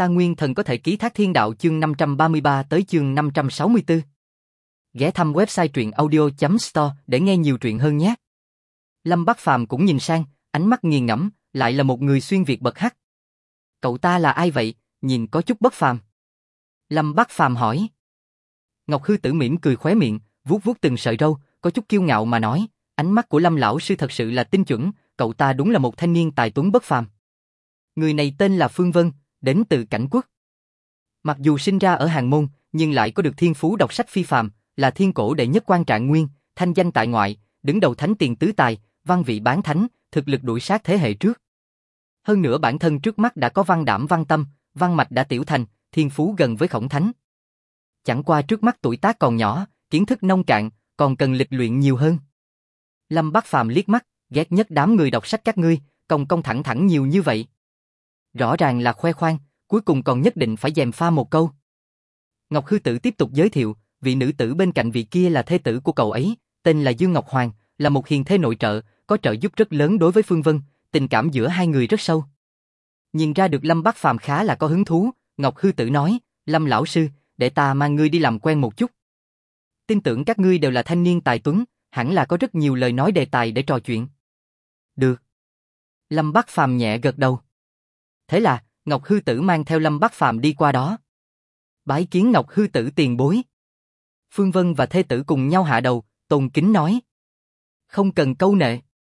Ta nguyên thần có thể ký thác thiên đạo chương 533 tới chương 564. Ghé thăm website truyện audio.store để nghe nhiều truyện hơn nhé. Lâm Bắc Phàm cũng nhìn sang, ánh mắt nghiền ngẫm, lại là một người xuyên việt bậc hắc. Cậu ta là ai vậy, nhìn có chút bất phàm. Lâm Bắc Phàm hỏi. Ngọc Hư Tử mỉm cười khóe miệng, vuốt vuốt từng sợi râu, có chút kiêu ngạo mà nói, ánh mắt của Lâm lão sư thật sự là tinh chuẩn, cậu ta đúng là một thanh niên tài tuấn bất phàm. Người này tên là Phương Vân, đến từ Cảnh Quốc. Mặc dù sinh ra ở Hàn Môn, nhưng lại có được thiên phú đọc sách phi phàm, là thiên cổ đệ nhất quan Trạng Nguyên, thanh danh tại ngoại, đứng đầu thánh tiền tứ tài, văn vị bán thánh, thực lực đuổi sát thế hệ trước. Hơn nữa bản thân trước mắt đã có văn đảm văn tâm, văn mạch đã tiểu thành, thiên phú gần với Khổng Thánh. Chẳng qua trước mắt tuổi tác còn nhỏ, kiến thức nông cạn, còn cần lịch luyện nhiều hơn. Lâm Bắc Phàm liếc mắt, ghét nhất đám người đọc sách các ngươi, công thẳng thẳng nhiều như vậy. Rõ ràng là khoe khoang, cuối cùng còn nhất định phải gièm pha một câu. Ngọc Hư Tử tiếp tục giới thiệu, vị nữ tử bên cạnh vị kia là thê tử của cậu ấy, tên là Dương Ngọc Hoàng, là một hiền thê nội trợ, có trợ giúp rất lớn đối với Phương Vân, tình cảm giữa hai người rất sâu. Nhìn ra được Lâm Bắc Phàm khá là có hứng thú, Ngọc Hư Tử nói, Lâm lão sư, để ta mang ngươi đi làm quen một chút. Tin tưởng các ngươi đều là thanh niên tài tuấn, hẳn là có rất nhiều lời nói đề tài để trò chuyện. Được. Lâm Bắc Phàm nhẹ gật đầu. Thế là, Ngọc Hư Tử mang theo Lâm Bắc Phàm đi qua đó. Bái kiến Ngọc Hư Tử tiền bối. Phương Vân và thê tử cùng nhau hạ đầu, tôn kính nói. Không cần câu nệ.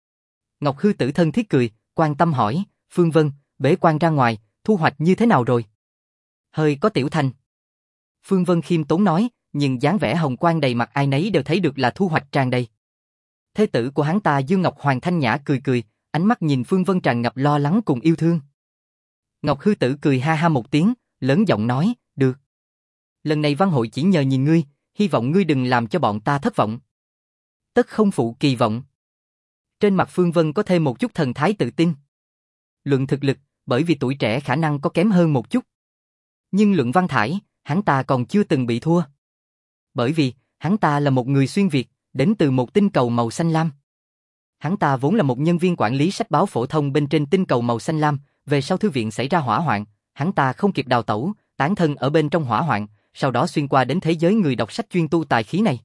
Ngọc Hư Tử thân thiết cười, quan tâm hỏi, Phương Vân, bế quan ra ngoài, thu hoạch như thế nào rồi? Hơi có tiểu thành. Phương Vân khiêm tốn nói, nhưng dáng vẻ hồng quang đầy mặt ai nấy đều thấy được là thu hoạch tràn đầy. Thê tử của hắn ta Dương Ngọc Hoàng thanh nhã cười cười, ánh mắt nhìn Phương Vân tràn ngập lo lắng cùng yêu thương. Ngọc Hư Tử cười ha ha một tiếng, lớn giọng nói, được. Lần này văn hội chỉ nhờ nhìn ngươi, hy vọng ngươi đừng làm cho bọn ta thất vọng. Tất không phụ kỳ vọng. Trên mặt Phương Vân có thêm một chút thần thái tự tin. Luận thực lực, bởi vì tuổi trẻ khả năng có kém hơn một chút. Nhưng luận văn thải, hắn ta còn chưa từng bị thua. Bởi vì, hắn ta là một người xuyên Việt, đến từ một tinh cầu màu xanh lam. Hắn ta vốn là một nhân viên quản lý sách báo phổ thông bên trên tinh cầu màu xanh lam, về sau thư viện xảy ra hỏa hoạn, hắn ta không kịp đào tẩu, tán thân ở bên trong hỏa hoạn, sau đó xuyên qua đến thế giới người đọc sách chuyên tu tài khí này.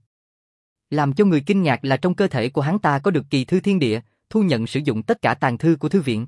Làm cho người kinh ngạc là trong cơ thể của hắn ta có được kỳ thư thiên địa, thu nhận sử dụng tất cả tàng thư của thư viện.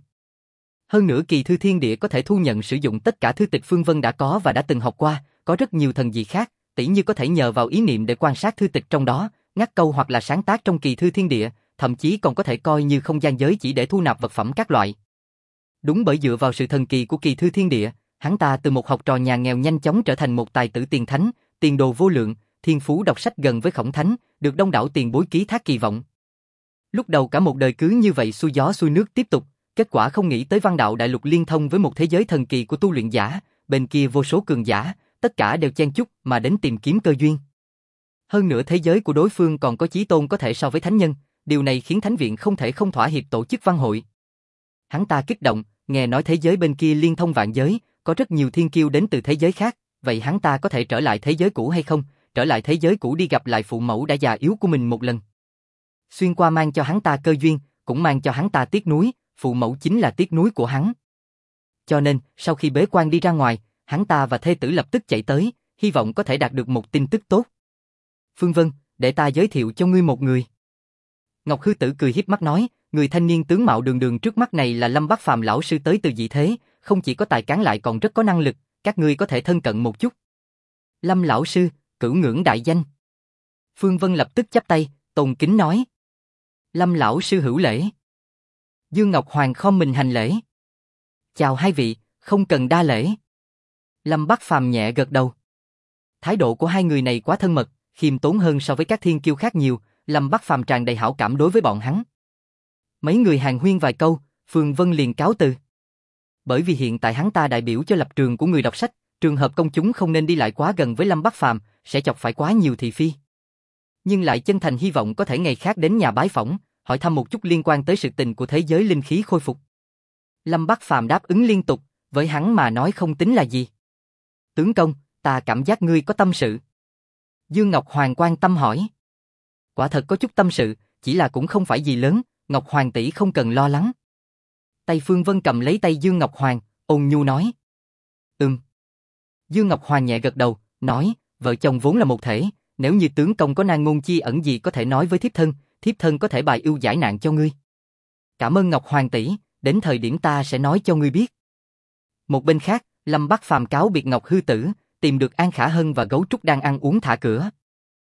Hơn nữa kỳ thư thiên địa có thể thu nhận sử dụng tất cả thư tịch Phương Vân đã có và đã từng học qua, có rất nhiều thần dị khác, tỉ như có thể nhờ vào ý niệm để quan sát thư tịch trong đó, ngắt câu hoặc là sáng tác trong kỳ thư thiên địa, thậm chí còn có thể coi như không gian giới chỉ để thu nạp vật phẩm các loại. Đúng bởi dựa vào sự thần kỳ của kỳ thư thiên địa, hắn ta từ một học trò nhà nghèo nhanh chóng trở thành một tài tử tiền thánh, tiền đồ vô lượng, thiên phú đọc sách gần với Khổng Thánh, được đông đảo tiền bối ký thác kỳ vọng. Lúc đầu cả một đời cứ như vậy xuôi gió xuôi nước tiếp tục, kết quả không nghĩ tới văn đạo đại lục liên thông với một thế giới thần kỳ của tu luyện giả, bên kia vô số cường giả, tất cả đều chen chúc mà đến tìm kiếm cơ duyên. Hơn nữa thế giới của đối phương còn có chí tôn có thể so với thánh nhân, điều này khiến thánh viện không thể không thỏa hiệp tổ chức văn hội. Hắn ta kích động, nghe nói thế giới bên kia liên thông vạn giới, có rất nhiều thiên kiêu đến từ thế giới khác, vậy hắn ta có thể trở lại thế giới cũ hay không? Trở lại thế giới cũ đi gặp lại phụ mẫu đã già yếu của mình một lần. Xuyên qua mang cho hắn ta cơ duyên, cũng mang cho hắn ta tiếc nuối, phụ mẫu chính là tiếc nuối của hắn. Cho nên, sau khi bế quan đi ra ngoài, hắn ta và thê tử lập tức chạy tới, hy vọng có thể đạt được một tin tức tốt. Phương Vân, để ta giới thiệu cho ngươi một người. Ngọc Hư Tử cười hiếp mắt nói, người thanh niên tướng mạo đường đường trước mắt này là Lâm Bắc Phàm lão sư tới từ dị thế, không chỉ có tài cán lại còn rất có năng lực, các ngươi có thể thân cận một chút. Lâm lão sư, cửu ngưỡng đại danh. Phương Vân lập tức chắp tay, tôn kính nói. Lâm lão sư hữu lễ. Dương Ngọc Hoàng khom mình hành lễ. Chào hai vị, không cần đa lễ. Lâm Bắc Phàm nhẹ gật đầu. Thái độ của hai người này quá thân mật, khiêm tốn hơn so với các thiên kiêu khác nhiều, Lâm Bắc Phàm tràn đầy hảo cảm đối với bọn hắn. Mấy người hàn huyên vài câu, Phương Vân liền cáo từ. Bởi vì hiện tại hắn ta đại biểu cho lập trường của người đọc sách, trường hợp công chúng không nên đi lại quá gần với Lâm Bắc Phàm, sẽ chọc phải quá nhiều thị phi. Nhưng lại chân thành hy vọng có thể ngày khác đến nhà bái phỏng, hỏi thăm một chút liên quan tới sự tình của thế giới linh khí khôi phục. Lâm Bắc Phàm đáp ứng liên tục, với hắn mà nói không tính là gì. Tướng công, ta cảm giác ngươi có tâm sự. Dương Ngọc Hoàng quan tâm hỏi. Quả thật có chút tâm sự, chỉ là cũng không phải gì lớn, Ngọc Hoàng tỷ không cần lo lắng. Tay Phương Vân cầm lấy tay Dương Ngọc Hoàng, ôn nhu nói. Dương Ngọc Hoàng nhẹ gật đầu, nói, vợ chồng vốn là một thể, nếu như tướng công có nan ngôn chi ẩn gì có thể nói với thiếp thân có thể bài ưu giải nạn cho ngươi. Cảm ơn Ngọc Hoàng tỷ, đến thời điểm ta sẽ nói cho ngươi biết. Một bên khác, Lâm Bắc Phàm cáo biệt Ngọc Hư Tử, tìm được An Khả Hân và Gấu Trúc đang ăn uống thả cửa.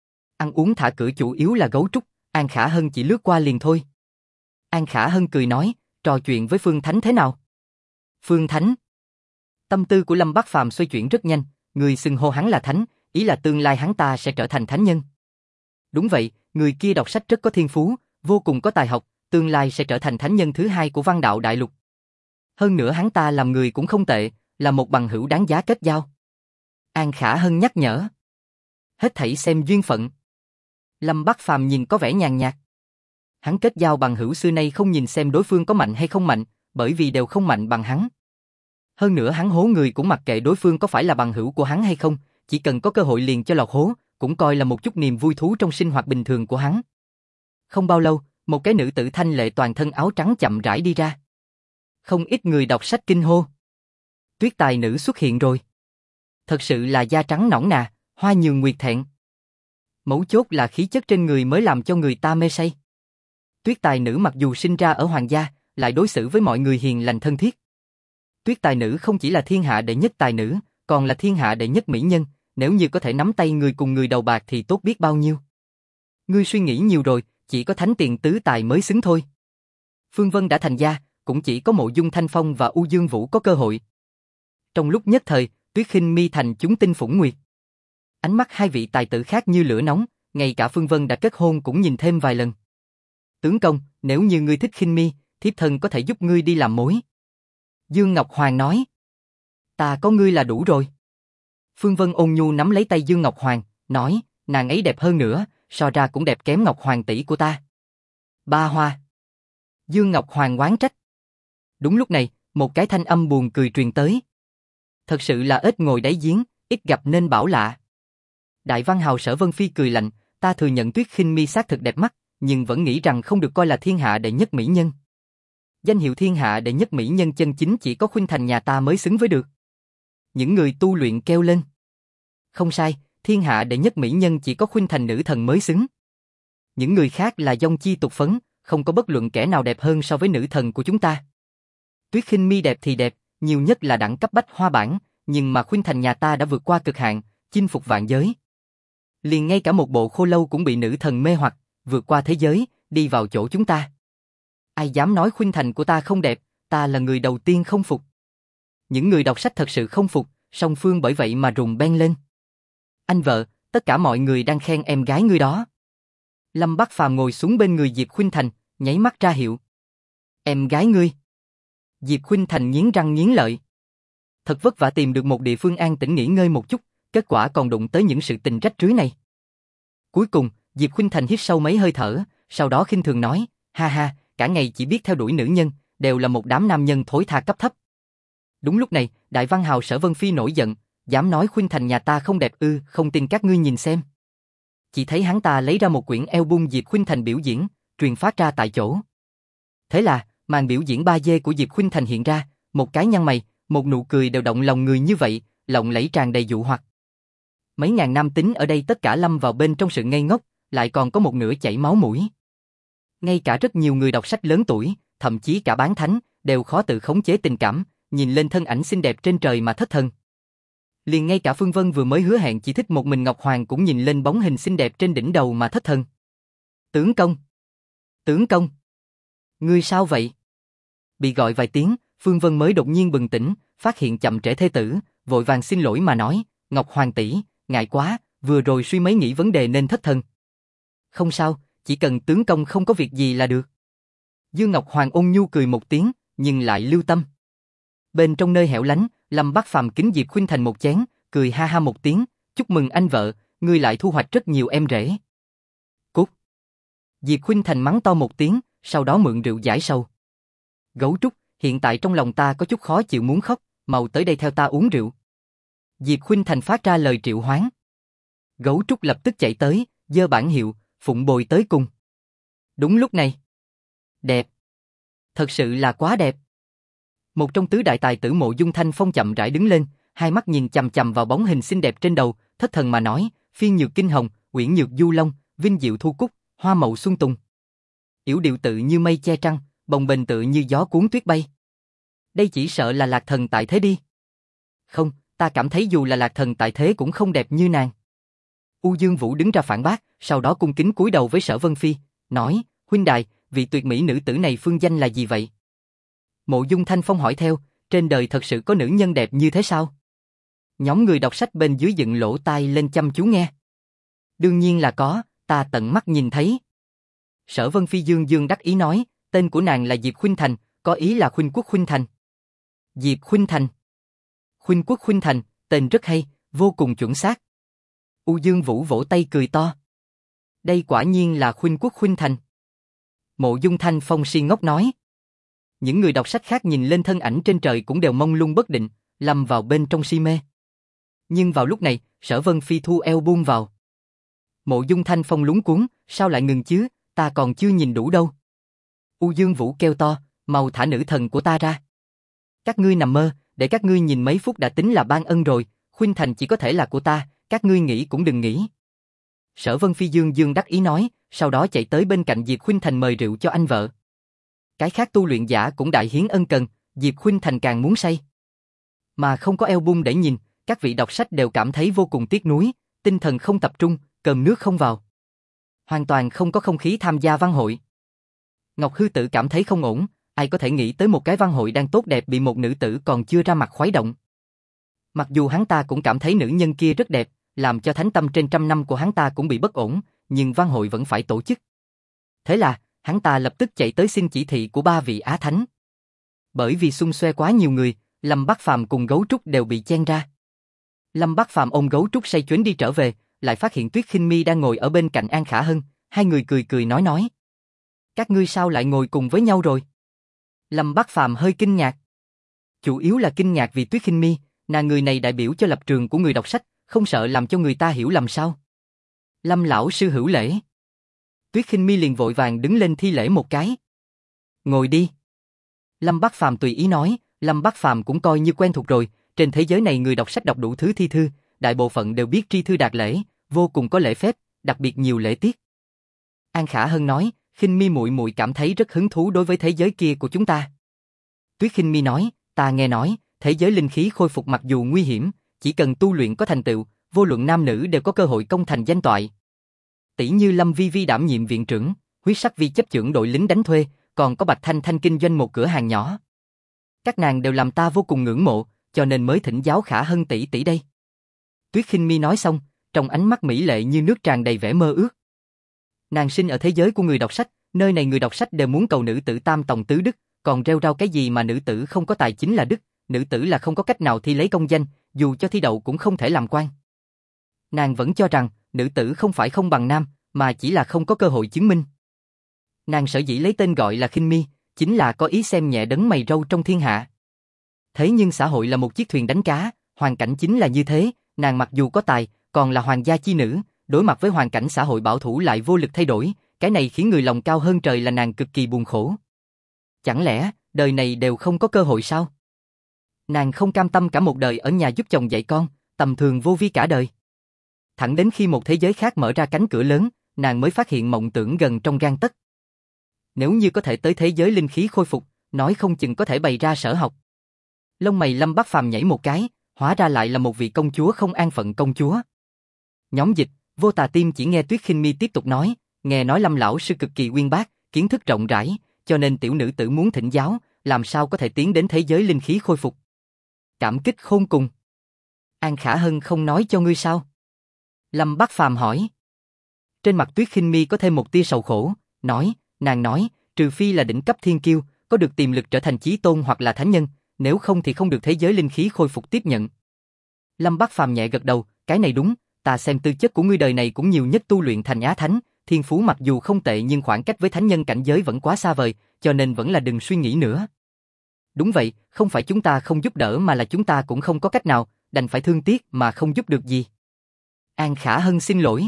Ăn uống thả cửa chủ yếu là Gấu Trúc, An Khả Hân chỉ lướt qua liền thôi. An Khả Hân cười nói, trò chuyện với Phương Thánh thế nào? Phương Thánh. Tâm tư của Lâm Bắc Phàm xoay chuyển rất nhanh, người xưng hô hắn là Thánh, ý là tương lai hắn ta sẽ trở thành thánh nhân. Đúng vậy, người kia đọc sách rất có thiên phú, vô cùng có tài học, tương lai sẽ trở thành thánh nhân thứ hai của văn đạo đại lục. Hơn nữa hắn ta làm người cũng không tệ, là một bằng hữu đáng giá kết giao. An Khả Hân nhắc nhở. Hết thảy xem duyên phận. Lâm Bắc Phàm nhìn có vẻ nhàn nhạt. Hắn kết giao bằng hữu xưa nay không nhìn xem đối phương có mạnh hay không mạnh, bởi vì đều không mạnh bằng hắn. Hơn nữa hắn hố người cũng mặc kệ đối phương có phải là bằng hữu của hắn hay không, chỉ cần có cơ hội liền cho lọt hố, cũng coi là một chút niềm vui thú trong sinh hoạt bình thường của hắn. Không bao lâu, một cái nữ tử thanh lệ toàn thân áo trắng chậm rãi đi ra. Không ít người đọc sách kinh hô. Tuyết tài nữ xuất hiện rồi. Thật sự là da trắng nõn nà, hoa nhường nguyệt thẹn. Mấu chốt là khí chất trên người mới làm cho người ta mê say. Tuyết tài nữ mặc dù sinh ra ở hoàng gia, lại đối xử với mọi người hiền lành thân thiết. Tuyết tài nữ không chỉ là thiên hạ đệ nhất tài nữ, còn là thiên hạ đệ nhất mỹ nhân, nếu như có thể nắm tay người cùng người đầu bạc thì tốt biết bao nhiêu. Ngươi suy nghĩ nhiều rồi, chỉ có thánh tiền tứ tài mới xứng thôi. Phương Vân đã thành gia, cũng chỉ có Mộ Dung Thanh Phong và U Dương Vũ có cơ hội. Trong lúc nhất thời, Tuyết Khinh Mi thành chúng tinh phủng nguyệt. Ánh mắt hai vị tài tử khác như lửa nóng, ngay cả Phương Vân đã kết hôn cũng nhìn thêm vài lần. Tướng công, nếu như ngươi thích Khinh Mi, thiếp thân có thể giúp ngươi đi làm mối. Dương Ngọc Hoàng nói. Ta có ngươi là đủ rồi. Phương Vân ôn nhu nắm lấy tay Dương Ngọc Hoàng, nói, nàng ấy đẹp hơn nữa, so ra cũng đẹp kém Ngọc Hoàng tỷ của ta. Ba hoa. Dương Ngọc Hoàng oán trách. Đúng lúc này, một cái thanh âm buồn cười truyền tới. Thật sự là ếch ngồi đáy giếng, ít gặp nên bảo lạ. Đại văn hào Sở Vân Phi cười lạnh, ta thừa nhận Tuyết Khinh Mi xác thực đẹp mắt, nhưng vẫn nghĩ rằng không được coi là thiên hạ đệ nhất mỹ nhân. Danh hiệu thiên hạ đệ nhất mỹ nhân chân chính chỉ có Khuynh Thành nhà ta mới xứng với được. Những người tu luyện kêu lên. Không sai, thiên hạ đệ nhất mỹ nhân chỉ có Khuynh Thành nữ thần mới xứng. Những người khác là dông chi tục phấn, không có bất luận kẻ nào đẹp hơn so với nữ thần của chúng ta. Tuyết Khinh Mi đẹp thì đẹp, nhiều nhất là đẳng cấp bách hoa bản, nhưng mà Khuynh Thành nhà ta đã vượt qua cực hạn, chinh phục vạn giới. Liền ngay cả một bộ khô lâu cũng bị nữ thần mê hoặc, vượt qua thế giới, đi vào chỗ chúng ta. Ai dám nói Khuynh Thành của ta không đẹp, ta là người đầu tiên không phục. Những người đọc sách thật sự không phục, song phương bởi vậy mà rùng beng lên. Anh vợ, tất cả mọi người đang khen em gái ngươi đó. Lâm Bắc Phàm ngồi xuống bên người Diệp Khuynh Thành, nháy mắt ra hiệu. Em gái ngươi. Diệp Khuynh Thành nghiến răng nghiến lợi. Thật vất vả tìm được một địa phương an tĩnh nghỉ ngơi một chút, kết quả còn đụng tới những sự tình rách rưới này. Cuối cùng, Diệp Khuynh Thành hít sâu mấy hơi thở, sau đó khinh thường nói, ha ha, cả ngày chỉ biết theo đuổi nữ nhân, đều là một đám nam nhân thối tha cấp thấp. Đúng lúc này, đại văn hào Sở Vân Phi nổi giận, dám nói Khuynh Thành nhà ta không đẹp ư, không tin các ngươi nhìn xem. Chỉ thấy hắn ta lấy ra một quyển album Diệp Khuynh Thành biểu diễn, truyền phát ra tại chỗ. Thế là, màn biểu diễn 3D của Diệp Khuynh Thành hiện ra, một cái nhăn mày, một nụ cười đều động lòng người như vậy, lộng lẫy tràn đầy dụ hoặc. Mấy ngàn nam tính ở đây tất cả lâm vào bên trong sự ngây ngốc, lại còn có một nửa chảy máu mũi. Ngay cả rất nhiều người đọc sách lớn tuổi, thậm chí cả bán thánh, đều khó tự khống chế tình cảm, nhìn lên thân ảnh xinh đẹp trên trời mà thất thần. Liền ngay cả Phương Vân vừa mới hứa hẹn chỉ thích một mình Ngọc Hoàng cũng nhìn lên bóng hình xinh đẹp trên đỉnh đầu mà thất thần. Tướng công! Tướng công! Ngươi sao vậy? Bị gọi vài tiếng, Phương Vân mới đột nhiên bừng tỉnh, phát hiện chậm trễ thê tử, vội vàng xin lỗi mà nói, Ngọc Hoàng tỷ, ngại quá, vừa rồi suy mấy nghĩ vấn đề nên thất thần. Không sao, chỉ cần tướng công không có việc gì là được. Dương Ngọc Hoàng ôn nhu cười một tiếng, nhưng lại lưu tâm. Bên trong nơi hẻo lánh, Lâm Bắc Phàm kính Diệp Khuynh Thành một chén, cười ha ha một tiếng, chúc mừng anh vợ, ngươi lại thu hoạch rất nhiều em rể. Cút. Diệp Khuynh Thành mắng to một tiếng, sau đó mượn rượu giải sầu. Gấu Trúc, hiện tại trong lòng ta có chút khó chịu muốn khóc, mau tới đây theo ta uống rượu. Diệp Khuynh Thành phát ra lời triệu hoán. Gấu Trúc lập tức chạy tới, giơ bản hiệu, phụng bồi tới cùng. Đúng lúc này. Đẹp. Thật sự là quá đẹp. Một trong tứ đại tài tử Mộ Dung Thanh Phong chậm rãi đứng lên, hai mắt nhìn chằm chằm vào bóng hình xinh đẹp trên đầu, thất thần mà nói, phiên nhược kinh hồng, uyển nhược du long, vinh diệu thu cúc, hoa mậu xuân tùng. Yểu điệu tự như mây che trăng, bồng bềnh tự như gió cuốn tuyết bay. Đây chỉ sợ là Lạc Thần tại thế đi. Không, ta cảm thấy dù là Lạc Thần tại thế cũng không đẹp như nàng. U Dương Vũ đứng ra phản bác, sau đó cung kính cúi đầu với Sở Vân Phi, nói, huynh đài, vị tuyệt mỹ nữ tử này phương danh là gì vậy? Mộ Dung Thanh Phong hỏi theo, trên đời thật sự có nữ nhân đẹp như thế sao? Nhóm người đọc sách bên dưới dựng lỗ tai lên chăm chú nghe. Đương nhiên là có, ta tận mắt nhìn thấy. Sở Vân Phi dương dương đắc ý nói, tên của nàng là Diệp Khuynh Thành, có ý là Khuynh Quốc Khuynh Thành. Diệp Khuynh Thành. Khuynh Quốc Khuynh Thành, tên rất hay, vô cùng chuẩn xác. U Dương Vũ vỗ tay cười to. Đây quả nhiên là Khuynh Quốc Khuynh Thành. Mộ Dung Thanh Phong si ngốc nói. Những người đọc sách khác nhìn lên thân ảnh trên trời cũng đều mông lung bất định, lâm vào bên trong si mê. Nhưng vào lúc này, Sở Vân Phi thu eo buông vào. Mộ Dung Thanh Phong lúng cuống, sao lại ngừng chứ, ta còn chưa nhìn đủ đâu. U Dương Vũ kêu to, mau thả nữ thần của ta ra. Các ngươi nằm mơ, để các ngươi nhìn mấy phút đã tính là ban ân rồi, Khuynh Thành chỉ có thể là của ta, các ngươi nghĩ cũng đừng nghĩ. Sở Vân Phi dương dương đắc ý nói, sau đó chạy tới bên cạnh Diệp Khuynh Thành mời rượu cho anh vợ. Cái khác tu luyện giả cũng đại hiến ân cần, Diệp Khuynh Thành càng muốn say. Mà không có album để nhìn, các vị đọc sách đều cảm thấy vô cùng tiếc nuối, tinh thần không tập trung, cơm nước không vào. Hoàn toàn không có không khí tham gia văn hội. Ngọc Hư Tử cảm thấy không ổn, ai có thể nghĩ tới một cái văn hội đang tốt đẹp bị một nữ tử còn chưa ra mặt khuấy động. Mặc dù hắn ta cũng cảm thấy nữ nhân kia rất đẹp, làm cho thánh tâm trên trăm năm của hắn ta cũng bị bất ổn, nhưng văn hội vẫn phải tổ chức. Thế là, hắn ta lập tức chạy tới xin chỉ thị của ba vị Á Thánh. Bởi vì xung xoe quá nhiều người, Lâm Bác Phàm cùng Gấu Trúc đều bị chen ra. Lâm Bác Phàm ôm Gấu Trúc say chuyến đi trở về, lại phát hiện Tuyết Khinh Mi đang ngồi ở bên cạnh An Khả Hân, hai người cười cười nói. Các ngươi sao lại ngồi cùng với nhau rồi? Lâm Bác Phàm hơi kinh ngạc. Chủ yếu là kinh ngạc vì Tuyết Khinh Mi, nàng người này đại biểu cho lập trường của người đọc sách, không sợ làm cho người ta hiểu lầm sao? Lâm lão sư hữu lễ. Tuyết Khinh Mi liền vội vàng đứng lên thi lễ một cái. Ngồi đi. Lâm Bác Phàm tùy ý nói, Lâm Bác Phàm cũng coi như quen thuộc rồi, trên thế giới này người đọc sách đọc đủ thứ thi thư, đại bộ phận đều biết tri thư đạt lễ, vô cùng có lễ phép, đặc biệt nhiều lễ tiết. An Khả Hân nói, Khinh Mi muội muội cảm thấy rất hứng thú đối với thế giới kia của chúng ta. Tuyết Khinh Mi nói, ta nghe nói, thế giới linh khí khôi phục mặc dù nguy hiểm, chỉ cần tu luyện có thành tựu, vô luận nam nữ đều có cơ hội công thành danh toại. Tỷ như Lâm Vi Vi đảm nhiệm viện trưởng, Huyết Sắc Vi chấp chưởng đội lính đánh thuê, còn có Bạch Thanh Thanh kinh doanh một cửa hàng nhỏ. Các nàng đều làm ta vô cùng ngưỡng mộ, cho nên mới thỉnh giáo Khả Hân tỷ tỷ đây. Tuyết Khinh Mi nói xong, trong ánh mắt mỹ lệ như nước tràn đầy vẻ mơ ước. Nàng sinh ở thế giới của người đọc sách, nơi này người đọc sách đều muốn cầu nữ tử tam tòng tứ đức, còn rêu rao cái gì mà nữ tử không có tài chính là đức, nữ tử là không có cách nào thi lấy công danh, dù cho thi đậu cũng không thể làm quan. Nàng vẫn cho rằng, nữ tử không phải không bằng nam, mà chỉ là không có cơ hội chứng minh. Nàng sở dĩ lấy tên gọi là Khinh Mi, chính là có ý xem nhẹ đấng mày râu trong thiên hạ. Thế nhưng xã hội là một chiếc thuyền đánh cá, hoàn cảnh chính là như thế, nàng mặc dù có tài, còn là hoàng gia chi nữ, đối mặt với hoàn cảnh xã hội bảo thủ lại vô lực thay đổi, cái này khiến người lòng cao hơn trời là nàng cực kỳ buồn khổ. Chẳng lẽ, đời này đều không có cơ hội sao? Nàng không cam tâm cả một đời ở nhà giúp chồng dạy con, tầm thường vô vi cả đời. Thẳng đến khi một thế giới khác mở ra cánh cửa lớn, nàng mới phát hiện mộng tưởng gần trong gang tấc. Nếu như có thể tới thế giới linh khí khôi phục, nói không chừng có thể bày ra sở học. Lông mày Lâm Bác Phàm nhảy một cái, hóa ra lại là một vị công chúa không an phận công chúa. Nhóm dịch, Vô Tà Tim chỉ nghe Tuyết Khinh Mi tiếp tục nói, nghe nói Lâm lão sư cực kỳ uyên bác, kiến thức rộng rãi, cho nên tiểu nữ tử muốn thỉnh giáo, làm sao có thể tiến đến thế giới linh khí khôi phục. Cảm kích khôn cùng. An Khả Hân không nói cho ngươi sao? Lâm Bác Phàm hỏi. Trên mặt Tuyết Khinh Mi có thêm một tia sầu khổ, nàng nói, trừ phi là đỉnh cấp thiên kiêu, có được tiềm lực trở thành chí tôn hoặc là thánh nhân, nếu không thì không được thế giới linh khí khôi phục tiếp nhận. Lâm Bác Phàm nhẹ gật đầu, cái này đúng, ta xem tư chất của ngươi đời này cũng nhiều nhất tu luyện thành Á Thánh, thiên phú mặc dù không tệ nhưng khoảng cách với thánh nhân cảnh giới vẫn quá xa vời, cho nên vẫn là đừng suy nghĩ nữa. Đúng vậy, không phải chúng ta không giúp đỡ mà là chúng ta cũng không có cách nào, đành phải thương tiếc mà không giúp được gì. An Khả Hân xin lỗi.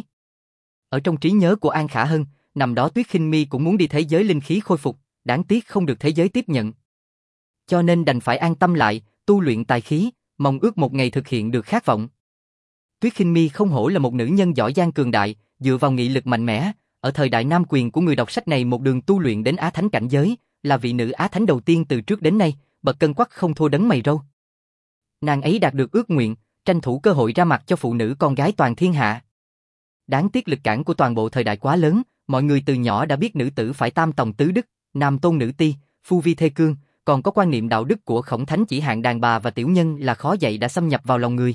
Ở trong trí nhớ của An Khả Hân, năm đó Tuyết Khinh Mi cũng muốn đi thế giới linh khí khôi phục, đáng tiếc không được thế giới tiếp nhận. Cho nên đành phải an tâm lại, tu luyện tài khí, mong ước một ngày thực hiện được khát vọng. Tuyết Khinh My không hổ là một nữ nhân giỏi giang cường đại, dựa vào nghị lực mạnh mẽ, ở thời đại nam quyền của người đọc sách này một đường tu luyện đến Á Thánh cảnh giới, là vị nữ Á Thánh đầu tiên từ trước đến nay, bậc cân quắc không thua đấng mày râu. Nàng ấy đạt được ước nguyện, tranh thủ cơ hội ra mặt cho phụ nữ con gái toàn thiên hạ. Đáng tiếc lực cản của toàn bộ thời đại quá lớn, mọi người từ nhỏ đã biết nữ tử phải tam tòng tứ đức, nam tôn nữ ti, phu vi thê cương, còn có quan niệm đạo đức của Khổng Thánh chỉ hạn đàn bà và tiểu nhân là khó dạy đã xâm nhập vào lòng người.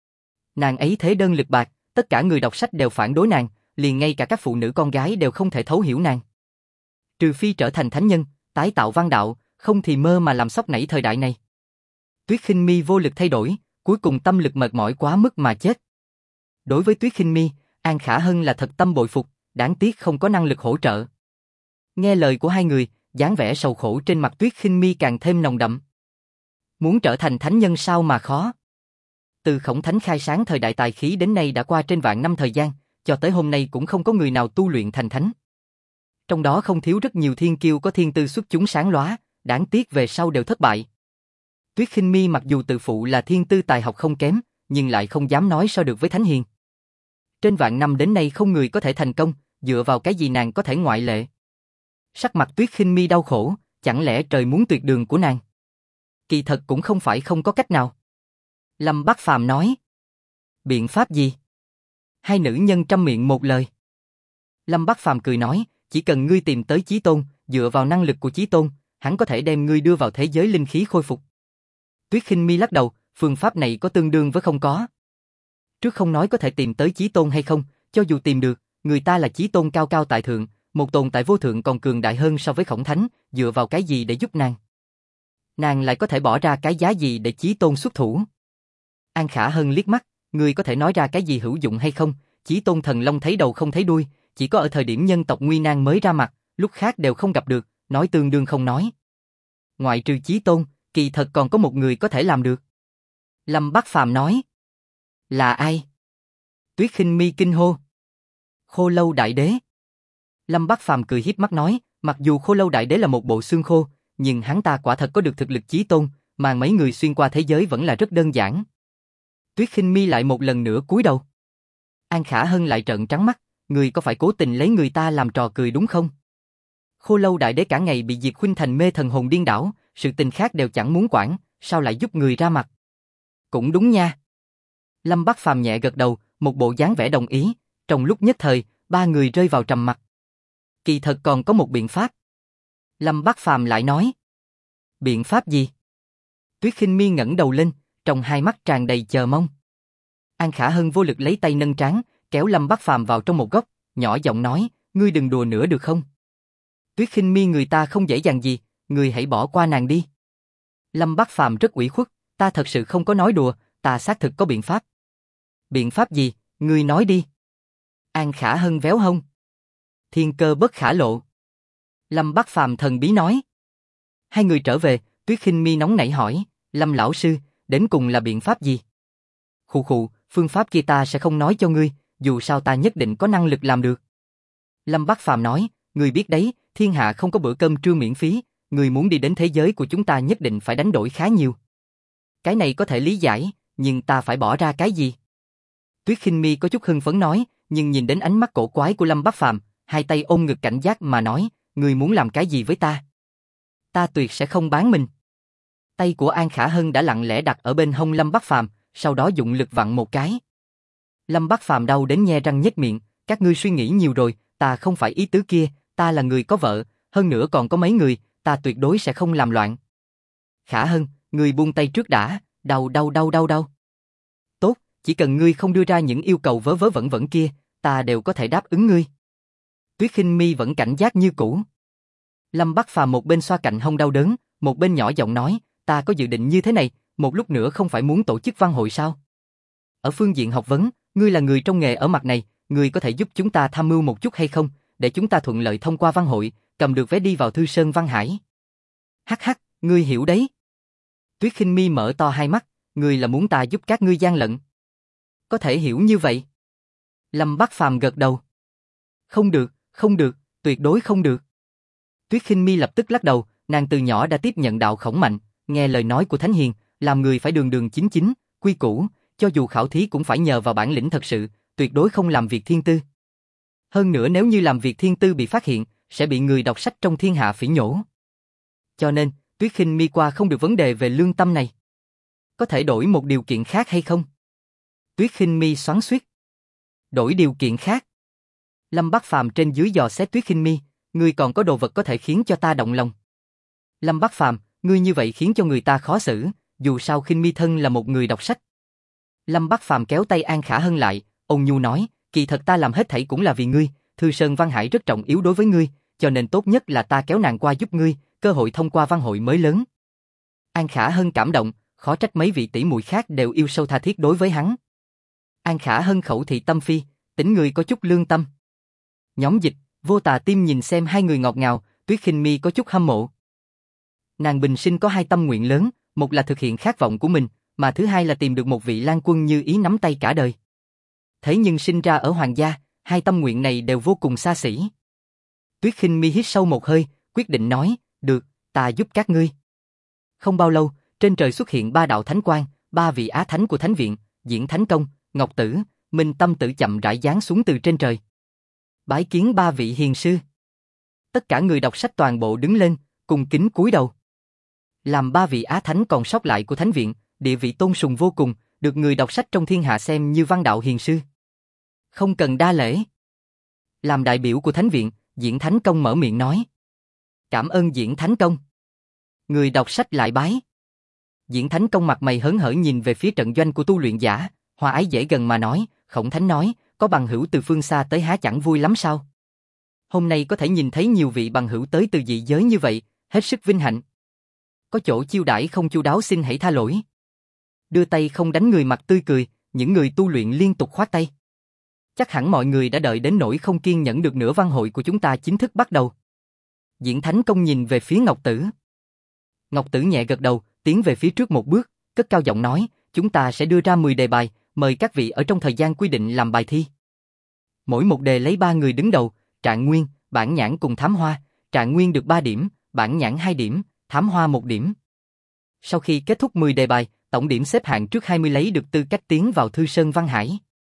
Nàng ấy thế đơn lực bạc, tất cả người đọc sách đều phản đối nàng, liền ngay cả các phụ nữ con gái đều không thể thấu hiểu nàng. Trừ phi trở thành thánh nhân, tái tạo văn đạo, không thì mơ mà làm sốc nảy thời đại này. Tuyết Khinh My vô lực thay đổi, cuối cùng tâm lực mệt mỏi quá mức mà chết. Đối với Tuyết Khinh My, An Khả Hân là thật tâm bội phục, đáng tiếc không có năng lực hỗ trợ. Nghe lời của hai người, dáng vẻ sầu khổ trên mặt Tuyết Khinh My càng thêm nồng đậm. Muốn trở thành thánh nhân sao mà khó. Từ Khổng Thánh khai sáng thời đại tài khí đến nay đã qua trên vạn năm thời gian, cho tới hôm nay cũng không có người nào tu luyện thành thánh. Trong đó không thiếu rất nhiều thiên kiêu có thiên tư xuất chúng sáng lóa, đáng tiếc về sau đều thất bại. Tuyết Khinh My mặc dù tự phụ là thiên tư tài học không kém, nhưng lại không dám nói so được với Thánh Hiền. Trên vạn năm đến nay không người có thể thành công, dựa vào cái gì nàng có thể ngoại lệ. Sắc mặt Tuyết Khinh My đau khổ, chẳng lẽ trời muốn tuyệt đường của nàng? Kỳ thật cũng không phải không có cách nào. Lâm Bắc Phàm nói. Biện pháp gì? Hai nữ nhân trăm miệng một lời. Lâm Bắc Phàm cười nói, chỉ cần ngươi tìm tới Chí Tôn, dựa vào năng lực của Chí Tôn, hắn có thể đem ngươi đưa vào thế giới linh khí khôi phục. Tuyết Khinh My lắc đầu, phương pháp này có tương đương với không có. Trước không nói có thể tìm tới Chí Tôn hay không, cho dù tìm được, người ta là Chí Tôn cao cao tại thượng, một tồn tại vô thượng còn cường đại hơn so với Khổng Thánh, dựa vào cái gì để giúp nàng? Nàng lại có thể bỏ ra cái giá gì để Chí Tôn xuất thủ? An Khả Hân liếc mắt, ngươi có thể nói ra cái gì hữu dụng hay không? Chí Tôn thần long thấy đầu không thấy đuôi, chỉ có ở thời điểm nhân tộc nguy nan mới ra mặt, lúc khác đều không gặp được, nói tương đương không nói. Ngoại trừ Chí Tôn, kỳ thật còn có một người có thể làm được. Lâm Bắc Phàm nói. Là ai? Tuyết Khinh My kinh hô. Khô Lâu Đại Đế. Lâm Bắc Phàm cười hiếp mắt nói, mặc dù Khô Lâu Đại Đế là một bộ xương khô, nhưng hắn ta quả thật có được thực lực Chí Tôn, mà mấy người xuyên qua thế giới vẫn là rất đơn giản. Tuyết Khinh My lại một lần nữa cúi đầu. An Khả Hân lại trợn trắng mắt, người có phải cố tình lấy người ta làm trò cười đúng không? Khô Lâu Đại Đế cả ngày bị Diệp Khuynh Thành mê thần hồn điên đảo, sự tình khác đều chẳng muốn quản, sao lại giúp người ra mặt? Cũng đúng nha. Lâm Bắc Phàm nhẹ gật đầu, một bộ dáng vẻ đồng ý, trong lúc nhất thời, ba người rơi vào trầm mặc. Kỳ thật còn có một biện pháp. Lâm Bắc Phàm lại nói. Biện pháp gì? Tuyết Khinh My ngẩng đầu lên, trong hai mắt tràn đầy chờ mong. An Khả Hân vô lực lấy tay nâng trán, kéo Lâm Bắc Phàm vào trong một góc, nhỏ giọng nói, ngươi đừng đùa nữa được không? Tuyết Khinh My người ta không dễ dàng gì, ngươi hãy bỏ qua nàng đi. Lâm Bắc Phàm rất ủy khuất, ta thật sự không có nói đùa, ta xác thực có biện pháp. Biện pháp gì, ngươi nói đi. An Khả Hân véo hông. Thiên cơ bất khả lộ. Lâm Bắc Phàm thần bí nói. Hai người trở về, Tuyết Khinh My nóng nảy hỏi, Lâm lão sư, đến cùng là biện pháp gì? Khụ khụ, phương pháp kia ta sẽ không nói cho ngươi, dù sao ta nhất định có năng lực làm được. Lâm Bắc Phàm nói, ngươi biết đấy, thiên hạ không có bữa cơm trưa miễn phí, ngươi muốn đi đến thế giới của chúng ta nhất định phải đánh đổi khá nhiều. Cái này có thể lý giải, nhưng ta phải bỏ ra cái gì? Tuyết Khinh My có chút hưng phấn nói, nhưng nhìn đến ánh mắt cổ quái của Lâm Bắc Phàm, hai tay ôm ngực cảnh giác mà nói, ngươi muốn làm cái gì với ta? Ta tuyệt sẽ không bán mình. Tay của An Khả Hân đã lặng lẽ đặt ở bên hông Lâm Bắc Phàm, sau đó dụng lực vặn một cái. Lâm Bắc Phàm đau đến nhe răng nhếch miệng, các ngươi suy nghĩ nhiều rồi, ta không phải ý tứ kia, ta là người có vợ, hơn nữa còn có mấy người, ta tuyệt đối sẽ không làm loạn. Khả Hân, ngươi buông tay trước đã, đau. Tốt, chỉ cần ngươi không đưa ra những yêu cầu vớ vẩn vẩn kia, ta đều có thể đáp ứng ngươi. Tuyết Khinh My vẫn cảnh giác như cũ. Lâm Bắc Phàm một bên xoa cạnh hông đau đớn, một bên nhỏ giọng nói, ta có dự định như thế này, một lúc nữa không phải muốn tổ chức văn hội sao? Ở phương diện học vấn, ngươi là người trong nghề ở mặt này, ngươi có thể giúp chúng ta tham mưu một chút hay không, để chúng ta thuận lợi thông qua văn hội, cầm được vé đi vào Thư Sơn Văn Hải. Hắc hắc, ngươi hiểu đấy. Tuyết Khinh My mở to hai mắt, ngươi là muốn ta giúp các ngươi gian lận. Có thể hiểu như vậy. Lâm Bắc Phàm gật đầu. Không được, tuyệt đối không được. Tuyết Khinh My lập tức lắc đầu, nàng từ nhỏ đã tiếp nhận đạo khổng mạnh, nghe lời nói của Thánh Hiền, Làm người phải đường đường chính chính, quy củ, cho dù khảo thí cũng phải nhờ vào bản lĩnh thật sự, tuyệt đối không làm việc thiên tư. Hơn nữa nếu như làm việc thiên tư bị phát hiện, sẽ bị người đọc sách trong thiên hạ phỉ nhổ. Cho nên, Tuyết Khinh Mi qua không được vấn đề về lương tâm này. Có thể đổi một điều kiện khác hay không? Tuyết Khinh Mi xoắn xuýt. Đổi điều kiện khác. Lâm Bắc Phàm trên dưới dò xét Tuyết Khinh Mi, ngươi còn có đồ vật có thể khiến cho ta động lòng. Lâm Bắc Phàm, ngươi như vậy khiến cho người ta khó xử, dù sao Khinh Mi thân là một người đọc sách. Lâm Bắc Phàm kéo tay An Khả Hân lại, ôn nhu nói, kỳ thật ta làm hết thảy cũng là vì ngươi, Thư Sơn Văn Hải rất trọng yếu đối với ngươi, cho nên tốt nhất là ta kéo nàng qua giúp ngươi, cơ hội thông qua văn hội mới lớn. An Khả Hân cảm động, khó trách mấy vị tỷ muội khác đều yêu sâu tha thiết đối với hắn. An Khả Hân khẩu thị tâm phi, tính người có chút lương tâm. Nhóm dịch, Vô Tà Tim nhìn xem hai người ngọt ngào, Tuyết Khinh Mi có chút hâm mộ. Nàng bình sinh có hai tâm nguyện lớn, một là thực hiện khát vọng của mình, mà thứ hai là tìm được một vị lang quân như ý nắm tay cả đời. Thế nhưng sinh ra ở hoàng gia, hai tâm nguyện này đều vô cùng xa xỉ. Tuyết Khinh Mi hít sâu một hơi, quyết định nói, được, ta giúp các ngươi. Không bao lâu, trên trời xuất hiện ba đạo thánh quang, ba vị á thánh của thánh viện, Diễn Thánh Công, Ngọc Tử, Minh Tâm Tử chậm rãi giáng xuống từ trên trời. Bái kiến ba vị hiền sư. Tất cả người đọc sách toàn bộ đứng lên, cùng kính cúi đầu. Làm ba vị á thánh còn sót lại của thánh viện, địa vị tôn sùng vô cùng, được người đọc sách trong thiên hạ xem như văn đạo hiền sư. Không cần đa lễ. Làm đại biểu của thánh viện, Diễn Thánh Công mở miệng nói. Cảm ơn Diễn Thánh Công. Người đọc sách lại bái. Diễn Thánh Công mặt mày hớn hở nhìn về phía trận doanh của tu luyện giả, hòa ái dễ gần mà nói, Khổng Thánh nói, có bằng hữu từ phương xa tới há chẳng vui lắm sao? Hôm nay có thể nhìn thấy nhiều vị bằng hữu tới từ dị giới như vậy, hết sức vinh hạnh. Có chỗ chiêu đãi không chu đáo xin hãy tha lỗi. Đưa tay không đánh người mặt tươi cười, những người tu luyện liên tục khoát tay. Chắc hẳn mọi người đã đợi đến nỗi không kiên nhẫn được nữa, văn hội của chúng ta chính thức bắt đầu. Diễn Thánh Công nhìn về phía Ngọc Tử. Ngọc Tử nhẹ gật đầu, tiến về phía trước một bước, cất cao giọng nói, chúng ta sẽ đưa ra 10 đề bài, mời các vị ở trong thời gian quy định làm bài thi. Mỗi một đề lấy 3 người đứng đầu, Trạng Nguyên, Bản Nhãn cùng Thám Hoa, Trạng Nguyên được 3 điểm, Bản Nhãn 2 điểm, Thám Hoa 1 điểm. Sau khi kết thúc 10 đề bài, tổng điểm xếp hạng trước 20 lấy được tư cách tiến vào Thư Sơn Văn Hải.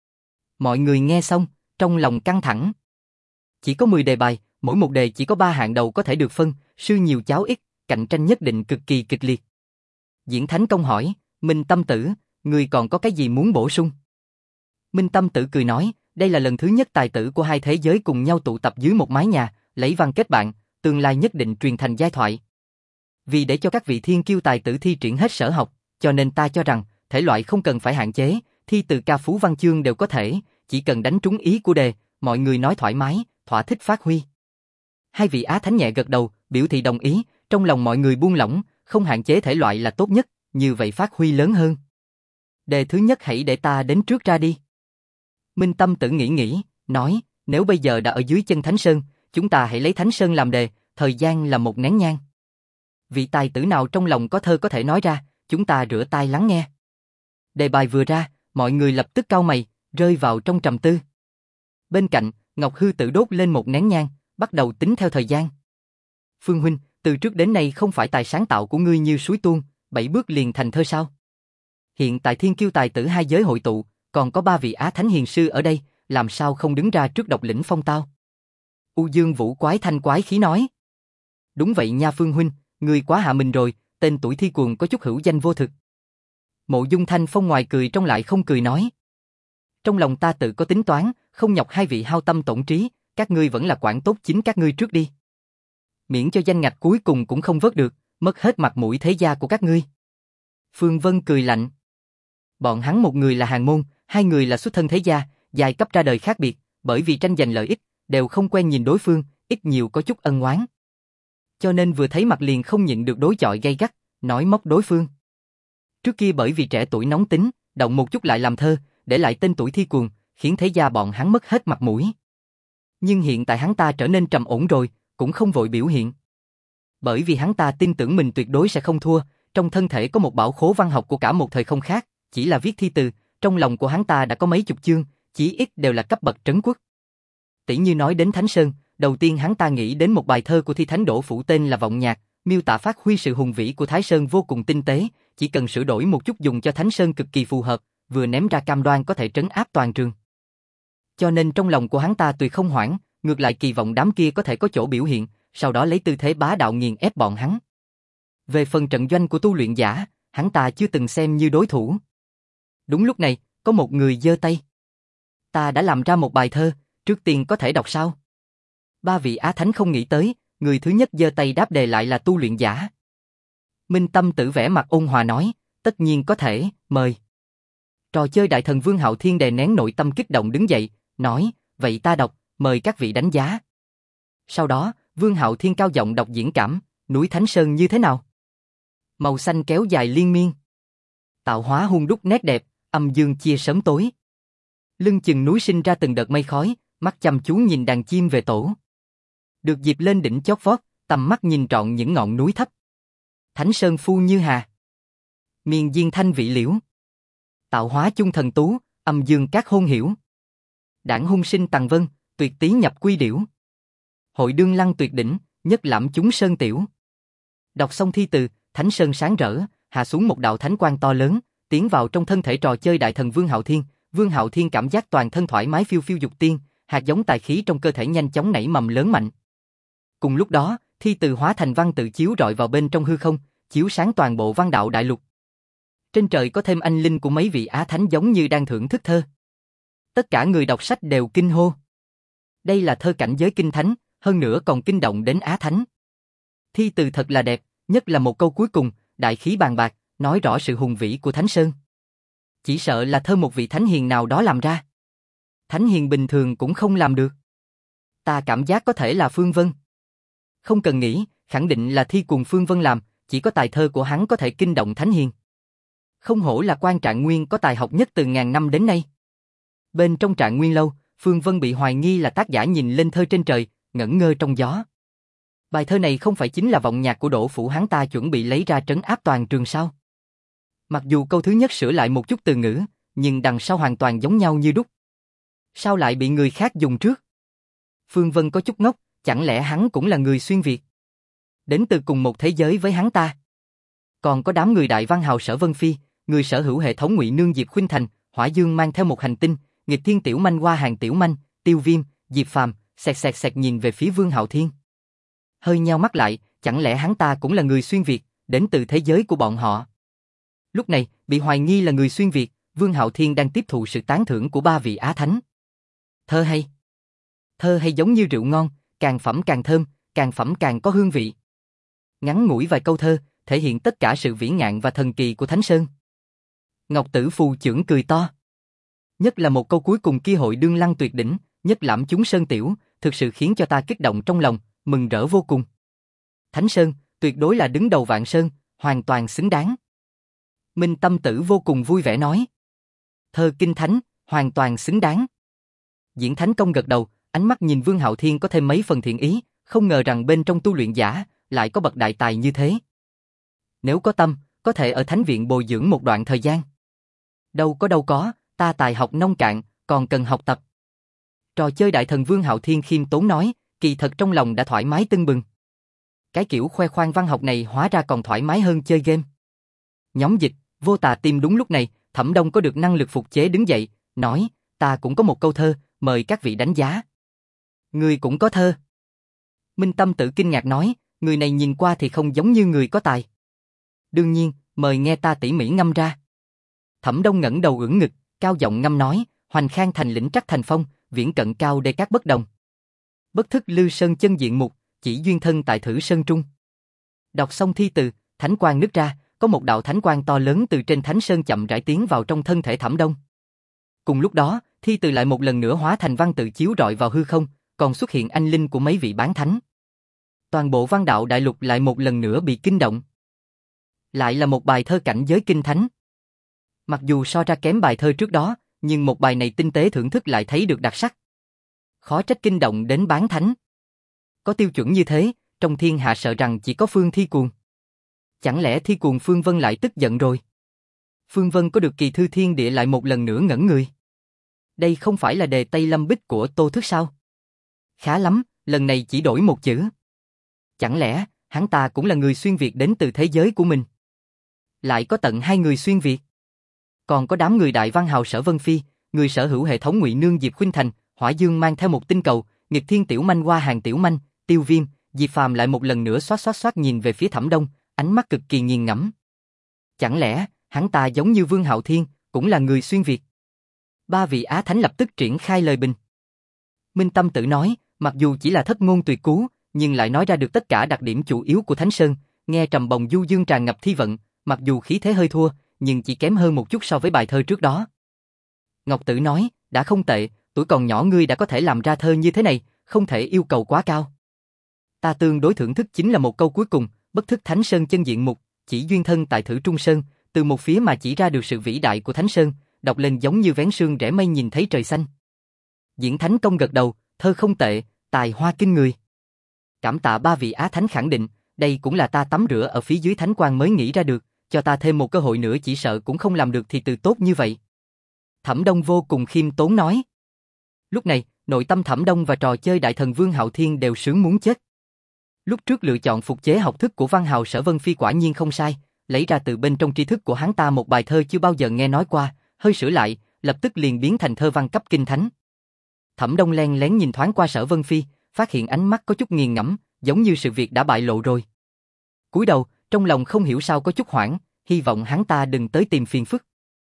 Mọi người nghe xong, trong lòng căng thẳng. Chỉ có 10 đề bài, mỗi một đề chỉ có 3 hạng đầu có thể được phân, sư nhiều cháo ít, cạnh tranh nhất định cực kỳ kịch liệt. Diễn Thánh Công hỏi, Minh Tâm Tử, người còn có cái gì muốn bổ sung? Minh Tâm Tử cười nói, đây là lần thứ nhất tài tử của hai thế giới cùng nhau tụ tập dưới một mái nhà, lấy văn kết bạn, tương lai nhất định truyền thành giai thoại. Vì để cho các vị thiên kiêu tài tử thi triển hết sở học, cho nên ta cho rằng, thể loại không cần phải hạn chế, thi từ ca phú văn chương đều có thể, chỉ cần đánh trúng ý của đề, mọi người nói thoải mái, thỏa thích phát huy. Hai vị á thánh nhẹ gật đầu, biểu thị đồng ý, trong lòng mọi người buông lỏng, không hạn chế thể loại là tốt nhất, như vậy phát huy lớn hơn. Đề thứ nhất hãy để ta đến trước ra đi. Minh Tâm Tử nghĩ, nói, nếu bây giờ đã ở dưới chân Thánh Sơn, chúng ta hãy lấy Thánh Sơn làm đề, thời gian là một nén nhang. Vị tài tử nào trong lòng có thơ có thể nói ra, chúng ta rửa tai lắng nghe. Đề bài vừa ra, mọi người lập tức cau mày, rơi vào trong trầm tư. Bên cạnh, Ngọc Hư Tử đốt lên một nén nhang, bắt đầu tính theo thời gian. Phương huynh, từ trước đến nay không phải tài sáng tạo của ngươi như suối tuôn, 7 bước liền thành thơ sao? Hiện tại thiên kiêu tài tử hai giới hội tụ, còn có 3 vị á thánh hiền sư ở đây, làm sao không đứng ra trước độc lĩnh phong tao? U Dương Vũ quái thanh quái khí nói. Đúng vậy nha Phương huynh, ngươi quá hạ mình rồi, tên tuổi thi cuồng có chút hữu danh vô thực. Mộ Dung Thanh Phong ngoài cười trong lại không cười nói. Trong lòng ta tự có tính toán, không nhọc hai vị hao tâm tổn trí, các ngươi vẫn là quản tốt chính các ngươi trước đi. Miễn cho danh ngạch cuối cùng cũng không vớt được, mất hết mặt mũi thế gia của các ngươi. Phương Vân cười lạnh. Bọn hắn một người là hàng môn, hai người là xuất thân thế gia, giai cấp ra đời khác biệt, bởi vì tranh giành lợi ích, đều không quen nhìn đối phương, ít nhiều có chút ân oán. Cho nên vừa thấy mặt liền không nhịn được đối chọi gay gắt, nói móc đối phương. Trước kia bởi vì trẻ tuổi nóng tính, động một chút lại làm thơ, để lại tên tuổi thi cuồng, khiến thế gia bọn hắn mất hết mặt mũi. Nhưng hiện tại hắn ta trở nên trầm ổn rồi, cũng không vội biểu hiện. Bởi vì hắn ta tin tưởng mình tuyệt đối sẽ không thua, trong thân thể có một bảo khố văn học của cả một thời không khác, chỉ là viết thi từ, trong lòng của hắn ta đã có mấy chục chương, chí ít đều là cấp bậc trấn quốc. Tỷ như nói đến Thánh Sơn, đầu tiên hắn ta nghĩ đến một bài thơ của thi thánh Đỗ Phủ tên là Vọng Nhạc, miêu tả phát huy sự hùng vĩ của Thái Sơn vô cùng tinh tế, chỉ cần sửa đổi một chút dùng cho Thánh Sơn cực kỳ phù hợp, vừa ném ra cam đoan có thể trấn áp toàn trường. Cho nên trong lòng của hắn ta tuyệt không hoảng, ngược lại kỳ vọng đám kia có thể có chỗ biểu hiện, sau đó lấy tư thế bá đạo nghiền ép bọn hắn. Về phần trận doanh của tu luyện giả, hắn ta chưa từng xem như đối thủ. Đúng lúc này, có một người giơ tay. Ta đã làm ra một bài thơ, trước tiên có thể đọc sao? Ba vị Á Thánh không nghĩ tới, người thứ nhất giơ tay đáp đề lại là tu luyện giả. Minh Tâm Tử vẻ mặt ôn hòa nói, tất nhiên có thể, mời. Trò chơi đại thần Vương Hạo Thiên đè nén nội tâm kích động đứng dậy, nói, vậy ta đọc, mời các vị đánh giá. Sau đó, Vương Hạo Thiên cao giọng đọc diễn cảm, núi Thánh Sơn như thế nào? Màu xanh kéo dài liên miên. Tạo hóa hun đúc nét đẹp, âm dương chia sớm tối. Lưng chừng núi sinh ra từng đợt mây khói, mắt chăm chú nhìn đàn chim về tổ. Được dịp lên đỉnh chót vót, tầm mắt nhìn trọn những ngọn núi thấp. Thánh Sơn phu như hà. Miền diên thanh vị liễu. Tạo hóa chung thần tú, âm dương các hôn hiểu. Đảng hung sinh tằng vân, tuyệt tý nhập quy điểu. Hội đương lăng tuyệt đỉnh, nhất lãm chúng sơn tiểu. Đọc xong thi từ, Thánh Sơn sáng rỡ, hạ xuống một đạo thánh quang to lớn, tiến vào trong thân thể trò chơi đại thần Vương Hạo Thiên. Vương Hạo Thiên cảm giác toàn thân thoải mái phiêu phiêu dục tiên, hạt giống tài khí trong cơ thể nhanh chóng nảy mầm lớn mạnh. Cùng lúc đó, thi từ hóa thành văn tự chiếu rọi vào bên trong hư không, chiếu sáng toàn bộ văn đạo đại lục. Trên trời có thêm anh linh của mấy vị Á Thánh giống như đang thưởng thức thơ. Tất cả người đọc sách đều kinh hô. Đây là thơ cảnh giới kinh thánh, hơn nữa còn kinh động đến Á Thánh. Thi từ thật là đẹp, nhất là một câu cuối cùng, đại khí bàn bạc, nói rõ sự hùng vĩ của Thánh Sơn. Chỉ sợ là thơ một vị thánh hiền nào đó làm ra. Thánh hiền bình thường cũng không làm được. Ta cảm giác có thể là Phương Vân. Không cần nghĩ, khẳng định là thi cùng Phương Vân làm, chỉ có tài thơ của hắn có thể kinh động thánh hiền. Không hổ là quan Trạng Nguyên có tài học nhất từ ngàn năm đến nay. Bên trong Trạng Nguyên lâu, Phương Vân bị hoài nghi là tác giả nhìn lên thơ trên trời, ngẩn ngơ trong gió. Bài thơ này không phải chính là vọng nhạc của Đỗ Phủ hắn ta chuẩn bị lấy ra trấn áp toàn trường sao? Mặc dù câu thứ nhất sửa lại một chút từ ngữ, nhưng đằng sau hoàn toàn giống nhau như đúc. Sao lại bị người khác dùng trước? Phương Vân có chút ngốc, chẳng lẽ hắn cũng là người xuyên Việt? Đến từ cùng một thế giới với hắn ta. Còn có đám người đại văn hào Sở Vân Phi, người sở hữu hệ thống Ngụy Nương Diệp Khuynh Thành, Hỏa Dương mang theo một hành tinh, nghịch thiên tiểu manh qua hàng tiểu manh, Tiêu Viêm, Diệp Phàm, sẹt nhìn về phía Vương Hạo Thiên. Hơi nheo mắt lại, chẳng lẽ hắn ta cũng là người xuyên Việt, đến từ thế giới của bọn họ? Lúc này, bị hoài nghi là người xuyên Việt, Vương Hạo Thiên đang tiếp thụ sự tán thưởng của ba vị Á Thánh. Thơ hay. Thơ hay giống như rượu ngon, càng phẩm càng thơm, càng phẩm càng có hương vị. Ngắn ngủi vài câu thơ, thể hiện tất cả sự vĩ ngạn và thần kỳ của Thánh Sơn. Ngọc Tử phù trưởng cười to. Nhất là một câu cuối cùng kia hội đương lăng tuyệt đỉnh, nhất lãm chúng sơn tiểu, thực sự khiến cho ta kích động trong lòng, mừng rỡ vô cùng. Thánh Sơn, tuyệt đối là đứng đầu vạn sơn, hoàn toàn xứng đáng. Minh Tâm Tử vô cùng vui vẻ nói. Thơ kinh thánh, hoàn toàn xứng đáng. Diễn Thánh Công gật đầu, ánh mắt nhìn Vương Hạo Thiên có thêm mấy phần thiện ý, không ngờ rằng bên trong tu luyện giả, lại có bậc đại tài như thế. Nếu có tâm, có thể ở Thánh Viện bồi dưỡng một đoạn thời gian. Đâu có, ta tài học nông cạn, còn cần học tập. Trò chơi đại thần Vương Hạo Thiên khiêm tốn nói, kỳ thật trong lòng đã thoải mái tưng bừng. Cái kiểu khoe khoang văn học này hóa ra còn thoải mái hơn chơi game. Nhóm dịch, Vô Tà Tim đúng lúc này, Thẩm Đông có được năng lực phục chế đứng dậy, nói, ta cũng có một câu thơ, mời các vị đánh giá. Người cũng có thơ. Minh Tâm Tử kinh ngạc nói, người này nhìn qua thì không giống như người có tài. Đương nhiên, mời nghe ta tỉ mỉ ngâm ra. Thẩm Đông ngẩng đầu ưỡn ngực, cao giọng ngâm nói, hoành khang thành lĩnh trắc thành phong, viễn cận cao đê các bất đồng. Bất thức lư sơn chân diện mục, chỉ duyên thân tại thử sơn trung. Đọc xong thi từ, thánh quang nứt ra, có một đạo thánh quang to lớn từ trên thánh sơn chậm rãi tiến vào trong thân thể Thẩm Đông. Cùng lúc đó, thi từ lại một lần nữa hóa thành văn tự chiếu rọi vào hư không, còn xuất hiện anh linh của mấy vị bán thánh. Toàn bộ văn đạo đại lục lại một lần nữa bị kinh động. Lại là một bài thơ cảnh giới kinh thánh. Mặc dù so ra kém bài thơ trước đó, nhưng một bài này tinh tế thưởng thức lại thấy được đặc sắc. Khó trách kinh động đến bán thánh. Có tiêu chuẩn như thế, trong thiên hạ sợ rằng chỉ có Phương Thi Cuồng. Chẳng lẽ Thi Cuồng Phương Vân lại tức giận rồi? Phương Vân có được kỳ thư thiên địa lại một lần nữa ngẩn người. Đây không phải là đề Tây Lâm Bích của Tô Thức sao? Khá lắm, lần này chỉ đổi một chữ. Chẳng lẽ, hắn ta cũng là người xuyên Việt đến từ thế giới của mình. Lại có tận 2 người xuyên Việt. Còn có đám người đại văn hào Sở Vân Phi, người sở hữu hệ thống ngụy nương Diệp Khuynh Thành, Hỏa Dương mang theo một tinh cầu, nghịch thiên tiểu manh qua hàng tiểu manh, Tiêu Viêm, Diệp Phàm lại một lần nữa xoát nhìn về phía Thẩm Đông, ánh mắt cực kỳ nghiền ngẫm. Chẳng lẽ, hắn ta giống như Vương Hạo Thiên, cũng là người xuyên Việt? 3 vị Á Thánh lập tức triển khai lời bình. Minh Tâm Tử nói, mặc dù chỉ là thất ngôn tuyệt cú, nhưng lại nói ra được tất cả đặc điểm chủ yếu của Thánh Sơn, nghe trầm bồng du dương tràn ngập thi vận, mặc dù khí thế hơi thua, nhưng chỉ kém hơn một chút so với bài thơ trước đó. Ngọc Tử nói, đã không tệ, tuổi còn nhỏ ngươi đã có thể làm ra thơ như thế này, không thể yêu cầu quá cao. Ta tương đối thưởng thức chính là một câu cuối cùng, bất thức Thánh Sơn chân diện mục, chỉ duyên thân tại Thử Trung Sơn, từ một phía mà chỉ ra được sự vĩ đại của Thánh Sơn, đọc lên giống như vén sương rẽ mây nhìn thấy trời xanh. Diễn Thánh Công gật đầu, thơ không tệ, tài hoa kinh người. Cảm tạ 3 vị Á Thánh khẳng định, đây cũng là ta tắm rửa ở phía dưới Thánh Quang mới nghĩ ra được, cho ta thêm một cơ hội nữa chỉ sợ cũng không làm được thì từ tốt như vậy. Thẩm Đông vô cùng khiêm tốn nói. Lúc này, nội tâm Thẩm Đông và trò chơi Đại Thần Vương Hạo Thiên đều sướng muốn chết. Lúc trước lựa chọn phục chế học thức của văn hào Sở Vân Phi quả nhiên không sai, lấy ra từ bên trong tri thức của hắn ta một bài thơ chưa bao giờ nghe nói qua, hơi sửa lại, lập tức liền biến thành thơ văn cấp kinh thánh. Thẩm Đông len lén nhìn thoáng qua Sở Vân Phi, phát hiện ánh mắt có chút nghiền ngẫm, giống như sự việc đã bại lộ rồi. Cúi đầu, trong lòng không hiểu sao có chút hoảng, hy vọng hắn ta đừng tới tìm phiền phức.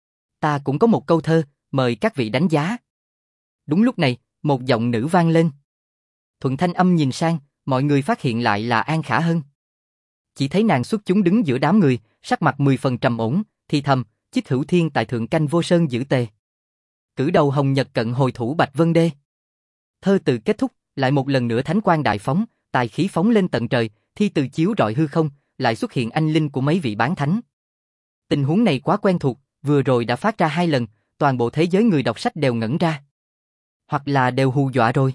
Ta cũng có một câu thơ, mời các vị đánh giá. Đúng lúc này, một giọng nữ vang lên. Thuận thanh âm nhìn sang, mọi người phát hiện lại là An Khả Hân. Chỉ thấy nàng xuất chúng đứng giữa đám người, sắc mặt 10 phần trầm ổn, thì thầm, Chích Hữu Thiên tại Thượng Canh Vô Sơn giữ tề. Cử đầu hồng nhật cận hồi thủ Bạch Vân Đê. Thơ từ kết thúc, lại một lần nữa thánh quang đại phóng, tài khí phóng lên tận trời, thi từ chiếu rọi hư không, lại xuất hiện anh linh của mấy vị bán thánh. Tình huống này quá quen thuộc, vừa rồi đã phát ra 2 lần, toàn bộ thế giới người đọc sách đều ngẩn ra. Hoặc là đều hù dọa rồi.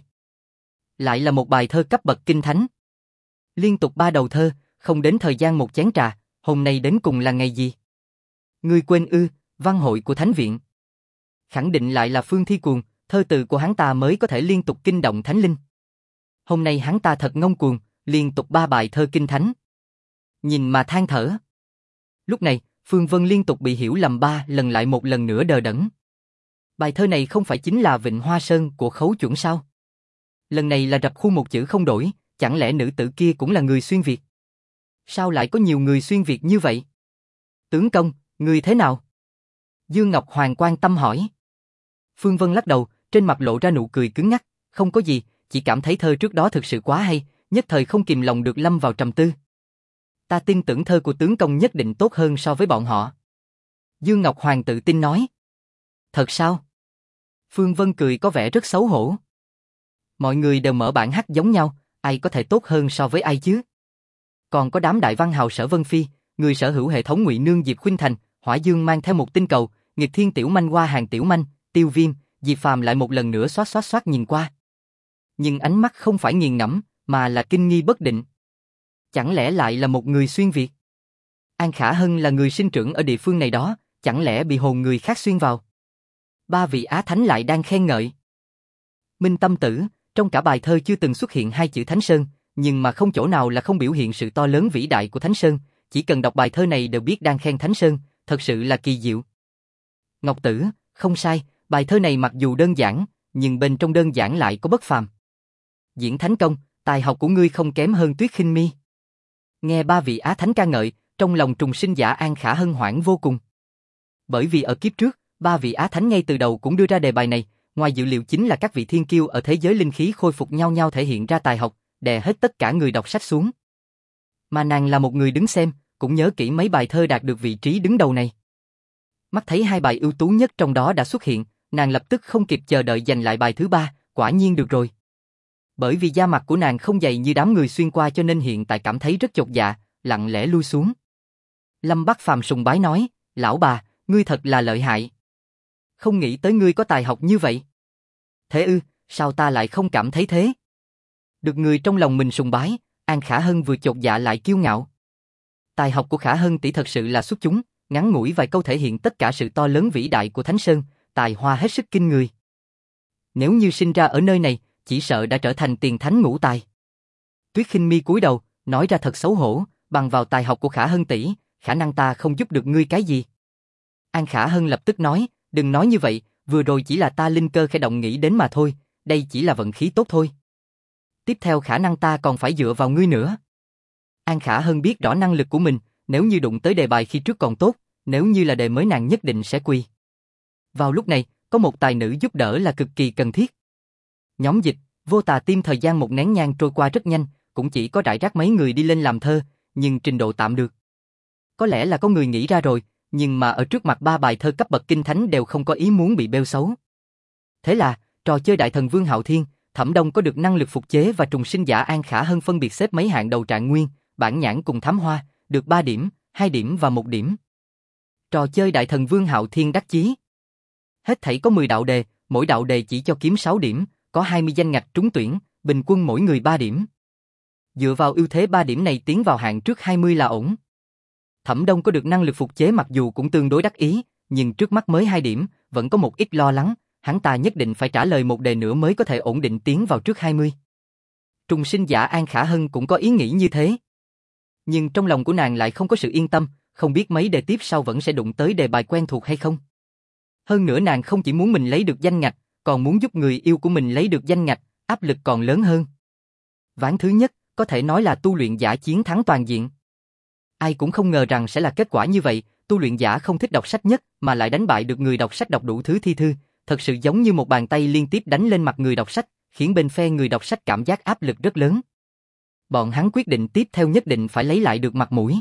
Lại là một bài thơ cấp bậc kinh thánh. Liên tục 3 đầu thơ, không đến thời gian một chén trà, hôm nay đến cùng là ngày gì? Ngươi quên ư, văn hội của Thánh Viện. Khẳng định lại là Phương Thi Cuồng, thơ từ của hắn ta mới có thể liên tục kinh động thánh linh. Hôm nay hắn ta thật ngông cuồng, liên tục 3 bài thơ kinh thánh. Nhìn mà than thở. Lúc này, Phương Vân liên tục bị hiểu lầm 3 lần lại một lần nữa đờ đẫn. Bài thơ này không phải chính là Vịnh Hoa Sơn của Khấu Chuẩn sao? Lần này là rập khuôn một chữ không đổi, chẳng lẽ nữ tử kia cũng là người xuyên Việt? Sao lại có nhiều người xuyên Việt như vậy? Tướng công, người thế nào? Dương Ngọc Hoàng quan tâm hỏi. Phương Vân lắc đầu, trên mặt lộ ra nụ cười cứng ngắc, không có gì, chỉ cảm thấy thơ trước đó thực sự quá hay, nhất thời không kìm lòng được lâm vào trầm tư. Ta tin tưởng thơ của tướng công nhất định tốt hơn so với bọn họ. Dương Ngọc Hoàng tự tin nói. Thật sao? Phương Vân cười có vẻ rất xấu hổ. Mọi người đều mở bản hát giống nhau, ai có thể tốt hơn so với ai chứ? Còn có đám đại văn hào Sở Vân Phi, người sở hữu hệ thống ngụy nương Diệp Khuynh Thành, Hỏa Dương mang theo một tinh cầu, nghịch thiên tiểu manh qua hàng tiểu manh, Tiêu Viêm, Diệp Phàm lại một lần nữa xoát nhìn qua. Nhưng ánh mắt không phải nghiền ngẫm, mà là kinh nghi bất định. Chẳng lẽ lại là một người xuyên Việt? An Khả Hân là người sinh trưởng ở địa phương này đó, chẳng lẽ bị hồn người khác xuyên vào? 3 vị Á Thánh lại đang khen ngợi. Minh Tâm Tử, trong cả bài thơ chưa từng xuất hiện 2 chữ Thánh Sơn, nhưng mà không chỗ nào là không biểu hiện sự to lớn vĩ đại của Thánh Sơn, chỉ cần đọc bài thơ này đều biết đang khen Thánh Sơn, thật sự là kỳ diệu. Ngọc Tử, không sai, bài thơ này mặc dù đơn giản, nhưng bên trong đơn giản lại có bất phàm. Diễn Thánh Công, tài học của ngươi không kém hơn Tuyết Khinh Mi. Nghe 3 vị Á Thánh ca ngợi, trong lòng trùng sinh giả An Khả Hân hoảng vô cùng. Bởi vì ở kiếp trước, 3 vị Á Thánh ngay từ đầu cũng đưa ra đề bài này, ngoài dự liệu chính là các vị thiên kiêu ở thế giới linh khí khôi phục nhau thể hiện ra tài học, đè hết tất cả người đọc sách xuống. Mà nàng là một người đứng xem, cũng nhớ kỹ mấy bài thơ đạt được vị trí đứng đầu này. Mắt thấy 2 bài ưu tú nhất trong đó đã xuất hiện, nàng lập tức không kịp chờ đợi giành lại bài thứ 3, quả nhiên được rồi. Bởi vì da mặt của nàng không dày như đám người xuyên qua cho nên hiện tại cảm thấy rất chột dạ, lặng lẽ lui xuống. Lâm Bắc Phàm sùng bái nói, lão bà, ngươi thật là lợi hại. Không nghĩ tới ngươi có tài học như vậy. Thế ư, sao ta lại không cảm thấy thế? Được người trong lòng mình sùng bái, An Khả Hân vừa chột dạ lại kiêu ngạo. Tài học của Khả Hân tỷ thật sự là xuất chúng, ngắn ngủi vài câu thể hiện tất cả sự to lớn vĩ đại của Thánh Sơn, tài hoa hết sức kinh người. Nếu như sinh ra ở nơi này, chỉ sợ đã trở thành tiền thánh ngũ tài. Tuyết Khinh Mi cúi đầu, Nói ra thật xấu hổ, bằng vào tài học của Khả Hân tỷ, khả năng ta không giúp được ngươi cái gì. An Khả Hân lập tức nói, đừng nói như vậy, vừa rồi chỉ là ta linh cơ khẽ động nghĩ đến mà thôi, đây chỉ là vận khí tốt thôi. Tiếp theo khả năng ta còn phải dựa vào ngươi nữa. An Khả Hân biết rõ năng lực của mình, nếu như đụng tới đề bài khi trước còn tốt, nếu như là đề mới nàng nhất định sẽ quỳ. Vào lúc này, có một tài nữ giúp đỡ là cực kỳ cần thiết. Nhóm dịch, Vô Tà Tim thời gian một nén nhang trôi qua rất nhanh, cũng chỉ có rải rác mấy người đi lên làm thơ, nhưng trình độ tạm được. Có lẽ là có người nghĩ ra rồi, nhưng mà ở trước mặt ba bài thơ cấp bậc kinh thánh đều không có ý muốn bị bêu xấu. Thế là, trò chơi Đại Thần Vương Hạo Thiên, Thẩm Đông có được năng lực phục chế và trùng sinh giả An Khả Hân phân biệt xếp mấy hạng đầu trạng nguyên, bản nhãn cùng thám hoa, được 3 điểm, 2 điểm và 1 điểm. Trò chơi Đại Thần Vương Hạo Thiên đắc chí. Hết thảy có 10 đạo đề, mỗi đạo đề chỉ cho kiếm 6 điểm, có 20 danh ngạch trúng tuyển, bình quân mỗi người 3 điểm. Dựa vào ưu thế 3 điểm này tiến vào hạng trước 20 là ổn. Thẩm Đông có được năng lực phục chế mặc dù cũng tương đối đắc ý, nhưng trước mắt mới 2 điểm, vẫn có một ít lo lắng, hắn ta nhất định phải trả lời một đề nữa mới có thể ổn định tiến vào trước 20. Trùng sinh giả An Khả Hân cũng có ý nghĩ như thế. Nhưng trong lòng của nàng lại không có sự yên tâm, không biết mấy đề tiếp sau vẫn sẽ đụng tới đề bài quen thuộc hay không. Hơn nữa nàng không chỉ muốn mình lấy được danh ngạch, còn muốn giúp người yêu của mình lấy được danh ngạch, áp lực còn lớn hơn. Ván thứ nhất, có thể nói là tu luyện giả chiến thắng toàn diện. Ai cũng không ngờ rằng sẽ là kết quả như vậy, tu luyện giả không thích đọc sách nhất mà lại đánh bại được người đọc sách đọc đủ thứ thi thư, thật sự giống như một bàn tay liên tiếp đánh lên mặt người đọc sách, khiến bên phe người đọc sách cảm giác áp lực rất lớn. Bọn hắn quyết định tiếp theo nhất định phải lấy lại được mặt mũi.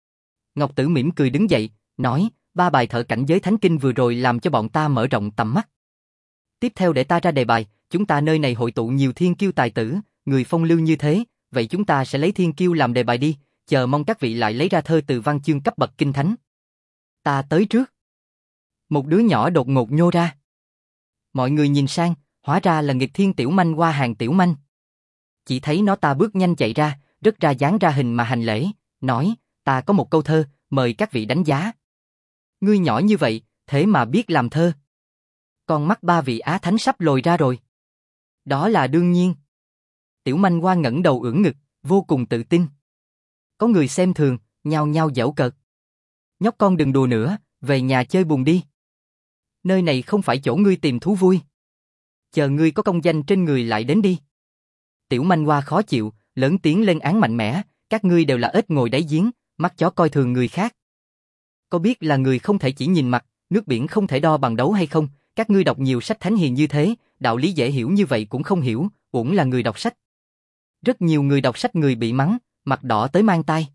Ngọc Tử mỉm cười đứng dậy, nói, 3 bài thợ cảnh giới thánh kinh vừa rồi làm cho bọn ta mở rộng tầm mắt. Tiếp theo để ta ra đề bài, chúng ta nơi này hội tụ nhiều thiên kiêu tài tử, người phong lưu như thế, vậy chúng ta sẽ lấy thiên kiêu làm đề bài đi, chờ mong các vị lại lấy ra thơ từ văn chương cấp bậc kinh thánh. Ta tới trước. Một đứa nhỏ đột ngột nhô ra. Mọi người nhìn sang, hóa ra là nghịch thiên tiểu manh qua hàng tiểu manh. Chỉ thấy nó ta bước nhanh chạy ra, rất ra dáng ra hình mà hành lễ, nói, ta có một câu thơ, mời các vị đánh giá. Ngươi nhỏ như vậy, thế mà biết làm thơ. Con mắt 3 vị á thánh sắp lồi ra rồi. Đó là đương nhiên. Tiểu manh qua ngẩng đầu ưỡn ngực, vô cùng tự tin. Có người xem thường, nhao nhao giễu cợt. Nhóc con đừng đùa nữa, về nhà chơi bùn đi. Nơi này không phải chỗ ngươi tìm thú vui. Chờ ngươi có công danh trên người lại đến đi. Tiểu manh hoa khó chịu, lớn tiếng lên án mạnh mẽ, các ngươi đều là ếch ngồi đáy giếng, mắt chó coi thường người khác. Có biết là người không thể chỉ nhìn mặt, nước biển không thể đo bằng đấu hay không, các ngươi đọc nhiều sách thánh hiền như thế, đạo lý dễ hiểu như vậy cũng không hiểu, uổng là người đọc sách. Rất nhiều người đọc sách người bị mắng, mặt đỏ tới mang tai.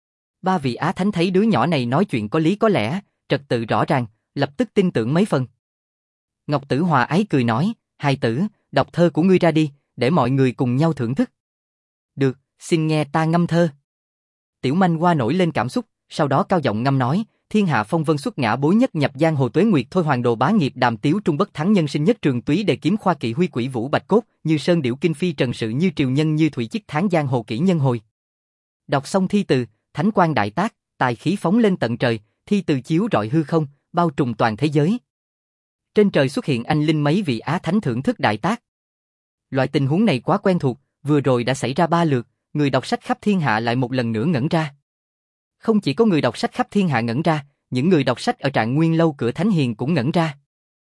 3 vị á thánh thấy đứa nhỏ này nói chuyện có lý có lẽ, trật tự rõ ràng, lập tức tin tưởng mấy phần. Ngọc Tử hòa ái cười nói, hài tử, đọc thơ của ngươi ra đi, để mọi người cùng nhau thưởng thức. Được, xin nghe ta ngâm thơ. Tiểu manh hoa nổi lên cảm xúc, sau đó cao giọng ngâm nói, thiên hạ phong vân xuất ngã bối nhất nhập giang hồ tuế nguyệt thôi hoàng đồ bá nghiệp đàm tiếu trung bất thắng nhân sinh nhất trường túy đề kiếm khoa kỵ huy quỷ vũ bạch cốt, như sơn điểu kinh phi trần sự như triều nhân như thủy chiết tháng giang hồ kỷ nhân hồi. Đọc xong thi từ, thánh quang đại tác, tài khí phóng lên tận trời, thi từ chiếu rọi hư không, bao trùm toàn thế giới. Trên trời xuất hiện anh linh mấy vị á thánh thưởng thức đại tác. Loại tình huống này quá quen thuộc, vừa rồi đã xảy ra 3 lượt, người đọc sách khắp thiên hạ lại một lần nữa ngẩn ra. Không chỉ có người đọc sách khắp thiên hạ ngẩn ra, những người đọc sách ở Trạng Nguyên lâu cửa thánh hiền cũng ngẩn ra.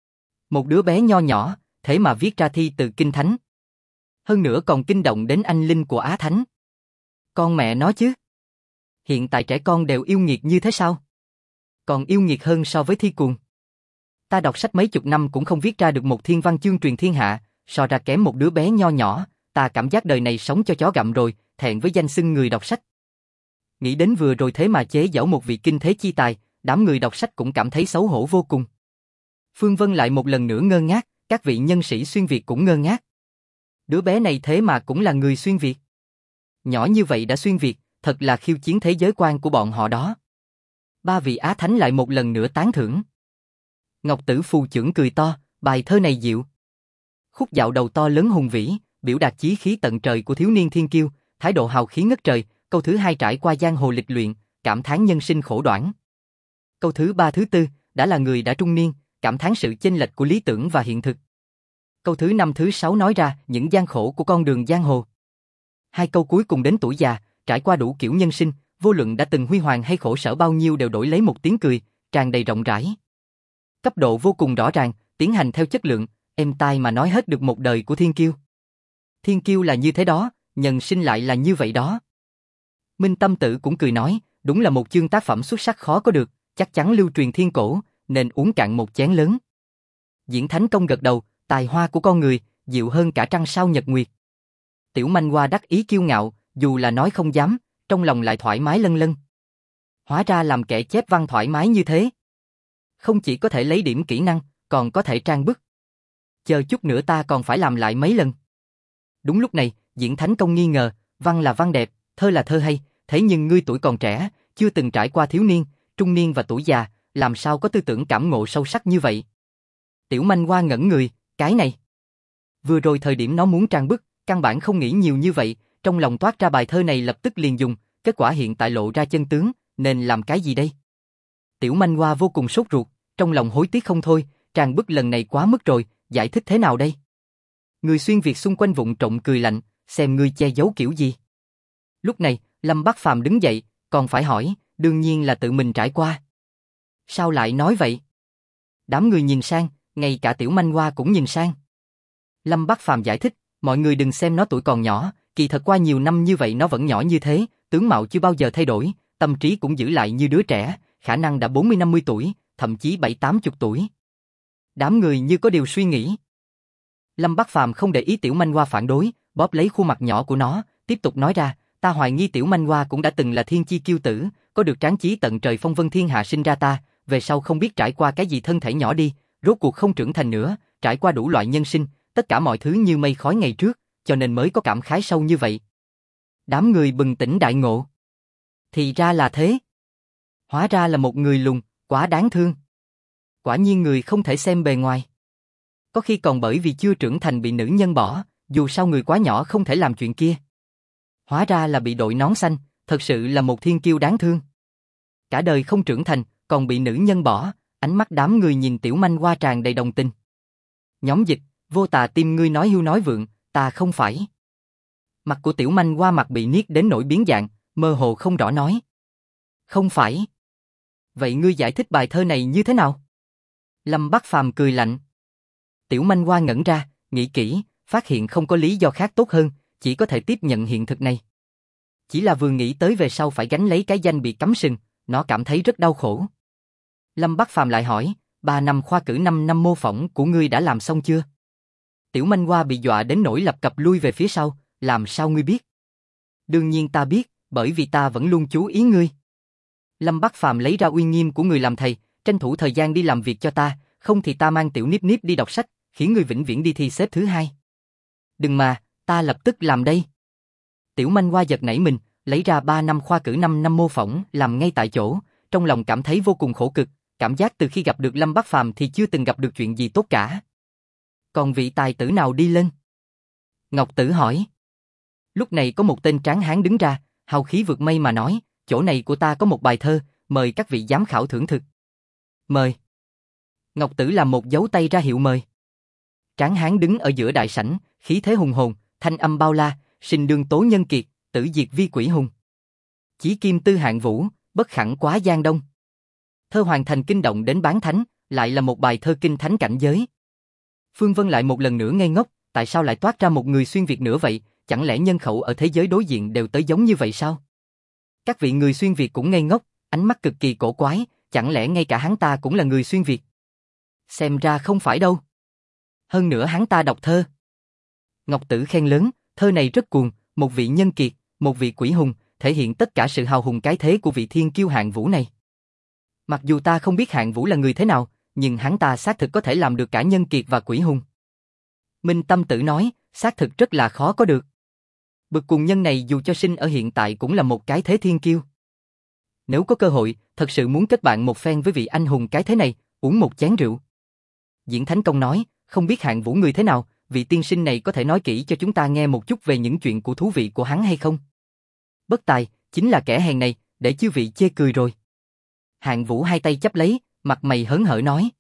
Một đứa bé nho nhỏ, thế mà viết ra thi từ kinh thánh. Hơn nữa còn kinh động đến anh linh của Á Thánh. Con mẹ nó chứ. Hiện tại trẻ con đều yêu nghiệt như thế sao? Còn yêu nghiệt hơn so với thi cuồng. Ta đọc sách mấy chục năm cũng không viết ra được một thiên văn chương truyền thiên hạ, so ra kém một đứa bé nho nhỏ, ta cảm giác đời này sống cho chó gặm rồi, thẹn với danh xưng người đọc sách. Nghĩ đến vừa rồi thế mà chế giễu một vị kinh thế chi tài, đám người đọc sách cũng cảm thấy xấu hổ vô cùng. Phương Vân lại một lần nữa ngơ ngác, các vị nhân sĩ xuyên Việt cũng ngơ ngác. Đứa bé này thế mà cũng là người xuyên Việt. Nhỏ như vậy đã xuyên Việt, thật là khiêu chiến thế giới quan của bọn họ đó. 3 vị Á Thánh lại một lần nữa tán thưởng. Ngọc Tử phù trưởng cười to, bài thơ này diệu. Khúc dạo đầu to lớn hùng vĩ, biểu đạt chí khí tận trời của thiếu niên thiên kiêu, thái độ hào khí ngất trời. Câu thứ 2 trải qua giang hồ lịch luyện, cảm thán nhân sinh khổ đoản. Câu thứ 3 thứ 4, đã là người đã trung niên, cảm thán sự chênh lệch của lý tưởng và hiện thực. Câu thứ 5 thứ 6 nói ra những gian khổ của con đường giang hồ. 2 câu cuối cùng đến tuổi già, trải qua đủ kiểu nhân sinh, vô luận đã từng huy hoàng hay khổ sở bao nhiêu đều đổi lấy một tiếng cười, tràn đầy rộng rãi. Cấp độ vô cùng rõ ràng, tiến hành theo chất lượng, êm tai mà nói hết được một đời của thiên kiêu. Thiên kiêu là như thế đó, nhân sinh lại là như vậy đó. Minh Tâm Tử cũng cười nói, đúng là một chương tác phẩm xuất sắc khó có được, chắc chắn lưu truyền thiên cổ, nên uống cạn một chén lớn. Diễn Thánh Công gật đầu, tài hoa của con người, dịu hơn cả trăng sao nhật nguyệt. Tiểu Manh Hoa đắc ý kiêu ngạo, dù là nói không dám, trong lòng lại thoải mái lân lân. Hóa ra làm kẻ chép văn thoải mái như thế. Không chỉ có thể lấy điểm kỹ năng, còn có thể trang bức. Chờ chút nữa ta còn phải làm lại mấy lần. Đúng lúc này, Diễn Thánh Công nghi ngờ, văn là văn đẹp, thơ là thơ hay, thế nhưng ngươi tuổi còn trẻ, chưa từng trải qua thiếu niên, trung niên và tuổi già, làm sao có tư tưởng cảm ngộ sâu sắc như vậy? Tiểu Manh Hoa ngẩn người, cái này. Vừa rồi thời điểm nó muốn trang bức, căn bản không nghĩ nhiều như vậy, trong lòng toát ra bài thơ này lập tức liền dùng, kết quả hiện tại lộ ra chân tướng, nên làm cái gì đây? Tiểu Manh Hoa vô cùng sốt ruột, trong lòng hối tiếc không thôi, trang bức lần này quá mức rồi, giải thích thế nào đây? Người xuyên Việt xung quanh vụng trộm cười lạnh, xem ngươi che giấu kiểu gì. Lúc này, Lâm Bắc Phàm đứng dậy, còn phải hỏi, đương nhiên là tự mình trải qua. Sao lại nói vậy? Đám người nhìn sang, ngay cả Tiểu Manh Hoa cũng nhìn sang. Lâm Bắc Phàm giải thích, mọi người đừng xem nó tuổi còn nhỏ, kỳ thật qua nhiều năm như vậy nó vẫn nhỏ như thế, tướng mạo chưa bao giờ thay đổi, tâm trí cũng giữ lại như đứa trẻ, khả năng đã 40-50 tuổi, thậm chí 7-80 tuổi. Đám người như có điều suy nghĩ. Lâm Bắc Phàm không để ý Tiểu Manh Hoa phản đối, bóp lấy khuôn mặt nhỏ của nó, tiếp tục nói ra, ta hoài nghi Tiểu Manh Hoa cũng đã từng là thiên chi kiêu tử, có được tráng chí tận trời phong vân thiên hạ sinh ra ta, về sau không biết trải qua cái gì thân thể nhỏ đi, rốt cuộc không trưởng thành nữa, trải qua đủ loại nhân sinh, tất cả mọi thứ như mây khói ngày trước, cho nên mới có cảm khái sâu như vậy. Đám người bừng tỉnh đại ngộ. Thì ra là thế. Hóa ra là một người lùn, quá đáng thương. Quả nhiên người không thể xem bề ngoài. Có khi còn bởi vì chưa trưởng thành bị nữ nhân bỏ, dù sao người quá nhỏ không thể làm chuyện kia. Hóa ra là bị đội nón xanh, thật sự là một thiên kiêu đáng thương. Cả đời không trưởng thành, còn bị nữ nhân bỏ, ánh mắt đám người nhìn Tiểu Manh Hoa tràn đầy đồng tình. Nhóm dịch, vô tà tim ngươi nói hưu nói vượng, ta không phải. Mặt của Tiểu Manh Hoa mặt bị niết đến nỗi biến dạng, mơ hồ không rõ nói. Không phải. Vậy ngươi giải thích bài thơ này như thế nào? Lâm Bắc Phàm cười lạnh. Tiểu Manh Hoa ngẩn ra, nghĩ kỹ, phát hiện không có lý do khác tốt hơn, chỉ có thể tiếp nhận hiện thực này. Chỉ là vừa nghĩ tới về sau phải gánh lấy cái danh bị cắm sừng, nó cảm thấy rất đau khổ. Lâm Bắc Phàm lại hỏi, 3 năm khoa cử 5 năm mô phỏng của ngươi đã làm xong chưa? Tiểu Manh Hoa bị dọa đến nỗi lập cập lui về phía sau, làm sao ngươi biết? Đương nhiên ta biết, bởi vì ta vẫn luôn chú ý ngươi. Lâm Bắc Phàm lấy ra uy nghiêm của người làm thầy, tranh thủ thời gian đi làm việc cho ta, không thì ta mang Tiểu Niếp Niếp đi đọc sách, khiến ngươi vĩnh viễn đi thi xếp thứ 2. Đừng mà, ta lập tức làm đây. Tiểu Manh Hoa giật nảy mình, lấy ra 3 năm khoa cử 5 năm mô phỏng, làm ngay tại chỗ, trong lòng cảm thấy vô cùng khổ cực, cảm giác từ khi gặp được Lâm Bắc Phàm thì chưa từng gặp được chuyện gì tốt cả. Còn vị tài tử nào đi lên? Ngọc Tử hỏi. Lúc này có một tên tráng hán đứng ra, hào khí vượt mây mà nói, chỗ này của ta có một bài thơ, mời các vị giám khảo thưởng thức. Mời. Ngọc Tử làm một dấu tay ra hiệu mời. Tráng hán đứng ở giữa đại sảnh, khí thế hùng hồn, thanh âm bao la, sinh đương tố nhân kiệt, tử diệt vi quỷ hùng. Chí kim tư hạng vũ, bất khẳng quá gian đông. Thơ hoàn thành kinh động đến bán thánh, lại là một bài thơ kinh thánh cảnh giới. Phương Vân lại một lần nữa ngây ngốc, tại sao lại toát ra một người xuyên Việt nữa vậy, chẳng lẽ nhân khẩu ở thế giới đối diện đều tới giống như vậy sao? Các vị người xuyên Việt cũng ngây ngốc, ánh mắt cực kỳ cổ quái, chẳng lẽ ngay cả hắn ta cũng là người xuyên Việt? Xem ra không phải đâu. Hơn nữa hắn ta đọc thơ. Ngọc Tử khen lớn, thơ này rất cuồng, một vị nhân kiệt, một vị quỷ hùng, thể hiện tất cả sự hào hùng cái thế của vị thiên kiêu hạng vũ này. Mặc dù ta không biết hạng vũ là người thế nào, nhưng hắn ta xác thực có thể làm được cả nhân kiệt và quỷ hùng. Minh Tâm Tử nói, xác thực rất là khó có được. Bực cùng nhân này dù cho sinh ở hiện tại cũng là một cái thế thiên kiêu. Nếu có cơ hội, thật sự muốn kết bạn một phen với vị anh hùng cái thế này, uống một chén rượu. Diễn Thánh Công nói, không biết hạng vũ người thế nào, vị tiên sinh này có thể nói kỹ cho chúng ta nghe một chút về những chuyện của thú vị của hắn hay không? Bất tài, chính là kẻ hèn này, để chư vị chê cười rồi. Hạng vũ hai tay chấp lấy, mặt mày hớn hở nói.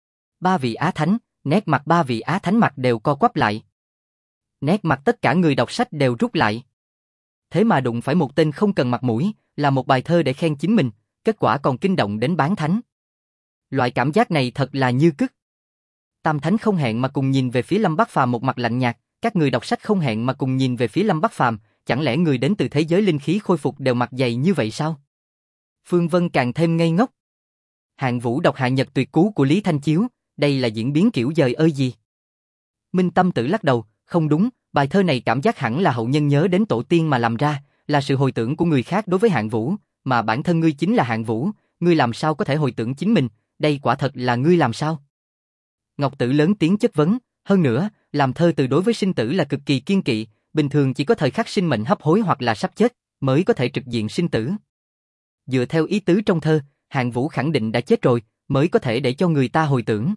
3 vị Á Thánh, nét mặt 3 vị Á Thánh mặt đều co quắp lại. Nét mặt tất cả người đọc sách đều rút lại. thế mà đụng phải một tên không cần mặt mũi, là một bài thơ để khen chính mình, kết quả còn kinh động đến bán thánh. Loại cảm giác này thật là như cứt. Tam thánh không hẹn mà cùng nhìn về phía Lâm Bác Phàm một mặt lạnh nhạt, các người đọc sách không hẹn mà cùng nhìn về phía Lâm Bác Phàm, chẳng lẽ người đến từ thế giới linh khí khôi phục đều mặt dày như vậy sao? Phương Vân càng thêm ngây ngốc. Hạng Vũ đọc Hạ Nhật Tuyệt Cú của Lý Thanh Chiếu, đây là diễn biến kiểu dời ơi gì? Minh Tâm Tử lắc đầu, không đúng, bài thơ này cảm giác hẳn là hậu nhân nhớ đến tổ tiên mà làm ra, là sự hồi tưởng của người khác đối với Hạng Vũ, mà bản thân ngươi chính là Hạng Vũ, ngươi làm sao có thể hồi tưởng chính mình, đây quả thật là ngươi làm sao? Ngọc Tử lớn tiếng chất vấn, hơn nữa, làm thơ từ đối với sinh tử là cực kỳ kiên kỵ, bình thường chỉ có thời khắc sinh mệnh hấp hối hoặc là sắp chết, mới có thể trực diện sinh tử. Dựa theo ý tứ trong thơ, Hạng Vũ khẳng định đã chết rồi, mới có thể để cho người ta hồi tưởng.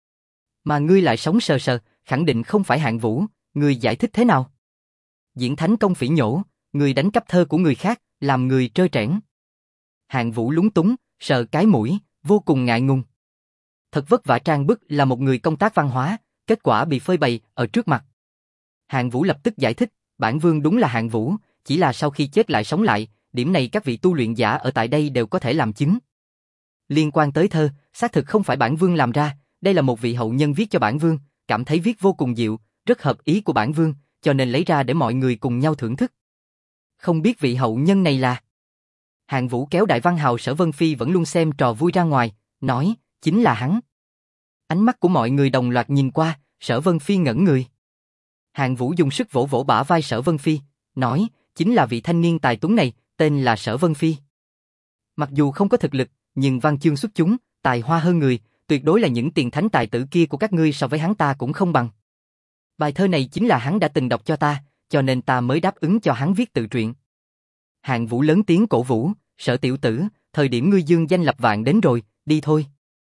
Mà ngươi lại sống sờ sờ, khẳng định không phải Hạng Vũ, ngươi giải thích thế nào? Diễn Thánh Công phỉ nhổ, ngươi đánh cắp thơ của người khác, làm người trơ trẽn. Hạng Vũ lúng túng, sờ cái mũi, vô cùng ngại ngùng. Thật vất vả trang bức là một người công tác văn hóa, kết quả bị phơi bày ở trước mặt. Hạng Vũ lập tức giải thích, bản vương đúng là Hạng Vũ, chỉ là sau khi chết lại sống lại, điểm này các vị tu luyện giả ở tại đây đều có thể làm chứng. Liên quan tới thơ, xác thực không phải bản vương làm ra, đây là một vị hậu nhân viết cho bản vương, cảm thấy viết vô cùng dịu, rất hợp ý của bản vương, cho nên lấy ra để mọi người cùng nhau thưởng thức. Không biết vị hậu nhân này là... Hạng Vũ kéo Đại Văn Hào Sở Vân Phi vẫn luôn xem trò vui ra ngoài, nói, chính là hắn. Ánh mắt của mọi người đồng loạt nhìn qua, Sở Vân Phi ngẩn người. Hạng Vũ dùng sức vỗ vỗ bả vai Sở Vân Phi, nói, chính là vị thanh niên tài tuấn này, tên là Sở Vân Phi. Mặc dù không có thực lực, nhưng văn chương xuất chúng, tài hoa hơn người, tuyệt đối là những tiền thánh tài tử kia của các ngươi so với hắn ta cũng không bằng. Bài thơ này chính là hắn đã từng đọc cho ta, cho nên ta mới đáp ứng cho hắn viết tự truyện. Hạng Vũ lớn tiếng cổ vũ, Sở tiểu tử, thời điểm ngươi dương danh lập vạn đến rồi, đi thôi.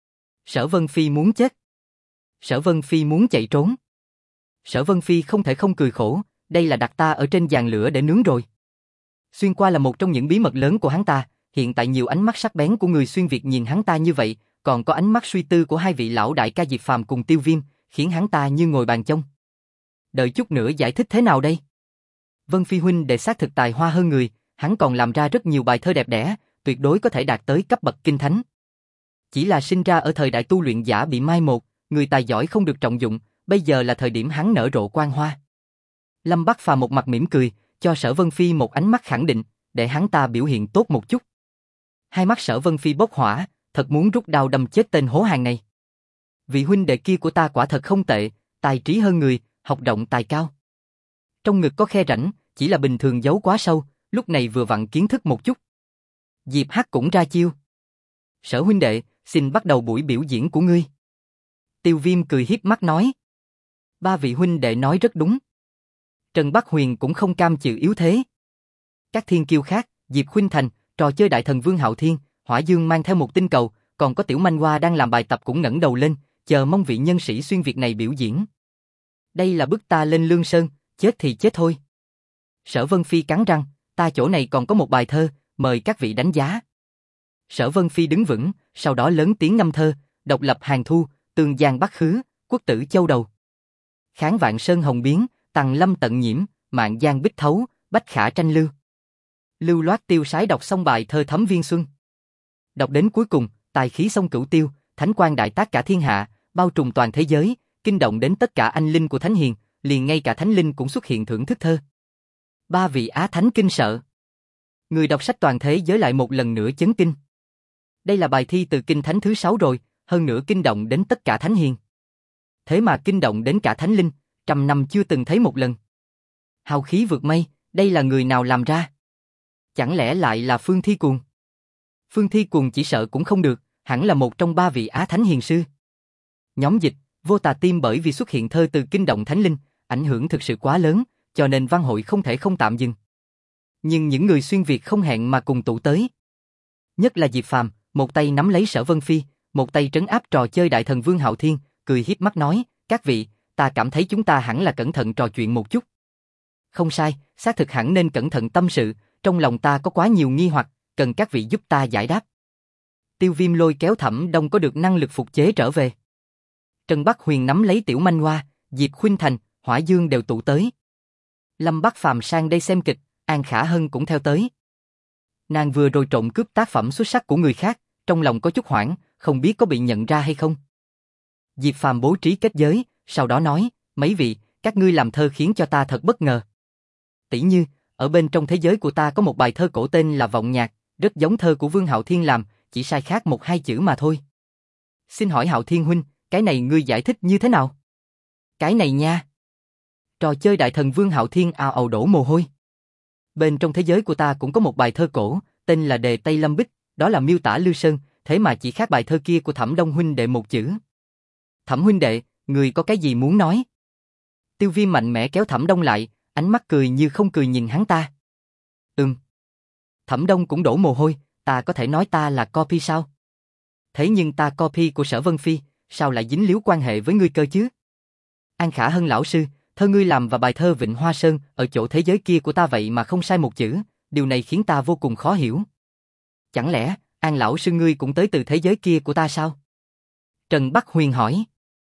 Sở Vân Phi muốn chết. Sở Vân Phi muốn chạy trốn. Sở Vân Phi không thể không cười khổ, đây là đặt ta ở trên giàn lửa để nướng rồi. Xuyên qua là một trong những bí mật lớn của hắn ta, hiện tại nhiều ánh mắt sắc bén của người xuyên Việt nhìn hắn ta như vậy, còn có ánh mắt suy tư của hai vị lão đại ca Diệp Phàm cùng Tiêu Viêm, khiến hắn ta như ngồi bàn chông. Đợi chút nữa giải thích thế nào đây? Vân Phi huynh để xác thực tài hoa hơn người, hắn còn làm ra rất nhiều bài thơ đẹp đẽ, tuyệt đối có thể đạt tới cấp bậc kinh thánh. Chỉ là sinh ra ở thời đại tu luyện giả bị mai một, người tài giỏi không được trọng dụng, bây giờ là thời điểm hắn nở rộ quang hoa. Lâm Bắc Phàm một mặt mỉm cười, cho Sở Vân Phi một ánh mắt khẳng định, để hắn ta biểu hiện tốt một chút. Hai mắt Sở Vân Phi bốc hỏa, thật muốn rút đao đâm chết tên hố hàng này. Vị huynh đệ kia của ta quả thật không tệ, tài trí hơn người, học rộng tài cao. Trong ngực có khe rãnh, chỉ là bình thường giấu quá sâu, lúc này vừa vặn kiến thức một chút. Diệp Hắc cũng ra chiêu. Sở huynh đệ, xin bắt đầu buổi biểu diễn của ngươi. Tiêu Viêm cười hiếp mắt nói. Ba vị huynh đệ nói rất đúng. Trần Bắc Huyền cũng không cam chịu yếu thế. Các thiên kiêu khác, Diệp Khuynh Thành, trò chơi đại thần Vương Hạo Thiên, Hỏa Dương mang theo một tinh cầu, còn có Tiểu Manh Hoa đang làm bài tập cũng ngẩng đầu lên, chờ mong vị nhân sĩ xuyên Việt này biểu diễn. Đây là bức ta lên Lương Sơn, chết thì chết thôi. Sở Vân Phi cắn răng, ta chỗ này còn có một bài thơ, mời các vị đánh giá. Sở Vân Phi đứng vững, sau đó lớn tiếng ngâm thơ, độc lập hàng thu, tường giang bắc khứ, quốc tử châu đầu. Kháng vạn sơn hồng biến, tằng lâm tận nhiễm, mạng giang bích thấu, bách khả tranh lưu. Lưu loát tiêu sái đọc xong bài thơ Thấm Viên Xuân. Đọc đến cuối cùng, tài khí sông cửu tiêu, thánh quang đại tác cả thiên hạ, bao trùm toàn thế giới, kinh động đến tất cả anh linh của thánh hiền, liền ngay cả thánh linh cũng xuất hiện thưởng thức thơ. Ba vị á thánh kinh sợ. Người đọc sách toàn thế giới lại một lần nữa chấn kinh. Đây là bài thi từ kinh thánh thứ 6 rồi, hơn nữa kinh động đến tất cả thánh hiền. Thế mà kinh động đến cả thánh linh, trăm năm chưa từng thấy một lần. Hào khí vượt mây, đây là người nào làm ra? Chẳng lẽ lại là Phương Thi Cuồng? Phương Thi Cuồng chỉ sợ cũng không được, hẳn là một trong ba vị á thánh hiền sư. Nhóm dịch, vô tà tim bởi vì xuất hiện thơ từ kinh động thánh linh, ảnh hưởng thực sự quá lớn, cho nên văn hội không thể không tạm dừng. Nhưng những người xuyên Việt không hẹn mà cùng tụ tới. Nhất là Diệp Phàm, một tay nắm lấy Sở Vân Phi, một tay trấn áp trò chơi đại thần Vương Hạo Thiên, cười hiếp mắt nói, các vị, ta cảm thấy chúng ta hẳn là cẩn thận trò chuyện một chút. Không sai, xác thực hẳn nên cẩn thận tâm sự, trong lòng ta có quá nhiều nghi hoặc, cần các vị giúp ta giải đáp. Tiêu Viêm lôi kéo Thẩm Đông có được năng lực phục chế trở về. Trần Bắc Huyền nắm lấy Tiểu Manh Hoa, Diệp Khuynh Thành, Hỏa Dương đều tụ tới. Lâm Bắc Phàm sang đây xem kịch, An Khả Hân cũng theo tới. Nàng vừa rồi trộm cướp tác phẩm xuất sắc của người khác, trong lòng có chút hoảng, không biết có bị nhận ra hay không. Diệp Phàm bố trí kết giới, sau đó nói, mấy vị, các ngươi làm thơ khiến cho ta thật bất ngờ. Tỷ như, ở bên trong thế giới của ta có một bài thơ cổ tên là Vọng Nhạc, rất giống thơ của Vương Hạo Thiên làm, chỉ sai khác một hai chữ mà thôi. Xin hỏi Hạo Thiên huynh, cái này ngươi giải thích như thế nào? Cái này nha. Trò chơi đại thần Vương Hạo Thiên ào ào đổ mồ hôi. Bên trong thế giới của ta cũng có một bài thơ cổ, tên là Đề Tây Lâm Bích, đó là miêu tả Lư Sơn, thế mà chỉ khác bài thơ kia của Thẩm Đông huynh đệ một chữ. Thẩm huynh đệ, người có cái gì muốn nói? Tiêu Viêm mạnh mẽ kéo Thẩm Đông lại, ánh mắt cười như không cười nhìn hắn ta. Thẩm Đông cũng đổ mồ hôi, ta có thể nói ta là copy sao? Thế nhưng ta copy của Sở Vân Phi, sao lại dính líu quan hệ với ngươi cơ chứ? An Khả Hân lão sư, thơ ngươi làm và bài thơ Vịnh Hoa Sơn ở chỗ thế giới kia của ta vậy mà không sai một chữ, điều này khiến ta vô cùng khó hiểu. Chẳng lẽ, An lão sư ngươi cũng tới từ thế giới kia của ta sao? Trần Bắc Huyền hỏi.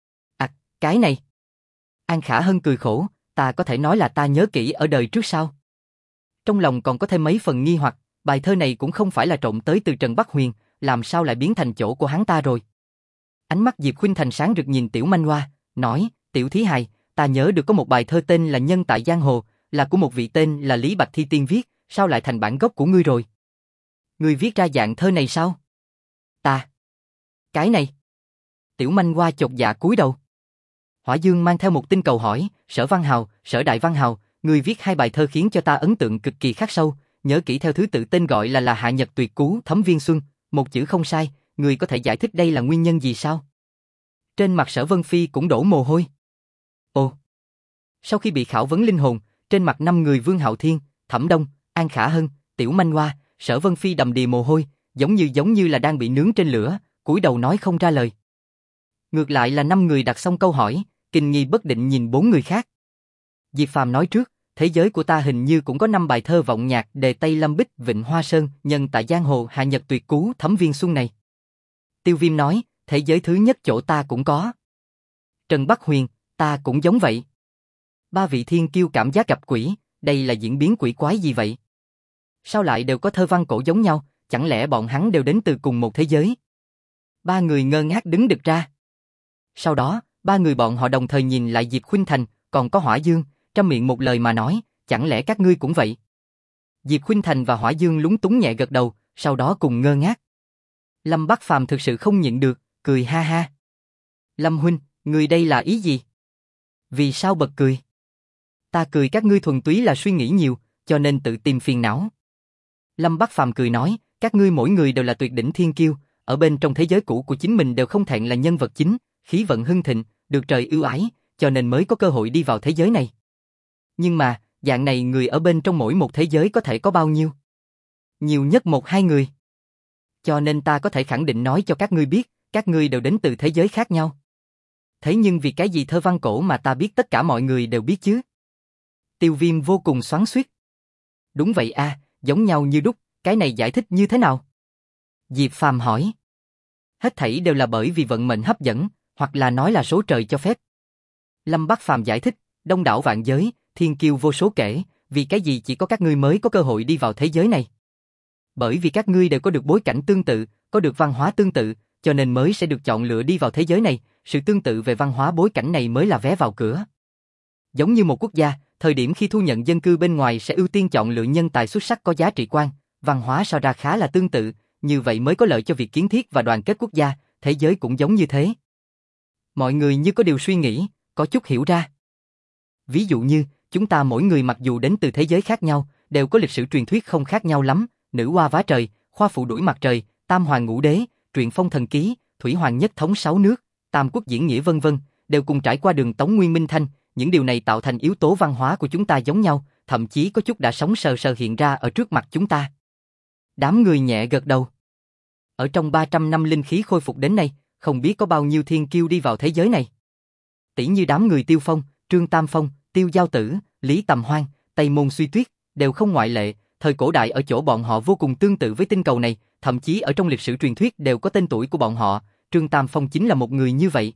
Cái này. An Khả Hân cười khổ, ta có thể nói là ta nhớ kỹ ở đời trước sao? Trong lòng còn có thêm mấy phần nghi hoặc, bài thơ này cũng không phải là trộm tới từ Trần Bắc Huyền, làm sao lại biến thành chỗ của hắn ta rồi? Ánh mắt Diệp Khuynh Thành sáng rực nhìn Tiểu Manh Hoa, nói, Tiểu Thí Hài, ta nhớ được có một bài thơ tên là Nhân tại Giang Hồ, là của một vị tên là Lý Bạch Thi Tiên viết, sao lại thành bản gốc của ngươi rồi? Ngươi viết ra dạng thơ này sao? Ta. Cái này. Tiểu Manh Hoa chột dạ cúi đầu. Hỏa Dương mang theo một tinh cầu hỏi, Sở Văn Hào, Sở Đại Văn Hào, ngươi viết hai bài thơ khiến cho ta ấn tượng cực kỳ khắc sâu, nhớ kỹ theo thứ tự tên gọi là Hạ Nhật Tuyệt Cú, Thấm Viên Xuân, một chữ không sai, ngươi có thể giải thích đây là nguyên nhân gì sao? Trên mặt Sở Vân Phi cũng đổ mồ hôi. Ồ. Sau khi bị khảo vấn linh hồn, trên mặt 5 người Vương Hạo Thiên, Thẩm Đông, An Khả Hân, Tiểu Manh Hoa, Sở Vân Phi đầm đìa mồ hôi, giống như là đang bị nướng trên lửa, cúi đầu nói không ra lời. Ngược lại là 5 người đặt xong câu hỏi, kinh nghi bất định nhìn 4 người khác. Diệp Phàm nói trước, thế giới của ta hình như cũng có 5 bài thơ Vọng Nhạc, Đề Tây Lâm Bích, Vịnh Hoa Sơn, Nhân tại Giang Hồ, Hạ Nhật Tuyệt Cú, Thấm Viên Xuân này. Tiêu Viêm nói, thế giới thứ nhất chỗ ta cũng có. Trần Bắc Huyền, ta cũng giống vậy. 3 vị thiên kiêu cảm giác gặp quỷ, đây là diễn biến quỷ quái gì vậy? Sao lại đều có thơ văn cổ giống nhau, chẳng lẽ bọn hắn đều đến từ cùng một thế giới? 3 người ngơ ngác đứng đực ra. Sau đó, 3 người bọn họ đồng thời nhìn lại Diệp Khuynh Thành, còn có Hỏa Dương, trăm miệng một lời mà nói, chẳng lẽ các ngươi cũng vậy? Diệp Khuynh Thành và Hỏa Dương lúng túng nhẹ gật đầu, sau đó cùng ngơ ngác. Lâm Bắc Phàm thực sự không nhịn được, cười ha ha. Lâm huynh, ngươi đây là ý gì? Vì sao bật cười? Ta cười các ngươi thuần túy là suy nghĩ nhiều, cho nên tự tìm phiền não. Lâm Bắc Phàm cười nói, các ngươi mỗi người đều là tuyệt đỉnh thiên kiêu, ở bên trong thế giới cũ của chính mình đều không thẹn là nhân vật chính, khí vận hưng thịnh, được trời ưu ái, cho nên mới có cơ hội đi vào thế giới này. Nhưng mà, dạng này người ở bên trong mỗi một thế giới có thể có bao nhiêu? Nhiều nhất 1-2 người. Cho nên ta có thể khẳng định nói cho các ngươi biết, các ngươi đều đến từ thế giới khác nhau. Thế nhưng vì cái gì thơ văn cổ mà ta biết tất cả mọi người đều biết chứ? Tiêu Viêm vô cùng xoắn xuýt. Đúng vậy a, giống nhau như đúc, cái này giải thích như thế nào? Diệp Phàm hỏi. Hết thảy đều là bởi vì vận mệnh hấp dẫn, hoặc là nói là số trời cho phép. Lâm Bắc Phàm giải thích, đông đảo vạn giới, thiên kiêu vô số kể, vì cái gì chỉ có các ngươi mới có cơ hội đi vào thế giới này? Bởi vì các ngươi đều có được bối cảnh tương tự, có được văn hóa tương tự, cho nên mới sẽ được chọn lựa đi vào thế giới này, sự tương tự về văn hóa bối cảnh này mới là vé vào cửa. Giống như một quốc gia, thời điểm khi thu nhận dân cư bên ngoài sẽ ưu tiên chọn lựa nhân tài xuất sắc có giá trị quan, văn hóa so ra khá là tương tự, như vậy mới có lợi cho việc kiến thiết và đoàn kết quốc gia, thế giới cũng giống như thế. Mọi người như có điều suy nghĩ, có chút hiểu ra. Ví dụ như, chúng ta mỗi người mặc dù đến từ thế giới khác nhau, đều có lịch sử truyền thuyết không khác nhau lắm, nữ hoa vá trời, khoa phụ đuổi mặt trời, tam hoàng ngũ đế, truyện phong thần ký, thủy hoàng nhất thống 6 nước, tam quốc diễn nghĩa vân vân, đều cùng trải qua đường Tống Nguyên Minh Thanh, những điều này tạo thành yếu tố văn hóa của chúng ta giống nhau, thậm chí có chút đã sống sờ sờ hiện ra ở trước mặt chúng ta. Đám người nhẹ gật đầu. Ở trong 300 năm linh khí khôi phục đến nay, không biết có bao nhiêu thiên kiêu đi vào thế giới này. Tỷ như đám người Tiêu Phong, Trương Tam Phong, Tiêu Giao Tử, Lý Tầm Hoan, Tây Môn Suy Tuyết, đều không ngoại lệ, thời cổ đại ở chỗ bọn họ vô cùng tương tự với tinh cầu này, thậm chí ở trong lịch sử truyền thuyết đều có tên tuổi của bọn họ, Trương Tam Phong chính là một người như vậy.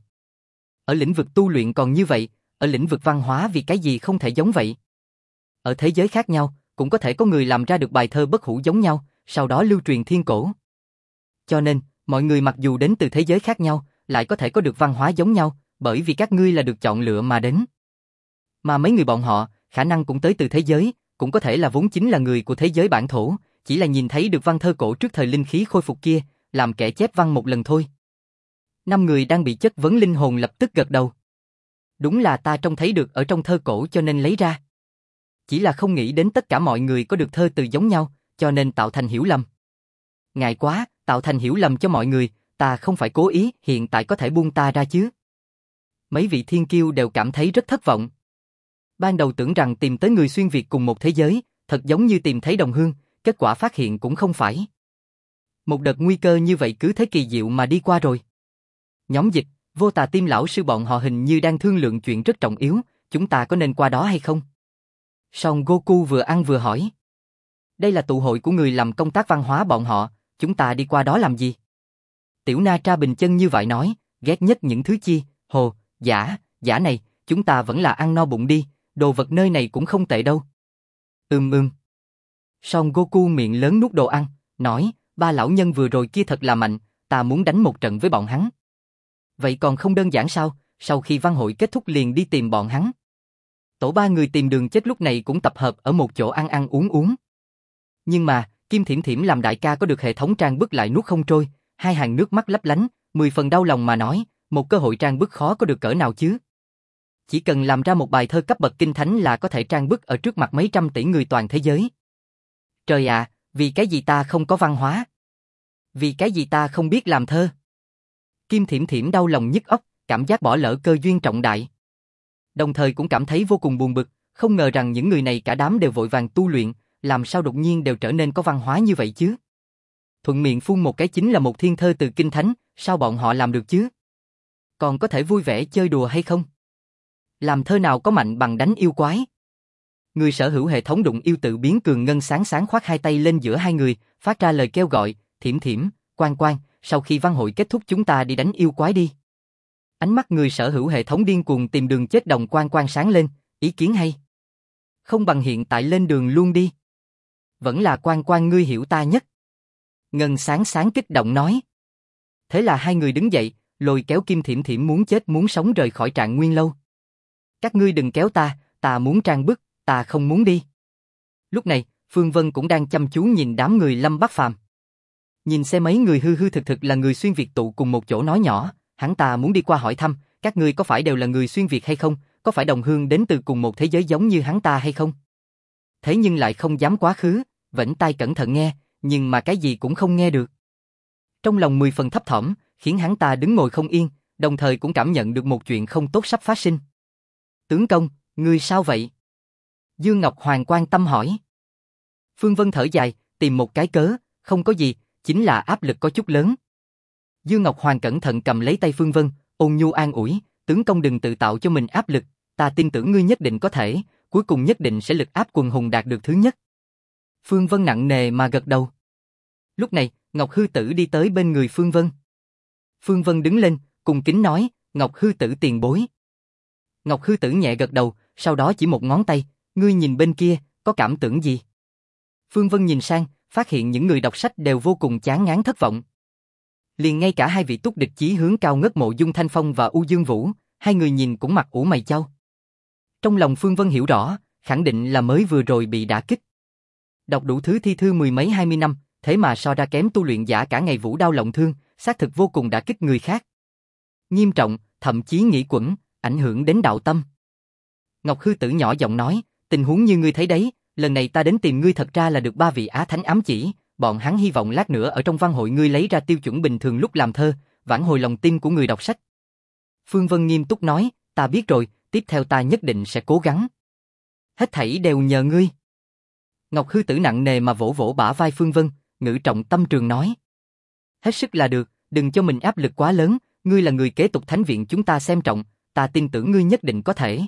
Ở lĩnh vực tu luyện còn như vậy, ở lĩnh vực văn hóa vì cái gì không thể giống vậy? Ở thế giới khác nhau, cũng có thể có người làm ra được bài thơ bất hủ giống nhau, sau đó lưu truyền thiên cổ. Cho nên, mọi người mặc dù đến từ thế giới khác nhau, lại có thể có được văn hóa giống nhau, bởi vì các ngươi là được chọn lựa mà đến. Mà mấy người bọn họ, khả năng cũng tới từ thế giới, cũng có thể là vốn chính là người của thế giới bản thổ, chỉ là nhìn thấy được văn thơ cổ trước thời linh khí khôi phục kia, làm kẻ chép văn một lần thôi. 5 người đang bị chất vấn linh hồn lập tức gật đầu. Đúng là ta trông thấy được ở trong thơ cổ cho nên lấy ra. Chỉ là không nghĩ đến tất cả mọi người có được thơ từ giống nhau, cho nên tạo thành hiểu lầm. Ngại quá, tạo thành hiểu lầm cho mọi người, ta không phải cố ý, hiện tại có thể buông ta ra chứ. Mấy vị thiên kiêu đều cảm thấy rất thất vọng. Ban đầu tưởng rằng tìm tới người xuyên Việt cùng một thế giới, thật giống như tìm thấy đồng hương, kết quả phát hiện cũng không phải. Một đợt nguy cơ như vậy cứ thế kỳ diệu mà đi qua rồi. Nhóm dịch, Vô Tà Tim lão sư bọn họ hình như đang thương lượng chuyện rất trọng yếu, chúng ta có nên qua đó hay không? Son Goku vừa ăn vừa hỏi. Đây là tụ hội của người làm công tác văn hóa bọn họ, chúng ta đi qua đó làm gì? Tiểu Na Tra bình chân như vậy nói, ghét nhất những thứ chi, hồ, giả này, chúng ta vẫn là ăn no bụng đi, đồ vật nơi này cũng không tệ đâu. Son Goku miệng lớn nuốt đồ ăn, nói, ba lão nhân vừa rồi kia thật là mạnh, ta muốn đánh một trận với bọn hắn. Vậy còn không đơn giản sao, sau khi văn hội kết thúc liền đi tìm bọn hắn. Tổ 3 người tìm đường chết lúc này cũng tập hợp ở một chỗ ăn uống. Nhưng mà, Kim Thiểm Thiểm làm đại ca có được hệ thống trang bức lại nuốt không trôi, hai hàng nước mắt lấp lánh, 10 phần đau lòng mà nói, một cơ hội trang bức khó có được cỡ nào chứ. Chỉ cần làm ra một bài thơ cấp bậc kinh thánh là có thể trang bức ở trước mặt mấy trăm tỷ người toàn thế giới. Trời ạ, vì cái gì ta không có văn hóa? Vì cái gì ta không biết làm thơ? Kim Thiểm Thiểm đau lòng nhức óc, cảm giác bỏ lỡ cơ duyên trọng đại. Đồng thời cũng cảm thấy vô cùng buồn bực, không ngờ rằng những người này cả đám đều vội vàng tu luyện, làm sao đột nhiên đều trở nên có văn hóa như vậy chứ? Thuận miệng phun một cái chính là một thiên thơ từ kinh thánh, sao bọn họ làm được chứ? Còn có thể vui vẻ chơi đùa hay không? Làm thơ nào có mạnh bằng đánh yêu quái? Người sở hữu hệ thống đụng yêu tự biến cường ngân sáng sáng khoát hai tay lên giữa hai người, phát ra lời kêu gọi, Thiểm Thiểm, Quang Quang, sau khi văn hội kết thúc chúng ta đi đánh yêu quái đi. Ánh mắt người sở hữu hệ thống điên cuồng tìm đường chết đồng Quang Quang sáng lên, ý kiến hay. Không bằng hiện tại lên đường luôn đi. Vẫn là Quang Quang ngươi hiểu ta nhất. Ngân sáng sáng kích động nói. Thế là hai người đứng dậy, lôi kéo Kim Thiểm Thiểm muốn chết muốn sống rời khỏi Trạng Nguyên lâu. Các ngươi đừng kéo ta muốn trang bức, ta không muốn đi. Lúc này, Phương Vân cũng đang chăm chú nhìn đám người Lâm Bắc Phàm. Nhìn xem mấy người hư hư thực là người xuyên Việt tụ cùng một chỗ nói nhỏ, hắn ta muốn đi qua hỏi thăm, các ngươi có phải đều là người xuyên Việt hay không, có phải đồng hương đến từ cùng một thế giới giống như hắn ta hay không? Thế nhưng lại không dám quá khứ, vểnh tai cẩn thận nghe, nhưng mà cái gì cũng không nghe được. Trong lòng 10 phần thấp thỏm, khiến hắn ta đứng ngồi không yên, đồng thời cũng cảm nhận được một chuyện không tốt sắp phát sinh. Tướng công, ngươi sao vậy? Dương Ngọc Hoàng quan tâm hỏi. Phương Vân thở dài, tìm một cái cớ, không có gì, chính là áp lực có chút lớn. Dương Ngọc Hoàng cẩn thận cầm lấy tay Phương Vân, ôn nhu an ủi, tướng công đừng tự tạo cho mình áp lực, ta tin tưởng ngươi nhất định có thể, cuối cùng nhất định sẽ lực áp quần hùng đạt được thứ nhất. Phương Vân nặng nề mà gật đầu. Lúc này, Ngọc Hư Tử đi tới bên người Phương Vân. Phương Vân đứng lên, cung kính nói, Ngọc Hư Tử tiền bối. Ngọc Hư Tử nhẹ gật đầu, sau đó chỉ một ngón tay, ngươi nhìn bên kia, có cảm tưởng gì? Phương Vân nhìn sang, phát hiện những người đọc sách đều vô cùng chán ngán thất vọng. Liền ngay cả hai vị túc địch chí hướng cao ngất Mộ Dung Thanh Phong và U Dương Vũ, hai người nhìn cũng mặt ủ mày chau. Trong lòng Phương Vân hiểu rõ, khẳng định là mới vừa rồi bị đả kích. Đọc đủ thứ thi thư 10 mấy 20 năm, thế mà so ra kém tu luyện giả cả ngày vũ đao lộng thương, xác thực vô cùng đả kích người khác. Nghiêm trọng, thậm chí nghĩ quẩn, ảnh hưởng đến đạo tâm. Ngọc Hư Tử nhỏ giọng nói, tình huống như ngươi thấy đấy, lần này ta đến tìm ngươi thật ra là được 3 vị Á Thánh ám chỉ, bọn hắn hy vọng lát nữa ở trong văn hội ngươi lấy ra tiêu chuẩn bình thường lúc làm thơ, vãn hồi lòng tin của người đọc sách. Phương Vân nghiêm túc nói, ta biết rồi, tiếp theo ta nhất định sẽ cố gắng. Hết thảy đều nhờ ngươi. Ngọc Hư Tử nặng nề mà vỗ vỗ bả vai Phương Vân, ngữ trọng tâm trường nói. Hết sức là được, đừng cho mình áp lực quá lớn, ngươi là người kế tục thánh viện chúng ta xem trọng, ta tin tưởng ngươi nhất định có thể.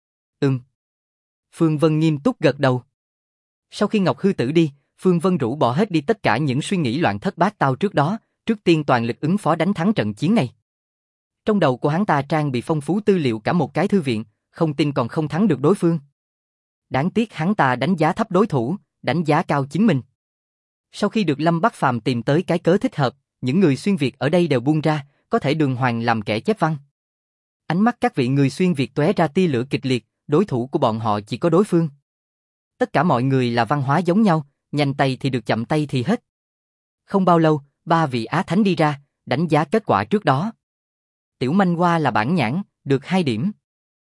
Phương Vân nghiêm túc gật đầu. Sau khi Ngọc Hư Tử đi, Phương Vân rũ bỏ hết đi tất cả những suy nghĩ loạn thất bát tao trước đó, trước tiên toàn lực ứng phó đánh thắng trận chiến này. Trong đầu của hắn ta trang bị phong phú tư liệu cả một cái thư viện, không tin còn không thắng được đối phương. Đáng tiếc hắn ta đánh giá thấp đối thủ, đánh giá cao chính mình. Sau khi được Lâm Bắc Phàm tìm tới cái cớ thích hợp, những người xuyên Việt ở đây đều buông ra, có thể đường hoàng làm kẻ chép văn. Ánh mắt các vị người xuyên Việt tóe ra tia lửa kịch liệt, đối thủ của bọn họ chỉ có đối phương. Tất cả mọi người là văn hóa giống nhau, nhanh tay thì được chậm tay thì hết. Không bao lâu, 3 vị Á Thánh đi ra, đánh giá kết quả trước đó. Tiểu Manh Hoa là bản nhãn, được 2 điểm.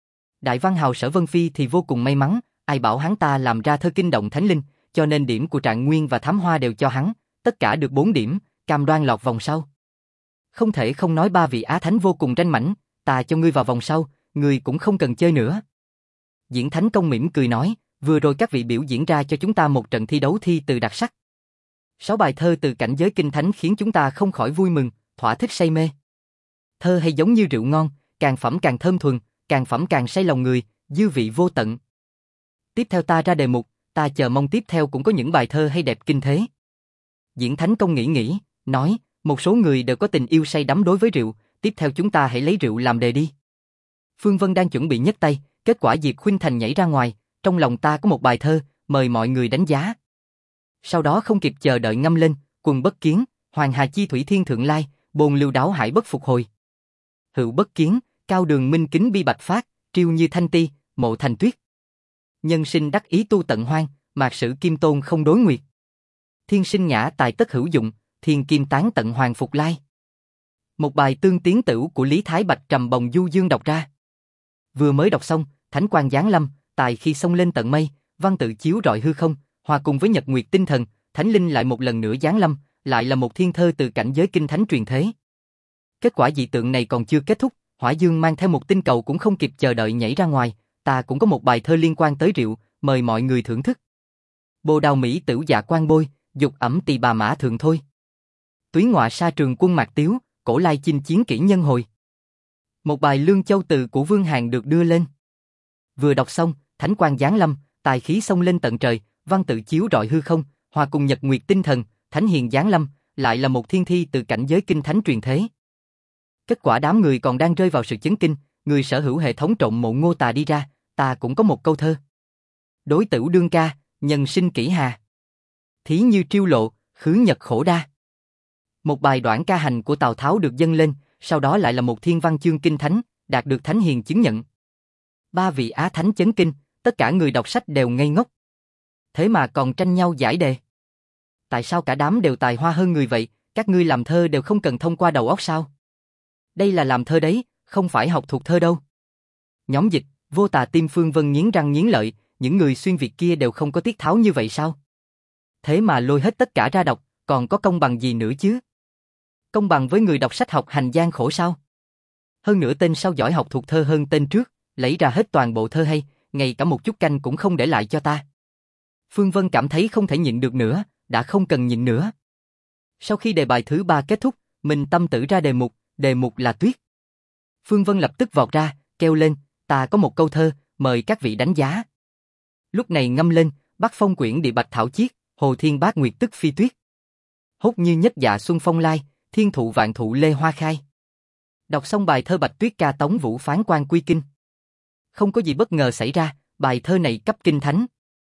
Đại văn hào Sở Vân Phi thì vô cùng may mắn, ai bảo hắn ta làm ra thơ kinh động thánh linh, cho nên điểm của Trạng Nguyên và Thám Hoa đều cho hắn, tất cả được 4 điểm, cam đoan lọt vòng sau. Không thể không nói 3 vị Á Thánh vô cùng ranh mãnh, ta cho ngươi vào vòng sau, ngươi cũng không cần chơi nữa. Diễn Thánh Công mỉm cười nói, vừa rồi các vị biểu diễn ra cho chúng ta một trận thi đấu thi từ đặc sắc. 6 bài thơ từ cảnh giới kinh thánh khiến chúng ta không khỏi vui mừng, thỏa thích say mê. Thơ hay giống như rượu ngon, càng phẩm càng thơm thuần, càng phẩm càng say lòng người, dư vị vô tận. Tiếp theo ta ra đề mục, ta chờ mong tiếp theo cũng có những bài thơ hay đẹp kinh thế. Diễn Thánh Công nghĩ, nói, một số người đều có tình yêu say đắm đối với rượu, tiếp theo chúng ta hãy lấy rượu làm đề đi. Phương Vân đang chuẩn bị nhấc tay, kết quả Diệp Khuynh Thành nhảy ra ngoài, trong lòng ta có một bài thơ, mời mọi người đánh giá. Sau đó không kịp chờ đợi ngâm lên, quần bất kiến, hoàng hà chi thủy thiên thượng lai, bồn lưu đáo hải bất phục hồi. Hữu bất kiến, cao đường minh kính bi bạch phát, triêu như thanh ti, mộ thành tuyết. Nhân sinh đắc ý tu tận hoang, mạc sử kim tôn không đối nguyệt. Thiên sinh nhã tài tất hữu dụng, thiên kim tán tận hoàng phục lai. Một bài tương tiến tửu của Lý Thái Bạch trầm bồng du dương đọc ra. Vừa mới đọc xong, thánh quang giáng lâm, tài khi xông lên tận mây, văn tự chiếu rọi hư không, hòa cùng với nhật nguyệt tinh thần, thánh linh lại một lần nữa giáng lâm, lại là một thiên thơ từ cảnh giới kinh thánh truyền thế. Kết quả dị tượng này còn chưa kết thúc, Hỏa Dương mang theo một tinh cầu cũng không kịp chờ đợi nhảy ra ngoài, ta cũng có một bài thơ liên quan tới rượu, mời mọi người thưởng thức. Bồ đào Mỹ tửu dạ quan bôi, dục ẩm tỳ bà mã thường thôi. Túy ngọa sa trường quân mạc tiếu, cổ lai chinh chiến kỹ nhân hồi. Một bài Lương Châu từ của Vương Hàn được đưa lên. Vừa đọc xong, thánh quang giáng lâm, tài khí xông lên tận trời, văn tự chiếu rọi hư không, hòa cùng nhật nguyệt tinh thần, thánh hiền giáng lâm, lại là một thiên thi từ cảnh giới kinh thánh truyền thế. Kết quả đám người còn đang rơi vào sự chấn kinh, người sở hữu hệ thống trộm mộ Ngô Tà đi ra, ta cũng có một câu thơ. Đối tửu đương ca, nhân sinh kỷ hà. Thí như triêu lộ, khứ nhật khổ đa. Một bài đoạn ca hành của Tào Tháo được dâng lên, sau đó lại là một thiên văn chương kinh thánh, đạt được thánh hiền chứng nhận. 3 vị Á Thánh chấn kinh, tất cả người đọc sách đều ngây ngốc. Thế mà còn tranh nhau giải đề. Tại sao cả đám đều tài hoa hơn người vậy, các ngươi làm thơ đều không cần thông qua đầu óc sao? Đây là làm thơ đấy, không phải học thuộc thơ đâu. Nhóm dịch, Vô Tà Tim Phương Vân nghiến răng nghiến lợi, những người xuyên Việt kia đều không có tiết tháo như vậy sao? Thế mà lôi hết tất cả ra đọc, còn có công bằng gì nữa chứ? Công bằng với người đọc sách học hành gian khổ sao? Hơn nữa tên sau giỏi học thuộc thơ hơn tên trước, lấy ra hết toàn bộ thơ hay, ngay cả một chút canh cũng không để lại cho ta. Phương Vân cảm thấy không thể nhịn được nữa, đã không cần nhịn nữa. Sau khi đề bài thứ 3 kết thúc, mình tâm tử ra đề mục là tuyết. Phương Vân lập tức vọt ra, kêu lên, ta có một câu thơ, mời các vị đánh giá. Lúc này ngâm lên, Bắc Phong quyển địa bạch thảo chiết, Hồ Thiên Bát Nguyệt tức phi tuyết. Hốt như nhất dạ xuân phong lai, thiên thụ vạn thụ lê hoa khai. Đọc xong bài thơ Bạch Tuyết ca Tống Vũ phán quan quy kinh. Không có gì bất ngờ xảy ra, bài thơ này cấp kinh thánh.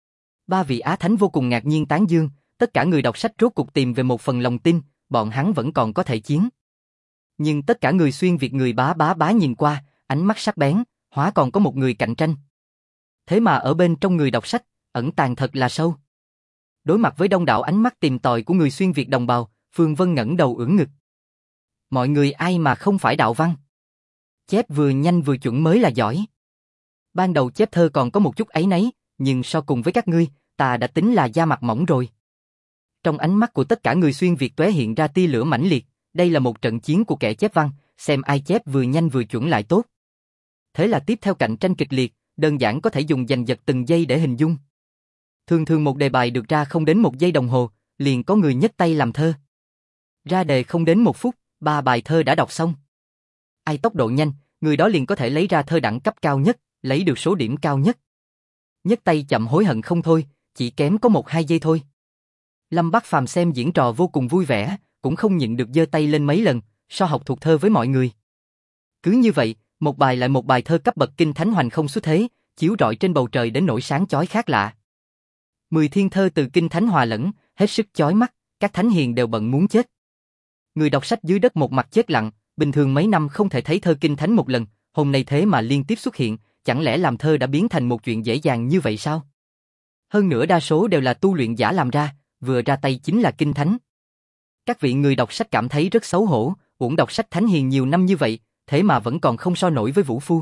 3 vị Á Thánh vô cùng ngạc nhiên tán dương, tất cả người đọc sách rốt cuộc tìm về một phần lòng tin, bọn hắn vẫn còn có thể chiến. Nhưng tất cả người xuyên Việt người bá nhìn qua, ánh mắt sắc bén, hóa còn có một người cạnh tranh. Thế mà ở bên trong người đọc sách, ẩn tàng thật là sâu. Đối mặt với đông đảo ánh mắt tìm tòi của người xuyên Việt đồng bào, Phương Vân ngẩng đầu ưỡn ngực. Mọi người ai mà không phải đạo văn? Chép vừa nhanh vừa chuẩn mới là giỏi. Ban đầu chép thơ còn có một chút áy náy, nhưng so cùng với các ngươi, ta đã tính là da mặt mỏng rồi. Trong ánh mắt của tất cả người xuyên Việt tóe hiện ra tia lửa mãnh liệt, đây là một trận chiến của kẻ chép văn, xem ai chép vừa nhanh vừa chuẩn lại tốt. Thế là tiếp theo cạnh tranh kịch liệt, đơn giản có thể dùng giành giật từng giây để hình dung. Thường một đề bài được ra không đến 1 giây đồng hồ, liền có người nhấc tay làm thơ. Ra đề không đến 1 phút, 3 bài thơ đã đọc xong. Ai tốc độ nhanh, người đó liền có thể lấy ra thơ đẳng cấp cao nhất, lấy được số điểm cao nhất. Nhấc tay chậm hối hận không thôi, chỉ kém có 1-2 giây thôi. Lâm Bắc Phàm xem diễn trò vô cùng vui vẻ, cũng không nhịn được giơ tay lên mấy lần, so học thuộc thơ với mọi người. Cứ như vậy, một bài lại một bài thơ cấp bậc kinh thánh hoành không xuất thế, chiếu rọi trên bầu trời đến nỗi sáng chói khác lạ. 10 thiên thơ từ kinh thánh hòa lẫn, hết sức chói mắt, các thánh hiền đều bận muốn chết. Người đọc sách dưới đất một mặt chết lặng, bình thường mấy năm không thể thấy thơ kinh thánh một lần, hôm nay thế mà liên tiếp xuất hiện, chẳng lẽ làm thơ đã biến thành một chuyện dễ dàng như vậy sao? Hơn nữa đa số đều là tu luyện giả làm ra, vừa ra tay chính là kinh thánh. Các vị người đọc sách cảm thấy rất xấu hổ, uổng đọc sách thánh hiền nhiều năm như vậy, thế mà vẫn còn không so nổi với vũ phu.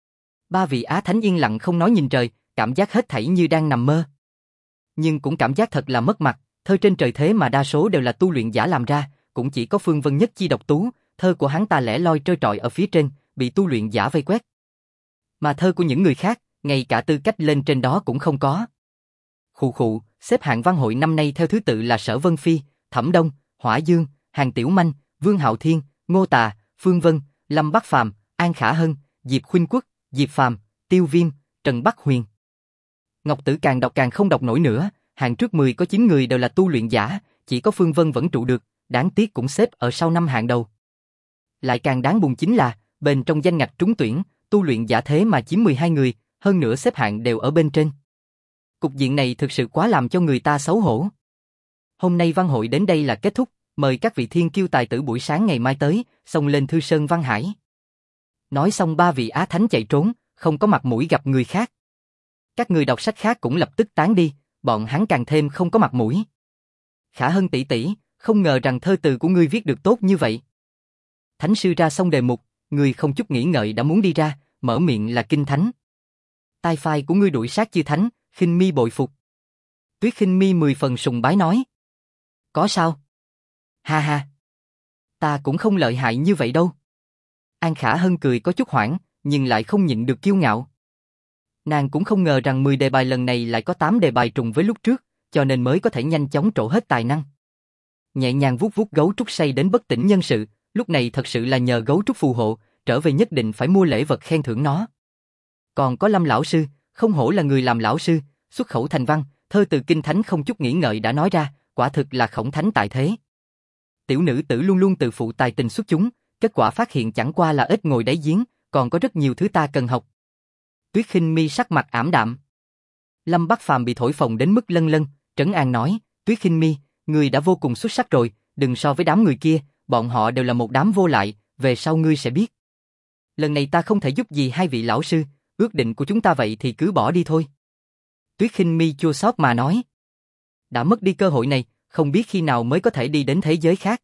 Ba vị á thánh yên lặng không nói nhìn trời, cảm giác hết thảy như đang nằm mơ. Nhưng cũng cảm giác thật là mất mặt, thơ trên trời thế mà đa số đều là tu luyện giả làm ra, cũng chỉ có Phương Vân Nhất Chi độc tú, thơ của hắn ta lẻ loi trơ trọi ở phía trên, bị tu luyện giả vây quét. Mà thơ của những người khác, ngay cả tư cách lên trên đó cũng không có. Khụ khụ, xếp hạng văn hội năm nay theo thứ tự là Sở Vân Phi, Thẩm Đông, Hỏa Dương, Hàn Tiểu Manh, Vương Hạo Thiên, Ngô Tà, Phương Vân, Lâm Bắc Phàm, An Khả Hân, Diệp Khuynh Quốc, Diệp Phàm, Tiêu Viêm, Trần Bắc Huyền. Ngọc Tử càng đọc càng không đọc nổi nữa, hạng trước 10 có 9 người đều là tu luyện giả, chỉ có Phương Vân vẫn trụ được, đáng tiếc cũng xếp ở sau 5 hạng đầu. Lại càng đáng buồn chính là, bên trong danh ngạch trúng tuyển, tu luyện giả thế mà chiếm 12 người, hơn nữa xếp hạng đều ở bên trên. Cục diện này thực sự quá làm cho người ta xấu hổ. Hôm nay văn hội đến đây là kết thúc, mời các vị thiên kiêu tài tử buổi sáng ngày mai tới, xông lên Thư Sơn Văn Hải. Nói xong ba vị á thánh chạy trốn, không có mặt mũi gặp người khác. Các người đọc sách khác cũng lập tức tán đi, bọn hắn càng thêm không có mặt mũi. Khả Hân tỷ tỷ, không ngờ rằng thơ từ của ngươi viết được tốt như vậy. Thánh sư ra xong đề mục, ngươi không chút nghĩ ngợi đã muốn đi ra, mở miệng là kinh thánh. Tai phai của ngươi đuổi sát chư thánh, Khinh Mi bội phục. Tuyết Khinh Mi 10 phần sùng bái nói. Có sao? Ha ha. Ta cũng không lợi hại như vậy đâu. An Khả Hân cười có chút hoảng, nhưng lại không nhịn được kiêu ngạo. Nàng cũng không ngờ rằng 10 đề bài lần này lại có 8 đề bài trùng với lúc trước, cho nên mới có thể nhanh chóng trổ hết tài năng. Nhẹ nhàng vuốt vuốt gấu trúc say đến bất tỉnh nhân sự, lúc này thật sự là nhờ gấu trúc phù hộ, trở về nhất định phải mua lễ vật khen thưởng nó. Còn có Lâm lão sư, không hổ là người làm lão sư, xuất khẩu thành văn, thơ từ kinh thánh không chút nghĩ ngợi đã nói ra, quả thực là khổng thánh tại thế. Tiểu nữ tử luôn luôn tự phụ tài tình xuất chúng, kết quả phát hiện chẳng qua là ít ngồi đáy giếng, còn có rất nhiều thứ ta cần học. Tuyết Khinh Mi sắc mặt ảm đạm. Lâm Bắc Phàm bị thổi phồng đến mức lân lân, trấn an nói, Tuyết Khinh Mi, ngươi đã vô cùng xuất sắc rồi, đừng so với đám người kia, bọn họ đều là một đám vô lại, về sau ngươi sẽ biết. Lần này ta không thể giúp gì hai vị lão sư, ước định của chúng ta vậy thì cứ bỏ đi thôi. Tuyết Khinh Mi chua xót mà nói. Đã mất đi cơ hội này, không biết khi nào mới có thể đi đến thế giới khác.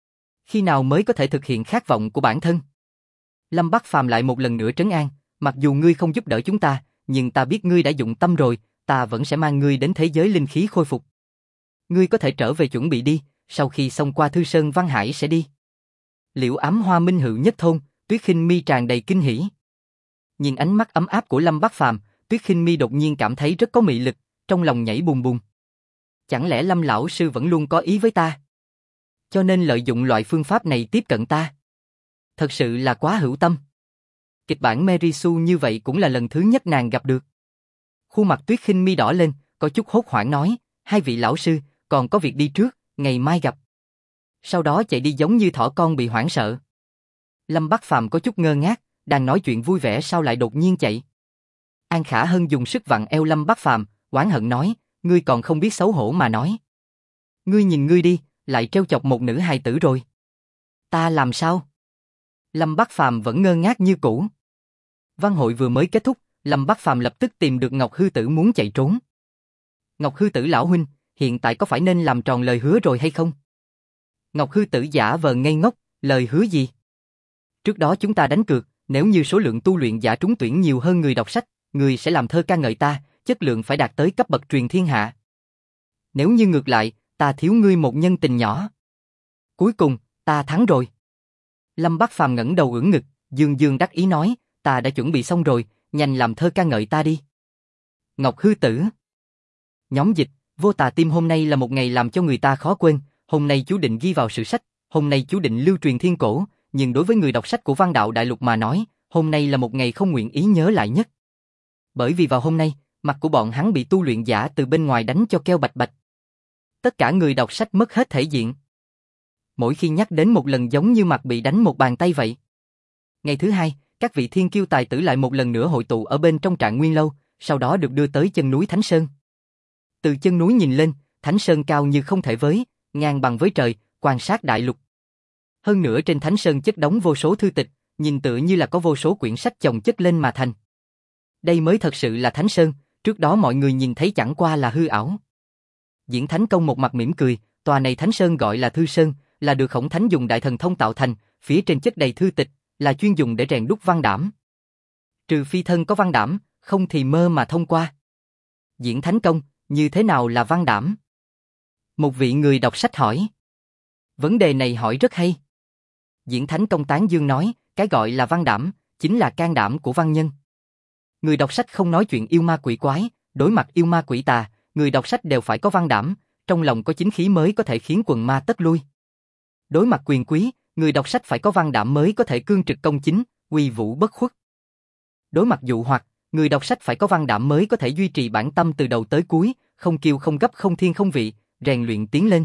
Khi nào mới có thể thực hiện khát vọng của bản thân. Lâm Bắc Phàm lại một lần nữa trấn an, mặc dù ngươi không giúp đỡ chúng ta, nhưng ta biết ngươi đã dụng tâm rồi, ta vẫn sẽ mang ngươi đến thế giới linh khí khôi phục. Ngươi có thể trở về chuẩn bị đi, sau khi xong qua Thư Sơn Văn Hải sẽ đi. Liễu Ám Hoa Minh Hữu nhất thôn, Tuyết Khinh Mi tràn đầy kinh hỉ. Nhìn ánh mắt ấm áp của Lâm Bắc Phàm, Tuyết Khinh Mi đột nhiên cảm thấy rất có mị lực, trong lòng nhảy bùm bùm. Chẳng lẽ Lâm lão sư vẫn luôn có ý với ta? Cho nên lợi dụng loại phương pháp này tiếp cận ta. Thật sự là quá hữu tâm. Kịch bản Mary Sue như vậy cũng là lần thứ nhất nàng gặp được. Khuôn mặt Tuyết Khinh Mi đỏ lên, có chút hốt hoảng nói, hai vị lão sư, còn có việc đi trước, ngày mai gặp. Sau đó chạy đi giống như thỏ con bị hoảng sợ. Lâm Bắc Phàm có chút ngơ ngác, đang nói chuyện vui vẻ sao lại đột nhiên chạy. An Khả Hân dùng sức vặn eo Lâm Bắc Phàm, oán hận nói, ngươi còn không biết xấu hổ mà nói. Ngươi nhìn ngươi đi, lại trêu chọc một nữ hài tử rồi. Ta làm sao? Lâm Bắc Phàm vẫn ngơ ngác như cũ. Văn hội vừa mới kết thúc, Lâm Bắc Phàm lập tức tìm được Ngọc Hư Tử muốn chạy trốn. Ngọc Hư Tử lão huynh, hiện tại có phải nên làm tròn lời hứa rồi hay không? Ngọc Hư Tử giả vờ ngây ngốc, lời hứa gì? Trước đó chúng ta đánh cược, nếu như số lượng tu luyện giả trúng tuyển nhiều hơn người đọc sách, người sẽ làm thơ ca ngợi ta, chất lượng phải đạt tới cấp bậc truyền thiên hạ. Nếu như ngược lại, ta thiếu ngươi một nhân tình nhỏ. Cuối cùng, ta thắng rồi. Lâm Bắc Phàm ngẩng đầu ưỡn ngực, dương dương đắc ý nói, ta đã chuẩn bị xong rồi, nhanh làm thơ ca ngợi ta đi. Ngọc Hư Tử. Nhóm dịch, Vô Tà Tim hôm nay là một ngày làm cho người ta khó quên, hôm nay chú định ghi vào sử sách, hôm nay chú định lưu truyền thiên cổ, nhưng đối với người đọc sách của Văn Đạo Đại Lục mà nói, hôm nay là một ngày không nguyện ý nhớ lại nhất. Bởi vì vào hôm nay, mặt của bọn hắn bị tu luyện giả từ bên ngoài đánh cho keo bạch bạch. Tất cả người đọc sách mất hết thể diện. Mỗi khi nhắc đến một lần giống như mặt bị đánh một bàn tay vậy. Ngày thứ hai, các vị thiên kiêu tài tử lại một lần nữa hội tụ ở bên trong Trạng Nguyên lâu, sau đó được đưa tới chân núi Thánh Sơn. Từ chân núi nhìn lên, Thánh Sơn cao như không thể với, ngang bằng với trời, quan sát đại lục. Hơn nữa trên Thánh Sơn chất đống vô số thư tịch, nhìn tựa như là có vô số quyển sách chồng chất lên mà thành. Đây mới thật sự là Thánh Sơn, trước đó mọi người nhìn thấy chẳng qua là hư ảo. Diễn Thánh Công một mặt mỉm cười, tòa này Thánh Sơn gọi là Thư Sơn, là được Khổng Thánh dùng đại thần thông tạo thành, phía trên chất đầy thư tịch, là chuyên dùng để rèn đúc văn đảm. Trừ phi thân có văn đảm, không thì mơ mà thông qua. Diễn Thánh Công, như thế nào là văn đảm? Một vị người đọc sách hỏi. Vấn đề này hỏi rất hay. Diễn Thánh Công tán dương nói, cái gọi là văn đảm, chính là can đảm của văn nhân. Người đọc sách không nói chuyện yêu ma quỷ quái, đối mặt yêu ma quỷ tà, người đọc sách đều phải có văn đảm, trong lòng có chính khí mới có thể khiến quần ma tất lui. Đối mặt quyền quý, người đọc sách phải có văn đảm mới có thể cương trực công chính, uy vũ bất khuất. Đối mặt dụ hoặc, người đọc sách phải có văn đảm mới có thể duy trì bản tâm từ đầu tới cuối, không kiêu không gấp không thiên không vị, rèn luyện tiến lên.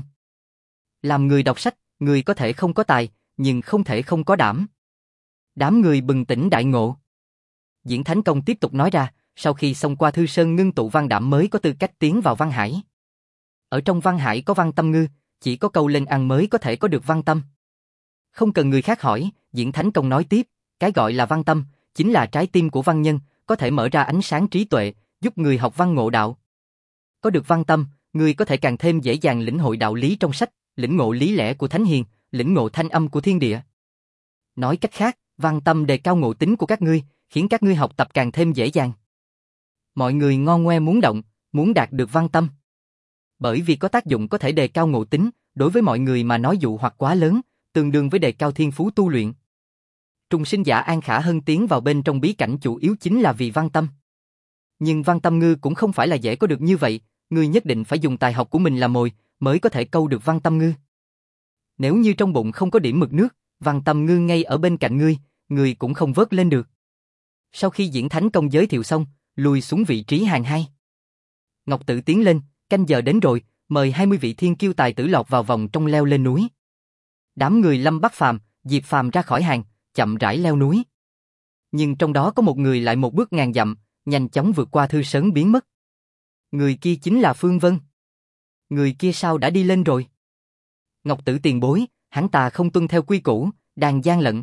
Làm người đọc sách, người có thể không có tài, nhưng không thể không có đảm. Đám người bừng tỉnh đại ngộ. Diễn Thánh Công tiếp tục nói ra, sau khi xông qua Thư Sơn ngưng tụ văn đảm mới có tư cách tiến vào văn hải. Ở trong văn hải có văn tâm ngư, chỉ có câu lên ăn mới có thể có được văn tâm. Không cần người khác hỏi, Diễn Thánh Công nói tiếp, cái gọi là văn tâm, chính là trái tim của văn nhân, có thể mở ra ánh sáng trí tuệ, giúp người học văn ngộ đạo. Có được văn tâm, người có thể càng thêm dễ dàng lĩnh hội đạo lý trong sách, lĩnh ngộ lý lẽ của thánh hiền, lĩnh ngộ thanh âm của thiên địa. Nói cách khác, văn tâm đề cao ngộ tính của các ngươi, khiến các ngươi học tập càng thêm dễ dàng. Mọi người ngon ngoe muốn động, muốn đạt được văn tâm. Bởi vì có tác dụng có thể đề cao ngộ tính, đối với mọi người mà nói dụ hoặc quá lớn, tương đương với đề cao thiên phú tu luyện. Trùng sinh giả An Khả Hân tiến vào bên trong bí cảnh chủ yếu chính là vì văn tâm. Nhưng văn tâm ngư cũng không phải là dễ có được như vậy, ngươi nhất định phải dùng tài học của mình làm mồi, mới có thể câu được văn tâm ngư. Nếu như trong bụng không có điểm mực nước, văn tâm ngư ngay ở bên cạnh ngươi cũng không vớt lên được. Sau khi Diễn Thánh Công giới thiệu xong, lùi xuống vị trí hàng 2. Ngọc Tử tiến lên, canh giờ đến rồi, mời 20 vị thiên kiêu tài tử lọt vào vòng trong leo lên núi. Đám người Lâm Bắc Phàm, Diệp Phàm ra khỏi hàng, chậm rãi leo núi. Nhưng trong đó có một người lại một bước ngàn dặm, nhanh chóng vượt qua Thư Sơn biến mất. Người kia chính là Phương Vân. Người kia sao đã đi lên rồi? Ngọc Tử tiền bối, hắn ta không tuân theo quy củ, đang gian lận.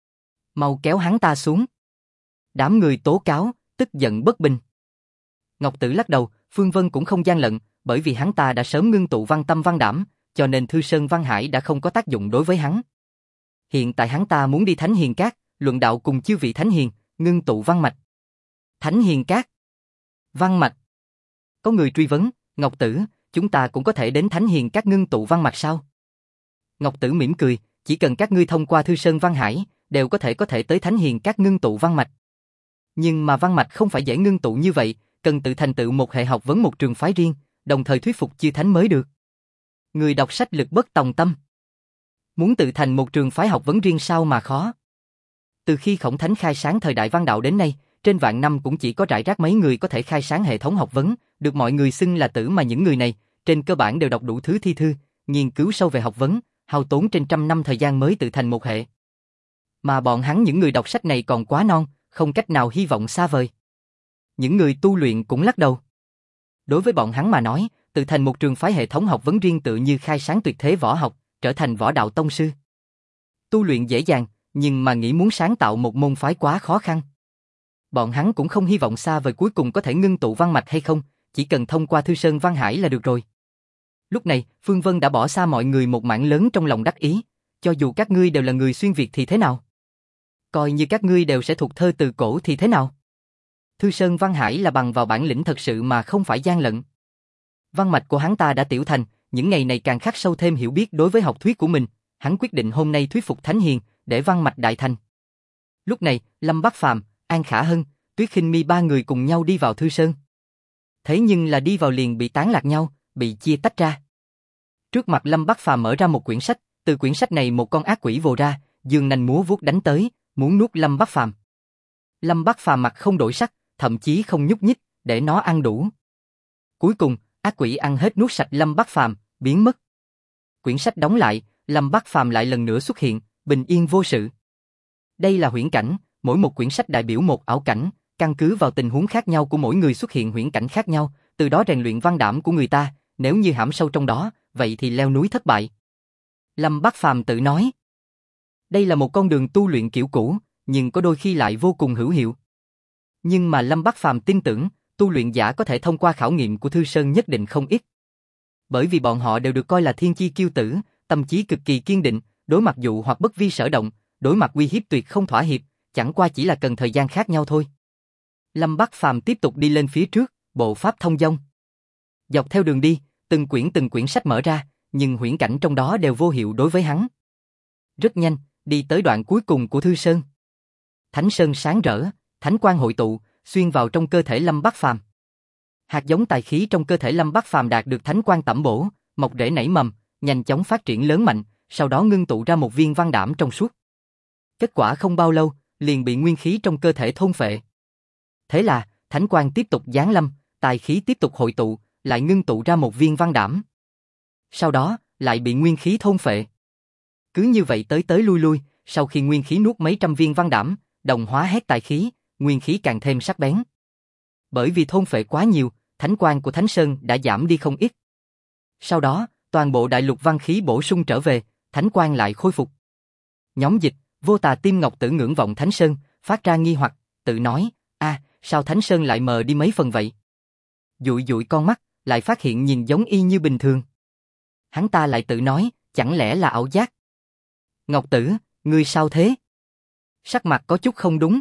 Mau kéo hắn ta xuống. Đám người tố cáo, tức giận bất bình. Ngọc Tử lắc đầu, Phương Vân cũng không gian lận, bởi vì hắn ta đã sớm ngưng tụ văn tâm văn đảm, cho nên Thư Sơn Văn Hải đã không có tác dụng đối với hắn. Hiện tại hắn ta muốn đi Thánh Hiền Các, luận đạo cùng chư vị Thánh Hiền, ngưng tụ văn mạch. Thánh Hiền Các, văn mạch. Có người truy vấn, Ngọc Tử, chúng ta cũng có thể đến Thánh Hiền Các ngưng tụ văn mạch sao? Ngọc Tử mỉm cười, chỉ cần các ngươi thông qua Thư Sơn Văn Hải, đều có thể tới Thánh Hiền Các ngưng tụ văn mạch. Nhưng mà văn mạch không phải dễ ngưng tụ như vậy, cần tự thành tựu một hệ học vấn một trường phái riêng, đồng thời thuyết phục chư thánh mới được. Người đọc sách lực bất tòng tâm. Muốn tự thành một trường phái học vấn riêng sao mà khó. Từ khi Khổng Thánh khai sáng thời đại văn đạo đến nay, trên vạn năm cũng chỉ có rải rác mấy người có thể khai sáng hệ thống học vấn, được mọi người xưng là tử, mà những người này, trên cơ bản đều đọc đủ thứ thi thư, nghiên cứu sâu về học vấn, hao tốn trên trăm năm thời gian mới tự thành một hệ. Mà bọn hắn những người đọc sách này còn quá non, không cách nào hy vọng xa vời. Những người tu luyện cũng lắc đầu. Đối với bọn hắn mà nói, tự thành một trường phái hệ thống học vấn riêng tự như khai sáng tuyệt thế võ học, trở thành võ đạo tông sư. Tu luyện dễ dàng, nhưng mà nghĩ muốn sáng tạo một môn phái quá khó khăn. Bọn hắn cũng không hy vọng xa vời cuối cùng có thể ngưng tụ văn mạch hay không, chỉ cần thông qua Thư Sơn Văn Hải là được rồi. Lúc này, Phương Vân đã bỏ xa mọi người một mảng lớn trong lòng đắc ý, cho dù các ngươi đều là người xuyên Việt thì thế nào? Coi như các ngươi đều sẽ thuộc thơ từ cổ thì thế nào? Thư Sơn Văn Hải là bằng vào bản lĩnh thật sự mà không phải gian lận. Văn mạch của hắn ta đã tiểu thành, những ngày này càng khắc sâu thêm hiểu biết đối với học thuyết của mình, hắn quyết định hôm nay thuyết phục Thánh Hiền, để văn mạch đại thành. Lúc này, Lâm Bắc Phàm, An Khả Hân, Tuyết Khinh Mi ba người cùng nhau đi vào Thư Sơn. Thế nhưng là đi vào liền bị tán lạc nhau, bị chia tách ra. Trước mặt Lâm Bắc Phàm mở ra một quyển sách, từ quyển sách này một con ác quỷ vồ ra, giương nanh múa vuốt đánh tới, muốn nuốt Lâm Bắc Phàm. Lâm Bắc Phàm mặt không đổi sắc, thậm chí không nhúc nhích, để nó ăn đủ. Cuối cùng, ác quỷ ăn hết nuốt sạch Lâm Bắc Phàm, biến mất. Quyển sách đóng lại, Lâm Bắc Phàm lại lần nữa xuất hiện, bình yên vô sự. Đây là huyễn cảnh, mỗi một quyển sách đại biểu một ảo cảnh, căn cứ vào tình huống khác nhau của mỗi người xuất hiện huyễn cảnh khác nhau, từ đó rèn luyện văn đảm của người ta, nếu như hãm sâu trong đó, vậy thì leo núi thất bại. Lâm Bắc Phàm tự nói. Đây là một con đường tu luyện kiểu cũ, nhưng có đôi khi lại vô cùng hữu hiệu. Nhưng mà Lâm Bắc Phàm tin tưởng, tu luyện giả có thể thông qua khảo nghiệm của Thư Sơn nhất định không ít. Bởi vì bọn họ đều được coi là thiên chi kiêu tử, tâm trí cực kỳ kiên định, đối mặt dụ hoặc bất vi sở động, đối mặt uy hiếp tuyệt không thỏa hiệp, chẳng qua chỉ là cần thời gian khác nhau thôi. Lâm Bắc Phàm tiếp tục đi lên phía trước, bộ pháp thông dong. Dọc theo đường đi, từng quyển sách mở ra, nhưng huyễn cảnh trong đó đều vô hiệu đối với hắn. Rất nhanh, đi tới đoạn cuối cùng của Thư Sơn. Thánh Sơn sáng rỡ, thánh quang hội tụ, xuyên vào trong cơ thể Lâm Bắc Phàm. Hạt giống tài khí trong cơ thể Lâm Bắc Phàm đạt được thánh quang tẩm bổ, mọc rễ nảy mầm, nhanh chóng phát triển lớn mạnh, sau đó ngưng tụ ra một viên văn đảm trong suốt. Kết quả không bao lâu, liền bị nguyên khí trong cơ thể thôn phệ. Thế là, thánh quang tiếp tục giáng lâm, tài khí tiếp tục hội tụ, lại ngưng tụ ra một viên văn đảm. Sau đó, lại bị nguyên khí thôn phệ. Cứ như vậy tới tới lui lui, sau khi nguyên khí nuốt mấy trăm viên văn đảm, đồng hóa hết tài khí, nguyên khí càng thêm sắc bén. Bởi vì thôn phệ quá nhiều, thánh quang của Thánh Sơn đã giảm đi không ít. Sau đó, toàn bộ đại lục văn khí bổ sung trở về, thánh quang lại khôi phục. Nhóm dịch, Vô Tà Tim Ngọc Tử ngưỡng vọng Thánh Sơn, phát ra nghi hoặc, tự nói, sao Thánh Sơn lại mờ đi mấy phần vậy? Dụi dụi con mắt, lại phát hiện nhìn giống y như bình thường. Hắn ta lại tự nói, chẳng lẽ là ảo giác? Ngọc Tử, ngươi sao thế? Sắc mặt có chút không đúng.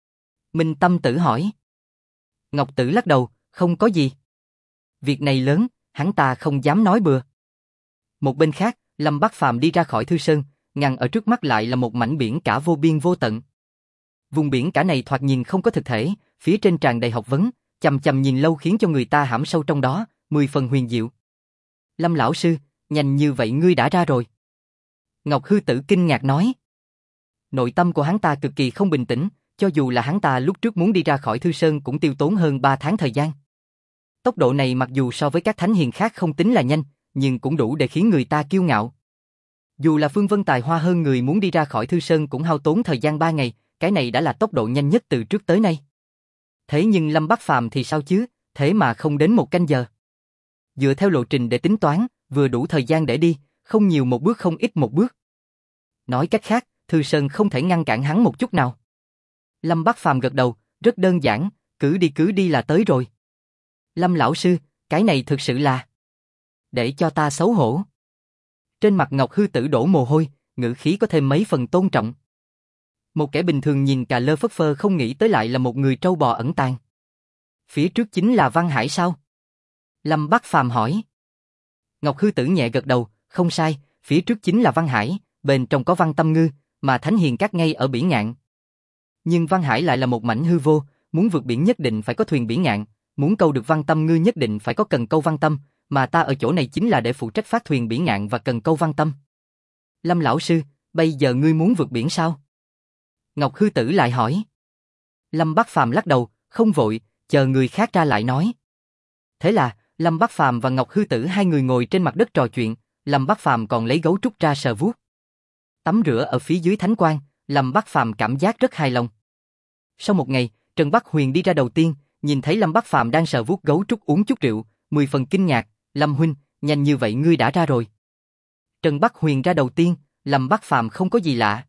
Minh Tâm Tử hỏi. Ngọc Tử lắc đầu, không có gì. Việc này lớn, hắn ta không dám nói bừa. Một bên khác, Lâm Bắc Phàm đi ra khỏi Thư Sơn, ngăn ở trước mắt lại là một mảnh biển cả vô biên vô tận. Vùng biển cả này thoạt nhìn không có thực thể, phía trên tràn đầy học vấn, chằm chằm nhìn lâu khiến cho người ta hãm sâu trong đó, 10 phần huyền diệu. Lâm lão sư, nhanh như vậy ngươi đã ra rồi. Ngọc Hư Tử kinh ngạc nói. Nội tâm của hắn ta cực kỳ không bình tĩnh, cho dù là hắn ta lúc trước muốn đi ra khỏi Thư Sơn cũng tiêu tốn hơn 3 tháng thời gian. Tốc độ này mặc dù so với các thánh hiền khác không tính là nhanh, nhưng cũng đủ để khiến người ta kiêu ngạo. Dù là Phương Vân tài hoa hơn người muốn đi ra khỏi Thư Sơn cũng hao tốn thời gian 3 ngày, cái này đã là tốc độ nhanh nhất từ trước tới nay. Thế nhưng Lâm Bắc Phàm thì sao chứ, thế mà không đến 1 canh giờ. Dựa theo lộ trình để tính toán, vừa đủ thời gian để đi, không nhiều một bước không ít một bước. Nói cách khác, Thư Sơn không thể ngăn cản hắn một chút nào. Lâm Bắc Phàm gật đầu, rất đơn giản, cứ đi là tới rồi. Lâm lão sư, cái này thực sự là... Để cho ta xấu hổ. Trên mặt Ngọc Hư Tử đổ mồ hôi, ngữ khí có thêm mấy phần tôn trọng. Một kẻ bình thường nhìn cà lơ phất phơ không nghĩ tới lại là một người trâu bò ẩn tàng. Phía trước chính là Văn Hải sao? Lâm Bắc Phàm hỏi. Ngọc Hư Tử nhẹ gật đầu, không sai, phía trước chính là Văn Hải, bên trong có Văn Tâm Ngư, mà Thánh Hiền Các ngay ở biển ngạn. Nhưng Văn Hải lại là một mảnh hư vô, muốn vượt biển nhất định phải có thuyền biển ngạn, muốn câu được Văn Tâm Ngư nhất định phải có cần câu Văn Tâm, mà ta ở chỗ này chính là để phụ trách phát thuyền biển ngạn và cần câu Văn Tâm. Lâm lão sư, bây giờ ngươi muốn vượt biển sao? Ngọc Hư Tử lại hỏi. Lâm Bắc Phàm lắc đầu, không vội, chờ người khác ra lại nói. Thế là, Lâm Bắc Phàm và Ngọc Hư Tử hai người ngồi trên mặt đất trò chuyện, Lâm Bắc Phàm còn lấy gấu trúc ra sờ vuốt. Tắm rửa ở phía dưới thánh quang, Lâm Bắc Phàm cảm giác rất hài lòng. Sau một ngày, Trần Bắc Huyền đi ra đầu tiên, nhìn thấy Lâm Bắc Phàm đang sờ vuốt gấu trúc uống chút rượu, 10 phần kinh ngạc, Lâm huynh, nhanh như vậy ngươi đã ra rồi. Trần Bắc Huyền ra đầu tiên, Lâm Bắc Phàm không có gì lạ.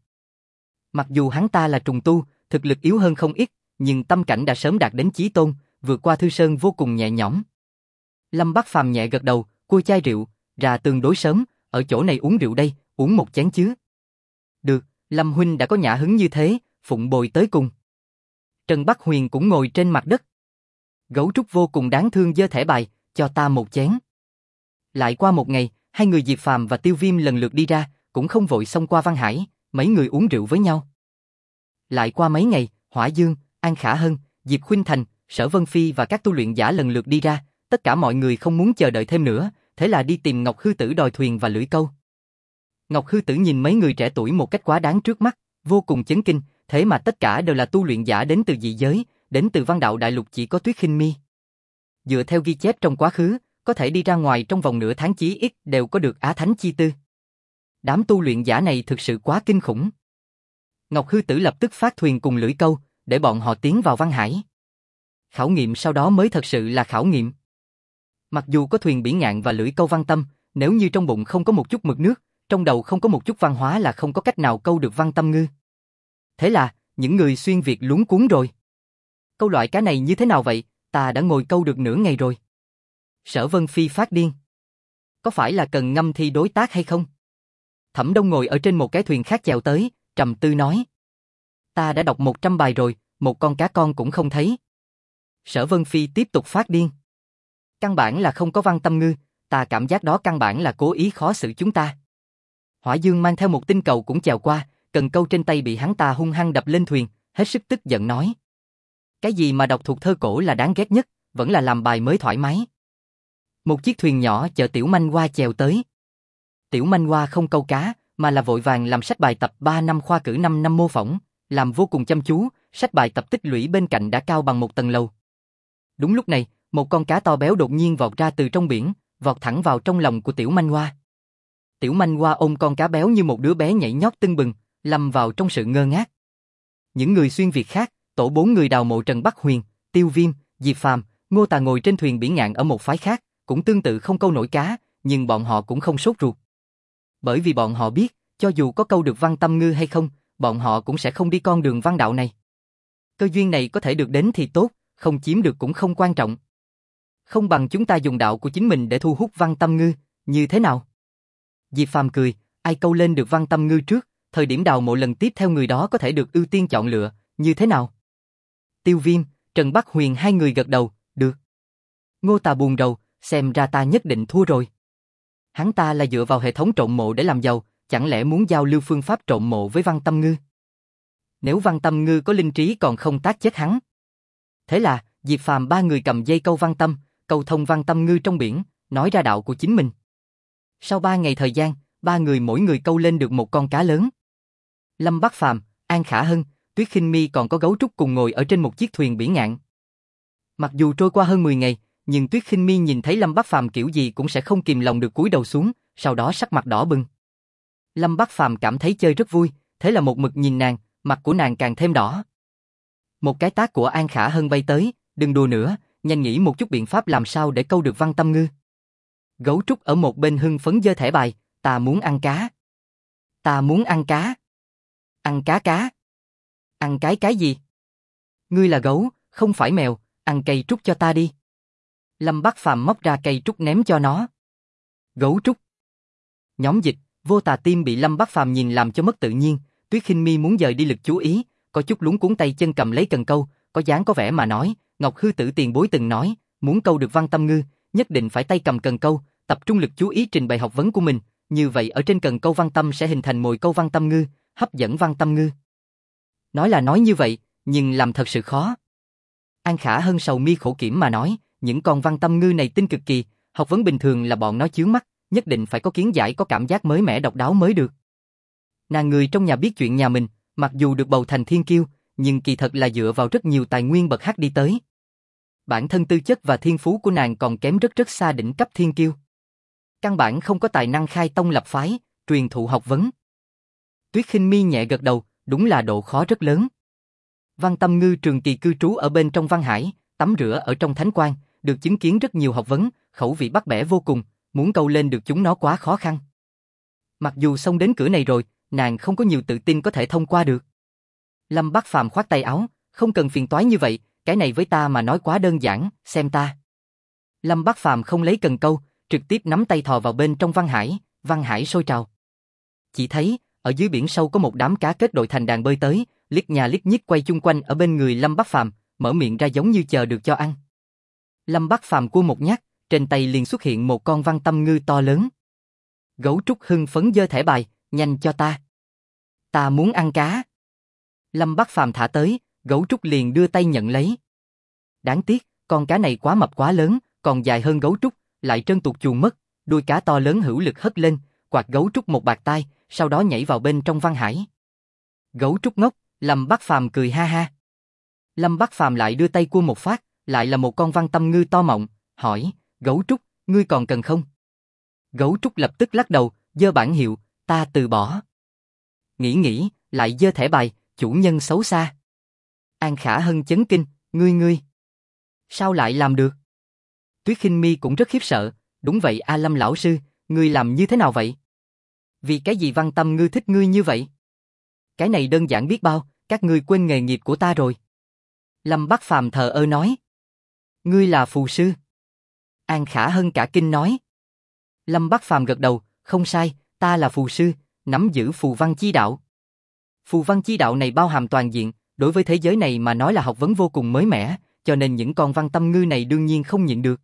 Mặc dù hắn ta là trùng tu, thực lực yếu hơn không ít, nhưng tâm cảnh đã sớm đạt đến chí tôn, vượt qua Thư Sơn vô cùng nhẹ nhõm. Lâm Bắc Phàm nhẹ gật đầu, cua chai rượu, ra tương đối sớm, ở chỗ này uống rượu đây, uống một chén chứ. Được, Lâm huynh đã có nhã hứng như thế, phụng bồi tới cùng. Trần Bắc Huyền cũng ngồi trên mặt đất. Gấu trúc vô cùng đáng thương giơ thẻ bài, cho ta một chén. Lại qua một ngày, hai người Diệp Phàm và Tiêu Viêm lần lượt đi ra, cũng không vội xông qua Văn Hải, mấy người uống rượu với nhau. Lại qua mấy ngày, Hỏa Dương, An Khả Hân, Diệp Khuynh Thành, Sở Vân Phi và các tu luyện giả lần lượt đi ra, tất cả mọi người không muốn chờ đợi thêm nữa, thế là đi tìm Ngọc Hư Tử đòi thuyền và lưỡi câu. Ngọc Hư Tử nhìn mấy người trẻ tuổi một cách quá đáng trước mắt, vô cùng chấn kinh, thế mà tất cả đều là tu luyện giả đến từ dị giới, đến từ Văn Đạo Đại Lục chỉ có Tuyết Khinh Mi. Dựa theo ghi chép trong quá khứ, có thể đi ra ngoài trong vòng nửa tháng chí ít đều có được Á Thánh chi tư. Đám tu luyện giả này thực sự quá kinh khủng. Ngọc Hư Tử lập tức phát thuyền cùng lưỡi câu, để bọn họ tiến vào văn hải. Khảo nghiệm sau đó mới thật sự là khảo nghiệm. Mặc dù có thuyền biển ngạn và lưỡi câu Văn Tâm, nếu như trong bụng không có một chút mực nước, trong đầu không có một chút văn hóa là không có cách nào câu được Văn Tâm ngư. Thế là, những người xuyên Việt luống cuống rồi. Câu loại cá này như thế nào vậy, ta đã ngồi câu được nửa ngày rồi. Sở Vân Phi phát điên. Có phải là cần ngâm thi đối tác hay không? Thẩm Đông ngồi ở trên một cái thuyền khác chèo tới, trầm tư nói. Ta đã đọc 100 bài rồi, một con cá con cũng không thấy. Sở Vân Phi tiếp tục phát điên. Căn bản là không có Văn Tâm ngư, ta cảm giác đó căn bản là cố ý khó xử chúng ta. Hỏa Dương mang theo một tinh cầu cũng chèo qua, cần câu trên tay bị hắn ta hung hăng đập lên thuyền, hết sức tức giận nói. Cái gì mà đọc thuộc thơ cổ là đáng ghét nhất, vẫn là làm bài mới thoải mái. Một chiếc thuyền nhỏ chở Tiểu Manh Hoa chèo tới. Tiểu Manh Hoa không câu cá, mà là vội vàng làm sách bài tập 3 năm khoa cử 5 năm mô phỏng, làm vô cùng chăm chú, sách bài tập tích lũy bên cạnh đã cao bằng một tầng lầu. Đúng lúc này, một con cá to béo đột nhiên vọt ra từ trong biển, vọt thẳng vào trong lòng của Tiểu Manh Hoa. Tiểu Manh Hoa ôm con cá béo như một đứa bé nhảy nhót tưng bừng, lâm vào trong sự ngơ ngác. Những người xuyên Việt khác, tổ 4 người đào mộ Trần Bắc Huyền, Tiêu Viêm, Diệp Phàm, Ngô Tà ngồi trên thuyền biển ngạn ở một phái khác, cũng tương tự không câu nổi cá, nhưng bọn họ cũng không sốt ruột. Bởi vì bọn họ biết, cho dù có câu được Văn Tâm ngư hay không, bọn họ cũng sẽ không đi con đường văn đạo này. Cơ duyên này có thể được đến thì tốt, không chiếm được cũng không quan trọng. Không bằng chúng ta dùng đạo của chính mình để thu hút Văn Tâm ngư, như thế nào? Diệp Phàm cười, ai câu lên được Văn Tâm ngư trước, thời điểm đào mộ lần tiếp theo người đó có thể được ưu tiên chọn lựa, như thế nào? Tiêu Viêm, Trần Bắc Huyền hai người gật đầu, được. Ngô Tà buồn rầu, xem ra ta nhất định thua rồi. Hắn ta là dựa vào hệ thống trộn mộ để làm giàu, chẳng lẽ muốn giao lưu phương pháp trộn mộ với Văn Tâm ngư? Nếu Văn Tâm ngư có linh trí còn không tác chết hắn. Thế là, Diệp Phàm ba người cầm dây câu Văn Tâm, câu thông Văn Tâm ngư trong biển, nói ra đạo của chính mình. Sau 3 ngày thời gian, ba người mỗi người câu lên được một con cá lớn. Lâm Bắc Phàm, An Khả Hân, Tuyết Khinh Mi còn có Gấu Trúc cùng ngồi ở trên một chiếc thuyền biển ngạn. Mặc dù trôi qua hơn 10 ngày, nhưng Tuyết Khinh Mi nhìn thấy Lâm Bắc Phàm kiểu gì cũng sẽ không kìm lòng được cúi đầu xuống, sau đó sắc mặt đỏ bừng. Lâm Bắc Phàm cảm thấy chơi rất vui, thế là một mực nhìn nàng, mặt của nàng càng thêm đỏ. Một cái tát của An Khả Hân bay tới, đừng đùa nữa, nhanh nghĩ một chút biện pháp làm sao để câu được Văn Tâm ngư. Gấu Trúc ở một bên hưng phấn giơ thẻ bài, ta muốn ăn cá. Ta muốn ăn cá. Ăn cá cá. Ăn cái gì? Ngươi là gấu, không phải mèo, ăn cây trúc cho ta đi. Lâm Bắc Phàm móc ra cây trúc ném cho nó. Gấu trúc. Nhóm dịch, Vô Tà Tim bị Lâm Bắc Phàm nhìn làm cho mất tự nhiên, Tuyết Khinh Mi muốn dời đi lực chú ý, có chút luống cuống tay chân cầm lấy cần câu, có dáng có vẻ mà nói, Ngọc Hư Tử tiền bối từng nói, muốn câu được Văn Tâm ngư, nhất định phải tay cầm cần câu, tập trung lực chú ý trình bày học vấn của mình, như vậy ở trên cần câu Văn Tâm sẽ hình thành mồi câu Văn Tâm ngư, hấp dẫn Văn Tâm ngư. Nói là nói như vậy, nhưng làm thật sự khó. An Khả Hân sầu mi khổ kiểm mà nói, những con Văn Tâm ngư này tinh cực kỳ, học vấn bình thường là bọn nó chướng mắt, nhất định phải có kiến giải có cảm giác mới mẻ độc đáo mới được. Nàng người trong nhà biết chuyện nhà mình, mặc dù được bầu thành thiên kiêu, nhưng kỳ thật là dựa vào rất nhiều tài nguyên bậc hắc đi tới. Bản thân tư chất và thiên phú của nàng còn kém rất rất xa đỉnh cấp thiên kiêu. Căn bản không có tài năng khai tông lập phái, truyền thụ học vấn. Tuyết Khinh Mi nhẹ gật đầu, đúng là độ khó rất lớn. Văn Tâm ngư trường kỳ cư trú ở bên trong văn hải, tắm rửa ở trong thánh quang, được chứng kiến rất nhiều học vấn, khẩu vị bắt bẻ vô cùng, muốn câu lên được chúng nó quá khó khăn. Mặc dù xông đến cửa này rồi, nàng không có nhiều tự tin có thể thông qua được. Lâm Bắc Phàm khoát tay áo, không cần phiền toái như vậy, cái này với ta mà nói quá đơn giản, xem ta. Lâm Bắc Phàm không lấy cần câu, trực tiếp nắm tay thò vào bên trong văn hải sôi trào. Chỉ thấy, ở dưới biển sâu có một đám cá kết đội thành đàn bơi tới, liếc nhà liếc nhích quay chung quanh ở bên người Lâm Bắc Phàm, mở miệng ra giống như chờ được cho ăn. Lâm Bắc Phàm cua một nhát, trên tay liền xuất hiện một con Văn Tâm ngư to lớn. Gấu Trúc hưng phấn giơ thẻ bài, nhanh cho ta. Ta muốn ăn cá. Lâm Bắc Phàm thả tới, Gấu Trúc liền đưa tay nhận lấy. Đáng tiếc, con cá này quá mập quá lớn, còn dài hơn Gấu Trúc, lại trơn tuột chuồn mất, đuôi cá to lớn hữu lực hất lên, quạt Gấu Trúc một bạt tai, sau đó nhảy vào bên trong văn hải. Gấu Trúc ngốc, Lâm Bắc Phàm cười ha ha. Lâm Bắc Phàm lại đưa tay cua một phát, lại là một con Văn Tâm ngư to mọng, hỏi, Gấu Trúc, ngươi còn cần không? Gấu Trúc lập tức lắc đầu, giơ bản hiệu, ta từ bỏ. Nghĩ, lại giơ thẻ bài, chủ nhân xấu xa. An Khả Hân chấn kinh, ngươi. Sao lại làm được? Tuyết Khinh Mi cũng rất khiếp sợ, đúng vậy A Lâm lão sư, ngươi làm như thế nào vậy? Vì cái gì Văn Tâm Ngư thích ngươi như vậy? Cái này đơn giản biết bao, các ngươi quên nghề nghiệp của ta rồi. Lâm Bắc Phàm thờ ơ nói. Ngươi là phù sư. An Khả Hân cả kinh nói. Lâm Bắc Phàm gật đầu, không sai, ta là phù sư, nắm giữ phù văn chi đạo. Phù văn chi đạo này bao hàm toàn diện, đối với thế giới này mà nói là học vấn vô cùng mới mẻ, cho nên những con Văn Tâm Ngư này đương nhiên không nhịn được.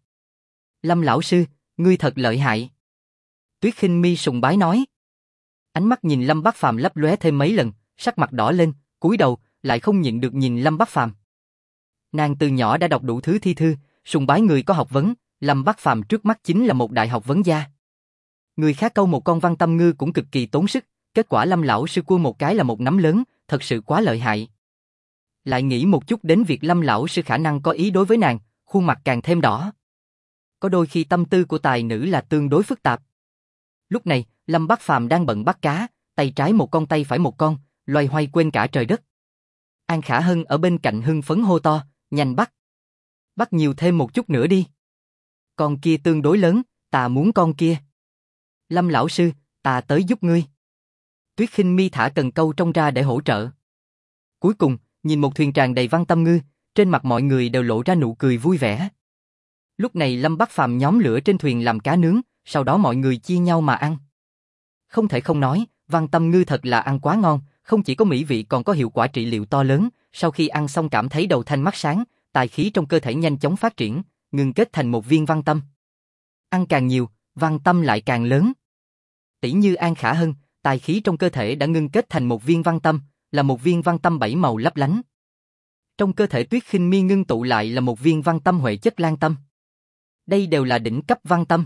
Lâm lão sư, ngươi thật lợi hại. Tuyết Khinh Mi sùng bái nói. Ánh mắt nhìn Lâm Bắc Phàm lấp lóe thêm mấy lần, sắc mặt đỏ lên, cúi đầu, lại không nhịn được nhìn Lâm Bắc Phàm. Nàng từ nhỏ đã đọc đủ thứ thi thư, sùng bái người có học vấn, Lâm Bắc Phàm trước mắt chính là một đại học vấn gia. Người khác câu một con Văn Tâm Ngư cũng cực kỳ tốn sức, kết quả Lâm lão sư cua một cái là một nắm lớn, thật sự quá lợi hại. Lại nghĩ một chút đến việc Lâm lão sư khả năng có ý đối với nàng, khuôn mặt càng thêm đỏ. Có đôi khi tâm tư của tài nữ là tương đối phức tạp. Lúc này, Lâm Bắc Phàm đang bận bắt cá, tay trái một con tay phải một con, loay hoay quên cả trời đất. An Khả Hân ở bên cạnh hưng phấn hô to, nhanh bắt. Bắt nhiều thêm một chút nữa đi. Con kia tương đối lớn, ta muốn con kia. Lâm lão sư, ta tới giúp ngươi. Tuyết Khinh Mi thả cần câu trong ra để hỗ trợ. Cuối cùng, nhìn một thuyền tràn đầy Văn Tâm Ngư, trên mặt mọi người đều lộ ra nụ cười vui vẻ. Lúc này Lâm Bắc Phàm nhóm lửa trên thuyền làm cá nướng, sau đó mọi người chia nhau mà ăn. Không thể không nói, Văn Tâm Ngư thật là ăn quá ngon, không chỉ có mỹ vị còn có hiệu quả trị liệu to lớn, sau khi ăn xong cảm thấy đầu thanh mắt sáng, tài khí trong cơ thể nhanh chóng phát triển, ngưng kết thành một viên văn tâm. Ăn càng nhiều, văn tâm lại càng lớn. Tỷ như An Khả Hân, tài khí trong cơ thể đã ngưng kết thành một viên văn tâm, là một viên văn tâm 7 màu lấp lánh. Trong cơ thể Tuyết Khinh Mi ngưng tụ lại là một viên văn tâm huệ chất lan tâm. Đây đều là đỉnh cấp văn tâm.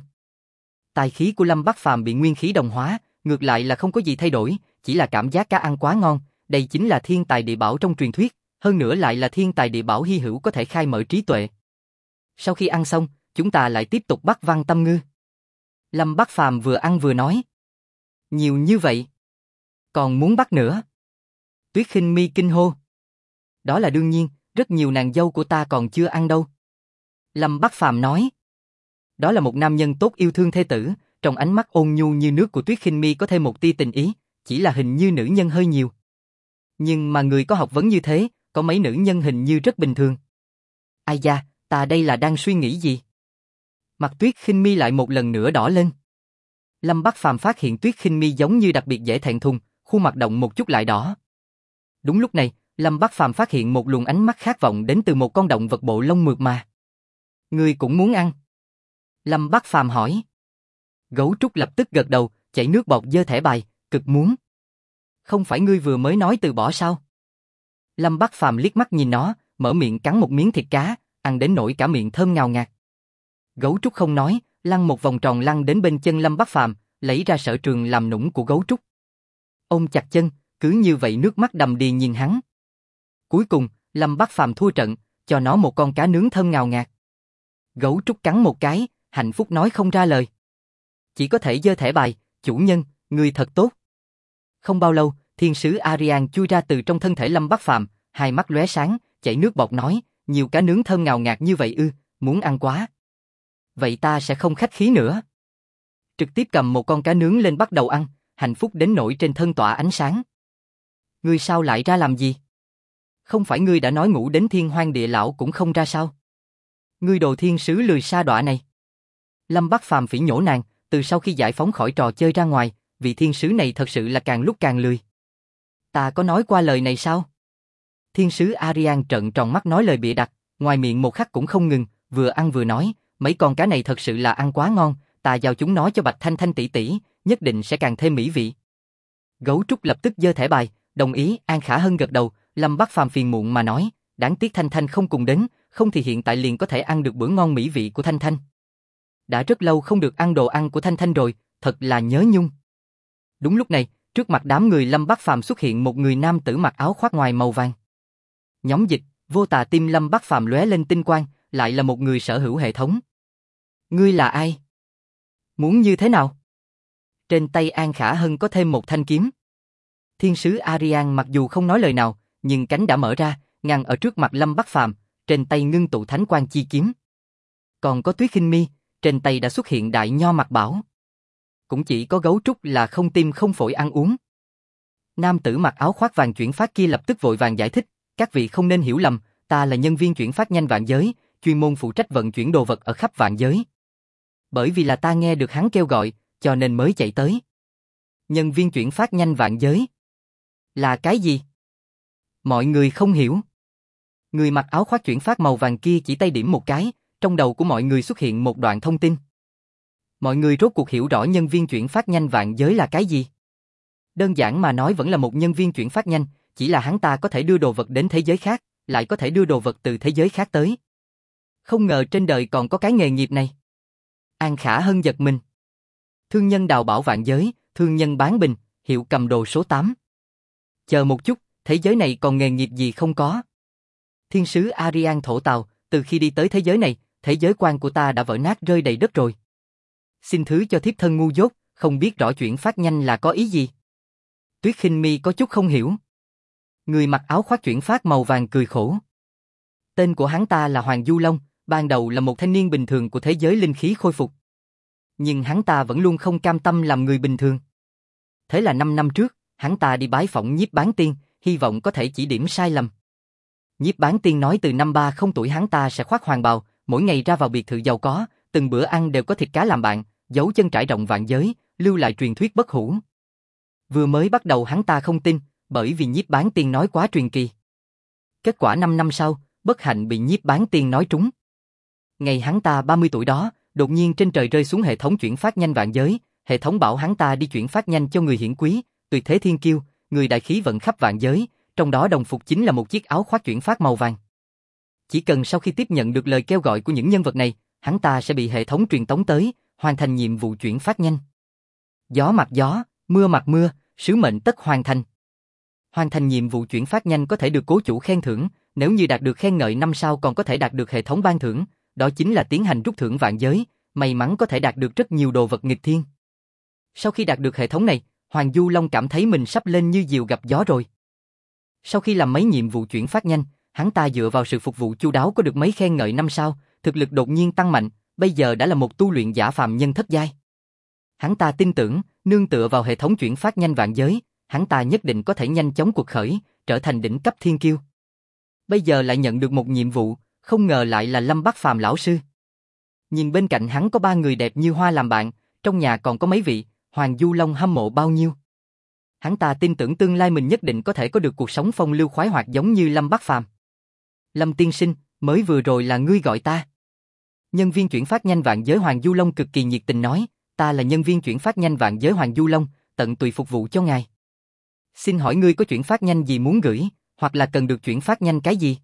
Tài khí của Lâm Bắc Phàm bị nguyên khí đồng hóa, ngược lại là không có gì thay đổi, chỉ là cảm giác cá ăn quá ngon, đây chính là thiên tài địa bảo trong truyền thuyết, hơn nữa lại là thiên tài địa bảo hy hữu có thể khai mở trí tuệ. Sau khi ăn xong, chúng ta lại tiếp tục bắt Văn Tâm Ngư. Lâm Bắc Phàm vừa ăn vừa nói. Nhiều như vậy. Còn muốn bắt nữa. Tuyết Khinh Mi kinh hô. Đó là đương nhiên, rất nhiều nàng dâu của ta còn chưa ăn đâu. Lâm Bắc Phàm nói. Đó là một nam nhân tốt yêu thương thê tử, trong ánh mắt ôn nhu như nước của Tuyết Khinh Mi có thêm một tia tình ý, chỉ là hình như nữ nhân hơi nhiều. Nhưng mà người có học vấn như thế, có mấy nữ nhân hình như rất bình thường. Ai da, ta đây là đang suy nghĩ gì? Mặt Tuyết Khinh Mi lại một lần nữa đỏ lên. Lâm Bắc Phàm phát hiện Tuyết Khinh Mi giống như đặc biệt dễ thẹn thùng, khuôn mặt động một chút lại đỏ. Đúng lúc này, Lâm Bắc Phàm phát hiện một luồng ánh mắt khát vọng đến từ một con động vật bộ lông mượt mà. Ngươi cũng muốn ăn? Lâm Bắc Phàm hỏi. Gấu trúc lập tức gật đầu, chảy nước bọt giơ thẻ bài, cực muốn. Không phải ngươi vừa mới nói từ bỏ sao? Lâm Bắc Phàm liếc mắt nhìn nó, mở miệng cắn một miếng thịt cá, ăn đến nỗi cả miệng thơm ngào ngạt. Gấu trúc không nói, lăn một vòng tròn lăn đến bên chân Lâm Bắc Phàm, lấy ra sở trường làm nũng của gấu trúc. Ôm chặt chân, cứ như vậy nước mắt đầm đìa nhìn hắn. Cuối cùng, Lâm Bắc Phàm thua trận, cho nó một con cá nướng thơm ngào ngạt. Gấu trúc cắn một cái, hạnh phúc nói không ra lời. Chỉ có thể giơ thẻ bài, chủ nhân, người thật tốt. Không bao lâu, thiên sứ Arian chui ra từ trong thân thể Lâm Bắc Phàm, hai mắt lóe sáng, chảy nước bọt nói, nhiều cá nướng thơm ngào ngạt như vậy ư, muốn ăn quá. Vậy ta sẽ không khách khí nữa. Trực tiếp cầm một con cá nướng lên bắt đầu ăn, hạnh phúc đến nỗi trên thân tỏa ánh sáng. Ngươi sao lại ra làm gì? Không phải ngươi đã nói ngủ đến thiên hoang địa lão cũng không ra sao? Ngươi đồ thiên sứ lười sa đọa này. Lâm Bắc Phàm phỉ nhổ nàng, từ sau khi giải phóng khỏi trò chơi ra ngoài, vị thiên sứ này thật sự là càng lúc càng lười. Ta có nói qua lời này sao? Thiên sứ Arian trợn tròn mắt nói lời bịa đặt, ngoài miệng một khắc cũng không ngừng, vừa ăn vừa nói, mấy con cá này thật sự là ăn quá ngon, ta giao chúng nó cho Bạch Thanh Thanh tỷ tỷ, nhất định sẽ càng thêm mỹ vị. Gấu trúc lập tức giơ thẻ bài, đồng ý. An Khả Hân gật đầu. Lâm Bắc Phàm phiền muộn mà nói, đáng tiếc Thanh Thanh không cùng đến, không thì hiện tại liền có thể ăn được bữa ngon mỹ vị của Thanh Thanh. Đã rất lâu không được ăn đồ ăn của Thanh Thanh rồi, thật là nhớ nhung. Đúng lúc này, trước mặt đám người Lâm Bắc Phàm xuất hiện một người nam tử mặc áo khoác ngoài màu vàng. Nhóm dịch, vô tà tim Lâm Bắc Phàm lóe lên tinh quang, lại là một người sở hữu hệ thống. Ngươi là ai? Muốn như thế nào? Trên tay An Khả Hân có thêm một thanh kiếm. Thiên sứ Arian mặc dù không nói lời nào, nhưng cánh đã mở ra, ngăn ở trước mặt Lâm Bắc Phàm, trên tay ngưng tụ thánh quang chi kiếm. Còn có Tuyết Khinh Mi, trên tay đã xuất hiện đại nho mặc bảo. Cũng chỉ có Gấu Trúc là không tim không phổi ăn uống. Nam tử mặc áo khoác vàng chuyển phát kia lập tức vội vàng giải thích, các vị không nên hiểu lầm, ta là nhân viên chuyển phát nhanh vạn giới, chuyên môn phụ trách vận chuyển đồ vật ở khắp vạn giới. Bởi vì là ta nghe được hắn kêu gọi, cho nên mới chạy tới. Nhân viên chuyển phát nhanh vạn giới là cái gì? Mọi người không hiểu. Người mặc áo khoác chuyển phát màu vàng kia chỉ tay điểm một cái, trong đầu của mọi người xuất hiện một đoạn thông tin. Mọi người rốt cuộc hiểu rõ nhân viên chuyển phát nhanh vạn giới là cái gì? Đơn giản mà nói vẫn là một nhân viên chuyển phát nhanh, chỉ là hắn ta có thể đưa đồ vật đến thế giới khác, lại có thể đưa đồ vật từ thế giới khác tới. Không ngờ trên đời còn có cái nghề nghiệp này. An Khả Hân giật mình. Thương nhân đào bảo vạn giới, thương nhân bán bình, hiệu cầm đồ số 8. Chờ một chút, thế giới này còn nghề nghiệp gì không có? Thiên sứ Arian thổ tào, từ khi đi tới thế giới này, thế giới quan của ta đã vỡ nát rơi đầy đất rồi. Xin thứ cho thiếp thân ngu dốt, không biết rõ chuyển phát nhanh là có ý gì. Tuyết Khinh Mi có chút không hiểu. Người mặc áo khoác chuyển phát màu vàng cười khổ. Tên của hắn ta là Hoàng Du Long, ban đầu là một thanh niên bình thường của thế giới linh khí khôi phục. Nhưng hắn ta vẫn luôn không cam tâm làm người bình thường. Thế là 5 năm trước, hắn ta đi bái phỏng Nhiếp Bán Tiên, hy vọng có thể chỉ điểm sai lầm. Nhiếp Bán Tiên nói từ năm 30 tuổi hắn ta sẽ khoác hoàng bào, mỗi ngày ra vào biệt thự giàu có, từng bữa ăn đều có thịt cá làm bạn, dấu chân trải rộng vạn giới, lưu lại truyền thuyết bất hủ. Vừa mới bắt đầu hắn ta không tin, bởi vì Nhiếp Bán Tiên nói quá truyền kỳ. Kết quả 5 năm sau, bất hạnh bị Nhiếp Bán Tiên nói trúng. Ngày hắn ta 30 tuổi đó, đột nhiên trên trời rơi xuống hệ thống chuyển phát nhanh vạn giới, hệ thống bảo hắn ta đi chuyển phát nhanh cho người hiển quý, tuyệt thế thiên kiêu, người đại khí vận khắp vạn giới, trong đó đồng phục chính là một chiếc áo khoác chuyển phát màu vàng. Chỉ cần sau khi tiếp nhận được lời kêu gọi của những nhân vật này, hắn ta sẽ bị hệ thống truyền tống tới, hoàn thành nhiệm vụ chuyển phát nhanh. Gió mặt gió, mưa mặt mưa, sứ mệnh tất hoàn thành. Hoàn thành nhiệm vụ chuyển phát nhanh có thể được cố chủ khen thưởng, nếu như đạt được khen ngợi năm sau còn có thể đạt được hệ thống ban thưởng, đó chính là tiến hành rút thưởng vạn giới, may mắn có thể đạt được rất nhiều đồ vật nghịch thiên. Sau khi đạt được hệ thống này, Hoàng Du Long cảm thấy mình sắp lên như diều gặp gió rồi. Sau khi làm mấy nhiệm vụ chuyển phát nhanh, hắn ta dựa vào sự phục vụ chu đáo có được mấy khen ngợi năm sao, thực lực đột nhiên tăng mạnh, bây giờ đã là một tu luyện giả phàm nhân thất giai. Hắn ta tin tưởng, nương tựa vào hệ thống chuyển phát nhanh vạn giới, hắn ta nhất định có thể nhanh chóng quật khởi, trở thành đỉnh cấp thiên kiêu. Bây giờ lại nhận được một nhiệm vụ, không ngờ lại là Lâm Bắc Phàm lão sư. Nhìn bên cạnh hắn có 3 người đẹp như hoa làm bạn, trong nhà còn có mấy vị, Hoàng Du Long hâm mộ bao nhiêu. Hắn ta tin tưởng tương lai mình nhất định có thể có được cuộc sống phong lưu khoái hoạt giống như Lâm Bắc Phàm. Lâm tiên sinh, mới vừa rồi là ngươi gọi ta. Nhân viên chuyển phát nhanh vạn giới Hoàng Du Long cực kỳ nhiệt tình nói, ta là nhân viên chuyển phát nhanh vạn giới Hoàng Du Long, tận tụy phục vụ cho ngài. Xin hỏi ngươi có chuyển phát nhanh gì muốn gửi, hoặc là cần được chuyển phát nhanh cái gì?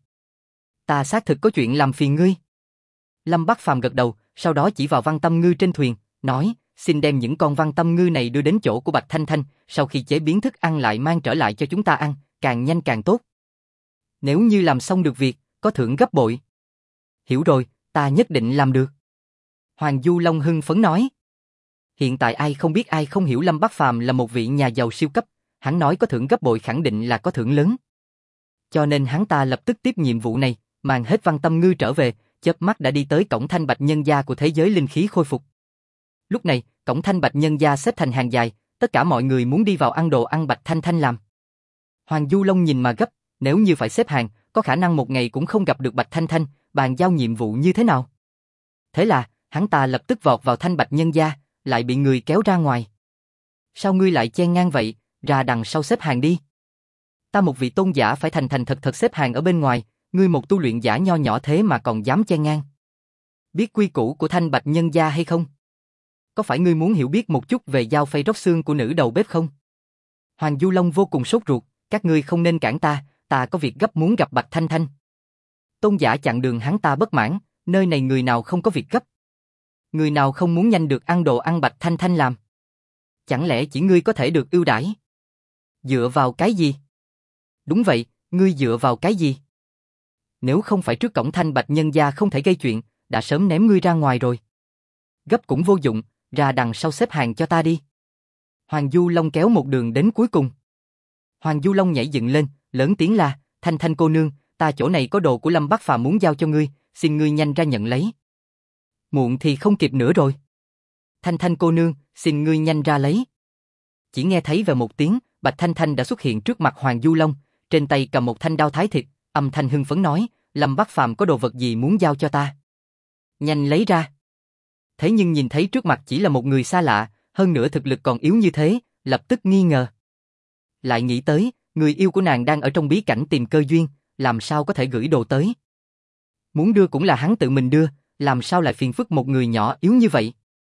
Ta xác thực có chuyện làm phiền ngươi. Lâm Bắc Phàm gật đầu, sau đó chỉ vào Văn Tâm Ngư trên thuyền, nói, xin đem những con Văn Tâm Ngư này đưa đến chỗ của Bạch Thanh Thanh, sau khi chế biến thức ăn lại mang trở lại cho chúng ta ăn, càng nhanh càng tốt. Nếu như làm xong được việc, có thưởng gấp bội. Hiểu rồi, ta nhất định làm được. Hoàng Du Long hưng phấn nói. Hiện tại ai không biết ai không hiểu Lâm Bắc Phàm là một vị nhà giàu siêu cấp, hắn nói có thưởng gấp bội khẳng định là có thưởng lớn. Cho nên hắn ta lập tức tiếp nhiệm vụ này, mang hết Văn Tâm Ngư trở về, chớp mắt đã đi tới cổng Thanh Bạch Nhân Gia của thế giới linh khí khôi phục. Lúc này, cổng Thanh Bạch Nhân Gia xếp thành hàng dài, tất cả mọi người muốn đi vào ăn đồ ăn Bạch Thanh Thanh làm. Hoàng Du Long nhìn mà gấp, nếu như phải xếp hàng, có khả năng một ngày cũng không gặp được Bạch Thanh Thanh, bàn giao nhiệm vụ như thế nào? Thế là, hắn ta lập tức vọt vào Thanh Bạch Nhân Gia, lại bị người kéo ra ngoài. Sao ngươi lại chen ngang vậy, ra đằng sau xếp hàng đi. Ta một vị tôn giả phải thành thành thật thật xếp hàng ở bên ngoài, ngươi một tu luyện giả nho nhỏ thế mà còn dám chen ngang. Biết quy củ của Thanh Bạch Nhân Gia hay không? Có phải ngươi muốn hiểu biết một chút về dao phay róc xương của nữ đầu bếp không? Hoàng Du Long vô cùng sốt ruột, các ngươi không nên cản ta, ta có việc gấp muốn gặp Bạch Thanh Thanh. Tôn giả chặn đường hắn ta bất mãn, nơi này người nào không có việc gấp? Người nào không muốn nhanh được ăn đồ ăn Bạch Thanh Thanh làm? Chẳng lẽ chỉ ngươi có thể được ưu đãi? Dựa vào cái gì? Đúng vậy, ngươi dựa vào cái gì? Nếu không phải trước cổng Thanh Bạch Nhân Gia không thể gây chuyện, đã sớm ném ngươi ra ngoài rồi. Gấp cũng vô dụng, ra đằng sau xếp hàng cho ta đi. Hoàng Du Long kéo một đường đến cuối cùng. Hoàng Du Long nhảy dựng lên, lớn tiếng la, Thanh Thanh cô nương, ta chỗ này có đồ của Lâm Bắc Phàm muốn giao cho ngươi, xin ngươi nhanh ra nhận lấy. Muộn thì không kịp nữa rồi. Thanh Thanh cô nương, xin ngươi nhanh ra lấy. Chỉ nghe thấy về một tiếng, Bạch Thanh Thanh đã xuất hiện trước mặt Hoàng Du Long, trên tay cầm một thanh đao thái thịt, âm thanh hưng phấn nói, Lâm Bắc Phàm có đồ vật gì muốn giao cho ta. Nhanh lấy ra. Thế nhưng nhìn thấy trước mặt chỉ là một người xa lạ, hơn nữa thực lực còn yếu như thế, lập tức nghi ngờ. Lại nghĩ tới, người yêu của nàng đang ở trong bí cảnh tìm cơ duyên, làm sao có thể gửi đồ tới. Muốn đưa cũng là hắn tự mình đưa, làm sao lại phiền phức một người nhỏ yếu như vậy.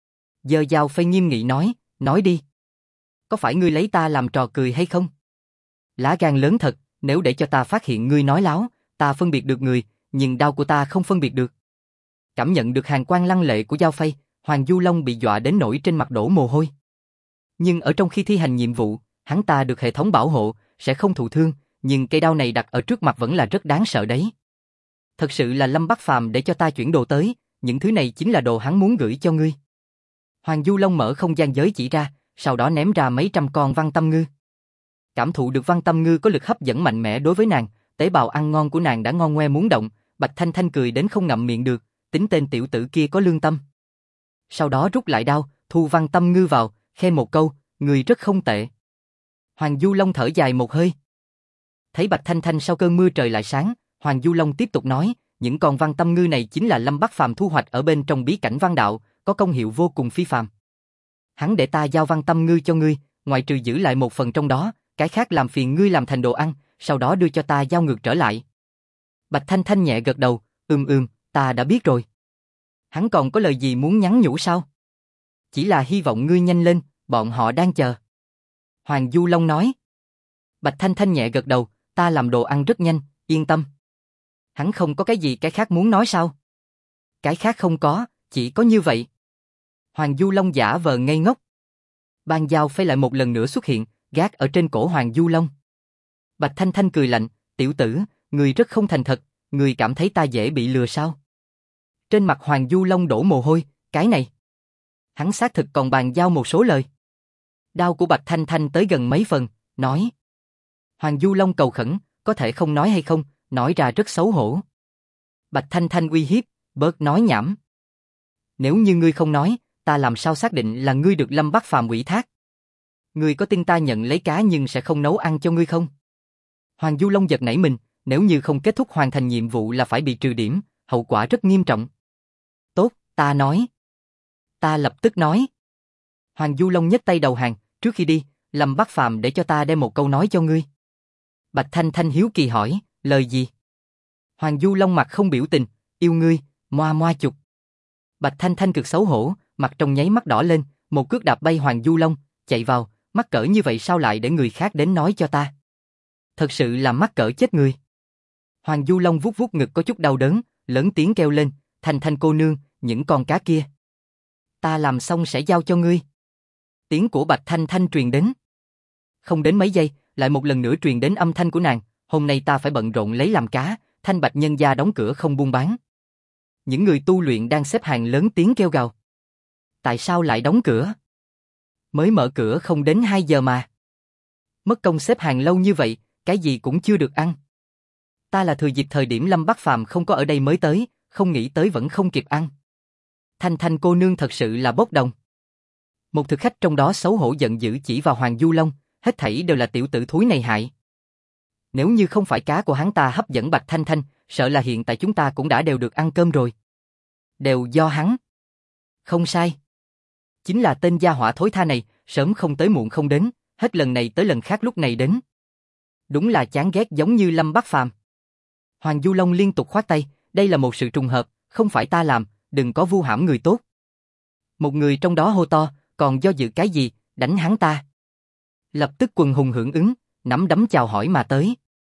Giờ Giao Phay nghiêm nghị nói đi. Có phải ngươi lấy ta làm trò cười hay không? Lá gan lớn thật, nếu để cho ta phát hiện ngươi nói láo, ta phân biệt được người, nhưng đao của ta không phân biệt được. Cảm nhận được hàn quang lăng lệ của Giao Phay, Hoàng Du Long bị dọa đến nỗi trên mặt đổ mồ hôi. Nhưng ở trong khi thi hành nhiệm vụ, hắn ta được hệ thống bảo hộ, sẽ không thụ thương, nhưng cây đao này đặt ở trước mặt vẫn là rất đáng sợ đấy. Thật sự là Lâm Bắc Phàm để cho ta chuyển đồ tới, những thứ này chính là đồ hắn muốn gửi cho ngươi. Hoàng Du Long mở không gian giới chỉ ra, sau đó ném ra mấy trăm con văn tâm ngư. Cảm thụ được văn tâm ngư có lực hấp dẫn mạnh mẽ đối với nàng, tế bào ăn ngon của nàng đã ngon ngoe muốn động, Bạch Thanh Thanh cười đến không ngậm miệng được, tính tên tiểu tử kia có lương tâm. Sau đó rút lại đao, thu văn tâm ngư vào, khen một câu, người rất không tệ. Hoàng Du Long thở dài một hơi. Thấy Bạch Thanh Thanh sau cơn mưa trời lại sáng, Hoàng Du Long tiếp tục nói, những con văn tâm ngư này chính là Lâm Bắc Phàm thu hoạch ở bên trong bí cảnh văn đạo, có công hiệu vô cùng phi phàm. Hắn để ta giao văn tâm ngư cho ngươi, ngoại trừ giữ lại một phần trong đó, cái khác làm phiền ngươi làm thành đồ ăn, sau đó đưa cho ta giao ngược trở lại. Bạch Thanh Thanh nhẹ gật đầu, ta đã biết rồi. Hắn còn có lời gì muốn nhắn nhủ sao? Chỉ là hy vọng ngươi nhanh lên, bọn họ đang chờ. Hoàng Du Long nói. Bạch Thanh Thanh nhẹ gật đầu, ta làm đồ ăn rất nhanh, yên tâm. Hắn không có cái gì cái khác muốn nói sao? Cái khác không có, chỉ có như vậy. Hoàng Du Long giả vờ ngây ngốc. Ban Giao Phay lại một lần nữa xuất hiện, gác ở trên cổ Hoàng Du Long. Bạch Thanh Thanh cười lạnh, tiểu tử, người rất không thành thật, người cảm thấy ta dễ bị lừa sao? Trên mặt Hoàng Du Long đổ mồ hôi, cái này. Hắn xác thực còn bàn giao một số lời. Đao của Bạch Thanh Thanh tới gần mấy phần, nói. Hoàng Du Long cầu khẩn, có thể không nói hay không, nói ra rất xấu hổ. Bạch Thanh Thanh uy hiếp, bớt nói nhảm. Nếu như ngươi không nói, ta làm sao xác định là ngươi được Lâm Bắc Phàm ủy thác? Ngươi có tin ta nhận lấy cá nhưng sẽ không nấu ăn cho ngươi không? Hoàng Du Long giật nảy mình, nếu như không kết thúc hoàn thành nhiệm vụ là phải bị trừ điểm, hậu quả rất nghiêm trọng. Tốt, ta nói. Ta lập tức nói. Hoàng Du Long nhấc tay đầu hàng, trước khi đi, Lâm Bắc Phàm để cho ta đem một câu nói cho ngươi. Bạch Thanh Thanh hiếu kỳ hỏi, lời gì? Hoàng Du Long mặt không biểu tình, yêu ngươi, moa moa chục. Bạch Thanh Thanh cực xấu hổ, mặt trong nháy mắt đỏ lên, một cước đạp bay Hoàng Du Long, chạy vào, mắc cỡ như vậy sao lại để người khác đến nói cho ta? Thật sự là mắc cỡ chết người. Hoàng Du Long vuốt vuốt ngực có chút đau đớn, lớn tiếng kêu lên, Thanh Thanh cô nương, những con cá kia. Ta làm xong sẽ giao cho ngươi. Tiếng của Bạch Thanh Thanh truyền đến. Không đến mấy giây, lại một lần nữa truyền đến âm thanh của nàng, hôm nay ta phải bận rộn lấy làm cá, Thanh Bạch nhân gia đóng cửa không buôn bán. Những người tu luyện đang xếp hàng lớn tiếng kêu gào. Tại sao lại đóng cửa? Mới mở cửa không đến 2 giờ mà. Mất công xếp hàng lâu như vậy, cái gì cũng chưa được ăn. Ta là thừa dịp thời điểm Lâm Bắc Phàm không có ở đây mới tới, không nghĩ tới vẫn không kịp ăn. Thanh Thanh cô nương thật sự là bốc đồng. Một thực khách trong đó xấu hổ giận dữ chỉ vào Hoàng Du Long, hết thảy đều là tiểu tử thúi này hại. Nếu như không phải cá của hắn ta hấp dẫn Bạch Thanh Thanh, sợ là hiện tại chúng ta cũng đã đều được ăn cơm rồi. Đều do hắn. Không sai. Chính là tên gia hỏa thối tha này, sớm không tới muộn không đến, hết lần này tới lần khác lúc này đến. Đúng là chán ghét giống như Lâm Bắc Phàm. Hoàng Du Long liên tục khoát tay, đây là một sự trùng hợp, không phải ta làm, đừng có vu hãm người tốt. Một người trong đó hô to, còn do dự cái gì, đánh hắn ta. Lập tức quần hùng hưởng ứng, nắm đấm chào hỏi mà tới.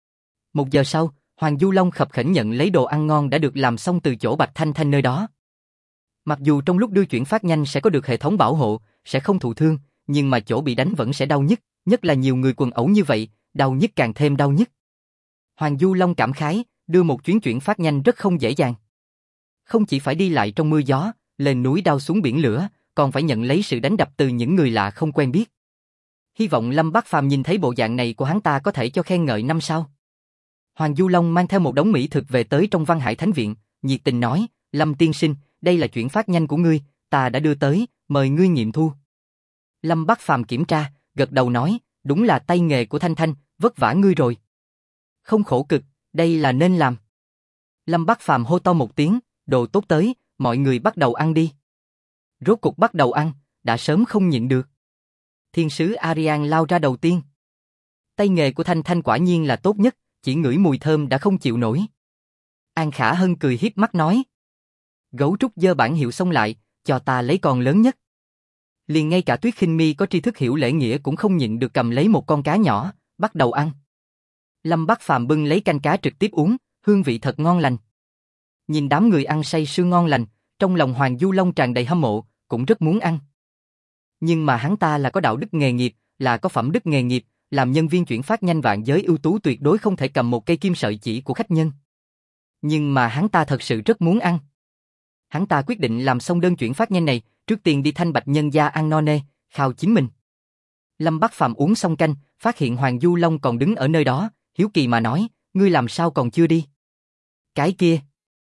1 giờ sau, Hoàng Du Long khập khểnh nhận lấy đồ ăn ngon đã được làm xong từ chỗ Bạch Thanh Thanh nơi đó. Mặc dù trong lúc đưa chuyển phát nhanh sẽ có được hệ thống bảo hộ, sẽ không thụ thương, nhưng mà chỗ bị đánh vẫn sẽ đau nhức, nhất là nhiều người quần ẩu như vậy, đau nhức càng thêm đau nhức. Hoàng Du Long cảm khái, đưa một chuyến chuyển phát nhanh rất không dễ dàng. Không chỉ phải đi lại trong mưa gió, lên núi đao xuống biển lửa, còn phải nhận lấy sự đánh đập từ những người lạ không quen biết. Hy vọng Lâm Bắc Phàm nhìn thấy bộ dạng này của hắn ta có thể cho khen ngợi 5 sao. Hoàng Du Long mang theo một đống mỹ thực về tới trong Văn Hải Thánh Viện, nhiệt tình nói, Lâm tiên sinh, đây là chuyển phát nhanh của ngươi, ta đã đưa tới, mời ngươi nghiệm thu. Lâm Bắc Phàm kiểm tra, gật đầu nói, đúng là tay nghề của Thanh Thanh, vất vả ngươi rồi. Không khổ cực, đây là nên làm. Lâm Bắc Phàm hô to một tiếng, đồ tốt tới, mọi người bắt đầu ăn đi. Rốt cục bắt đầu ăn, đã sớm không nhịn được. Thiên sứ Arian lao ra đầu tiên. Tay nghề của Thanh Thanh quả nhiên là tốt nhất, chỉ ngửi mùi thơm đã không chịu nổi. An Khả Hân cười hiếp mắt nói. Gấu trúc giơ bảng hiệu xông lại, cho ta lấy con lớn nhất. Liền ngay cả Tuyết Khinh Mi có tri thức hiểu lễ nghĩa cũng không nhịn được cầm lấy một con cá nhỏ, bắt đầu ăn. Lâm Bắc Phàm bưng lấy canh cá trực tiếp uống, hương vị thật ngon lành. Nhìn đám người ăn say sưa ngon lành, trong lòng Hoàng Du Long tràn đầy hâm mộ, cũng rất muốn ăn. Nhưng mà hắn ta là có đạo đức nghề nghiệp, là có phẩm đức nghề nghiệp, làm nhân viên chuyển phát nhanh vạn giới ưu tú tuyệt đối không thể cầm một cây kim sợi chỉ của khách nhân. Nhưng mà hắn ta thật sự rất muốn ăn. Hắn ta quyết định làm xong đơn chuyển phát nhanh này, trước tiên đi Thanh Bạch nhân gia ăn no nê, khao chính mình. Lâm Bắc Phàm uống xong canh, phát hiện Hoàng Du Long còn đứng ở nơi đó, hiếu kỳ mà nói, ngươi làm sao còn chưa đi? Cái kia.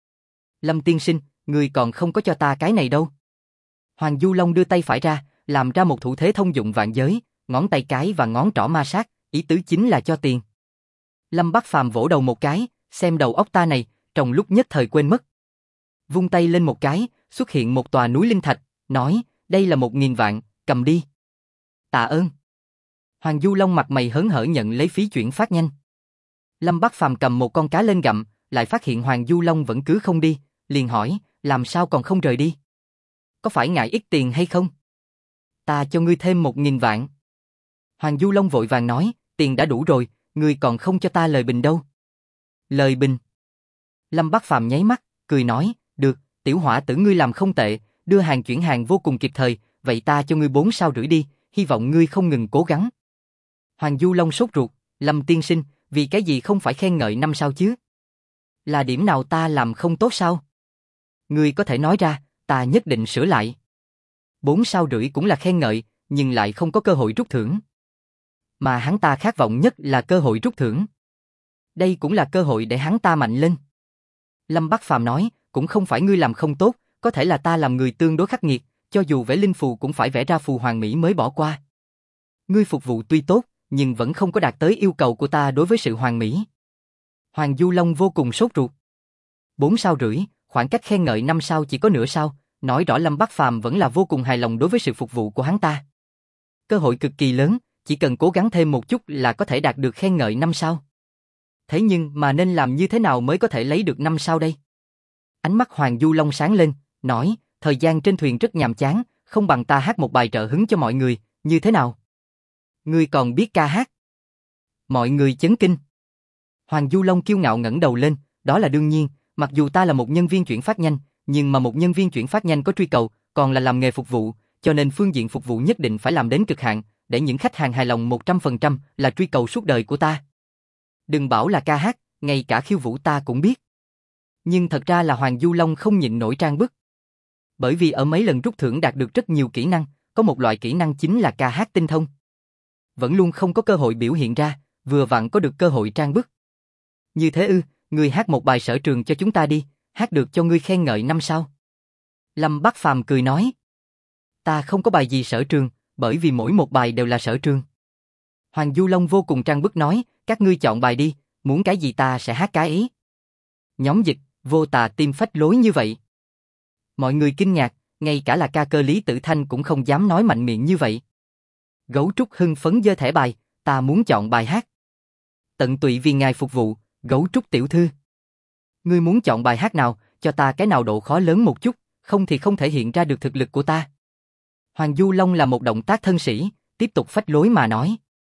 Lâm tiên sinh, ngươi còn không có cho ta cái này đâu. Hoàng Du Long đưa tay phải ra, làm ra một thủ thế thông dụng vạn giới, ngón tay cái và ngón trỏ ma sát, ý tứ chính là cho tiền. Lâm Bắc Phàm vỗ đầu một cái, xem đầu óc ta này, trong lúc nhất thời quên mất. Vung tay lên một cái, xuất hiện một tòa núi linh thạch, nói, đây là 1.000 vạn, cầm đi. Tạ ơn. Hoàng Du Long mặt mày hớn hở nhận lấy phí chuyển phát nhanh. Lâm Bắc Phàm cầm một con cá lên gặm, lại phát hiện Hoàng Du Long vẫn cứ không đi, liền hỏi, làm sao còn không rời đi? Có phải ngại ít tiền hay không? Ta cho ngươi thêm 1.000 vạn. Hoàng Du Long vội vàng nói, tiền đã đủ rồi, ngươi còn không cho ta lời bình đâu. Lời bình. Lâm Bắc Phàm nháy mắt, cười nói, được, tiểu hỏa tử ngươi làm không tệ, đưa hàng chuyển hàng vô cùng kịp thời, vậy ta cho ngươi 4 sao rưỡi đi, hy vọng ngươi không ngừng cố gắng. Hoàng Du Long sốt ruột, Lâm tiên sinh, vì cái gì không phải khen ngợi 5 sao chứ? Là điểm nào ta làm không tốt sao? Ngươi có thể nói ra, ta nhất định sửa lại. 4 sao rưỡi cũng là khen ngợi, nhưng lại không có cơ hội rút thưởng. Mà hắn ta khát vọng nhất là cơ hội rút thưởng. Đây cũng là cơ hội để hắn ta mạnh lên. Lâm Bắc Phàm nói, cũng không phải ngươi làm không tốt, có thể là ta làm người tương đối khắc nghiệt, cho dù vẽ linh phù cũng phải vẽ ra phù hoàn mỹ mới bỏ qua. Ngươi phục vụ tuy tốt, nhưng vẫn không có đạt tới yêu cầu của ta đối với sự hoàn mỹ. Hoàng Du Long vô cùng sốt ruột. 4 sao rưỡi, khoảng cách khen ngợi 5 sao chỉ có nửa sao, nói rõ Lâm Bắc Phàm vẫn là vô cùng hài lòng đối với sự phục vụ của hắn ta. Cơ hội cực kỳ lớn, chỉ cần cố gắng thêm một chút là có thể đạt được khen ngợi 5 sao. Thế nhưng mà nên làm như thế nào mới có thể lấy được 5 sao đây? Ánh mắt Hoàng Du Long sáng lên, nói, thời gian trên thuyền rất nhàm chán, không bằng ta hát một bài trợ hứng cho mọi người, như thế nào? Ngươi còn biết ca hát? Mọi người chấn kinh. Hoàng Du Long kiêu ngạo ngẩng đầu lên, đó là đương nhiên, mặc dù ta là một nhân viên chuyển phát nhanh, nhưng mà một nhân viên chuyển phát nhanh có truy cầu, còn là làm nghề phục vụ, cho nên phương diện phục vụ nhất định phải làm đến cực hạn, để những khách hàng hài lòng 100% là truy cầu suốt đời của ta. Đừng bảo là ca hát, ngay cả khiêu vũ ta cũng biết. Nhưng thật ra là Hoàng Du Long không nhịn nổi trang bức. Bởi vì ở mấy lần rút thưởng đạt được rất nhiều kỹ năng, có một loại kỹ năng chính là ca hát tinh thông. Vẫn luôn không có cơ hội biểu hiện ra, vừa vặn có được cơ hội trang bức. Như thế ư, ngươi hát một bài sở trường cho chúng ta đi, hát được cho ngươi khen ngợi 5 sao. Lâm Bắc Phàm cười nói. Ta không có bài gì sở trường, bởi vì mỗi một bài đều là sở trường. Hoàng Du Long vô cùng trang bức nói, các ngươi chọn bài đi, muốn cái gì ta sẽ hát cái ấy. Nhóm dịch, vô tà tim phách lối như vậy. Mọi người kinh ngạc, ngay cả là ca cơ Lý Tử Thanh cũng không dám nói mạnh miệng như vậy. Gấu trúc hưng phấn giơ thẻ bài, ta muốn chọn bài hát. Tận tụy vì ngài phục vụ, Gấu trúc tiểu thư. Ngươi muốn chọn bài hát nào, cho ta cái nào độ khó lớn một chút, không thì không thể hiện ra được thực lực của ta. Hoàng Du Long là một động tác thân sĩ, tiếp tục phách lối mà nói.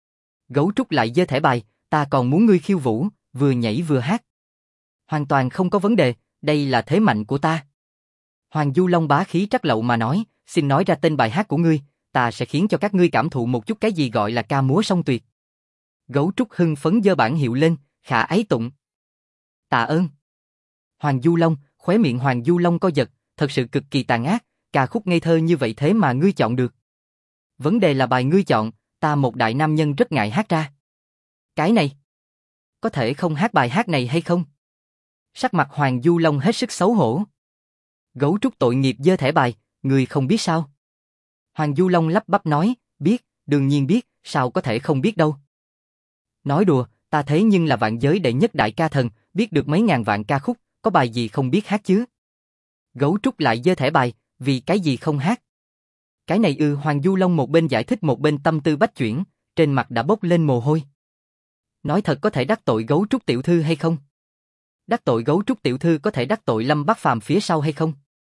Gấu trúc lại giơ thẻ bài, ta còn muốn ngươi khiêu vũ, vừa nhảy vừa hát. Hoàn toàn không có vấn đề, đây là thế mạnh của ta. Hoàng Du Long bá khí trắc lậu mà nói, xin nói ra tên bài hát của ngươi, ta sẽ khiến cho các ngươi cảm thụ một chút cái gì gọi là ca múa song tuyệt. Gấu trúc hưng phấn giơ bảng hiệu lên, khả ái tụng. Tạ ơn. Hoàng Du Long, khóe miệng Hoàng Du Long co giật, thật sự cực kỳ tàn ác, ca khúc ngây thơ như vậy thế mà ngươi chọn được. Vấn đề là bài ngươi chọn, ta một đại nam nhân rất ngại hát ra. Cái này, có thể không hát bài hát này hay không? Sắc mặt Hoàng Du Long hết sức xấu hổ. Gấu trúc tội nghiệp giơ thẻ bài, người không biết sao? Hoàng Du Long lắp bắp nói, biết, đương nhiên biết, sao có thể không biết đâu. Nói đùa, ta thế nhưng là vạn giới đệ nhất đại ca thần, biết được mấy ngàn vạn ca khúc, có bài gì không biết hát chứ? Gấu trúc lại giơ thẻ bài, vì cái gì không hát? Cái này Hoàng Du Long một bên giải thích một bên tâm tư bách chuyển, trên mặt đã bốc lên mồ hôi. Nói thật có thể đắc tội gấu trúc tiểu thư hay không? Đắc tội gấu trúc tiểu thư có thể đắc tội Lâm Bắc Phàm phía sau hay không?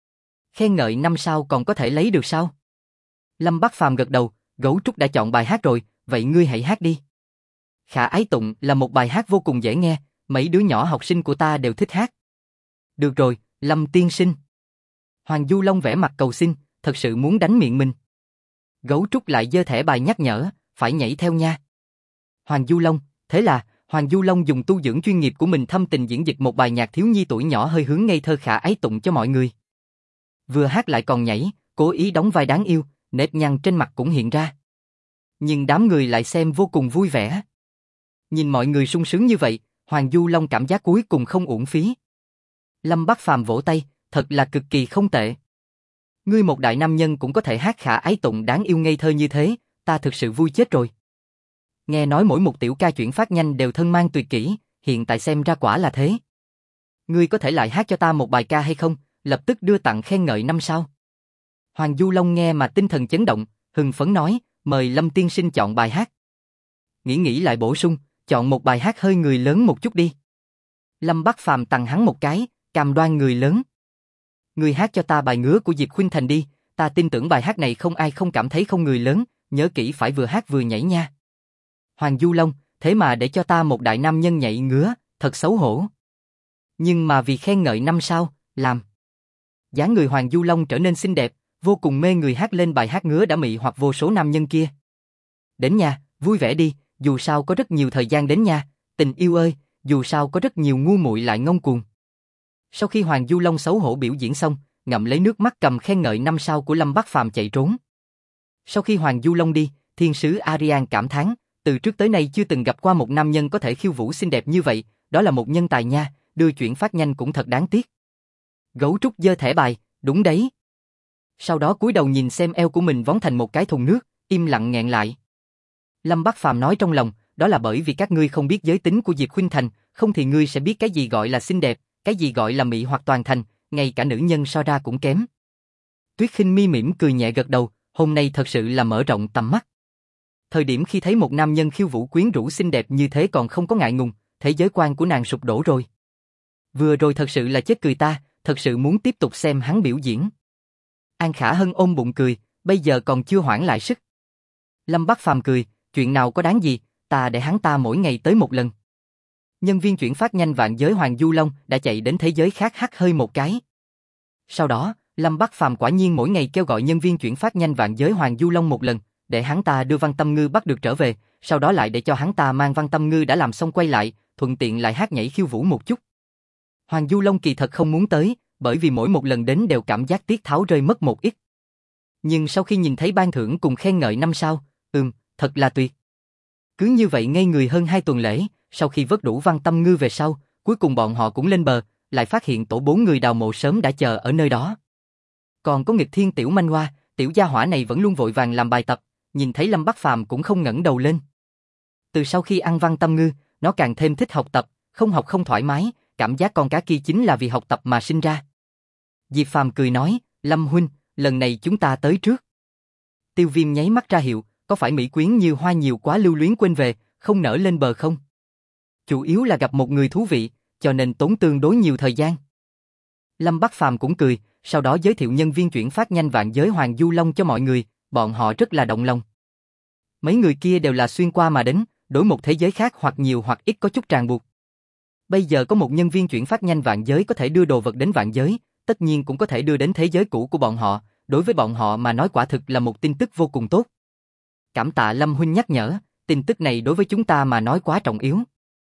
Khen ngợi 5 sao còn có thể lấy được sao? Lâm Bắc Phàm gật đầu, gấu trúc đã chọn bài hát rồi, vậy ngươi hãy hát đi. Khả Ái Tụng là một bài hát vô cùng dễ nghe, mấy đứa nhỏ học sinh của ta đều thích hát. Được rồi, Lâm tiên sinh. Hoàng Du Long vẽ mặt cầu xin, thật sự muốn đánh miệng mình. Gấu trúc lại giơ thẻ bài nhắc nhở, phải nhảy theo nha. Hoàng Du Long, thế là, Hoàng Du Long dùng tu dưỡng chuyên nghiệp của mình thâm tình diễn dịch một bài nhạc thiếu nhi tuổi nhỏ hơi hướng ngây thơ Khả Ái Tụng cho mọi người. Vừa hát lại còn nhảy, cố ý đóng vai đáng yêu, nếp nhăn trên mặt cũng hiện ra. Nhưng đám người lại xem vô cùng vui vẻ. Nhìn mọi người sung sướng như vậy, Hoàng Du Long cảm giác cuối cùng không uổng phí. Lâm Bắc Phàm vỗ tay, thật là cực kỳ không tệ. Ngươi một đại nam nhân cũng có thể hát Khả Ái Tụng đáng yêu ngây thơ như thế, ta thực sự vui chết rồi. Nghe nói mỗi một tiểu ca chuyển phát nhanh đều thân mang tuyệt kỹ, hiện tại xem ra quả là thế. Ngươi có thể lại hát cho ta một bài ca hay không, lập tức đưa tặng khen ngợi 5 sao. Hoàng Du Long nghe mà tinh thần chấn động, hưng phấn nói, mời Lâm tiên sinh chọn bài hát. Nghĩ lại bổ sung, chọn một bài hát hơi người lớn một chút đi. Lâm Bắc Phàm tặng hắn một cái, cam đoan người lớn. Ngươi hát cho ta bài Ngứa của Diệp Khuynh Thành đi, ta tin tưởng bài hát này không ai không cảm thấy không người lớn, nhớ kỹ phải vừa hát vừa nhảy nha. Hoàng Du Long, thế mà để cho ta một đại nam nhân nhảy ngứa, thật xấu hổ. Nhưng mà vì khen ngợi 5 sao, làm. Dáng người Hoàng Du Long trở nên xinh đẹp, vô cùng mê người hát lên bài hát ngứa đã mị hoặc vô số nam nhân kia. Đến nha, vui vẻ đi, dù sao có rất nhiều thời gian đến nha, tình yêu ơi, dù sao có rất nhiều ngu muội lại ngông cuồng. Sau khi Hoàng Du Long xấu hổ biểu diễn xong, ngậm lấy nước mắt cầm khen ngợi 5 sao của Lâm Bắc Phàm chạy trốn. Sau khi Hoàng Du Long đi, thiên sứ Arian cảm thán, từ trước tới nay chưa từng gặp qua một nam nhân có thể khiêu vũ xinh đẹp như vậy, đó là một nhân tài nha, đưa chuyển phát nhanh cũng thật đáng tiếc. Gấu trúc giơ thẻ bài, đúng đấy. Sau đó cúi đầu nhìn xem eo của mình vón thành một cái thùng nước, im lặng nghẹn lại. Lâm Bắc Phàm nói trong lòng, đó là bởi vì các ngươi không biết giới tính của Diệp Khuynh Thành, không thì ngươi sẽ biết cái gì gọi là xinh đẹp, cái gì gọi là mị hoặc toàn thành, ngay cả nữ nhân so ra cũng kém. Tuyết Khinh Mi mỉm cười nhẹ gật đầu, hôm nay thật sự là mở rộng tầm mắt. Thời điểm khi thấy một nam nhân khiêu vũ quyến rũ xinh đẹp như thế còn không có ngại ngùng, thế giới quan của nàng sụp đổ rồi. Vừa rồi thật sự là chết cười ta, thật sự muốn tiếp tục xem hắn biểu diễn. An Khả Hân ôm bụng cười, bây giờ còn chưa hoãn lại sức. Lâm Bắc Phàm cười, chuyện nào có đáng gì, ta để hắn ta mỗi ngày tới một lần. Nhân viên chuyển phát nhanh vạn giới Hoàng Du Long đã chạy đến thế giới khác hắt hơi một cái. Sau đó, Lâm Bắc Phàm quả nhiên mỗi ngày kêu gọi nhân viên chuyển phát nhanh vạn giới Hoàng Du Long một lần, để hắn ta đưa Văn Tâm Ngư bắt được trở về, sau đó lại để cho hắn ta mang Văn Tâm Ngư đã làm xong quay lại, thuận tiện lại hát nhảy khiêu vũ một chút. Hoàng Du Long kỳ thật không muốn tới, bởi vì mỗi một lần đến đều cảm giác tiết tháo rơi mất một ít. Nhưng sau khi nhìn thấy ban thưởng cùng khen ngợi 5 sao, thật là tuyệt. Cứ như vậy ngây người hơn 2 tuần lễ, sau khi vớt đủ Văn Tâm Ngư về sau, cuối cùng bọn họ cũng lên bờ, lại phát hiện tổ 4 người đào mộ sớm đã chờ ở nơi đó. Còn có nghịch thiên tiểu manh hoa, tiểu gia hỏa này vẫn luôn vội vàng làm bài tập, nhìn thấy Lâm Bắc Phàm cũng không ngẩng đầu lên. Từ sau khi ăn Văn Tâm Ngư, nó càng thêm thích học tập, không học không thoải mái, cảm giác con cá kia chính là vì học tập mà sinh ra. Diệp Phàm cười nói, Lâm huynh, lần này chúng ta tới trước. Tiêu Viêm nháy mắt ra hiệu, có phải mỹ quyến như hoa nhiều quá lưu luyến quên về, không nỡ lên bờ không? Chủ yếu là gặp một người thú vị, cho nên tốn tương đối nhiều thời gian. Lâm Bắc Phàm cũng cười, sau đó giới thiệu nhân viên chuyển phát nhanh vạn giới Hoàng Du Long cho mọi người, bọn họ rất là động lòng. Mấy người kia đều là xuyên qua mà đến, đối một thế giới khác hoặc nhiều hoặc ít có chút ràng buộc. Bây giờ có một nhân viên chuyển phát nhanh vạn giới có thể đưa đồ vật đến vạn giới, tất nhiên cũng có thể đưa đến thế giới cũ của bọn họ, đối với bọn họ mà nói quả thực là một tin tức vô cùng tốt. Cảm tạ Lâm huynh nhắc nhở, tin tức này đối với chúng ta mà nói quá trọng yếu.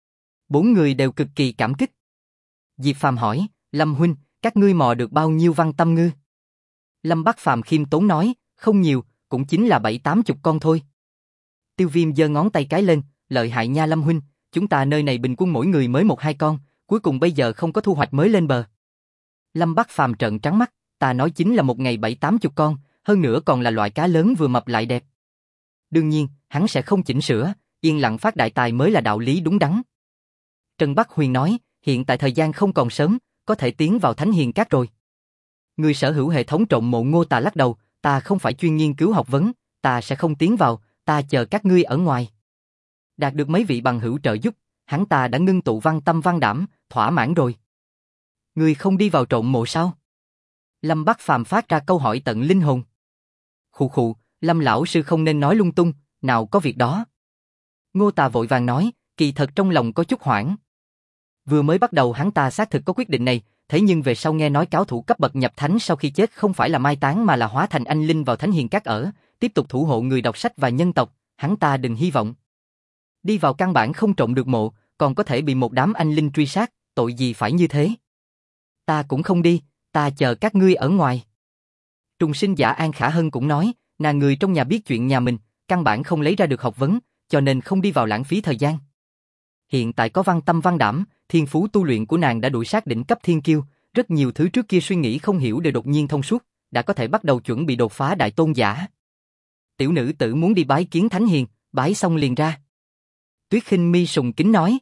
4 người đều cực kỳ cảm kích. Diệp Phàm hỏi, Lâm huynh, các ngươi mò được bao nhiêu Văn Tâm Ngư? Lâm Bắc Phàm khiêm tốn nói, không nhiều, cũng chính là 7-80 con thôi. Tiêu Viêm giơ ngón tay cái lên, lợi hại nha Lâm huynh, chúng ta nơi này bình quân mỗi người mới 1-2 con, cuối cùng bây giờ không có thu hoạch mới lên bờ. Lâm Bắc Phàm trợn trắng mắt, ta nói chính là một ngày 7-80 con, hơn nữa còn là loại cá lớn vừa mập lại đẹp. Đương nhiên, hắn sẽ không chỉnh sửa, yên lặng phát đại tài mới là đạo lý đúng đắn. Trần Bắc Huyền nói, hiện tại thời gian không còn sớm, có thể tiến vào Thánh Hiền Các rồi. Người sở hữu hệ thống trộm mộ Ngô Tà lắc đầu, ta không phải chuyên nghiên cứu học vấn, ta sẽ không tiến vào, ta chờ các ngươi ở ngoài. Đạt được mấy vị bằng hữu trợ giúp, hắn ta đã ngưng tụ văn tâm văn đảm, thỏa mãn rồi. Ngươi không đi vào trộm mộ sao? Lâm Bắc Phàm phát ra câu hỏi tận linh hồn. Khụ khụ, Lâm lão sư không nên nói lung tung, nào có việc đó. Ngô Tà vội vàng nói, kỳ thật trong lòng có chút hoảng. Vừa mới bắt đầu hắn ta xác thực có quyết định này, thế nhưng về sau nghe nói cao thủ cấp bậc nhập thánh sau khi chết không phải là mai táng mà là hóa thành anh linh vào Thánh Hiền Các ở, tiếp tục thủ hộ người đọc sách và nhân tộc, hắn ta đừng hy vọng. Đi vào căn bản không trộm được mộ, còn có thể bị một đám anh linh truy sát, tội gì phải như thế. Ta cũng không đi, ta chờ các ngươi ở ngoài. Trùng sinh giả An Khả Hân cũng nói, nàng người trong nhà biết chuyện nhà mình, căn bản không lấy ra được học vấn, cho nên không đi vào lãng phí thời gian. Hiện tại có văn tâm văn đảm, thiên phú tu luyện của nàng đã đuổi sát đỉnh cấp thiên kiêu, rất nhiều thứ trước kia suy nghĩ không hiểu đều đột nhiên thông suốt, đã có thể bắt đầu chuẩn bị đột phá đại tôn giả. Tiểu nữ tử muốn đi bái kiến Thánh Hiền, bái xong liền ra. Tuyết Khinh Mi sùng kính nói.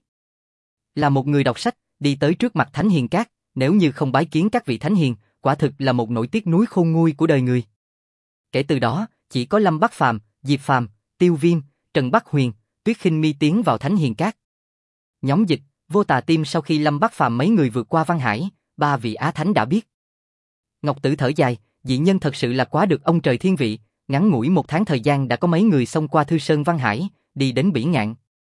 Là một người đọc sách, đi tới trước mặt Thánh Hiền Các, nếu như không bái kiến các vị Thánh Hiền, quả thực là một nỗi tiếc nuối khôn nguôi của đời người. Kể từ đó, chỉ có Lâm Bắc Phàm, Diệp Phàm, Tiêu Viêm, Trần Bắc Huyền, Tuyết Khinh Mi tiến vào Thánh Hiền Các. Nhóm dịch, Vô Tà Tim sau khi Lâm Bắc Phàm mấy người vượt qua Văn Hải, 3 vị Á Thánh đã biết. Ngọc Tử thở dài, dị nhân thật sự là quá được ông trời thiên vị, ngắn ngủi 1 tháng thời gian đã có mấy người xông qua Thư Sơn Văn Hải, đi đến Bỉ Ngạn.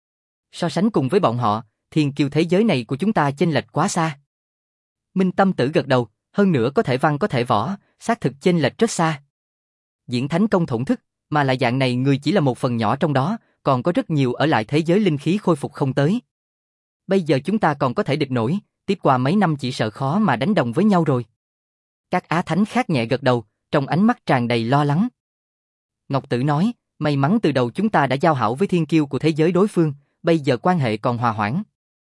So sánh cùng với bọn họ, thiên kiêu thế giới này của chúng ta chênh lệch quá xa. Minh Tâm Tử gật đầu, hơn nữa có thể văn có thể võ, xác thực chênh lệch rất xa. Diễn Thánh Công thổn thức, mà là dạng này người chỉ là một phần nhỏ trong đó, còn có rất nhiều ở lại thế giới linh khí khôi phục không tới. Bây giờ chúng ta còn có thể địch nổi, tiếp qua mấy năm chỉ sợ khó mà đánh đồng với nhau rồi. Các Á Thánh khác nhẹ gật đầu, trong ánh mắt tràn đầy lo lắng. Ngọc Tử nói, may mắn từ đầu chúng ta đã giao hảo với thiên kiêu của thế giới đối phương, bây giờ quan hệ còn hòa hoãn.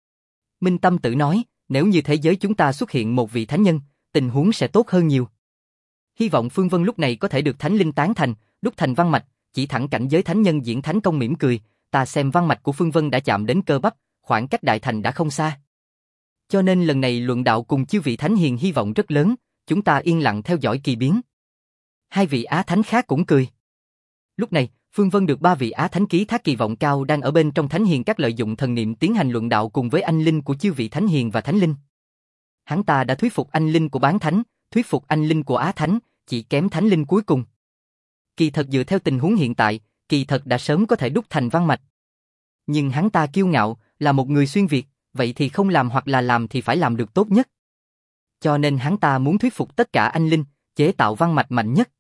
Minh Tâm Tử nói, nếu như thế giới chúng ta xuất hiện một vị thánh nhân, tình huống sẽ tốt hơn nhiều. Hy vọng Phương Vân lúc này có thể được thánh linh tán thành, đúc thành văn mạch, chỉ thẳng cảnh giới thánh nhân Diễn Thánh Công mỉm cười, ta xem văn mạch của Phương Vân đã chạm đến cơ bắp, khoảng cách đại thành đã không xa. Cho nên lần này luận đạo cùng chư vị thánh hiền hy vọng rất lớn, chúng ta yên lặng theo dõi kỳ biến. 2 vị Á Thánh khác cũng cười. Lúc này, Phương Vân được 3 vị Á Thánh ký thác kỳ vọng cao đang ở bên trong Thánh Hiền Các lợi dụng thần niệm tiến hành luận đạo cùng với anh linh của chư vị thánh hiền và thánh linh. Hắn ta đã thuyết phục anh linh của Bán Thánh, thuyết phục anh linh của Á Thánh, chỉ kém thánh linh cuối cùng. Kỳ thật dựa theo tình huống hiện tại, kỳ thật đã sớm có thể đúc thành văn mạch. Nhưng hắn ta kiêu ngạo, là một người xuyên việt, vậy thì không làm hoặc là làm thì phải làm được tốt nhất. Cho nên hắn ta muốn thuyết phục tất cả anh linh, chế tạo văn mạch mạnh nhất.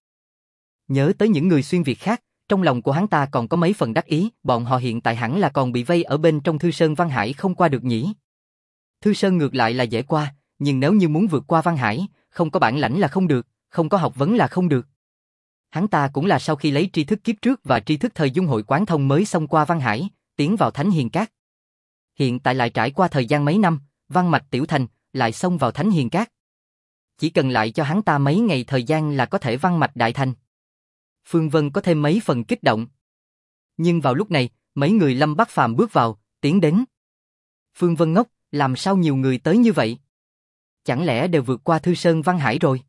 Nhớ tới những người xuyên việt khác, trong lòng của hắn ta còn có mấy phần đắc ý, bọn họ hiện tại hẳn là còn bị vây ở bên trong Thư Sơn Văn Hải không qua được nhỉ. Thư Sơn ngược lại là dễ qua, nhưng nếu như muốn vượt qua Văn Hải, không có bản lãnh là không được, không có học vấn là không được. Hắn ta cũng là sau khi lấy tri thức kiếp trước và tri thức thời dung hội quán thông mới xông qua Văn Hải, tiến vào Thánh Hiền Các. Hiện tại lại trải qua thời gian mấy năm, văn mạch tiểu thành, lại xông vào Thánh Hiền Các. Chỉ cần lại cho hắn ta mấy ngày thời gian là có thể văn mạch đại thành. Phương Vân có thêm mấy phần kích động. Nhưng vào lúc này, mấy người Lâm Bắc Phàm bước vào, tiến đến. Phương Vân ngốc, làm sao nhiều người tới như vậy? Chẳng lẽ đều vượt qua Thư Sơn Văn Hải rồi?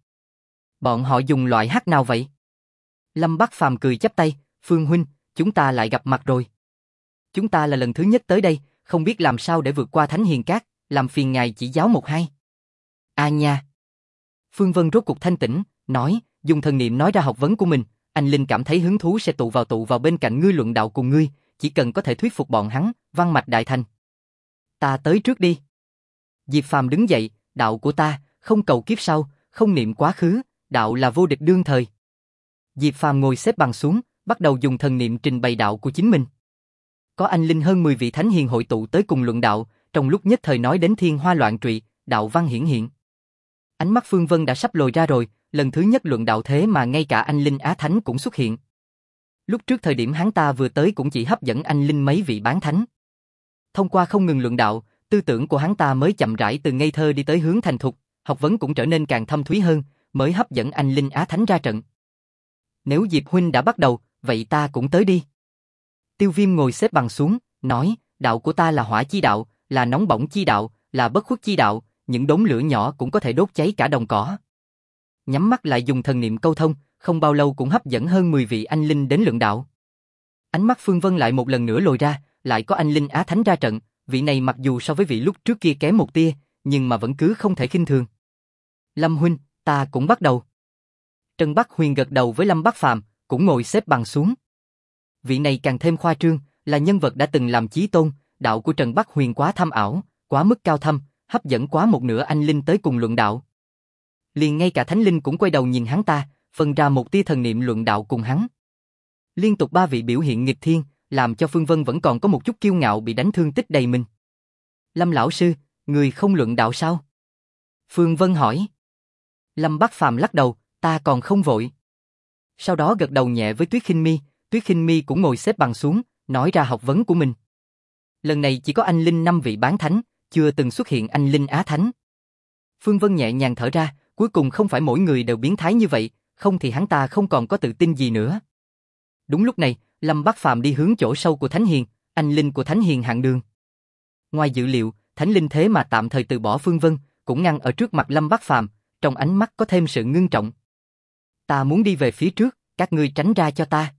Bọn họ dùng loại hắc nào vậy? Lâm Bắc Phàm cười chắp tay, Phương huynh, chúng ta lại gặp mặt rồi. Chúng ta là lần thứ nhất tới đây, không biết làm sao để vượt qua Thánh Hiền Các, làm phiền ngài chỉ giáo một hai. A nha. Phương Vân rốt cục thanh tĩnh, nói, dùng thần niệm nói ra học vấn của mình, anh linh cảm thấy hứng thú sẽ tụ vào bên cạnh ngươi luận đạo cùng ngươi, chỉ cần có thể thuyết phục bọn hắn, văn mạch đại thành. Ta tới trước đi. Diệp Phàm đứng dậy, đạo của ta, không cầu kiếp sau, không niệm quá khứ, đạo là vô địch đương thời. Diệp Phàm ngồi xếp bằng xuống, bắt đầu dùng thần niệm trình bày đạo của chính mình. Có anh linh hơn 10 vị thánh hiền hội tụ tới cùng luận đạo, trong lúc nhất thời nói đến thiên hoa loạn trụy, đạo văn hiển hiện. Ánh mắt Phương Vân đã sắp lồi ra rồi, lần thứ nhất luận đạo thế mà ngay cả anh linh Á Thánh cũng xuất hiện. Lúc trước thời điểm hắn ta vừa tới cũng chỉ hấp dẫn anh linh mấy vị bán thánh. Thông qua không ngừng luận đạo, tư tưởng của hắn ta mới chậm rãi từ ngây thơ đi tới hướng thành thục, học vấn cũng trở nên càng thâm thúy hơn, mới hấp dẫn anh Linh Á Thánh ra trận. Nếu Diệp huynh đã bắt đầu, vậy ta cũng tới đi. Tiêu Viêm ngồi xếp bằng xuống, nói, đạo của ta là hỏa chi đạo, là nóng bỏng chi đạo, là bất khuất chi đạo, những đốm lửa nhỏ cũng có thể đốt cháy cả đồng cỏ. Nhắm mắt lại dùng thần niệm câu thông, không bao lâu cũng hấp dẫn hơn 10 vị anh linh đến luận đạo. Ánh mắt Phương Vân lại một lần nữa lồi ra, lại có anh Linh Á Thánh ra trận, vị này mặc dù so với vị lúc trước kia kém một tia, nhưng mà vẫn cứ không thể khinh thường. Lâm huynh, ta cũng bắt đầu. Trần Bắc Huyền gật đầu với Lâm Bắc Phàm, cũng ngồi xếp bằng xuống. Vị này càng thêm khoa trương, là nhân vật đã từng làm chí tôn, đạo của Trần Bắc Huyền quá thâm ảo, quá mức cao thâm, hấp dẫn quá một nửa anh linh tới cùng luận đạo. Liền ngay cả Thánh Linh cũng quay đầu nhìn hắn ta, phân ra một tia thần niệm luận đạo cùng hắn. Liên tục 3 vị biểu hiện nghịch thiên, làm cho Phương Vân vẫn còn có một chút kiêu ngạo bị đánh thương tích đầy mình. Lâm lão sư, người không luận đạo sao? Phương Vân hỏi. Lâm Bắc Phàm lắc đầu, ta còn không vội. Sau đó gật đầu nhẹ với Tuyết Khinh Mi cũng ngồi xếp bằng xuống, nói ra học vấn của mình. Lần này chỉ có anh linh 5 vị bán thánh, chưa từng xuất hiện anh linh Á Thánh. Phương Vân nhẹ nhàng thở ra, cuối cùng không phải mỗi người đều biến thái như vậy, không thì hắn ta không còn có tự tin gì nữa. Đúng lúc này, Lâm Bắc Phàm đi hướng chỗ sâu của Thánh Hiền, anh linh của Thánh Hiền hạng đường. Ngoài dự liệu, Thánh Linh thế mà tạm thời từ bỏ Phương Vân, cũng ngăn ở trước mặt Lâm Bắc Phàm, trong ánh mắt có thêm sự ngưng trọng. Ta muốn đi về phía trước, các ngươi tránh ra cho ta.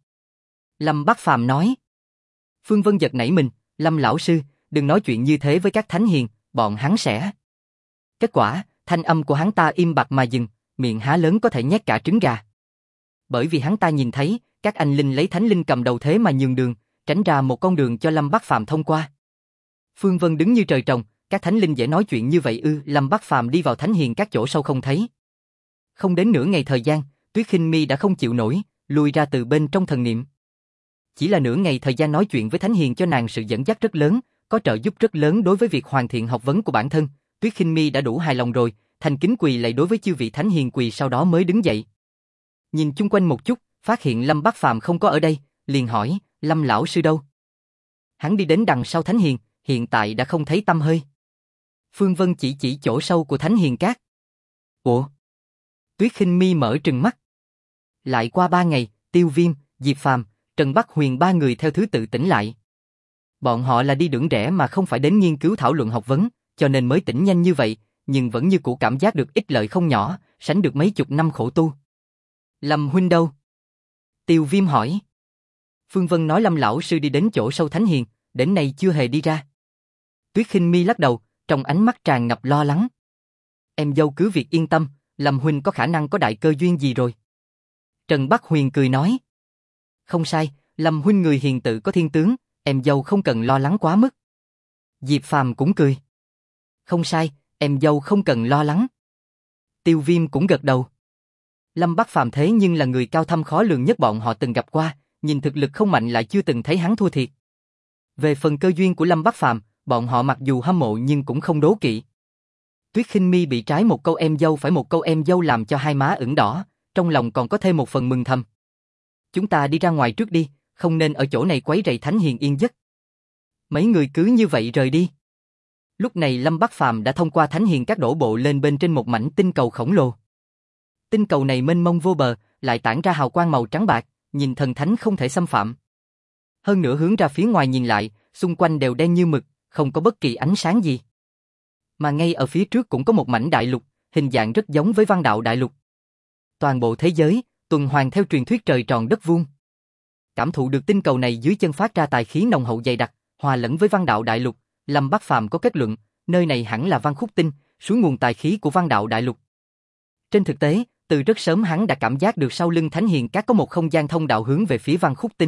Lâm Bắc Phàm nói. Phương Vân giật nảy mình, Lâm lão sư, đừng nói chuyện như thế với các Thánh Hiền, bọn hắn sẽ. Kết quả, thanh âm của hắn ta im bặt mà dừng, miệng há lớn có thể nhét cả trứng gà. Bởi vì hắn ta nhìn thấy, các anh linh lấy Thánh Linh cầm đầu thế mà nhường đường, tránh ra một con đường cho Lâm Bắc Phàm thông qua. Phương Vân đứng như trời trồng, các Thánh Linh dễ nói chuyện như vậy ư? Lâm Bắc Phàm đi vào Thánh Hiền các chỗ sâu không thấy. Không đến nửa ngày thời gian, Tuyết Khinh Mi đã không chịu nổi, lui ra từ bên trong thần niệm. Chỉ là nửa ngày thời gian nói chuyện với Thánh Hiền cho nàng sự dẫn dắt rất lớn, có trợ giúp rất lớn đối với việc hoàn thiện học vấn của bản thân. Tuyết Khinh Mi đã đủ hài lòng rồi, thành kính quỳ lạy đối với chư vị Thánh Hiền quỳ, sau đó mới đứng dậy. Nhìn chung quanh một chút, phát hiện Lâm Bắc Phàm không có ở đây, liền hỏi, Lâm lão sư đâu? Hắn đi đến đằng sau Thánh Hiền, hiện tại đã không thấy tăm hơi. Phương Vân chỉ chỗ sâu của Thánh Hiền các. Ủa? Tuyết Khinh Mi mở trừng mắt. Lại qua 3 ngày, Tiêu Viêm, Diệp Phàm, Trần Bắc Huyền 3 người theo thứ tự tỉnh lại. Bọn họ là đi đường rẽ mà không phải đến nghiên cứu thảo luận học vấn, cho nên mới tỉnh nhanh như vậy, nhưng vẫn như cũ cảm giác được ích lợi không nhỏ, sánh được mấy chục năm khổ tu. Lâm huynh đâu? Tiêu Viêm hỏi. Phương Vân nói Lâm lão sư đi đến chỗ sâu Thánh Hiền, đến nay chưa hề đi ra. Tuyết Khinh Mi lắc đầu, trong ánh mắt tràn ngập lo lắng. Em dâu cứ việc yên tâm, Lâm huynh có khả năng có đại cơ duyên gì rồi. Trần Bắc Huyền cười nói. Không sai, Lâm huynh người hiền tự có thiên tướng, em dâu không cần lo lắng quá mức. Diệp Phàm cũng cười. Không sai, em dâu không cần lo lắng. Tiêu Viêm cũng gật đầu. Lâm Bắc Phàm thế nhưng là người cao thâm khó lường nhất bọn họ từng gặp qua, nhìn thực lực không mạnh lại chưa từng thấy hắn thua thiệt. Về phần cơ duyên của Lâm Bắc Phàm, bọn họ mặc dù hâm mộ nhưng cũng không đố kỵ. Tuyết Khinh Mi bị trái một câu em dâu phải một câu em dâu làm cho hai má ửng đỏ, trong lòng còn có thêm một phần mừng thầm. Chúng ta đi ra ngoài trước đi, không nên ở chỗ này quấy rầy Thánh Hiền yên giấc. Mấy người cứ như vậy rời đi. Lúc này Lâm Bắc Phàm đã thông qua Thánh Hiền các đổ bộ lên bên trên một mảnh tinh cầu khổng lồ. Tinh cầu này mênh mông vô bờ, lại tản ra hào quang màu trắng bạc, nhìn thần thánh không thể xâm phạm. Hơn nữa hướng ra phía ngoài nhìn lại, xung quanh đều đen như mực, không có bất kỳ ánh sáng gì. Mà ngay ở phía trước cũng có một mảnh đại lục, hình dạng rất giống với Văn Đạo Đại Lục. Toàn bộ thế giới tuần hoàn theo truyền thuyết trời tròn đất vuông. Cảm thụ được tinh cầu này dưới chân phát ra tài khí nồng hậu dày đặc, hòa lẫn với Văn Đạo Đại Lục, Lâm Bắc Phàm có kết luận, nơi này hẳn là Văn Khúc Tinh, suối nguồn tài khí của Văn Đạo Đại Lục. Trên thực tế, từ rất sớm hắn đã cảm giác được sau lưng Thánh Hiền các có một không gian thông đạo hướng về phía Văn Khúc Tinh.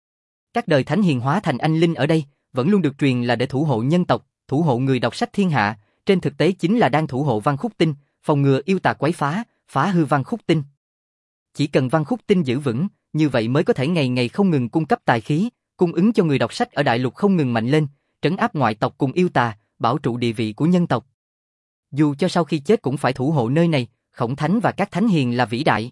Các đời Thánh Hiền hóa thành anh linh ở đây, vẫn luôn được truyền là để thủ hộ nhân tộc, thủ hộ người đọc sách thiên hạ, trên thực tế chính là đang thủ hộ Văn Khúc Tinh, phòng ngừa yêu tà quấy phá, phá hư Văn Khúc Tinh. Chỉ cần Văn Khúc Tinh giữ vững, như vậy mới có thể ngày ngày không ngừng cung cấp tài khí, cung ứng cho người đọc sách ở đại lục không ngừng mạnh lên, trấn áp ngoại tộc cùng yêu tà, bảo trụ địa vị của nhân tộc. Dù cho sau khi chết cũng phải thủ hộ nơi này, Khổng Thánh và các Thánh Hiền là vĩ đại.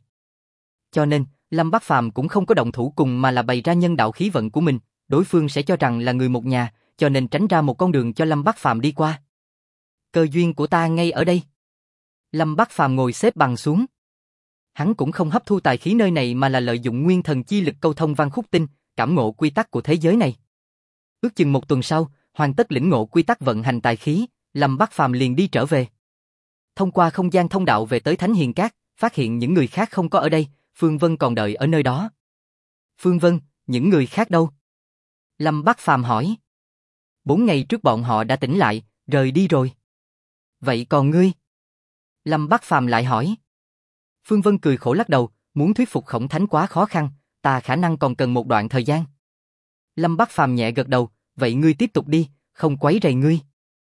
Cho nên, Lâm Bắc Phàm cũng không có động thủ cùng mà là bày ra nhân đạo khí vận của mình, đối phương sẽ cho rằng là người một nhà, cho nên tránh ra một con đường cho Lâm Bắc Phàm đi qua. Cơ duyên của ta ngay ở đây. Lâm Bắc Phàm ngồi xếp bằng xuống. Hắn cũng không hấp thu tài khí nơi này mà là lợi dụng nguyên thần chi lực câu thông văn khúc tinh, cảm ngộ quy tắc của thế giới này. Ước chừng một tuần sau, hoàn tất lĩnh ngộ quy tắc vận hành tài khí, Lâm Bắc Phàm liền đi trở về. Thông qua không gian thông đạo về tới Thánh Hiền Các, phát hiện những người khác không có ở đây, Phương Vân còn đợi ở nơi đó. Phương Vân, những người khác đâu? Lâm Bắc Phàm hỏi. 4 ngày trước bọn họ đã tỉnh lại, rời đi rồi. Vậy còn ngươi? Lâm Bắc Phàm lại hỏi. Phương Vân cười khổ lắc đầu, muốn thuyết phục Khổng Thánh quá khó khăn, ta khả năng còn cần một đoạn thời gian. Lâm Bắc Phàm nhẹ gật đầu, vậy ngươi tiếp tục đi, không quấy rầy ngươi.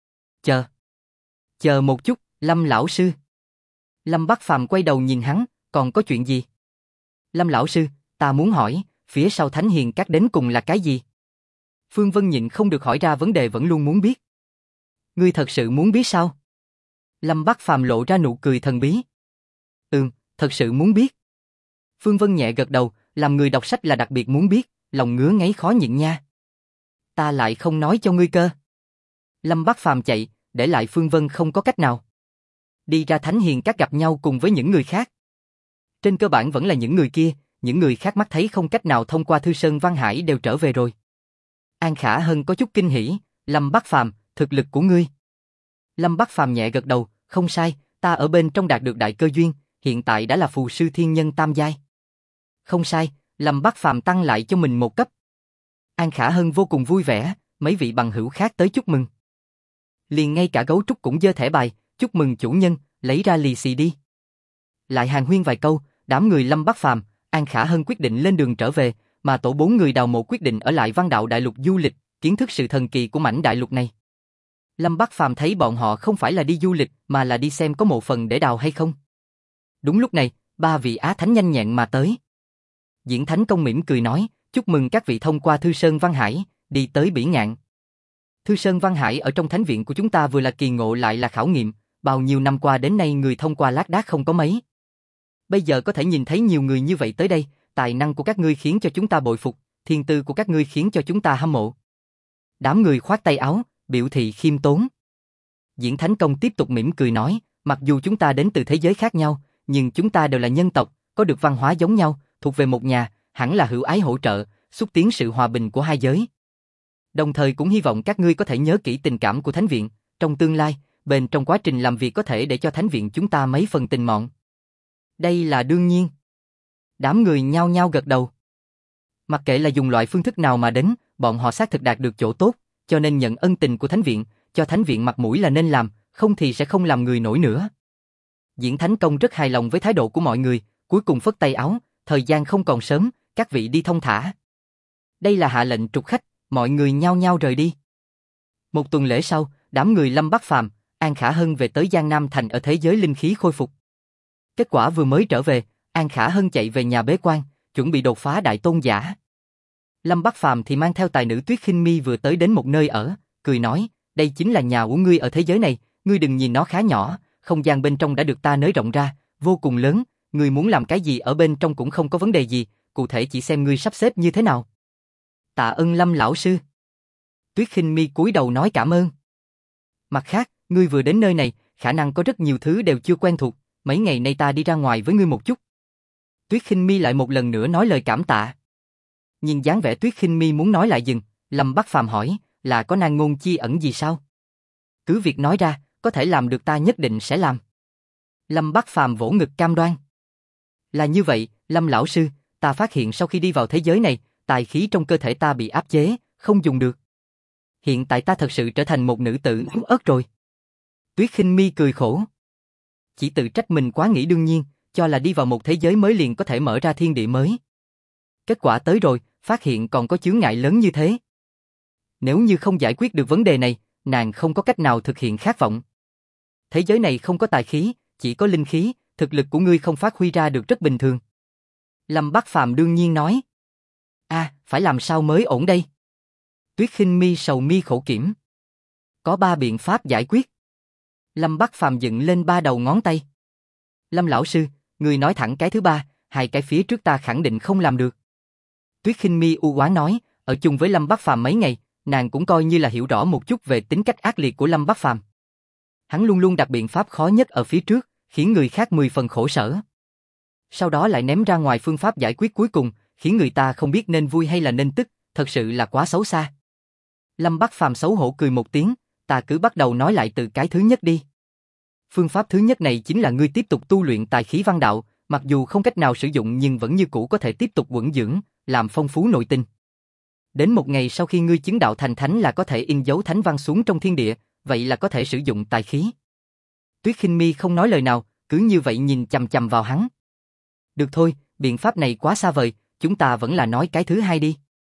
Chờ một chút, Lâm lão sư. Lâm Bắc Phàm quay đầu nhìn hắn, còn có chuyện gì? Lâm lão sư, ta muốn hỏi, phía sau Thánh Hiền Các đến cùng là cái gì? Phương Vân nhịn không được hỏi ra vấn đề vẫn luôn muốn biết. Ngươi thật sự muốn biết sao? Lâm Bắc Phàm lộ ra nụ cười thần bí. Thật sự muốn biết. Phương Vân nhẹ gật đầu, làm người đọc sách là đặc biệt muốn biết, lòng ngứa ngáy khó nhịn nha. Ta lại không nói cho ngươi cơ. Lâm Bắc Phàm chạy, để lại Phương Vân không có cách nào. Đi ra Thánh Hiền Các gặp nhau cùng với những người khác. Trên cơ bản vẫn là những người kia, những người khác mắt thấy không cách nào thông qua Thư Sơn Văn Hải đều trở về rồi. An Khả Hân có chút kinh hỉ, Lâm Bắc Phàm, thực lực của ngươi. Lâm Bắc Phàm nhẹ gật đầu, không sai, ta ở bên trong đạt được đại cơ duyên, hiện tại đã là phù sư thiên nhân tam giai. Không sai, Lâm Bắc Phàm tăng lại cho mình một cấp. An Khả Hân vô cùng vui vẻ, mấy vị bằng hữu khác tới chúc mừng. Liền ngay cả gấu trúc cũng giơ thẻ bài, chúc mừng chủ nhân, lấy ra lì xì đi. Lại hàn huyên vài câu, đám người Lâm Bắc Phàm, An Khả Hân quyết định lên đường trở về, mà tổ 4 người đào mộ quyết định ở lại Văn Đạo Đại Lục du lịch, kiến thức sự thần kỳ của mảnh đại lục này. Lâm Bắc Phàm thấy bọn họ không phải là đi du lịch mà là đi xem có mộ phần để đào hay không. Đúng lúc này, 3 vị Á Thánh nhanh nhẹn mà tới. Diễn Thánh Công mỉm cười nói, chúc mừng các vị thông qua Thư Sơn Văn Hải, đi tới Bỉ Ngạn. Thư Sơn Văn Hải ở trong thánh viện của chúng ta vừa là kỳ ngộ lại là khảo nghiệm, bao nhiêu năm qua đến nay người thông qua lác đác không có mấy. Bây giờ có thể nhìn thấy nhiều người như vậy tới đây, tài năng của các ngươi khiến cho chúng ta bội phục, thiên tư của các ngươi khiến cho chúng ta hâm mộ. Đám người khoát tay áo, biểu thị khiêm tốn. Diễn Thánh Công tiếp tục mỉm cười nói, mặc dù chúng ta đến từ thế giới khác nhau, nhưng chúng ta đều là nhân tộc, có được văn hóa giống nhau, thuộc về một nhà, hẳn là hữu ái hỗ trợ, xúc tiến sự hòa bình của hai giới. Đồng thời cũng hy vọng các ngươi có thể nhớ kỹ tình cảm của Thánh viện, trong tương lai, bên trong quá trình làm việc có thể để cho Thánh viện chúng ta mấy phần tình mọn. Đây là đương nhiên. Đám người nhao nhao gật đầu. Mặc kệ là dùng loại phương thức nào mà đến, bọn họ xác thực đạt được chỗ tốt, cho nên nhận ân tình của Thánh viện, cho Thánh viện mặt mũi là nên làm, không thì sẽ không làm người nổi nữa. Diễn Thánh Công rất hài lòng với thái độ của mọi người, cuối cùng phất tay áo, thời gian không còn sớm, các vị đi thông thả. Đây là hạ lệnh trục khách, mọi người nhao nhao rời đi. Một tuần lễ sau, đám người Lâm Bắc Phàm, An Khả Hân về tới Giang Nam Thành ở thế giới linh khí khôi phục. Kết quả vừa mới trở về, An Khả Hân chạy về nhà bế quan, chuẩn bị đột phá đại tôn giả. Lâm Bắc Phàm thì mang theo tài nữ Tuyết Khinh Mi vừa tới đến một nơi ở, cười nói, đây chính là nhà của ngươi ở thế giới này, ngươi đừng nhìn nó khá nhỏ, không gian bên trong đã được ta nới rộng ra, vô cùng lớn, ngươi muốn làm cái gì ở bên trong cũng không có vấn đề gì, cụ thể chỉ xem ngươi sắp xếp như thế nào. Tạ ơn Lâm lão sư. Tuyết Khinh Mi cúi đầu nói cảm ơn. Mặt khác, ngươi vừa đến nơi này, khả năng có rất nhiều thứ đều chưa quen thuộc, mấy ngày nay ta đi ra ngoài với ngươi một chút. Tuyết Khinh Mi lại một lần nữa nói lời cảm tạ. Nhìn dáng vẻ Tuyết Khinh Mi muốn nói lại dừng, Lâm Bắc Phàm hỏi, là có nan ngôn chi ẩn gì sao? Cứ việc nói ra, có thể làm được ta nhất định sẽ làm. Lâm Bắc Phàm vỗ ngực cam đoan. Là như vậy, Lâm lão sư, ta phát hiện sau khi đi vào thế giới này, tài khí trong cơ thể ta bị áp chế, không dùng được. Hiện tại ta thật sự trở thành một nữ tử yếu ớt rồi. Tuyết Khinh Mi cười khổ. Chỉ tự trách mình quá nghĩ đương nhiên, cho là đi vào một thế giới mới liền có thể mở ra thiên địa mới. Kết quả tới rồi, phát hiện còn có chướng ngại lớn như thế. Nếu như không giải quyết được vấn đề này, nàng không có cách nào thực hiện khát vọng. Thế giới này không có tài khí, chỉ có linh khí, thực lực của ngươi không phát huy ra được rất bình thường. Lâm Bắc Phàm đương nhiên nói. Phải làm sao mới ổn đây? Tuyết Khinh Mi sầu mi khổ kiểm. Có 3 biện pháp giải quyết. Lâm Bắc Phàm dựng lên 3 đầu ngón tay. Lâm lão sư, người nói thẳng cái thứ 3, 2 cái phía trước ta khẳng định không làm được. Tuyết Khinh Mi u oán nói, ở chung với Lâm Bắc Phàm mấy ngày, nàng cũng coi như là hiểu rõ một chút về tính cách ác liệt của Lâm Bắc Phàm. Hắn luôn luôn đặt biện pháp khó nhất ở phía trước, khiến người khác 10 phần khổ sở. Sau đó lại ném ra ngoài phương pháp giải quyết cuối cùng, khiến người ta không biết nên vui hay là nên tức, thật sự là quá xấu xa. Lâm Bắc Phàm xấu hổ cười một tiếng, ta cứ bắt đầu nói lại từ cái thứ nhất đi. Phương pháp thứ nhất này chính là ngươi tiếp tục tu luyện tài khí văn đạo, mặc dù không cách nào sử dụng nhưng vẫn như cũ có thể tiếp tục quẩn dưỡng, làm phong phú nội tình. Đến một ngày sau khi ngươi chứng đạo thành thánh là có thể in dấu thánh văn xuống trong thiên địa, vậy là có thể sử dụng tài khí. Tuyết Khinh Mi không nói lời nào, cứ như vậy nhìn chằm chằm vào hắn. Được thôi, biện pháp này quá xa vời, chúng ta vẫn là nói cái thứ hai đi.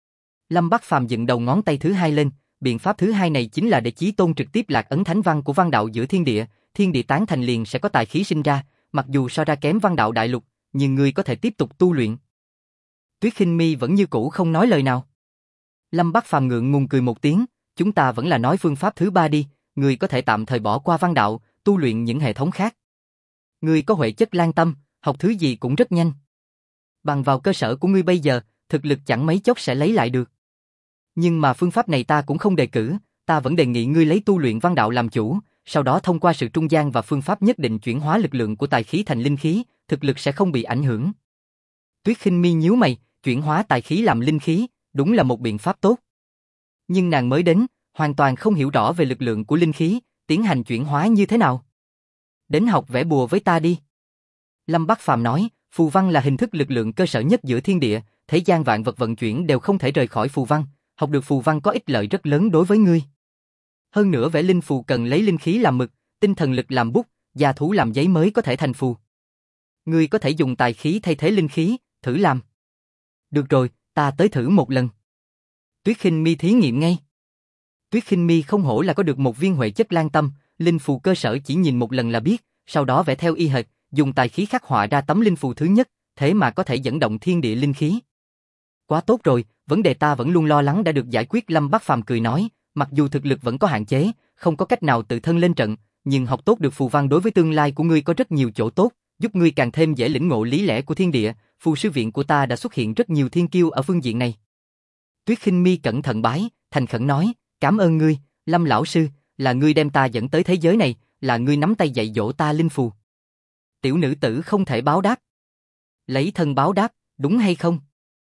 Lâm Bắc Phàm dựng đầu ngón tay thứ hai lên, biện pháp thứ hai này chính là để Chí Tôn trực tiếp lạc ấn thánh văn của văn đạo giữa thiên địa tán thành liền sẽ có tài khí sinh ra, mặc dù so ra kém văn đạo đại lục, nhưng ngươi có thể tiếp tục tu luyện. Tuyết Khinh Mi vẫn như cũ không nói lời nào. Lâm Bắc Phàm ngượng ngùng cười một tiếng, chúng ta vẫn là nói phương pháp thứ ba đi, ngươi có thể tạm thời bỏ qua văn đạo, tu luyện những hệ thống khác. Ngươi có huệ chất lan tâm, học thứ gì cũng rất nhanh. Bằng vào cơ sở của ngươi bây giờ, thực lực chẳng mấy chốc sẽ lấy lại được. Nhưng mà phương pháp này ta cũng không đề cử, ta vẫn đề nghị ngươi lấy tu luyện văn đạo làm chủ, sau đó thông qua sự trung gian và phương pháp nhất định chuyển hóa lực lượng của tài khí thành linh khí, thực lực sẽ không bị ảnh hưởng. Tuyết Khinh Mi nhíu mày, chuyển hóa tài khí làm linh khí, đúng là một biện pháp tốt. Nhưng nàng mới đến, hoàn toàn không hiểu rõ về lực lượng của linh khí, tiến hành chuyển hóa như thế nào. Đến học vẽ bùa với ta đi. Lâm Bắc Phàm nói, phù văn là hình thức lực lượng cơ sở nhất giữa thiên địa, thế gian vạn vật vận chuyển đều không thể rời khỏi phù văn, học được phù văn có ích lợi rất lớn đối với ngươi. Hơn nữa vẽ linh phù cần lấy linh khí làm mực, tinh thần lực làm bút, gia thú làm giấy mới có thể thành phù. Ngươi có thể dùng tài khí thay thế linh khí, thử làm. Được rồi, ta tới thử một lần. Tuyết Khinh Mi thí nghiệm ngay. Tuyết Khinh Mi không hổ là có được một viên huệ chất lan tâm, linh phù cơ sở chỉ nhìn một lần là biết, sau đó vẽ theo y hệt, dùng tài khí khắc họa ra tấm linh phù thứ nhất, thế mà có thể dẫn động thiên địa linh khí. Quá tốt rồi, vấn đề ta vẫn luôn lo lắng đã được giải quyết. Lâm Bắc Phàm cười nói, mặc dù thực lực vẫn có hạn chế, không có cách nào tự thân lên trận, nhưng học tốt được phù văn đối với tương lai của ngươi có rất nhiều chỗ tốt, giúp ngươi càng thêm dễ lĩnh ngộ lý lẽ của thiên địa, phù sư viện của ta đã xuất hiện rất nhiều thiên kiêu ở phương diện này. Tuyết Khinh Mi cẩn thận bái, thành khẩn nói, cảm ơn ngươi, Lâm lão sư, là ngươi đem ta dẫn tới thế giới này, là ngươi nắm tay dạy dỗ ta linh phù. Tiểu nữ tử không thể báo đáp. Lấy thân báo đáp, đúng hay không?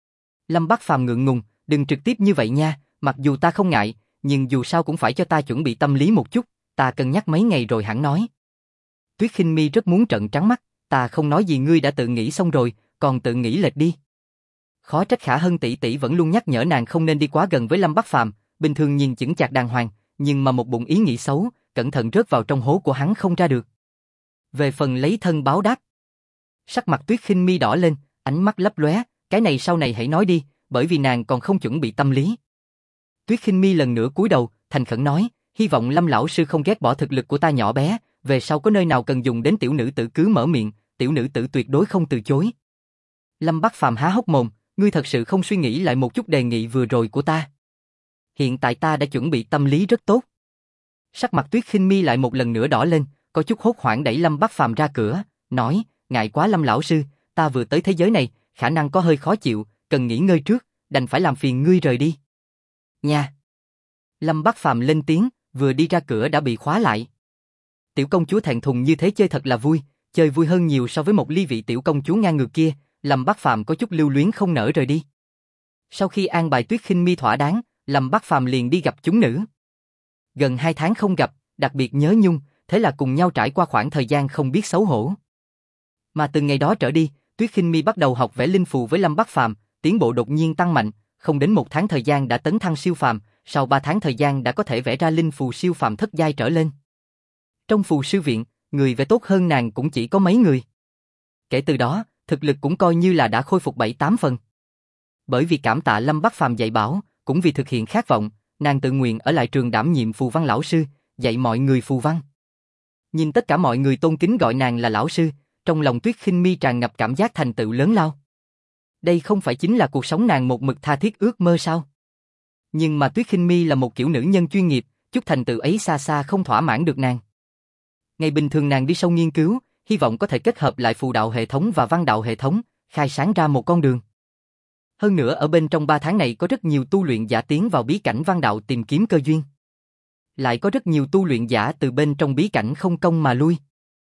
Lâm Bắc Phàm ngượng ngùng, đừng trực tiếp như vậy nha, mặc dù ta không ngại, nhưng dù sao cũng phải cho ta chuẩn bị tâm lý một chút, ta cân nhắc mấy ngày rồi hẳn nói. Tuyết Khinh Mi rất muốn trợn trắng mắt, ta không nói gì ngươi đã tự nghĩ xong rồi, còn tự nghĩ lệch đi. Khó trách Khả Hân tỷ tỷ vẫn luôn nhắc nhở nàng không nên đi quá gần với Lâm Bắc Phàm, bình thường nhìn chững chạc đàng hoàng, nhưng mà một bụng ý nghĩ xấu, cẩn thận rớt vào trong hố của hắn không ra được. Về phần lấy thân báo đáp, sắc mặt Tuyết Khinh Mi đỏ lên, ánh mắt lấp lóe, cái này sau này hãy nói đi, bởi vì nàng còn không chuẩn bị tâm lý. Tuyết Khinh Mi lần nữa cúi đầu, thành khẩn nói, hy vọng Lâm lão sư không ghét bỏ thực lực của ta nhỏ bé, về sau có nơi nào cần dùng đến tiểu nữ tử cứ mở miệng, tiểu nữ tử tuyệt đối không từ chối. Lâm Bắc Phàm há hốc mồm, ngươi thật sự không suy nghĩ lại một chút đề nghị vừa rồi của ta? Hiện tại ta đã chuẩn bị tâm lý rất tốt. Sắc mặt Tuyết Khinh Mi lại một lần nữa đỏ lên, có chút hốt hoảng đẩy Lâm Bắc Phàm ra cửa, nói, ngại quá Lâm lão sư, ta vừa tới thế giới này, khả năng có hơi khó chịu, cần nghỉ ngơi trước, đành phải làm phiền ngươi rời đi. Nha. Lâm Bắc Phàm lên tiếng, vừa đi ra cửa đã bị khóa lại. Tiểu công chúa thẹn thùng như thế chơi thật là vui, chơi vui hơn nhiều so với một ly vị tiểu công chúa ngang ngược kia, Lâm Bắc Phàm có chút lưu luyến không nỡ rời đi. Sau khi an bài Tuyết Khinh Mi thỏa đáng, Lâm Bắc Phàm liền đi gặp chúng nữ. Gần 2 tháng không gặp, đặc biệt nhớ nhung, thế là cùng nhau trải qua khoảng thời gian không biết xấu hổ. Mà từ ngày đó trở đi, Tuyết Khinh Mi bắt đầu học vẽ linh phù với Lâm Bắc Phàm, tiến bộ đột nhiên tăng mạnh, không đến 1 tháng thời gian đã tấn thăng siêu phàm, sau 3 tháng thời gian đã có thể vẽ ra linh phù siêu phàm thất giai trở lên. Trong phù sư viện, người vẽ tốt hơn nàng cũng chỉ có mấy người. Kể từ đó, thực lực cũng coi như là đã khôi phục 7-8 phần. Bởi vì cảm tạ Lâm Bắc Phàm dạy bảo, cũng vì thực hiện khát vọng, nàng tự nguyện ở lại trường đảm nhiệm phù văn lão sư, dạy mọi người phù văn. Nhìn tất cả mọi người tôn kính gọi nàng là lão sư, trong lòng Tuyết Khinh Mi tràn ngập cảm giác thành tựu lớn lao. Đây không phải chính là cuộc sống nàng một mực tha thiết ước mơ sao? Nhưng mà Tuyết Khinh Mi là một kiểu nữ nhân chuyên nghiệp, chút thành tựu ấy xa xa không thỏa mãn được nàng. Ngày bình thường nàng đi sâu nghiên cứu, hy vọng có thể kết hợp lại phù đạo hệ thống và văn đạo hệ thống, khai sáng ra một con đường. Hơn nữa ở bên trong 3 tháng này có rất nhiều tu luyện giả tiến vào bí cảnh văn đạo tìm kiếm cơ duyên. Lại có rất nhiều tu luyện giả từ bên trong bí cảnh không công mà lui.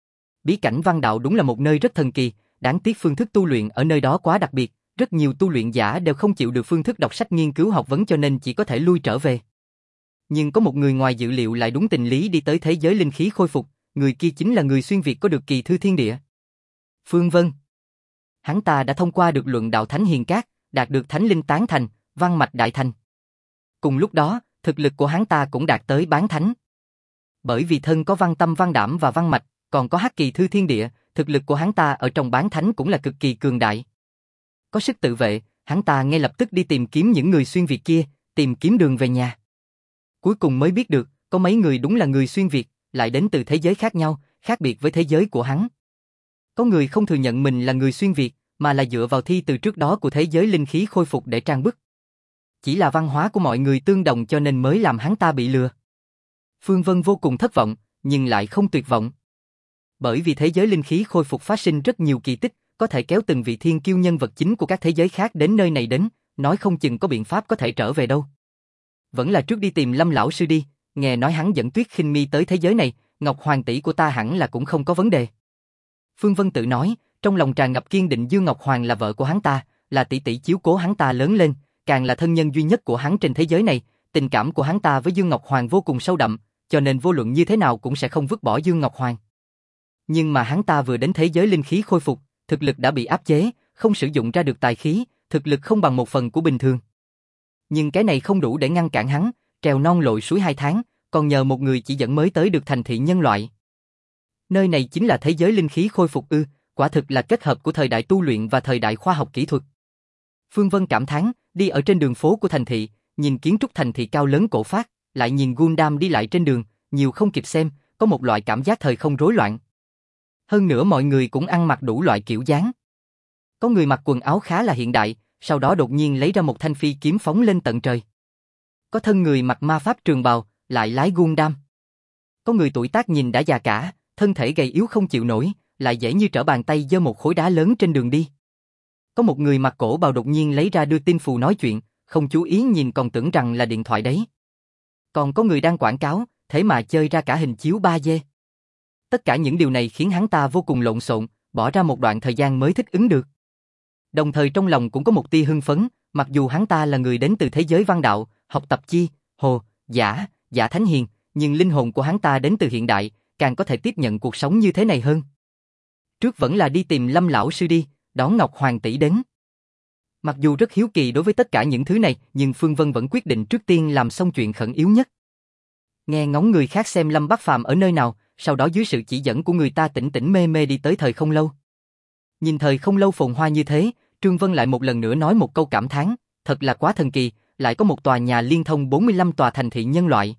Bí cảnh văn đạo đúng là một nơi rất thần kỳ, đáng tiếc phương thức tu luyện ở nơi đó quá đặc biệt, rất nhiều tu luyện giả đều không chịu được phương thức đọc sách nghiên cứu học vấn cho nên chỉ có thể lui trở về. Nhưng có một người ngoài dự liệu lại đúng tình lý đi tới thế giới linh khí khôi phục, người kia chính là người xuyên Việt có được kỳ thư thiên địa. Phương Vân. Hắn ta đã thông qua được luận đạo thánh hiền cát, đạt được thánh linh tán thành, văn mạch đại thành. Cùng lúc đó, thực lực của hắn ta cũng đạt tới bán thánh. Bởi vì thân có văn tâm văn đảm và văn mạch, còn có hắc kỳ thư thiên địa, thực lực của hắn ta ở trong bán thánh cũng là cực kỳ cường đại. Có sức tự vệ, hắn ta ngay lập tức đi tìm kiếm những người xuyên Việt kia, tìm kiếm đường về nhà. Cuối cùng mới biết được, có mấy người đúng là người xuyên Việt, lại đến từ thế giới khác nhau, khác biệt với thế giới của hắn. Có người không thừa nhận mình là người xuyên Việt, mà là dựa vào thi từ trước đó của thế giới linh khí khôi phục để trang bức. Chỉ là văn hóa của mọi người tương đồng cho nên mới làm hắn ta bị lừa. Phương Vân vô cùng thất vọng, nhưng lại không tuyệt vọng. Bởi vì thế giới linh khí khôi phục phát sinh rất nhiều kỳ tích, có thể kéo từng vị thiên kiêu nhân vật chính của các thế giới khác đến nơi này đến, nói không chừng có biện pháp có thể trở về đâu. Vẫn là trước đi tìm Lâm lão sư đi, nghe nói hắn dẫn Tuyết Khinh Mi tới thế giới này, Ngọc Hoàng tỷ của ta hẳn là cũng không có vấn đề. Phương Vân tự nói, trong lòng tràn ngập kiên định Dương Ngọc Hoàng là vợ của hắn ta, là tỷ tỷ chiếu cố hắn ta lớn lên, càng là thân nhân duy nhất của hắn trên thế giới này, tình cảm của hắn ta với Dương Ngọc Hoàng vô cùng sâu đậm, cho nên vô luận như thế nào cũng sẽ không vứt bỏ Dương Ngọc Hoàng. Nhưng mà hắn ta vừa đến thế giới linh khí khôi phục, thực lực đã bị áp chế, không sử dụng ra được tài khí, thực lực không bằng 1/10 của bình thường. Nhưng cái này không đủ để ngăn cản hắn, trèo non lội suối 2 tháng, còn nhờ một người chỉ dẫn mới tới được thành thị nhân loại. Nơi này chính là thế giới linh khí khôi phục ư, quả thực là kết hợp của thời đại tu luyện và thời đại khoa học kỹ thuật. Phương Vân cảm thán, đi ở trên đường phố của thành thị, nhìn kiến trúc thành thị cao lớn cổ phác, lại nhìn Gundam đi lại trên đường, nhiều không kịp xem, có một loại cảm giác thời không rối loạn. Hơn nữa mọi người cũng ăn mặc đủ loại kiểu dáng. Có người mặc quần áo khá là hiện đại, sau đó đột nhiên lấy ra một thanh phi kiếm phóng lên tận trời. Có thân người mặc ma pháp trường bào, lại lái Gundam. Có người tuổi tác nhìn đã già cả, thân thể gầy yếu không chịu nổi, lại dễ như trở bàn tay giơ một khối đá lớn trên đường đi. Có một người mặc cổ bào đột nhiên lấy ra đưa tin phù nói chuyện, không chú ý nhìn còn tưởng rằng là điện thoại đấy. Còn có người đang quảng cáo, thế mà chơi ra cả hình chiếu 3D. Tất cả những điều này khiến hắn ta vô cùng lộn xộn, bỏ ra một đoạn thời gian mới thích ứng được. Đồng thời trong lòng cũng có một tia hưng phấn, mặc dù hắn ta là người đến từ thế giới văn đạo, học tập chi, hồ, giả, giả thánh hiền, nhưng linh hồn của hắn ta đến từ hiện đại, càng có thể tiếp nhận cuộc sống như thế này hơn. Trước vẫn là đi tìm Lâm lão sư đi, đón Ngọc Hoàng tỷ đến. Mặc dù rất hiếu kỳ đối với tất cả những thứ này, nhưng Phương Vân vẫn quyết định trước tiên làm xong chuyện khẩn yếu nhất. Nghe ngóng người khác xem Lâm Bắc Phàm ở nơi nào, sau đó dưới sự chỉ dẫn của người ta tỉnh tỉnh mê mê đi tới thời không lâu. Nhìn thời không lâu phồn hoa như thế, Trương Vân lại một lần nữa nói một câu cảm thán, thật là quá thần kỳ, lại có một tòa nhà liên thông 45 tòa thành thị nhân loại.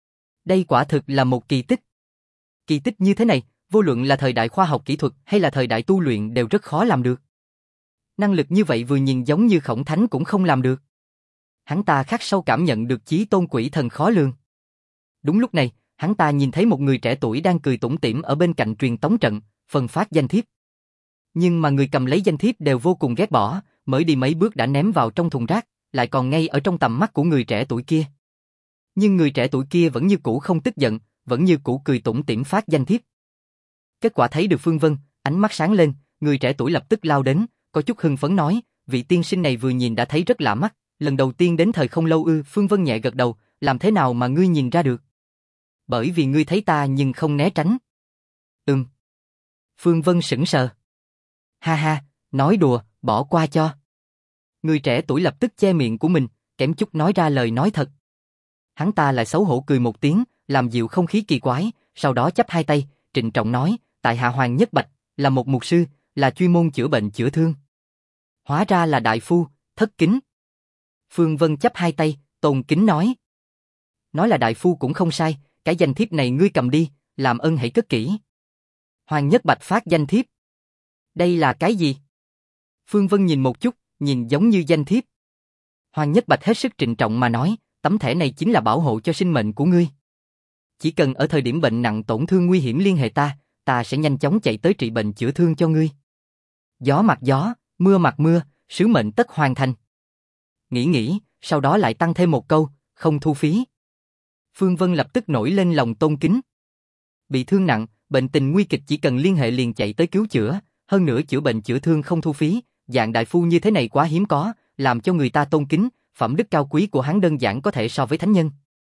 Đây quả thực là một kỳ tích. Kỳ tích như thế này, vô luận là thời đại khoa học kỹ thuật hay là thời đại tu luyện đều rất khó làm được. Năng lực như vậy vừa nhìn giống như Khổng Thánh cũng không làm được. Hắn ta khắc sâu cảm nhận được chí tôn quỷ thần khó lường. Đúng lúc này, hắn ta nhìn thấy một người trẻ tuổi đang cười tủm tỉm ở bên cạnh truyền tống trận, phân phát danh thiếp. Nhưng mà người cầm lấy danh thiếp đều vô cùng ghét bỏ, mới đi mấy bước đã ném vào trong thùng rác, lại còn ngay ở trong tầm mắt của người trẻ tuổi kia. Nhưng người trẻ tuổi kia vẫn như cũ không tức giận, vẫn như cũ cười tủm tỉm phát danh thiếp. Kết quả thấy được Phương Vân, ánh mắt sáng lên, người trẻ tuổi lập tức lao đến, có chút hưng phấn nói, vị tiên sinh này vừa nhìn đã thấy rất lạ mắt, lần đầu tiên đến thời không lâu ư. Phương Vân nhẹ gật đầu, làm thế nào mà ngươi nhìn ra được? Bởi vì ngươi thấy ta nhưng không né tránh. Phương Vân sững sờ. Ha ha, nói đùa, bỏ qua cho. Người trẻ tuổi lập tức che miệng của mình, kém chút nói ra lời nói thật. Hắn ta lại xấu hổ cười một tiếng, làm dịu không khí kỳ quái, sau đó chắp hai tay, trịnh trọng nói, tại hạ Hoàng Nhất Bạch, là một mục sư, là chuyên môn chữa bệnh chữa thương. Hóa ra là đại phu, thất kính. Phương Vân chắp hai tay, tôn kính nói. Nói là đại phu cũng không sai, cái danh thiếp này ngươi cầm đi, làm ơn hãy cất kỹ. Hoàng Nhất Bạch phát danh thiếp. Đây là cái gì? Phương Vân nhìn một chút, nhìn giống như danh thiếp. Hoàng Nhất Bạch hết sức trịnh trọng mà nói, tấm thẻ này chính là bảo hộ cho sinh mệnh của ngươi. Chỉ cần ở thời điểm bệnh nặng tổn thương nguy hiểm liên hệ ta, ta sẽ nhanh chóng chạy tới trị bệnh chữa thương cho ngươi. Gió mặt gió, mưa mặt mưa, sứ mệnh tất hoàn thành. nghĩ, sau đó lại tăng thêm một câu, không thu phí. Phương Vân lập tức nổi lên lòng tôn kính. Bị thương nặng, bệnh tình nguy kịch chỉ cần liên hệ liền chạy tới cứu chữa, hơn nữa chữa bệnh chữa thương không thu phí, dạng đại phu như thế này quá hiếm có, làm cho người ta tôn kính, phẩm đức cao quý của hắn đơn giản có thể so với thánh nhân.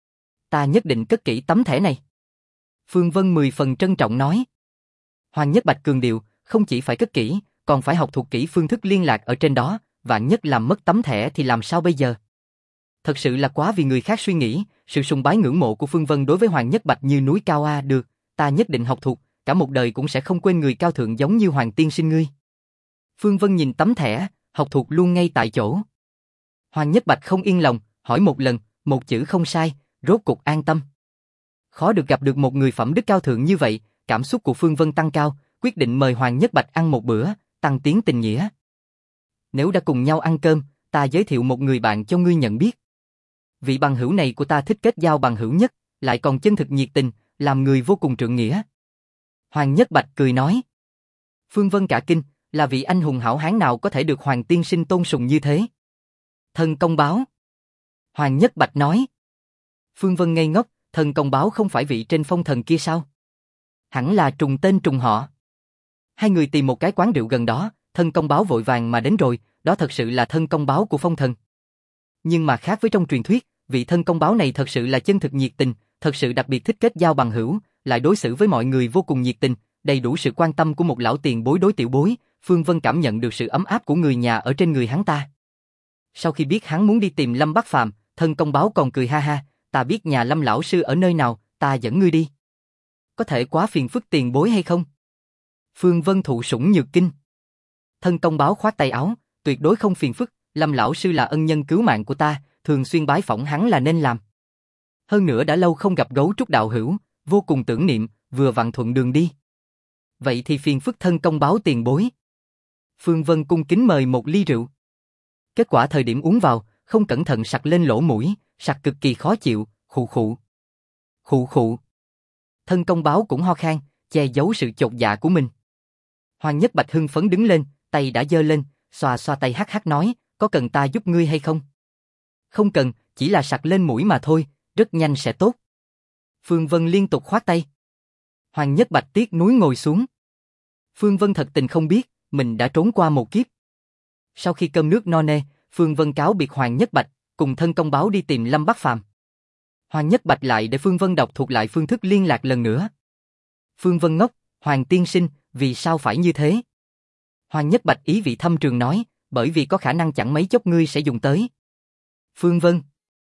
Ta nhất định cất kỹ tấm thẻ này. Phương Vân 10 phần trân trọng nói. Hoàng Nhất Bạch cường điệu, không chỉ phải cất kỹ, còn phải học thuộc kỹ phương thức liên lạc ở trên đó, vạn nhất làm mất tấm thẻ thì làm sao bây giờ? Thật sự là quá vì người khác suy nghĩ, sự sùng bái ngưỡng mộ của Phương Vân đối với Hoàng Nhất Bạch như núi cao a, được, ta nhất định học thuộc, cả một đời cũng sẽ không quên người cao thượng giống như Hoàng tiên sinh ngươi. Phương Vân nhìn tấm thẻ, học thuộc luôn ngay tại chỗ. Hoàng Nhất Bạch không yên lòng, hỏi một lần, một chữ không sai, rốt cục an tâm. Khó được gặp được một người phẩm đức cao thượng như vậy, cảm xúc của Phương Vân tăng cao, quyết định mời Hoàng Nhất Bạch ăn một bữa, tăng tiến tình nghĩa. Nếu đã cùng nhau ăn cơm, ta giới thiệu một người bạn cho ngươi nhận biết. Vị bằng hữu này của ta thích kết giao bằng hữu nhất, lại còn chân thực nhiệt tình, làm người vô cùng trượng nghĩa. Hoàng Nhất Bạch cười nói. Phương Vân cả kinh, là vị anh hùng hảo hán nào có thể được Hoàng tiên sinh tôn sùng như thế? Thân công báo. Hoàng Nhất Bạch nói. Phương Vân ngây ngốc, thân công báo không phải vị trên phong thần kia sao? Hẳn là trùng tên trùng họ. Hai người tìm một cái quán rượu gần đó, thân công báo vội vàng mà đến rồi, đó thật sự là thân công báo của phong thần. Nhưng mà khác với trong truyền thuyết, vị thân công báo này thật sự là chân thực nhiệt tình, thật sự đặc biệt thích kết giao bằng hữu, lại đối xử với mọi người vô cùng nhiệt tình, đầy đủ sự quan tâm của một lão tiền bối đối tiểu bối, Phương Vân cảm nhận được sự ấm áp của người nhà ở trên người hắn ta. Sau khi biết hắn muốn đi tìm Lâm Bắc Phàm, thân công báo còn cười ha ha, ta biết nhà Lâm lão sư ở nơi nào, ta dẫn ngươi đi. Có thể quá phiền phức tiền bối hay không? Phương Vân thụ sủng nhược kinh. Thân công báo khoát tay áo, tuyệt đối không phiền phức, Lâm lão sư là ân nhân cứu mạng của ta, thường xuyên bái phỏng hắn là nên làm. Hơn nữa đã lâu không gặp Gấu Trúc đạo hữu, vô cùng tưởng niệm, vừa vặn thuận đường đi. Vậy thì phiền phức thân công báo tiền bối. Phương Vân cung kính mời một ly rượu. Kết quả thời điểm uống vào, không cẩn thận sặc lên lỗ mũi, sặc cực kỳ khó chịu, khụ khụ. Khụ khụ. Thân công báo cũng ho khan, che giấu sự chột dạ của mình. Hoàng Nhất Bạch hưng phấn đứng lên, tay đã giơ lên, xoa xoa tay hắc hắc nói, có cần ta giúp ngươi hay không? Không cần, chỉ là sặc lên mũi mà thôi, rất nhanh sẽ tốt. Phương Vân liên tục khoát tay. Hoàng Nhất Bạch tiếc nuối ngồi xuống. Phương Vân thật tình không biết, mình đã trốn qua một kiếp. Sau khi cơm nước no nê, Phương Vân cáo biệt Hoàng Nhất Bạch, cùng thân công báo đi tìm Lâm Bắc Phàm. Hoàng Nhất Bạch lại để Phương Vân đọc thuộc lại phương thức liên lạc lần nữa. Phương Vân ngốc, Hoàng tiên sinh, vì sao phải như thế? Hoàng Nhất Bạch ý vị thâm trường nói, bởi vì có khả năng chẳng mấy chốc ngươi sẽ dùng tới. Phương Vân.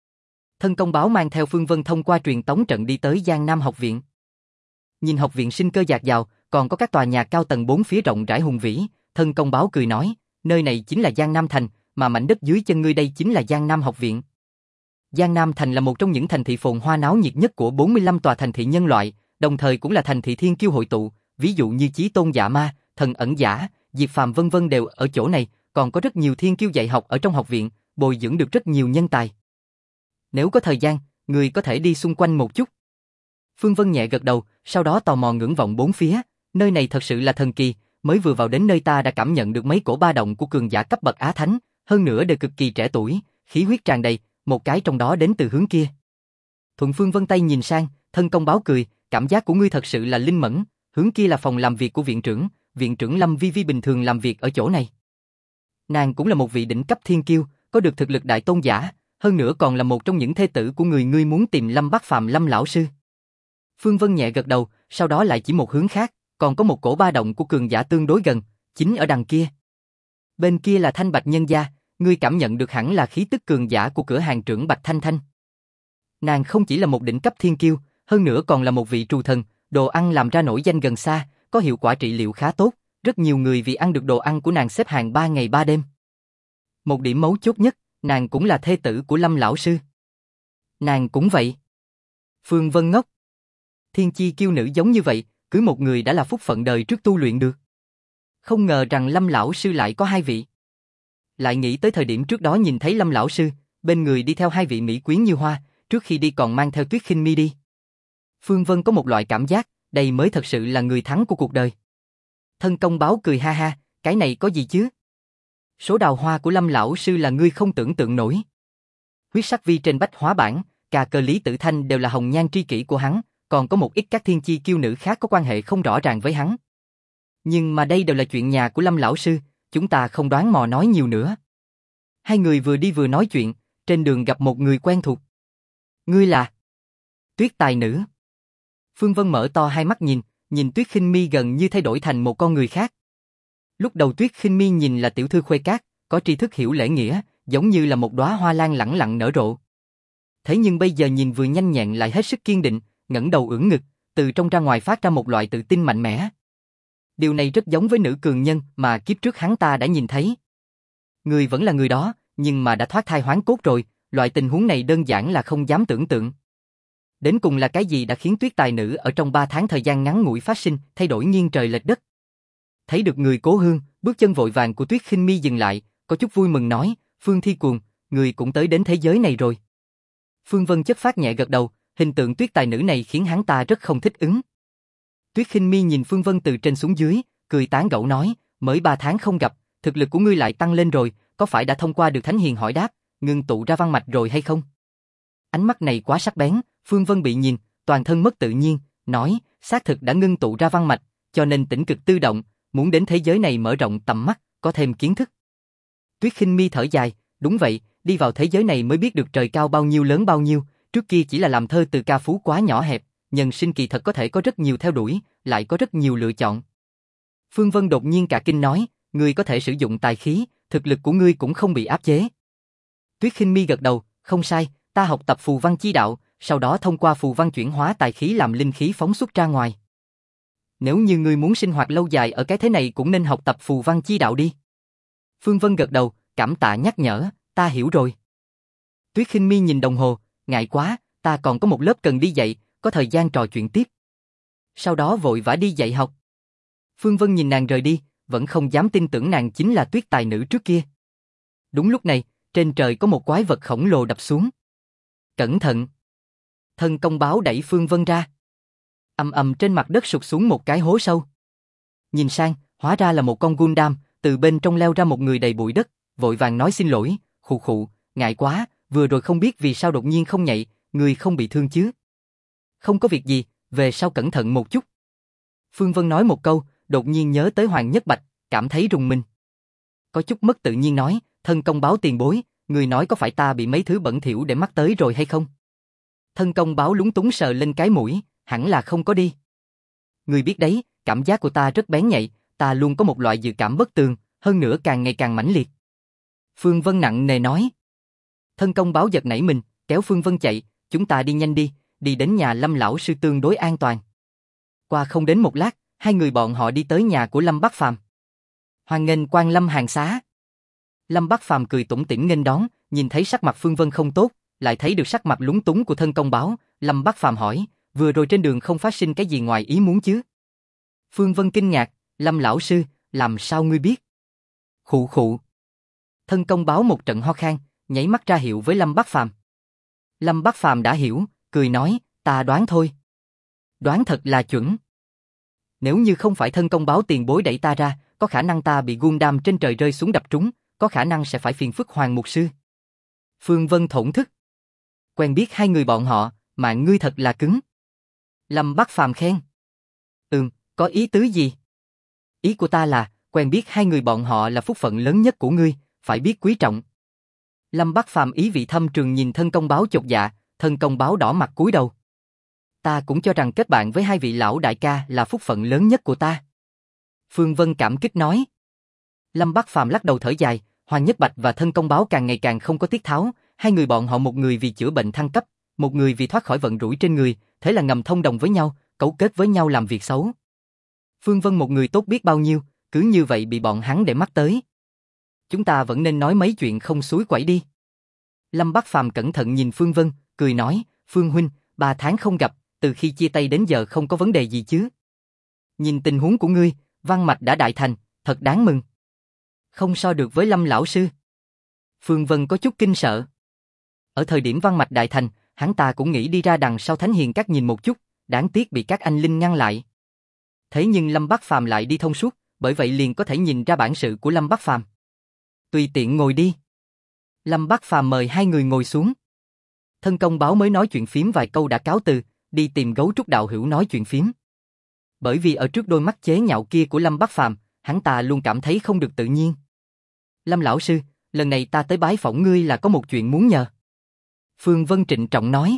Thân công báo mang theo Phương Vân thông qua truyền tống trận đi tới Giang Nam học viện. Nhìn học viện sinh cơ dạt dào, còn có các tòa nhà cao tầng bốn phía rộng rãi hùng vĩ, thân công báo cười nói, nơi này chính là Giang Nam Thành, mà mảnh đất dưới chân ngươi đây chính là Giang Nam học viện. Giang Nam Thành là một trong những thành thị phồn hoa náo nhiệt nhất của 45 tòa thành thị nhân loại, đồng thời cũng là thành thị thiên kiêu hội tụ, ví dụ như Chí Tôn Dạ Ma, Thần Ẩn Giả, Diệp Phàm vân vân đều ở chỗ này, còn có rất nhiều thiên kiêu dạy học ở trong học viện, bồi dưỡng được rất nhiều nhân tài. Nếu có thời gian, người có thể đi xung quanh một chút. Phương Vân nhẹ gật đầu, sau đó tò mò ngưỡng vọng bốn phía, nơi này thật sự là thần kỳ, mới vừa vào đến nơi ta đã cảm nhận được mấy cổ ba động của cường giả cấp bậc Á Thánh, hơn nữa đều cực kỳ trẻ tuổi, khí huyết tràn đầy, một cái trong đó đến từ hướng kia. Thuận Phương Vân tay nhìn sang, thân công báo cười, cảm giác của ngươi thật sự là linh mẫn, hướng kia là phòng làm việc của viện trưởng Lâm Vi Vi bình thường làm việc ở chỗ này. Nàng cũng là một vị đỉnh cấp thiên kiêu, có được thực lực đại tôn giả, hơn nữa còn là một trong những thê tử của người ngươi muốn tìm Lâm Bắc Phàm Lâm lão sư. Phương Vân nhẹ gật đầu, sau đó lại chỉ một hướng khác, còn có một cổ ba động của cường giả tương đối gần, chính ở đằng kia. Bên kia là Thanh Bạch nhân gia, ngươi cảm nhận được hẳn là khí tức cường giả của cửa hàng trưởng Bạch Thanh Thanh. Nàng không chỉ là một đỉnh cấp thiên kiêu, hơn nữa còn là một vị trù thần, đồ ăn làm ra nổi danh gần xa, có hiệu quả trị liệu khá tốt, rất nhiều người vì ăn được đồ ăn của nàng xếp hàng 3 ngày 3 đêm. Một điểm mấu chốt nhất, nàng cũng là thê tử của Lâm lão sư. Nàng cũng vậy. Phương Vân ngốc. Thiên chi kiêu nữ giống như vậy, cưới một người đã là phúc phận đời trước tu luyện được. Không ngờ rằng Lâm lão sư lại có hai vị. Lại nghĩ tới thời điểm trước đó nhìn thấy Lâm lão sư, bên người đi theo hai vị mỹ quyến như hoa, trước khi đi còn mang theo Tuyết Khinh Mi đi. Phương Vân có một loại cảm giác, đây mới thật sự là người thắng của cuộc đời. Thân công báo cười ha ha, cái này có gì chứ? Số đào hoa của Lâm lão sư là ngươi không tưởng tượng nổi. Huyết sắc vi trên bách hóa bản, Cà Cơ Lý Tử Thanh đều là hồng nhan tri kỷ của hắn, còn có một ít các thiên chi kiêu nữ khác có quan hệ không rõ ràng với hắn. Nhưng mà đây đều là chuyện nhà của Lâm lão sư, chúng ta không đoán mò nói nhiều nữa. Hai người vừa đi vừa nói chuyện, trên đường gặp một người quen thuộc. Ngươi là Tuyết tài nữ. Phương Vân mở to hai mắt nhìn Tuyết Khinh Mi gần như thay đổi thành một con người khác. Lúc đầu Tuyết Khinh Mi nhìn là tiểu thư khuê cát, có tri thức hiểu lễ nghĩa, giống như là một đóa hoa lan lẳng lặng nở rộ. Thế nhưng bây giờ nhìn vừa nhanh nhẹn lại hết sức kiên định, ngẩng đầu ưỡn ngực, từ trong ra ngoài phát ra một loại tự tin mạnh mẽ. Điều này rất giống với nữ cường nhân mà kiếp trước hắn ta đã nhìn thấy. Người vẫn là người đó, nhưng mà đã thoát thai hoán cốt rồi, loại tình huống này đơn giản là không dám tưởng tượng. Đến cùng là cái gì đã khiến Tuyết tài nữ ở trong 3 tháng thời gian ngắn ngủi phát sinh, thay đổi nghiêng trời lệch đất. Thấy được người cố hương, bước chân vội vàng của Tuyết Khinh Mi dừng lại, có chút vui mừng nói, Phương Thi Cuồng, người cũng tới đến thế giới này rồi. Phương Vân chất phát nhẹ gật đầu, hình tượng Tuyết tài nữ này khiến hắn ta rất không thích ứng. Tuyết Khinh Mi nhìn Phương Vân từ trên xuống dưới, cười tán gẫu nói, mới 3 tháng không gặp, thực lực của ngươi lại tăng lên rồi, có phải đã thông qua được Thánh Hiền hỏi đáp, ngưng tụ ra văn mạch rồi hay không? Ánh mắt này quá sắc bén, Phương Vân bị nhìn, toàn thân mất tự nhiên, nói, xác thực đã ngưng tụ ra văn mạch, cho nên tỉnh cực tư động, muốn đến thế giới này mở rộng tầm mắt, có thêm kiến thức. Tuyết Khinh Mi thở dài, đúng vậy, đi vào thế giới này mới biết được trời cao bao nhiêu lớn bao nhiêu, trước kia chỉ là làm thơ từ ca phú quá nhỏ hẹp, nhân sinh kỳ thật có thể có rất nhiều theo đuổi, lại có rất nhiều lựa chọn. Phương Vân đột nhiên cả kinh nói, ngươi có thể sử dụng tài khí, thực lực của ngươi cũng không bị áp chế. Tuyết Khinh Mi gật đầu, không sai, ta học tập phù văn chi đạo, sau đó thông qua phù văn chuyển hóa tài khí làm linh khí phóng xuất ra ngoài. Nếu như ngươi muốn sinh hoạt lâu dài ở cái thế này cũng nên học tập phù văn chi đạo đi. Phương Vân gật đầu, cảm tạ nhắc nhở, ta hiểu rồi. Tuyết Khinh Mi nhìn đồng hồ, ngại quá, ta còn có một lớp cần đi dạy, có thời gian trò chuyện tiếp. Sau đó vội vã đi dạy học. Phương Vân nhìn nàng rời đi, vẫn không dám tin tưởng nàng chính là Tuyết tài nữ trước kia. Đúng lúc này, trên trời có một quái vật khổng lồ đập xuống. Cẩn thận! Thân công báo đẩy Phương Vân ra. Ầm ầm trên mặt đất sụt xuống một cái hố sâu. Nhìn sang, hóa ra là một con Gundam, từ bên trong leo ra một người đầy bụi đất, vội vàng nói xin lỗi, khụ khụ, ngại quá, vừa rồi không biết vì sao đột nhiên không nhạy, người không bị thương chứ? Không có việc gì, về sau cẩn thận một chút. Phương Vân nói một câu, đột nhiên nhớ tới Hoàng Nhất Bạch, cảm thấy rùng mình. Có chút mất tự nhiên nói, thân công báo tiền bối, người nói có phải ta bị mấy thứ bẩn thỉu để mắt tới rồi hay không? Thân công báo lúng túng sờ lên cái mũi, hẳn là không có đi. Người biết đấy, cảm giác của ta rất bén nhạy, ta luôn có một loại dự cảm bất tường, hơn nữa càng ngày càng mãnh liệt. Phương Vân nặng nề nói. Thân công báo giật nảy mình, kéo Phương Vân chạy, chúng ta đi nhanh đi, đi đến nhà Lâm lão sư tương đối an toàn. Qua không đến một lát, hai người bọn họ đi tới nhà của Lâm Bắc Phàm. Hoan nghênh quan Lâm hàng xá. Lâm Bắc Phàm cười tủm tỉm nghênh đón, nhìn thấy sắc mặt Phương Vân không tốt, lại thấy được sắc mặt lúng túng của thân công báo, Lâm Bắc Phàm hỏi, vừa rồi trên đường không phát sinh cái gì ngoài ý muốn chứ? Phương Vân kinh ngạc, Lâm lão sư, làm sao ngươi biết? Khụ khụ. Thân công báo một trận ho khan, nháy mắt ra hiệu với Lâm Bắc Phàm. Lâm Bắc Phàm đã hiểu, cười nói, ta đoán thôi. Đoán thật là chuẩn. Nếu như không phải thân công báo tiền bối đẩy ta ra, có khả năng ta bị Gundam trên trời rơi xuống đập trúng, có khả năng sẽ phải phiền phức Hoàng mục sư. Phương Vân thổn thức. Quen biết hai người bọn họ, mà ngươi thật là cứng. Lâm Bắc Phàm khen. Có ý tứ gì? Ý của ta là, quen biết hai người bọn họ là phúc phận lớn nhất của ngươi, phải biết quý trọng. Lâm Bắc Phàm ý vị thâm trường nhìn thân công báo chột dạ, thân công báo đỏ mặt cúi đầu. Ta cũng cho rằng kết bạn với hai vị lão đại ca là phúc phận lớn nhất của ta. Phương Vân cảm kích nói. Lâm Bắc Phàm lắc đầu thở dài, Hoàng Nhất Bạch và thân công báo càng ngày càng không có tiết tháo, hai người bọn họ một người vì chữa bệnh thăng cấp, một người vì thoát khỏi vận rủi trên người, thế là ngầm thông đồng với nhau, cấu kết với nhau làm việc xấu. Phương Vân một người tốt biết bao nhiêu, cứ như vậy bị bọn hắn để mắt tới. Chúng ta vẫn nên nói mấy chuyện không suối quẩy đi. Lâm Bắc Phàm cẩn thận nhìn Phương Vân, cười nói, Phương huynh, 3 tháng không gặp, từ khi chia tay đến giờ không có vấn đề gì chứ? Nhìn tình huống của ngươi, văn mạch đã đại thành, thật đáng mừng. Không so được với Lâm lão sư. Phương Vân có chút kinh sợ. Ở thời điểm văn mạch đại thành, hắn ta cũng nghĩ đi ra đằng sau Thánh Hiền Các nhìn một chút, đáng tiếc bị các anh linh ngăn lại. Thế nhưng Lâm Bắc Phàm lại đi thông suốt, bởi vậy liền có thể nhìn ra bản sự của Lâm Bắc Phàm. Tùy tiện ngồi đi. Lâm Bác Phàm mời hai người ngồi xuống. Thân công báo mới nói chuyện phím vài câu đã cáo từ, đi tìm Gấu Trúc đạo hữu nói chuyện phím. Bởi vì ở trước đôi mắt chế nhạo kia của Lâm Bác Phàm, hắn ta luôn cảm thấy không được tự nhiên. Lâm lão sư, lần này ta tới bái phỏng ngươi là có một chuyện muốn nhờ. Phương Vân trịnh trọng nói.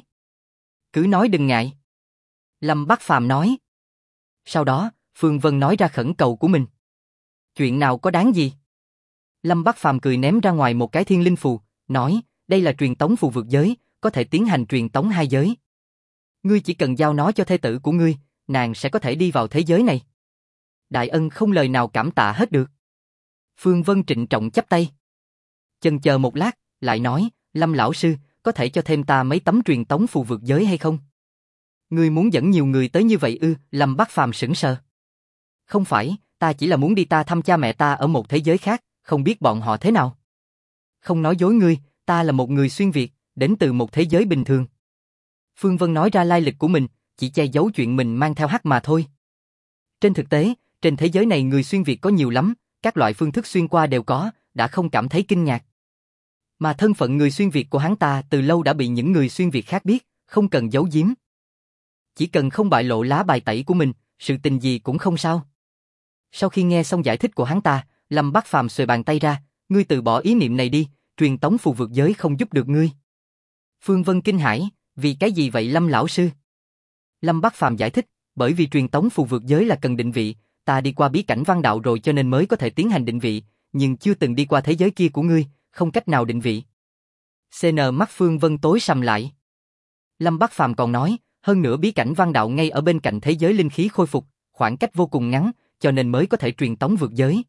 Cứ nói đừng ngại. Lâm Bác Phàm nói. Sau đó, Phương Vân nói ra khẩn cầu của mình. Chuyện nào có đáng gì? Lâm Bác Phàm cười ném ra ngoài một cái thiên linh phù, nói, đây là truyền tống phù vượt giới, có thể tiến hành truyền tống hai giới. Ngươi chỉ cần giao nó cho thê tử của ngươi, nàng sẽ có thể đi vào thế giới này. Đại ân không lời nào cảm tạ hết được. Phương Vân trịnh trọng chắp tay. Chần chờ một lát, lại nói, Lâm lão sư, có thể cho thêm ta mấy tấm truyền tống phù vượt giới hay không? Ngươi muốn dẫn nhiều người tới như vậy ư? Lâm Bác Phàm sững sờ. Không phải, ta chỉ là muốn đi ta thăm cha mẹ ta ở một thế giới khác, không biết bọn họ thế nào. Không nói dối ngươi, ta là một người xuyên Việt, đến từ một thế giới bình thường. Phương Vân nói ra lai lịch của mình, chỉ che giấu chuyện mình mang theo hắc mà thôi. Trên thực tế, trên thế giới này người xuyên Việt có nhiều lắm, các loại phương thức xuyên qua đều có, đã không cảm thấy kinh ngạc. Mà thân phận người xuyên Việt của hắn ta từ lâu đã bị những người xuyên Việt khác biết, không cần giấu giếm. Chỉ cần không bại lộ lá bài tẩy của mình, sự tình gì cũng không sao. Sau khi nghe xong giải thích của hắn ta, Lâm Bác Phàm xuề bàn tay ra, ngươi từ bỏ ý niệm này đi, truyền tống phù vượt giới không giúp được ngươi. Phương Vân kinh hãi, vì cái gì vậy Lâm lão sư? Lâm Bác Phàm giải thích, bởi vì truyền tống phù vượt giới là cần định vị, ta đi qua bí cảnh văn đạo rồi cho nên mới có thể tiến hành định vị, nhưng chưa từng đi qua thế giới kia của ngươi, không cách nào định vị. CN mắt Phương Vân tối sầm lại. Lâm Bác Phàm còn nói, hơn nữa bí cảnh văn đạo ngay ở bên cạnh thế giới linh khí khôi phục, khoảng cách vô cùng ngắn, cho nên mới có thể truyền tống vượt giới.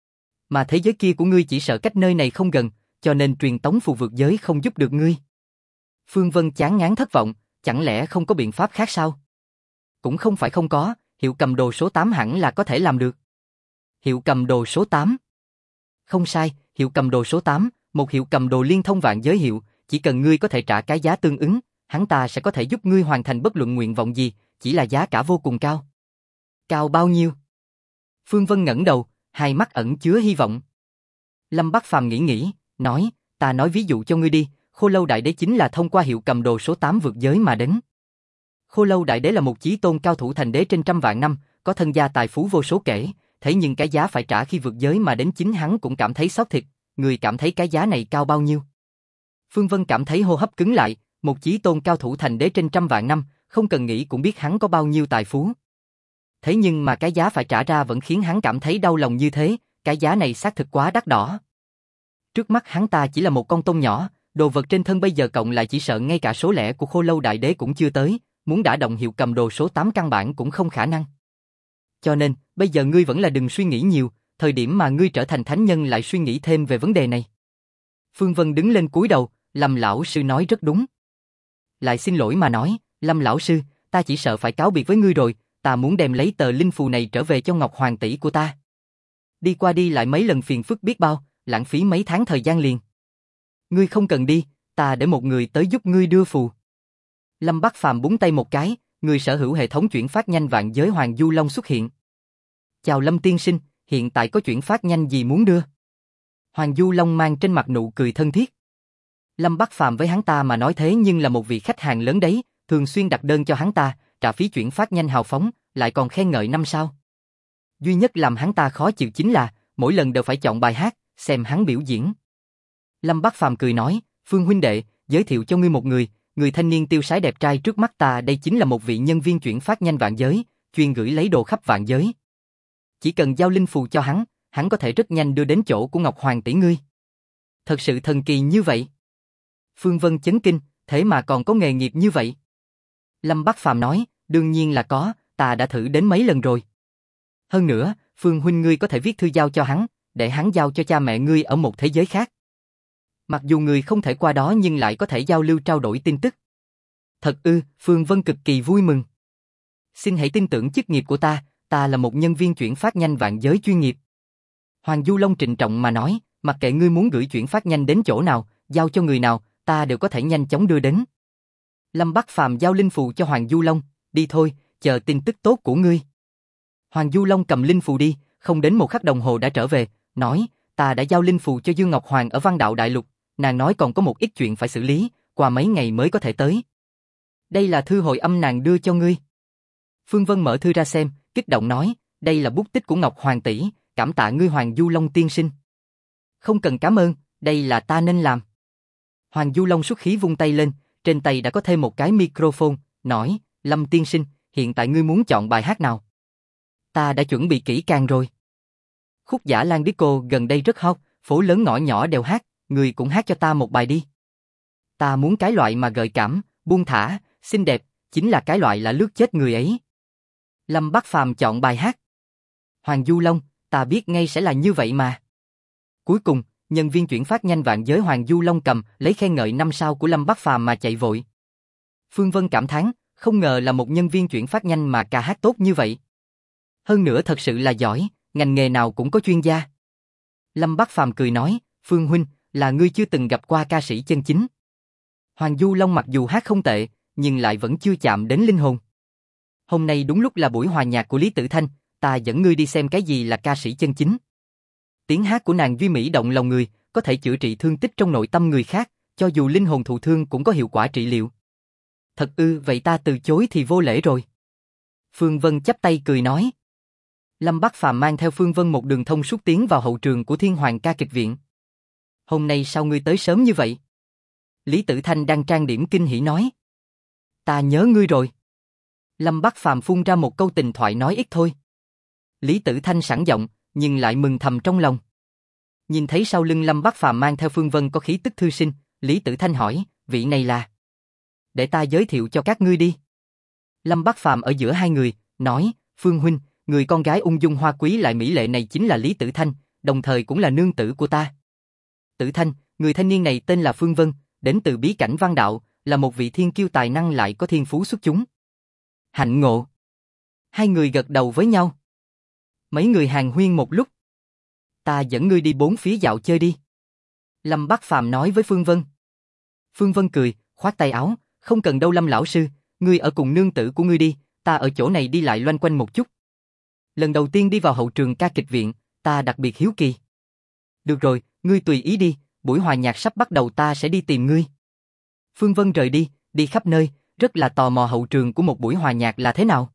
Mà thế giới kia của ngươi chỉ sợ cách nơi này không gần, cho nên truyền tống phù vượt giới không giúp được ngươi. Phương Vân chán ngán thất vọng, chẳng lẽ không có biện pháp khác sao? Cũng không phải không có, hiệu cầm đồ số 8 hẳn là có thể làm được. Hiệu cầm đồ số 8. Không sai, hiệu cầm đồ số 8, một hiệu cầm đồ liên thông vạn giới hiệu, chỉ cần ngươi có thể trả cái giá tương ứng, hắn ta sẽ có thể giúp ngươi hoàn thành bất luận nguyện vọng gì, chỉ là giá cả vô cùng cao. Cao bao nhiêu? Phương Vân ngẩng đầu, hai mắt ẩn chứa hy vọng. Lâm Bác Phàm nghĩ, nói, ta nói ví dụ cho ngươi đi, Khô Lâu Đại Đế chính là thông qua hiệu cầm đồ số 8 vượt giới mà đến. Khô Lâu Đại Đế là một chí tôn cao thủ thành đế trên trăm vạn năm, có thân gia tài phú vô số kể, thế nhưng cái giá phải trả khi vượt giới mà đến chính hắn cũng cảm thấy xót thịt, người cảm thấy cái giá này cao bao nhiêu? Phương Vân cảm thấy hô hấp cứng lại, một chí tôn cao thủ thành đế trên trăm vạn năm, không cần nghĩ cũng biết hắn có bao nhiêu tài phú. Thế nhưng mà cái giá phải trả ra vẫn khiến hắn cảm thấy đau lòng như thế, cái giá này xác thực quá đắt đỏ. Trước mắt hắn ta chỉ là một con tôm nhỏ, đồ vật trên thân bây giờ cộng lại chỉ sợ ngay cả số lẻ của Khô Lâu Đại Đế cũng chưa tới, muốn đả động hiệu cầm đồ số 8 căn bản cũng không khả năng. Cho nên, bây giờ ngươi vẫn là đừng suy nghĩ nhiều, thời điểm mà ngươi trở thành thánh nhân lại suy nghĩ thêm về vấn đề này. Phương Vân đứng lên cúi đầu, Lâm lão sư nói rất đúng. Lại xin lỗi mà nói, Lâm lão sư, ta chỉ sợ phải cáo biệt với ngươi rồi, ta muốn đem lấy tờ linh phù này trở về cho Ngọc Hoàng tỷ của ta. Đi qua đi lại mấy lần phiền phức biết bao, lãng phí mấy tháng thời gian liền. Ngươi không cần đi, ta để một người tới giúp ngươi đưa phù. Lâm Bác Phàm búng tay một cái, người sở hữu hệ thống chuyển phát nhanh vạn giới Hoàng Du Long xuất hiện. Chào Lâm tiên sinh, hiện tại có chuyển phát nhanh gì muốn đưa? Hoàng Du Long mang trên mặt nụ cười thân thiết. Lâm Bác Phàm với hắn ta mà nói thế nhưng là một vị khách hàng lớn đấy, thường xuyên đặt đơn cho hắn ta, trả phí chuyển phát nhanh hào phóng, lại còn khen ngợi 5 sao. Duy nhất làm hắn ta khó chịu chính là, mỗi lần đều phải chọn bài hát, xem hắn biểu diễn. Lâm Bác Phàm cười nói, Phương huynh đệ, giới thiệu cho ngươi một người thanh niên tiêu sái đẹp trai trước mắt ta đây chính là một vị nhân viên chuyển phát nhanh vạn giới, chuyên gửi lấy đồ khắp vạn giới. Chỉ cần giao linh phù cho hắn có thể rất nhanh đưa đến chỗ của Ngọc Hoàng tỷ ngươi. Thật sự thần kỳ như vậy. Phương Vân chấn kinh, thế mà còn có nghề nghiệp như vậy. Lâm Bác Phàm nói, đương nhiên là có, ta đã thử đến mấy lần rồi. Hơn nữa, Phương huynh ngươi có thể viết thư giao cho hắn, để hắn giao cho cha mẹ ngươi ở một thế giới khác. Mặc dù người không thể qua đó nhưng lại có thể giao lưu trao đổi tin tức. Thật ư, Phương Vân cực kỳ vui mừng. Xin hãy tin tưởng chức nghiệp của ta là một nhân viên chuyển phát nhanh vạn giới chuyên nghiệp. Hoàng Du Long trịnh trọng mà nói, mặc kệ ngươi muốn gửi chuyển phát nhanh đến chỗ nào, giao cho người nào, ta đều có thể nhanh chóng đưa đến. Lâm Bác Phàm giao linh phù cho Hoàng Du Long, đi thôi, chờ tin tức tốt của ngươi. Hoàng Du Long cầm linh phù đi, không đến một khắc đồng hồ đã trở về, nói, ta đã giao linh phù cho Dương Ngọc Hoàng ở Văn Đạo Đại Lục, nàng nói còn có một ít chuyện phải xử lý, qua mấy ngày mới có thể tới. Đây là thư hồi âm nàng đưa cho ngươi. Phương Vân mở thư ra xem, kích động nói, đây là bút tích của Ngọc Hoàng tỷ, cảm tạ ngươi Hoàng Du Long tiên sinh. Không cần cảm ơn, đây là ta nên làm. Hoàng Du Long xuất khí vung tay lên, trên tay đã có thêm một cái microphone, nói, Lâm tiên sinh, hiện tại ngươi muốn chọn bài hát nào? Ta đã chuẩn bị kỹ càng rồi. Khúc Dã Lan Disco gần đây rất hot, phố lớn ngõ nhỏ đều hát, ngươi cũng hát cho ta một bài đi. Ta muốn cái loại mà gợi cảm, buông thả, xinh đẹp, chính là cái loại là lướt chết người ấy. Lâm Bắc Phàm chọn bài hát. Hoàng Du Long, ta biết ngay sẽ là như vậy mà. Cuối cùng, nhân viên chuyển phát nhanh Vạn Giới Hoàng Du Long cầm lấy khen ngợi 5 sao của Lâm Bắc Phàm mà chạy vội. Phương Vân cảm thán, không ngờ là một nhân viên chuyển phát nhanh mà ca hát tốt như vậy. Hơn nữa thật sự là giỏi, ngành nghề nào cũng có chuyên gia. Lâm Bắc Phàm cười nói, Phương huynh, là ngươi chưa từng gặp qua ca sĩ chân chính. Hoàng Du Long mặc dù hát không tệ, nhưng lại vẫn chưa chạm đến linh hồn. Hôm nay đúng lúc là buổi hòa nhạc của Lý Tử Thanh, ta dẫn ngươi đi xem cái gì là ca sĩ chân chính. Tiếng hát của nàng duy mỹ động lòng người, có thể chữa trị thương tích trong nội tâm người khác, cho dù linh hồn thụ thương cũng có hiệu quả trị liệu. Thật ư, vậy ta từ chối thì vô lễ rồi. Phương Vân chắp tay cười nói. Lâm Bắc Phàm mang theo Phương Vân một đường thông suốt tiến vào hậu trường của Thiên Hoàng ca kịch viện. Hôm nay sao ngươi tới sớm như vậy? Lý Tử Thanh đang trang điểm kinh hỉ nói. Ta nhớ ngươi rồi. Lâm Bắc Phàm phun ra một câu tình thoại nói ít thôi. Lý Tử Thanh sẵn giọng, nhưng lại mừng thầm trong lòng. Nhìn thấy sau lưng Lâm Bắc Phàm mang theo Phương Vân có khí tức thư sinh, Lý Tử Thanh hỏi, vị này là? Để ta giới thiệu cho các ngươi đi. Lâm Bắc Phàm ở giữa hai người, nói, Phương huynh, người con gái ung dung hoa quý lại mỹ lệ này chính là Lý Tử Thanh, đồng thời cũng là nương tử của ta. Tử Thanh, người thanh niên này tên là Phương Vân, đến từ bí cảnh Văn Đạo, là một vị thiên kiêu tài năng lại có thiên phú xuất chúng. Hạnh ngộ. Hai người gật đầu với nhau. Mấy người hàn huyên một lúc. Ta dẫn ngươi đi bốn phía dạo chơi đi. Lâm Bắc Phàm nói với Phương Vân. Phương Vân cười, khoát tay áo, không cần đâu Lâm lão sư, ngươi ở cùng nương tử của ngươi đi, ta ở chỗ này đi lại loanh quanh một chút. Lần đầu tiên đi vào hậu trường ca kịch viện, ta đặc biệt hiếu kỳ. Được rồi, ngươi tùy ý đi, buổi hòa nhạc sắp bắt đầu ta sẽ đi tìm ngươi. Phương Vân rời đi, đi khắp nơi, rất là tò mò hậu trường của một buổi hòa nhạc là thế nào.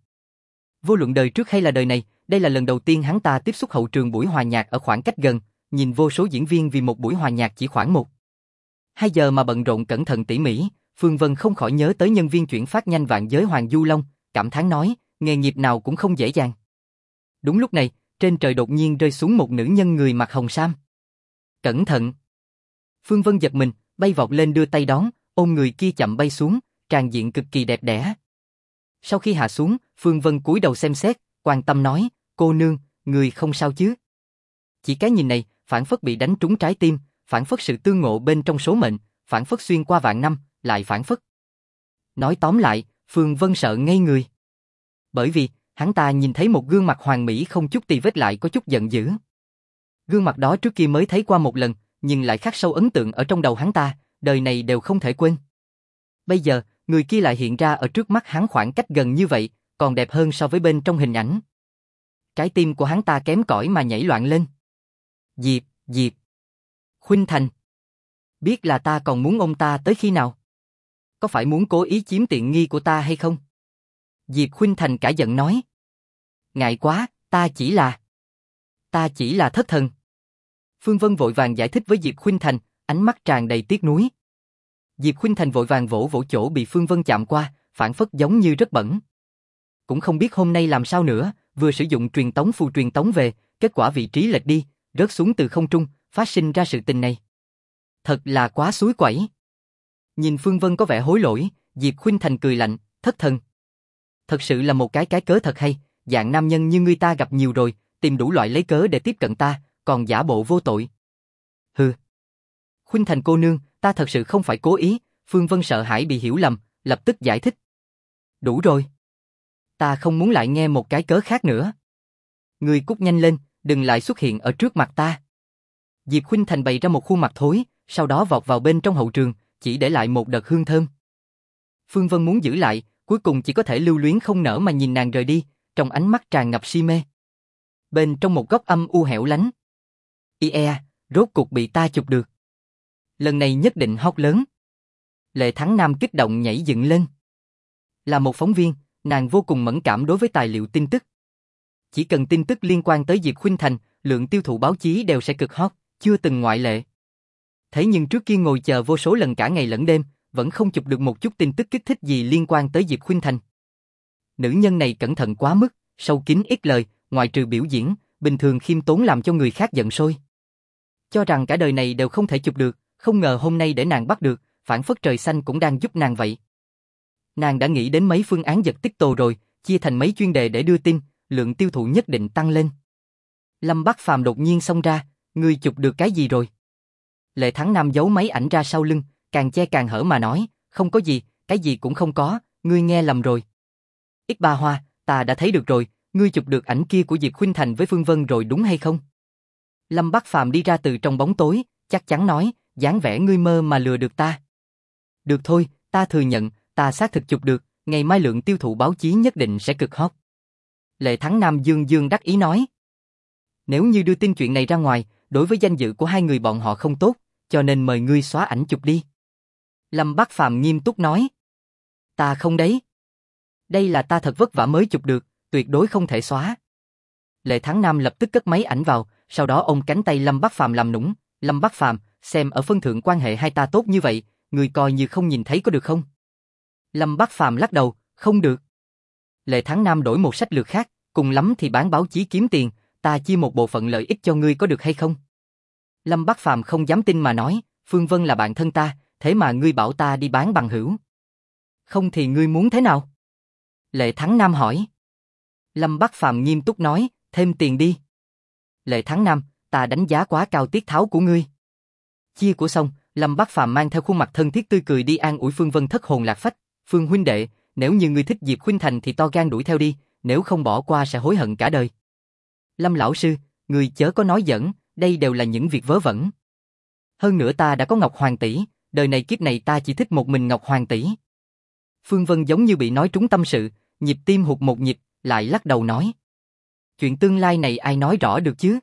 Vô luận đời trước hay là đời này, đây là lần đầu tiên hắn ta tiếp xúc hậu trường buổi hòa nhạc ở khoảng cách gần, nhìn vô số diễn viên vì một buổi hòa nhạc chỉ khoảng 1-2 giờ mà bận rộn cẩn thận tỉ mỉ, Phương Vân không khỏi nhớ tới nhân viên chuyển phát nhanh Vạn Giới Hoàng Du Long, cảm thán nói, nghề nghiệp nào cũng không dễ dàng. Đúng lúc này, trên trời đột nhiên rơi xuống một nữ nhân người mặc hồng sam. Cẩn thận! Phương Vân giật mình, bay vọt lên đưa tay đón, ôm người kia chậm bay xuống, tràng diện cực kỳ đẹp đẽ. Sau khi hạ xuống, Phương Vân cúi đầu xem xét, quan tâm nói, cô nương, người không sao chứ? Chỉ cái nhìn này, phảng phất bị đánh trúng trái tim, phảng phất sự tương ngộ bên trong số mệnh, phảng phất xuyên qua vạn năm, lại phảng phất. Nói tóm lại, Phương Vân sợ ngây người. Bởi vì, hắn ta nhìn thấy một gương mặt hoàn mỹ không chút tì vết lại có chút giận dữ. Gương mặt đó trước kia mới thấy qua một lần, nhưng lại khắc sâu ấn tượng ở trong đầu hắn ta, đời này đều không thể quên. Bây giờ, người kia lại hiện ra ở trước mắt hắn khoảng cách gần như vậy, còn đẹp hơn so với bên trong hình ảnh. Trái tim của hắn ta kém cỏi mà nhảy loạn lên. Diệp. Khuynh Thành. Biết là ta còn muốn ông ta tới khi nào? Có phải muốn cố ý chiếm tiện nghi của ta hay không? Diệp Khuynh Thành cả giận nói. Ngại quá, ta chỉ là thất thần. Phương Vân vội vàng giải thích với Diệp Khuynh Thành, ánh mắt tràn đầy tiếc nuối. Diệp Khuynh Thành vội vàng vỗ vỗ chỗ bị Phương Vân chạm qua, phản phất giống như rất bẩn. Cũng không biết hôm nay làm sao nữa, vừa sử dụng truyền tống phù truyền tống về, kết quả vị trí lệch đi, rớt xuống từ không trung, phát sinh ra sự tình này. Thật là quá suối quẩy. Nhìn Phương Vân có vẻ hối lỗi, Diệp Khuynh Thành cười lạnh, thất thần. Thật sự là một cái cớ thật hay, dạng nam nhân như ngươi ta gặp nhiều rồi, tìm đủ loại lấy cớ để tiếp cận ta, còn giả bộ vô tội. Hừ. Khuynh Thành cô nương, ta thật sự không phải cố ý, Phương Vân sợ hãi bị hiểu lầm, lập tức giải thích. Đủ rồi. Ta không muốn lại nghe một cái cớ khác nữa. Ngươi cút nhanh lên, đừng lại xuất hiện ở trước mặt ta. Diệp Khuynh Thành bày ra một khuôn mặt thối, sau đó vọt vào bên trong hậu trường, chỉ để lại một đợt hương thơm. Phương Vân muốn giữ lại, cuối cùng chỉ có thể lưu luyến không nỡ mà nhìn nàng rời đi, trong ánh mắt tràn ngập si mê. Bên trong một góc âm u hẻo lánh. rốt cuộc bị ta chụp được. Lần này nhất định hot lớn. Lệ Thắng Nam kích động nhảy dựng lên. Là một phóng viên, nàng vô cùng mẫn cảm đối với tài liệu tin tức. Chỉ cần tin tức liên quan tới Diệp Khuynh Thành, lượng tiêu thụ báo chí đều sẽ cực hot, chưa từng ngoại lệ. Thế nhưng trước kia ngồi chờ vô số lần cả ngày lẫn đêm, vẫn không chụp được một chút tin tức kích thích gì liên quan tới Diệp Khuynh Thành. Nữ nhân này cẩn thận quá mức, sâu kín ít lời, ngoại trừ biểu diễn, bình thường khiêm tốn làm cho người khác giận sôi. Cho rằng cả đời này đều không thể chụp được, không ngờ hôm nay để nàng bắt được, phảng phất trời xanh cũng đang giúp nàng vậy. Nàng đã nghĩ đến mấy phương án giật tích tồ rồi, chia thành mấy chuyên đề để đưa tin, lượng tiêu thụ nhất định tăng lên. Lâm Bắc Phàm đột nhiên xông ra, ngươi chụp được cái gì rồi? Lệ Thắng Nam giấu máy ảnh ra sau lưng, càng che càng hở mà nói, không có gì, cái gì cũng không có, ngươi nghe lầm rồi. Ít ba hoa, ta đã thấy được rồi, ngươi chụp được ảnh kia của Diệp Khuynh Thành với Phương Vân rồi đúng hay không? Lâm Bắc Phàm đi ra từ trong bóng tối, chắc chắn nói, dáng vẻ ngươi mơ mà lừa được ta. Được thôi, ta thừa nhận, ta xác thực chụp được, ngày mai lượng tiêu thụ báo chí nhất định sẽ cực hot. Lệ Thắng Nam dương dương đắc ý nói. Nếu như đưa tin chuyện này ra ngoài, đối với danh dự của hai người bọn họ không tốt, cho nên mời ngươi xóa ảnh chụp đi. Lâm Bắc Phàm nghiêm túc nói. Ta không đấy. Đây là ta thật vất vả mới chụp được, tuyệt đối không thể xóa. Lệ Thắng Nam lập tức cất máy ảnh vào, sau đó ôm cánh tay Lâm Bắc Phàm làm nũng. Lâm Bắc Phàm, xem ở phân thượng quan hệ hai ta tốt như vậy, ngươi coi như không nhìn thấy có được không? Lâm Bắc Phàm lắc đầu, không được. Lệ Thắng Nam đổi một sách lược khác, cùng lắm thì bán báo chí kiếm tiền, ta chia một bộ phận lợi ích cho ngươi có được hay không? Lâm Bắc Phàm không dám tin mà nói, Phương Vân là bạn thân ta, thế mà ngươi bảo ta đi bán bằng hữu. Không thì ngươi muốn thế nào? Lệ Thắng Nam hỏi. Lâm Bắc Phàm nghiêm túc nói, thêm tiền đi. Lệ Thắng Nam, ta đánh giá quá cao tiết tháo của ngươi. Chia của xong, Lâm Bắc Phàm mang theo khuôn mặt thân thiết tươi cười đi an ủi Phương Vân thất hồn lạc phách. Phương huynh đệ, nếu như ngươi thích Diệp Khuynh Thành thì to gan đuổi theo đi, nếu không bỏ qua sẽ hối hận cả đời. Lâm lão sư, ngươi chớ có nói giỡn, đây đều là những việc vớ vẩn. Hơn nữa ta đã có Ngọc Hoàng tỷ, đời này kiếp này ta chỉ thích một mình Ngọc Hoàng tỷ. Phương Vân giống như bị nói trúng tâm sự, nhịp tim hụt một nhịp, lại lắc đầu nói. Chuyện tương lai này ai nói rõ được chứ?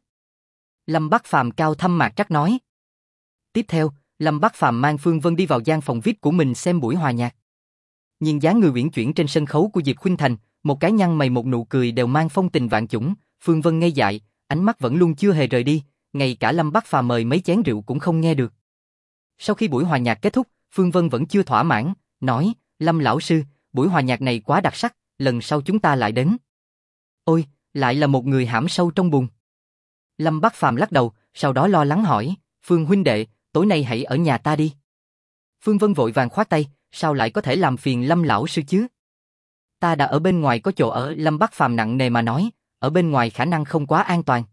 Lâm Bắc Phàm cao thâm mạc trắc nói. Tiếp theo, Lâm Bắc Phàm mang Phương Vân đi vào gian phòng VIP của mình xem buổi hòa nhạc. Nhìn dáng người uyển chuyển trên sân khấu của Diệp Khuynh Thành, một cái nhăn mày một nụ cười đều mang phong tình vạn chủng, Phương Vân ngây dại, ánh mắt vẫn luôn chưa hề rời đi, ngay cả Lâm Bắc Phàm mời mấy chén rượu cũng không nghe được. Sau khi buổi hòa nhạc kết thúc, Phương Vân vẫn chưa thỏa mãn, nói, Lâm lão sư, buổi hòa nhạc này quá đặc sắc, lần sau chúng ta lại đến. Ôi, lại là một người hãm sâu trong bùn. Lâm Bắc Phàm lắc đầu, sau đó lo lắng hỏi, Phương huynh đệ, tối nay hãy ở nhà ta đi. Phương Vân vội vàng khoát tay, sao lại có thể làm phiền Lâm lão sư chứ? Ta đã ở bên ngoài có chỗ ở, Lâm Bắc Phàm nặng nề mà nói, ở bên ngoài khả năng không quá an toàn.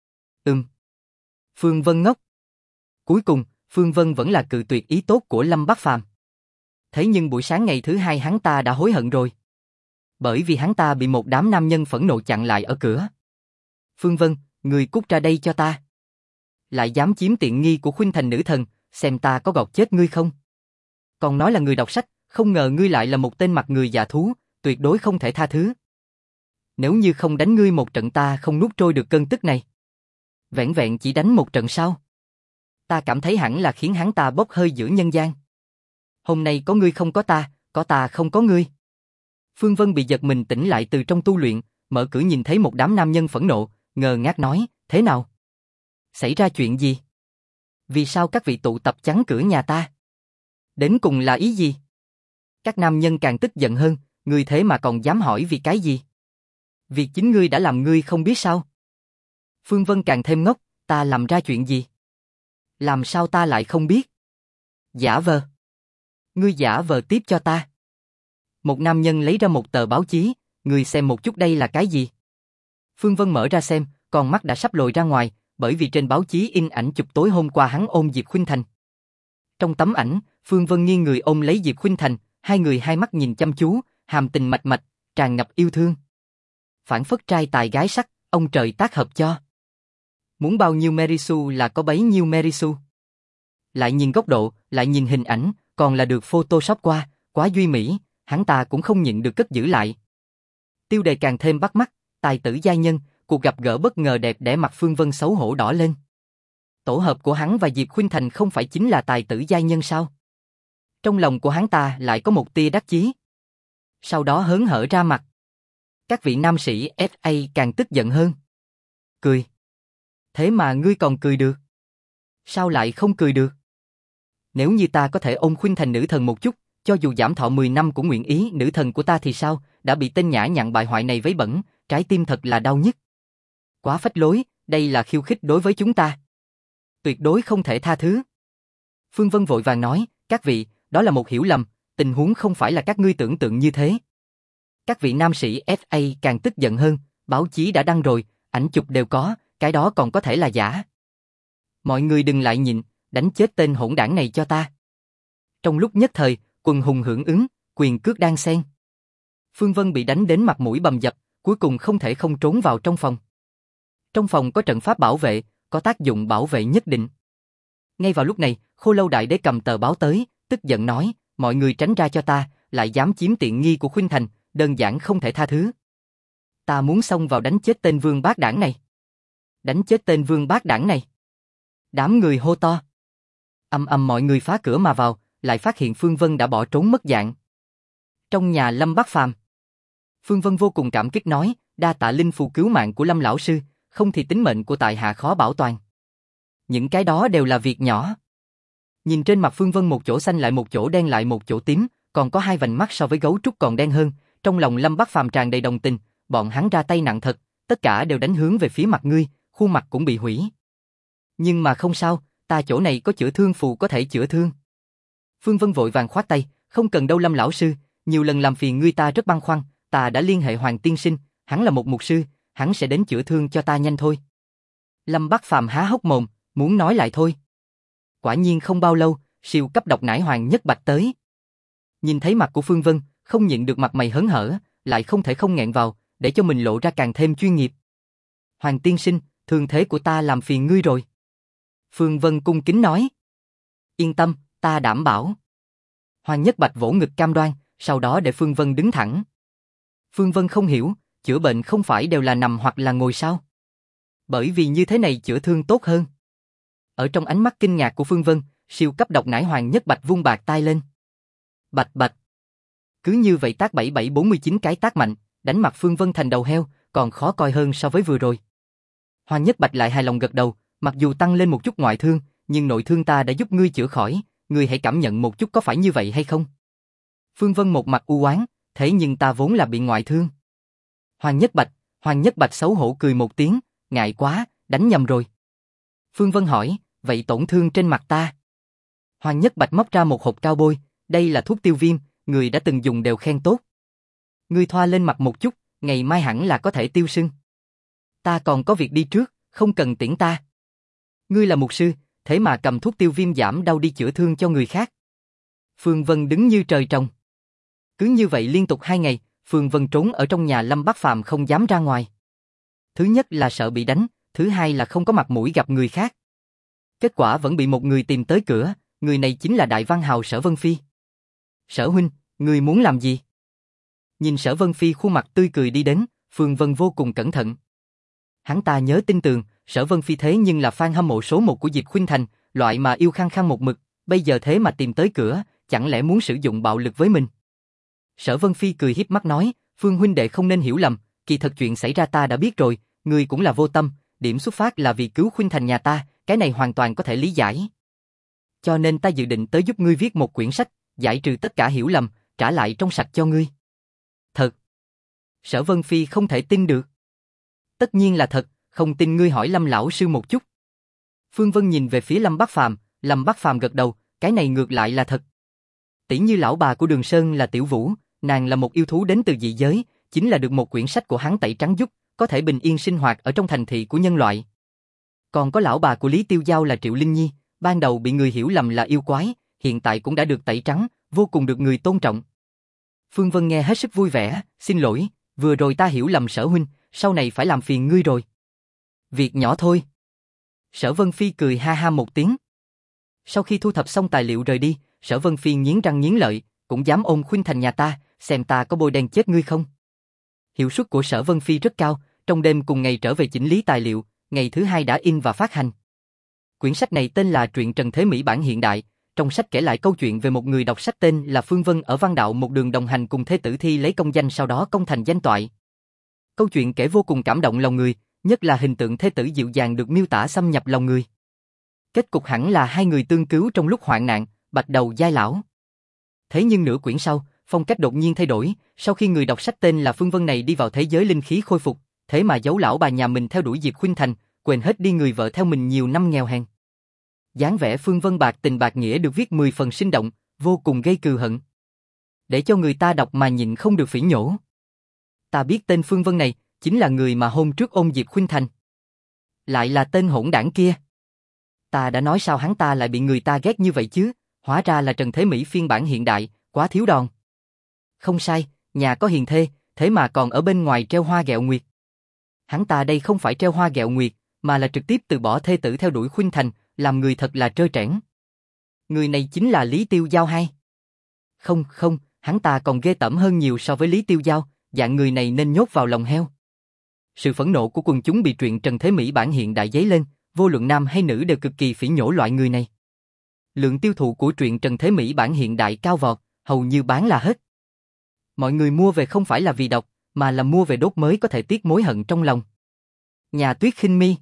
Phương Vân ngốc. Cuối cùng, Phương Vân vẫn là cự tuyệt ý tốt của Lâm Bắc Phàm. Thế nhưng buổi sáng ngày thứ hai hắn ta đã hối hận rồi. Bởi vì hắn ta bị một đám nam nhân phẫn nộ chặn lại ở cửa. Phương Vân, người cút ra đây cho ta. Lại dám chiếm tiện nghi của Khuynh Thành nữ thần, xem ta có gọt chết ngươi không? Còn nói là người đọc sách, không ngờ ngươi lại là một tên mặt người già thú, tuyệt đối không thể tha thứ. Nếu như không đánh ngươi một trận ta không nuốt trôi được cơn tức này. Vẹn vẹn chỉ đánh một trận sao? Ta cảm thấy hẳn là khiến hắn ta bốc hơi giữa nhân gian. Hôm nay có ngươi không có ta không có ngươi. Phương Vân bị giật mình tỉnh lại từ trong tu luyện, mở cửa nhìn thấy một đám nam nhân phẫn nộ, ngờ ngác nói, thế nào? Xảy ra chuyện gì? Vì sao các vị tụ tập chắn cửa nhà ta? Đến cùng là ý gì? Các nam nhân càng tức giận hơn, ngươi thế mà còn dám hỏi vì cái gì? Việc chính ngươi đã làm ngươi không biết sao? Phương Vân càng thêm ngốc, ta làm ra chuyện gì? Làm sao ta lại không biết? Giả vờ. Ngươi giả vờ tiếp cho ta. Một nam nhân lấy ra một tờ báo chí, ngươi xem một chút đây là cái gì? Phương Vân mở ra xem, con mắt đã sắp lồi ra ngoài, bởi vì trên báo chí in ảnh chụp tối hôm qua hắn ôm Diệp Khuynh Thành. Trong tấm ảnh, Phương Vân nghiêng người ôm lấy Diệp Khuynh Thành, hai người hai mắt nhìn chăm chú, hàm tình mạch mạch, tràn ngập yêu thương. Phản phất trai tài gái sắc, ông trời tác hợp cho. Muốn bao nhiêu Merisu là có bấy nhiêu Merisu. Lại nhìn góc độ, lại nhìn hình ảnh, còn là được Photoshop qua, quá duy mỹ, hắn ta cũng không nhịn được cất giữ lại. Tiêu đề càng thêm bắt mắt, tài tử giai nhân, cuộc gặp gỡ bất ngờ đẹp để mặt Phương Vân xấu hổ đỏ lên. Tổ hợp của hắn và Diệp Khuynh Thành không phải chính là tài tử giai nhân sao? Trong lòng của hắn ta lại có một tia đắc chí. Sau đó hớn hở ra mặt. Các vị nam sĩ SA càng tức giận hơn. Cười. Thế mà ngươi còn cười được? Sao lại không cười được? Nếu như ta có thể ôm Khuynh Thành nữ thần một chút, cho dù giảm thọ 10 năm cũng nguyện ý, nữ thần của ta thì sao, đã bị tên nhã nhặn bại hoại này vấy bẩn, trái tim thật là đau nhức. Quá phách lối, đây là khiêu khích đối với chúng ta. Tuyệt đối không thể tha thứ. Phương Vân vội vàng nói, các vị, đó là một hiểu lầm, tình huống không phải là các ngươi tưởng tượng như thế. Các vị nam sĩ SA càng tức giận hơn, báo chí đã đăng rồi, ảnh chụp đều có, cái đó còn có thể là giả. Mọi người đừng lại nhịn, đánh chết tên hỗn đảng này cho ta. Trong lúc nhất thời, quần hùng hưởng ứng, quyền cước đan xen. Phương Vân bị đánh đến mặt mũi bầm dập, cuối cùng không thể không trốn vào trong phòng. Trong phòng có trận pháp bảo vệ, có tác dụng bảo vệ nhất định. Ngay vào lúc này, Khô Lâu Đại Đế cầm tờ báo tới, tức giận nói, mọi người tránh ra cho ta, lại dám chiếm tiện nghi của Khuynh Thành, đơn giản không thể tha thứ. Ta muốn xông vào đánh chết tên vương bát đảng này. Đánh chết tên vương bát đảng này. Đám người hô to. Ầm ầm mọi người phá cửa mà vào, lại phát hiện Phương Vân đã bỏ trốn mất dạng. Trong nhà Lâm Bát Phàm, Phương Vân vô cùng cảm kích nói, đa tạ linh phù cứu mạng của Lâm lão sư, không thì tính mệnh của tại hạ khó bảo toàn. Những cái đó đều là việc nhỏ. Nhìn trên mặt Phương Vân một chỗ xanh lại một chỗ đen lại một chỗ tím, còn có hai vành mắt so với gấu trúc còn đen hơn, trong lòng Lâm Bát Phàm tràn đầy đồng tình, bọn hắn ra tay nặng thật, tất cả đều đánh hướng về phía mặt ngươi, khuôn mặt cũng bị hủy. Nhưng mà không sao, ta chỗ này có chữa thương phù có thể chữa thương. Phương Vân vội vàng khoát tay, không cần đâu Lâm lão sư, nhiều lần làm phiền ngươi ta rất băn khoăn, ta đã liên hệ Hoàng tiên sinh, hắn là một mục sư, hắn sẽ đến chữa thương cho ta nhanh thôi. Lâm Bát Phàm há hốc mồm, muốn nói lại thôi. Quả nhiên không bao lâu, siêu cấp độc nải Hoàng Nhất Bạch tới. Nhìn thấy mặt của Phương Vân, không nhịn được mặt mày hớn hở, lại không thể không nghẹn vào, để cho mình lộ ra càng thêm chuyên nghiệp. Hoàng tiên sinh, thương thế của ta làm phiền ngươi rồi. Phương Vân cung kính nói. Yên tâm, ta đảm bảo. Hoàng Nhất Bạch vỗ ngực cam đoan, sau đó để Phương Vân đứng thẳng. Phương Vân không hiểu, chữa bệnh không phải đều là nằm hoặc là ngồi sao? Bởi vì như thế này chữa thương tốt hơn. Ở trong ánh mắt kinh ngạc của Phương Vân, siêu cấp độc nải Hoàng Nhất Bạch vung bạc tay lên. Bạch bạch. Cứ như vậy tác 7749 cái tác mạnh, đánh mặt Phương Vân thành đầu heo, còn khó coi hơn so với vừa rồi. Hoàng Nhất Bạch lại hài lòng gật đầu, mặc dù tăng lên một chút ngoại thương, nhưng nội thương ta đã giúp ngươi chữa khỏi, ngươi hãy cảm nhận một chút có phải như vậy hay không? Phương Vân một mặt u oán, thế nhưng ta vốn là bị ngoại thương. Hoàng Nhất Bạch xấu hổ cười một tiếng, ngại quá, đánh nhầm rồi. Phương Vân hỏi, vậy tổn thương trên mặt ta? Hoàng Nhất Bạch móc ra một hộp cao bôi, đây là thuốc tiêu viêm, người đã từng dùng đều khen tốt. Ngươi thoa lên mặt một chút, ngày mai hẳn là có thể tiêu sưng. Ta còn có việc đi trước, không cần tiễn ta. Ngươi là mục sư, thế mà cầm thuốc tiêu viêm giảm đau đi chữa thương cho người khác. Phương Vân đứng như trời trồng. Cứ như vậy liên tục 2 ngày, Phương Vân trốn ở trong nhà Lâm Bát Phàm không dám ra ngoài. Thứ nhất là sợ bị đánh, thứ hai là không có mặt mũi gặp người khác. Kết quả vẫn bị một người tìm tới cửa, người này chính là đại văn hào Sở Vân Phi. Sở huynh, người muốn làm gì? Nhìn Sở Vân Phi khuôn mặt tươi cười đi đến, Phương Vân vô cùng cẩn thận. Hắn ta nhớ tin tường, Sở Vân Phi thế nhưng là fan hâm mộ số 1 của Diệp Khuynh Thành, loại mà yêu khăng khăng một mực, bây giờ thế mà tìm tới cửa, chẳng lẽ muốn sử dụng bạo lực với mình? Sở Vân Phi cười hiếp mắt nói, Phương huynh đệ không nên hiểu lầm, kỳ thật chuyện xảy ra ta đã biết rồi, người cũng là vô tâm, điểm xuất phát là vì cứu Khuynh Thành nhà ta, cái này hoàn toàn có thể lý giải. Cho nên ta dự định tới giúp ngươi viết một quyển sách, giải trừ tất cả hiểu lầm, trả lại trong sạch cho ngươi. Thật. Sở Vân Phi không thể tin được. Tất nhiên là thật, không tin ngươi hỏi Lâm lão sư một chút. Phương Vân nhìn về phía Lâm Bát Phàm gật đầu, cái này ngược lại là thật. Tỷ như lão bà của Đường Sơn là Tiểu Vũ, nàng là một yêu thú đến từ dị giới, chính là được một quyển sách của hắn tẩy trắng giúp, có thể bình yên sinh hoạt ở trong thành thị của nhân loại. Còn có lão bà của Lý Tiêu Giao là Triệu Linh Nhi, ban đầu bị người hiểu lầm là yêu quái, hiện tại cũng đã được tẩy trắng, vô cùng được người tôn trọng. Phương Vân nghe hết sức vui vẻ, xin lỗi, vừa rồi ta hiểu lầm Sở huynh, sau này phải làm phiền ngươi rồi. Việc nhỏ thôi. Sở Vân Phi cười ha ha một tiếng. Sau khi thu thập xong tài liệu rời đi, Sở Vân Phi nghiến răng nghiến lợi, cũng dám ôm Khuynh Thành nhà ta, xem ta có bôi đen chết ngươi không. Hiệu suất của Sở Vân Phi rất cao, trong đêm cùng ngày trở về chỉnh lý tài liệu, ngày thứ 2 đã in và phát hành. Quyển sách này tên là Truyện Trần Thế Mỹ bản hiện đại. Trong sách kể lại câu chuyện về một người đọc sách tên là Phương Vân ở Văn Đạo một đường đồng hành cùng Thê Tử Thi lấy công danh, sau đó công thành danh toại. Câu chuyện kể vô cùng cảm động lòng người, nhất là hình tượng thê tử dịu dàng được miêu tả xâm nhập lòng người. Kết cục hẳn là hai người tương cứu trong lúc hoạn nạn, bạch đầu giai lão. Thế nhưng nửa quyển sau, phong cách đột nhiên thay đổi, sau khi người đọc sách tên là Phương Vân này đi vào thế giới linh khí khôi phục, thế mà giấu lão bà nhà mình theo đuổi Diệp Khuynh Thành, quên hết đi người vợ theo mình nhiều năm nghèo hèn. Dáng vẻ Phương Vân bạc tình bạc nghĩa được viết 10 phần sinh động, vô cùng gây cừu hận. Để cho người ta đọc mà nhịn không được phỉ nhổ. Ta biết tên Phương Vân này, chính là người mà hôm trước ôm Diệp Khuynh Thành. Lại là tên hỗn đảng kia. Ta đã nói sao hắn ta lại bị người ta ghét như vậy chứ, hóa ra là Trần Thế Mỹ phiên bản hiện đại, quá thiếu đòn. Không sai, nhà có hiền thê, thế mà còn ở bên ngoài treo hoa ghẹo nguyệt. Hắn ta đây không phải treo hoa ghẹo nguyệt, mà là trực tiếp từ bỏ thê tử theo đuổi Khuynh Thành, làm người thật là trơ trẽn. Người này chính là Lý Tiêu Giao hay? Không, hắn ta còn ghê tởm hơn nhiều so với Lý Tiêu Giao, dạng người này nên nhốt vào lòng heo. Sự phẫn nộ của quần chúng bị truyện Trần Thế Mỹ bản hiện đại dấy lên, vô luận nam hay nữ đều cực kỳ phỉ nhổ loại người này. Lượng tiêu thụ của truyện Trần Thế Mỹ bản hiện đại cao vọt, hầu như bán là hết. Mọi người mua về không phải là vì đọc, mà là mua về đốt mới có thể tiết mối hận trong lòng. Nhà Tuyết Khinh Mi.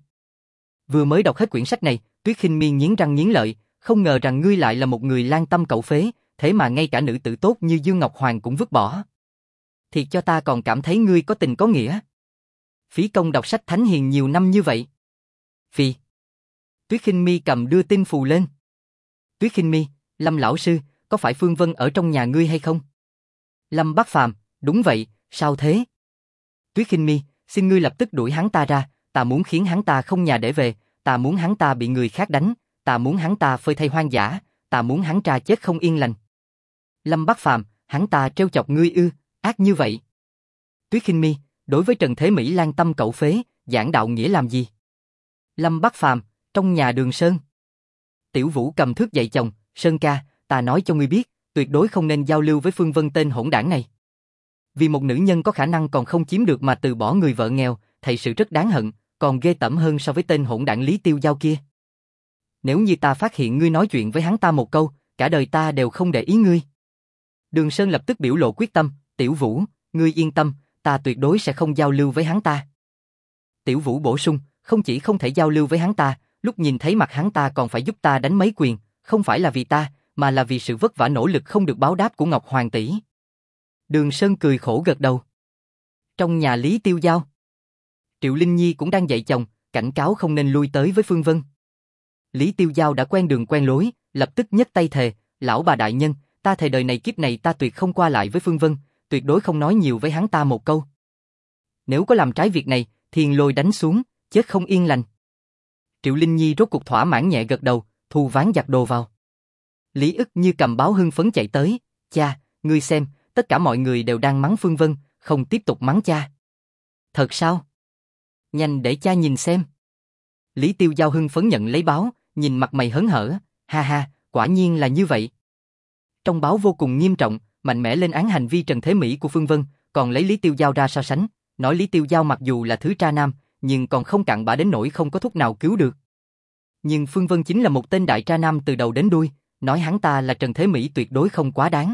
Vừa mới đọc hết quyển sách này, Tuyết Khinh Mi nghiến răng nghiến lợi, không ngờ rằng ngươi lại là một người lang tâm cẩu phế, thế mà ngay cả nữ tử tốt như Dương Ngọc Hoàng cũng vứt bỏ. Thiệt cho ta còn cảm thấy ngươi có tình có nghĩa. Phí công đọc sách thánh hiền nhiều năm như vậy. Phi. Tuyết Khinh Mi cầm đưa tin phù lên. Tuyết Khinh Mi, Lâm lão sư, có phải Phương Vân ở trong nhà ngươi hay không? Lâm Bắc Phàm, đúng vậy, sao thế? Tuyết Khinh Mi, xin ngươi lập tức đuổi hắn ta ra, ta muốn khiến hắn ta không nhà để về, ta muốn hắn ta bị người khác đánh, ta muốn hắn ta phơi thây hoang dã, ta muốn hắn ta chết không yên lành. Lâm Bắc Phàm, hắn ta trêu chọc ngươi ư, ác như vậy. Tuyết Khinh Mi, đối với Trần Thế Mỹ lang tâm cẩu phế, giảng đạo nghĩa làm gì? Lâm Bắc Phàm, trong nhà Đường Sơn. Tiểu Vũ cầm thước dạy chồng, Sơn ca, ta nói cho ngươi biết, tuyệt đối không nên giao lưu với Phương Vân tên hỗn đảng này. Vì một nữ nhân có khả năng còn không chiếm được mà từ bỏ người vợ nghèo, thật sự rất đáng hận, còn ghê tởm hơn so với tên hỗn đảng Lý Tiêu Giao kia. Nếu như ta phát hiện ngươi nói chuyện với hắn ta một câu, cả đời ta đều không để ý ngươi. Đường Sơn lập tức biểu lộ quyết tâm, Tiểu Vũ, ngươi yên tâm, ta tuyệt đối sẽ không giao lưu với hắn ta. Tiểu Vũ bổ sung, không chỉ không thể giao lưu với hắn ta, lúc nhìn thấy mặt hắn ta còn phải giúp ta đánh mấy quyền, không phải là vì ta, mà là vì sự vất vả nỗ lực không được báo đáp của Ngọc Hoàng tỷ. Đường Sơn cười khổ gật đầu. Trong nhà Lý Tiêu Giao, Triệu Linh Nhi cũng đang dạy chồng, cảnh cáo không nên lui tới với Phương Vân. Lý Tiêu Giao đã quen đường quen lối, lập tức nhấc tay thề, lão bà đại nhân, ta thề đời này kiếp này ta tuyệt không qua lại với Phương Vân, tuyệt đối không nói nhiều với hắn ta một câu. Nếu có làm trái việc này, thiên lôi đánh xuống, chết không yên lành. Triệu Linh Nhi rốt cục thỏa mãn nhẹ gật đầu, thu ván giặt đồ vào. Lý ức như cầm báo hưng phấn chạy tới, cha, ngươi xem, tất cả mọi người đều đang mắng Phương Vân, không tiếp tục mắng cha. Thật sao? Nhanh để cha nhìn xem. Lý Tiêu Giao hưng phấn nhận lấy báo, nhìn mặt mày hớn hở, ha ha, quả nhiên là như vậy. Trong báo vô cùng nghiêm trọng, mạnh mẽ lên án hành vi Trần Thế Mỹ của Phương Vân, còn lấy Lý Tiêu Giao ra so sánh, nói Lý Tiêu Giao mặc dù là thứ tra nam, nhưng còn không cặn bã đến nỗi không có thuốc nào cứu được. Nhưng Phương Vân chính là một tên đại tra nam từ đầu đến đuôi, nói hắn ta là Trần Thế Mỹ tuyệt đối không quá đáng.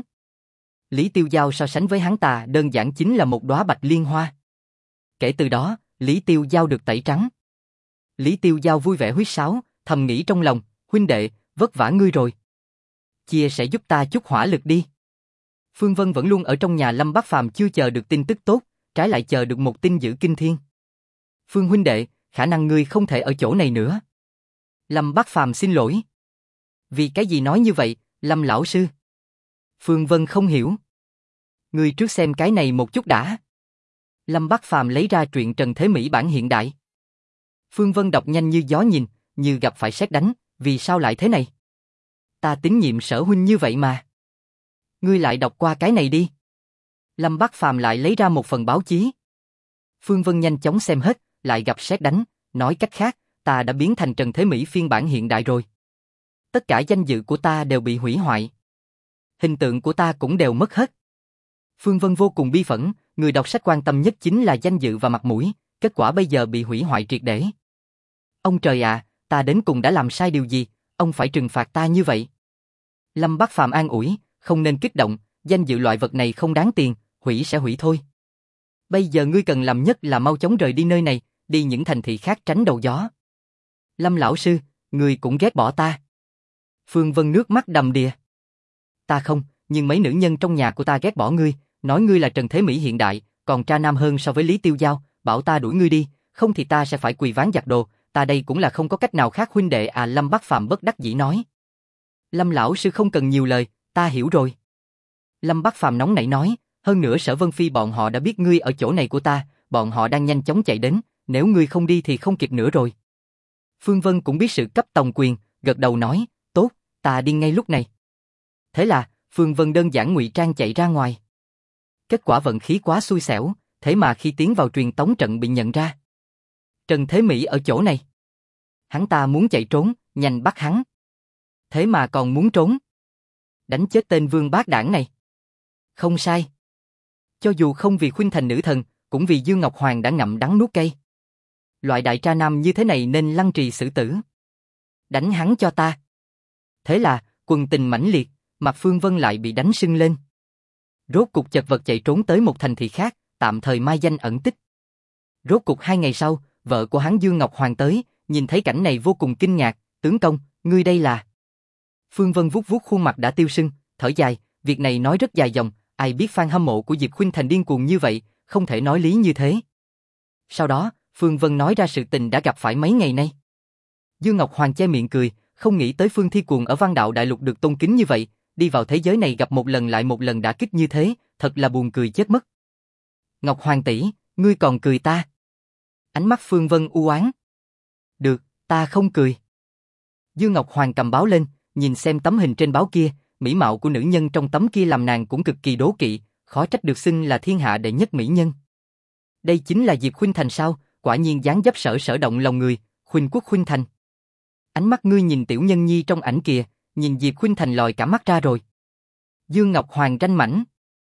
Lý Tiêu Giao so sánh với hắn ta đơn giản chính là một đóa bạch liên hoa. Kể từ đó, Lý Tiêu Giao được tẩy trắng. Lý Tiêu Giao vui vẻ huýt sáo, thầm nghĩ trong lòng, huynh đệ, vất vả ngươi rồi. Chia sẽ giúp ta chút hỏa lực đi. Phương Vân vẫn luôn ở trong nhà Lâm Bắc Phàm chưa chờ được tin tức tốt, trái lại chờ được một tin dữ kinh thiên. Phương huynh đệ, khả năng ngươi không thể ở chỗ này nữa. Lâm Bắc Phàm xin lỗi. Vì cái gì nói như vậy, Lâm lão sư? Phương Vân không hiểu. Ngươi trước xem cái này một chút đã. Lâm Bắc Phàm lấy ra truyện Trần Thế Mỹ bản hiện đại. Phương Vân đọc nhanh như gió nhìn, như gặp phải sét đánh, vì sao lại thế này? Ta tín nhiệm Sở huynh như vậy mà. Ngươi lại đọc qua cái này đi. Lâm Bắc Phàm lại lấy ra một phần báo chí. Phương Vân nhanh chóng xem hết, lại gặp sét đánh, nói cách khác, ta đã biến thành Trần Thế Mỹ phiên bản hiện đại rồi. Tất cả danh dự của ta đều bị hủy hoại. Hình tượng của ta cũng đều mất hết. Phương Vân vô cùng bi phẫn, người đọc sách quan tâm nhất chính là danh dự và mặt mũi, kết quả bây giờ bị hủy hoại triệt để. Ông trời ạ, ta đến cùng đã làm sai điều gì, ông phải trừng phạt ta như vậy. Lâm Bác Phàm an ủi, không nên kích động, danh dự loại vật này không đáng tiền, hủy sẽ hủy thôi. Bây giờ ngươi cần làm nhất là mau chóng rời đi nơi này, đi những thành thị khác tránh đầu gió. Lâm lão sư, ngươi cũng ghét bỏ ta. Phương Vân nước mắt đầm đìa. Ta không, nhưng mấy nữ nhân trong nhà của ta ghét bỏ ngươi, nói ngươi là Trần Thế Mỹ hiện đại, còn tra nam hơn so với Lý Tiêu Giao, bảo ta đuổi ngươi đi, không thì ta sẽ phải quỳ ván giặt đồ, ta đây cũng là không có cách nào khác huynh đệ à. Lâm Bác Phàm bất đắc dĩ nói. Lâm lão sư không cần nhiều lời, ta hiểu rồi. Lâm Bác Phàm nóng nảy nói, hơn nữa Sở Vân Phi bọn họ đã biết ngươi ở chỗ này của ta, bọn họ đang nhanh chóng chạy đến, nếu ngươi không đi thì không kịp nữa rồi. Phương Vân cũng biết sự cấp tòng quyền, gật đầu nói, tốt, ta đi ngay lúc này. Thế là, Phương Vân đơn giản ngụy trang chạy ra ngoài. Kết quả vận khí quá xui xẻo, thế mà khi tiến vào truyền tống trận bị nhận ra. Trần Thế Mỹ ở chỗ này. Hắn ta muốn chạy trốn, nhanh bắt hắn. Thế mà còn muốn trốn. Đánh chết tên vương bát đảng này. Không sai. Cho dù không vì khuynh thành nữ thần, cũng vì Dương Ngọc Hoàng đã ngậm đắng nuốt cay. Loại đại tra nam như thế này nên lăng trì xử tử. Đánh hắn cho ta. Thế là, quần tình mãnh liệt, mặt Phương Vân lại bị đánh sưng lên. Rốt cục chật vật chạy trốn tới một thành thị khác, tạm thời mai danh ẩn tích. Rốt cục 2 ngày sau, vợ của hắn Dương Ngọc Hoàng tới, nhìn thấy cảnh này vô cùng kinh ngạc, tướng công, ngươi đây là... Phương Vân vuốt vuốt khuôn mặt đã tiêu sưng, thở dài, việc này nói rất dài dòng, ai biết fan hâm mộ của Diệp Khuynh Thành điên cuồng như vậy, không thể nói lý như thế. Sau đó, Phương Vân nói ra sự tình đã gặp phải mấy ngày nay. Dương Ngọc Hoàng che miệng cười, không nghĩ tới Phương Thi Cuồng ở Văn Đạo Đại Lục được tôn kính như vậy, đi vào thế giới này gặp một lần lại một lần đả kích như thế, thật là buồn cười chết mất. Ngọc Hoàng tỷ, ngươi còn cười ta? Ánh mắt Phương Vân u oán. Được, ta không cười. Dương Ngọc Hoàng cầm báo lên, nhìn xem tấm hình trên báo kia, mỹ mạo của nữ nhân trong tấm kia làm nàng cũng cực kỳ đố kỵ, khó trách được xưng là thiên hạ đệ nhất mỹ nhân. Đây chính là Diệp Khuynh Thành sao, quả nhiên dáng dấp sở sở động lòng người, Khuynh Quốc Khuynh Thành. Ánh mắt ngươi nhìn tiểu nhân nhi trong ảnh kìa, nhìn Diệp Khuynh Thành lòi cả mắt ra rồi. Dương Ngọc Hoàng ranh mãnh.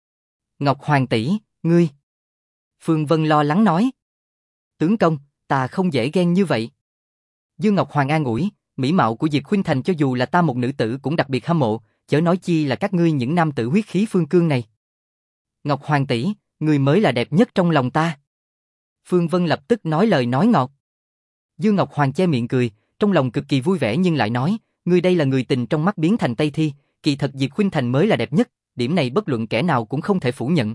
Ngọc Hoàng tỷ, ngươi. Phương Vân lo lắng nói. Tướng công, ta không dễ ghen như vậy. Dương Ngọc Hoàng an ủi, mỹ mạo của Diệp Khuynh Thành cho dù là ta một nữ tử cũng đặc biệt hâm mộ, chớ nói chi là các ngươi những nam tử huyết khí phương cương này. Ngọc Hoàng tỷ, ngươi mới là đẹp nhất trong lòng ta. Phương Vân lập tức nói lời nói ngọt. Dương Ngọc Hoàng che miệng cười, trong lòng cực kỳ vui vẻ nhưng lại nói, ngươi đây là người tình trong mắt biến thành Tây Thi, kỳ thật Diệp Khuynh Thành mới là đẹp nhất, điểm này bất luận kẻ nào cũng không thể phủ nhận.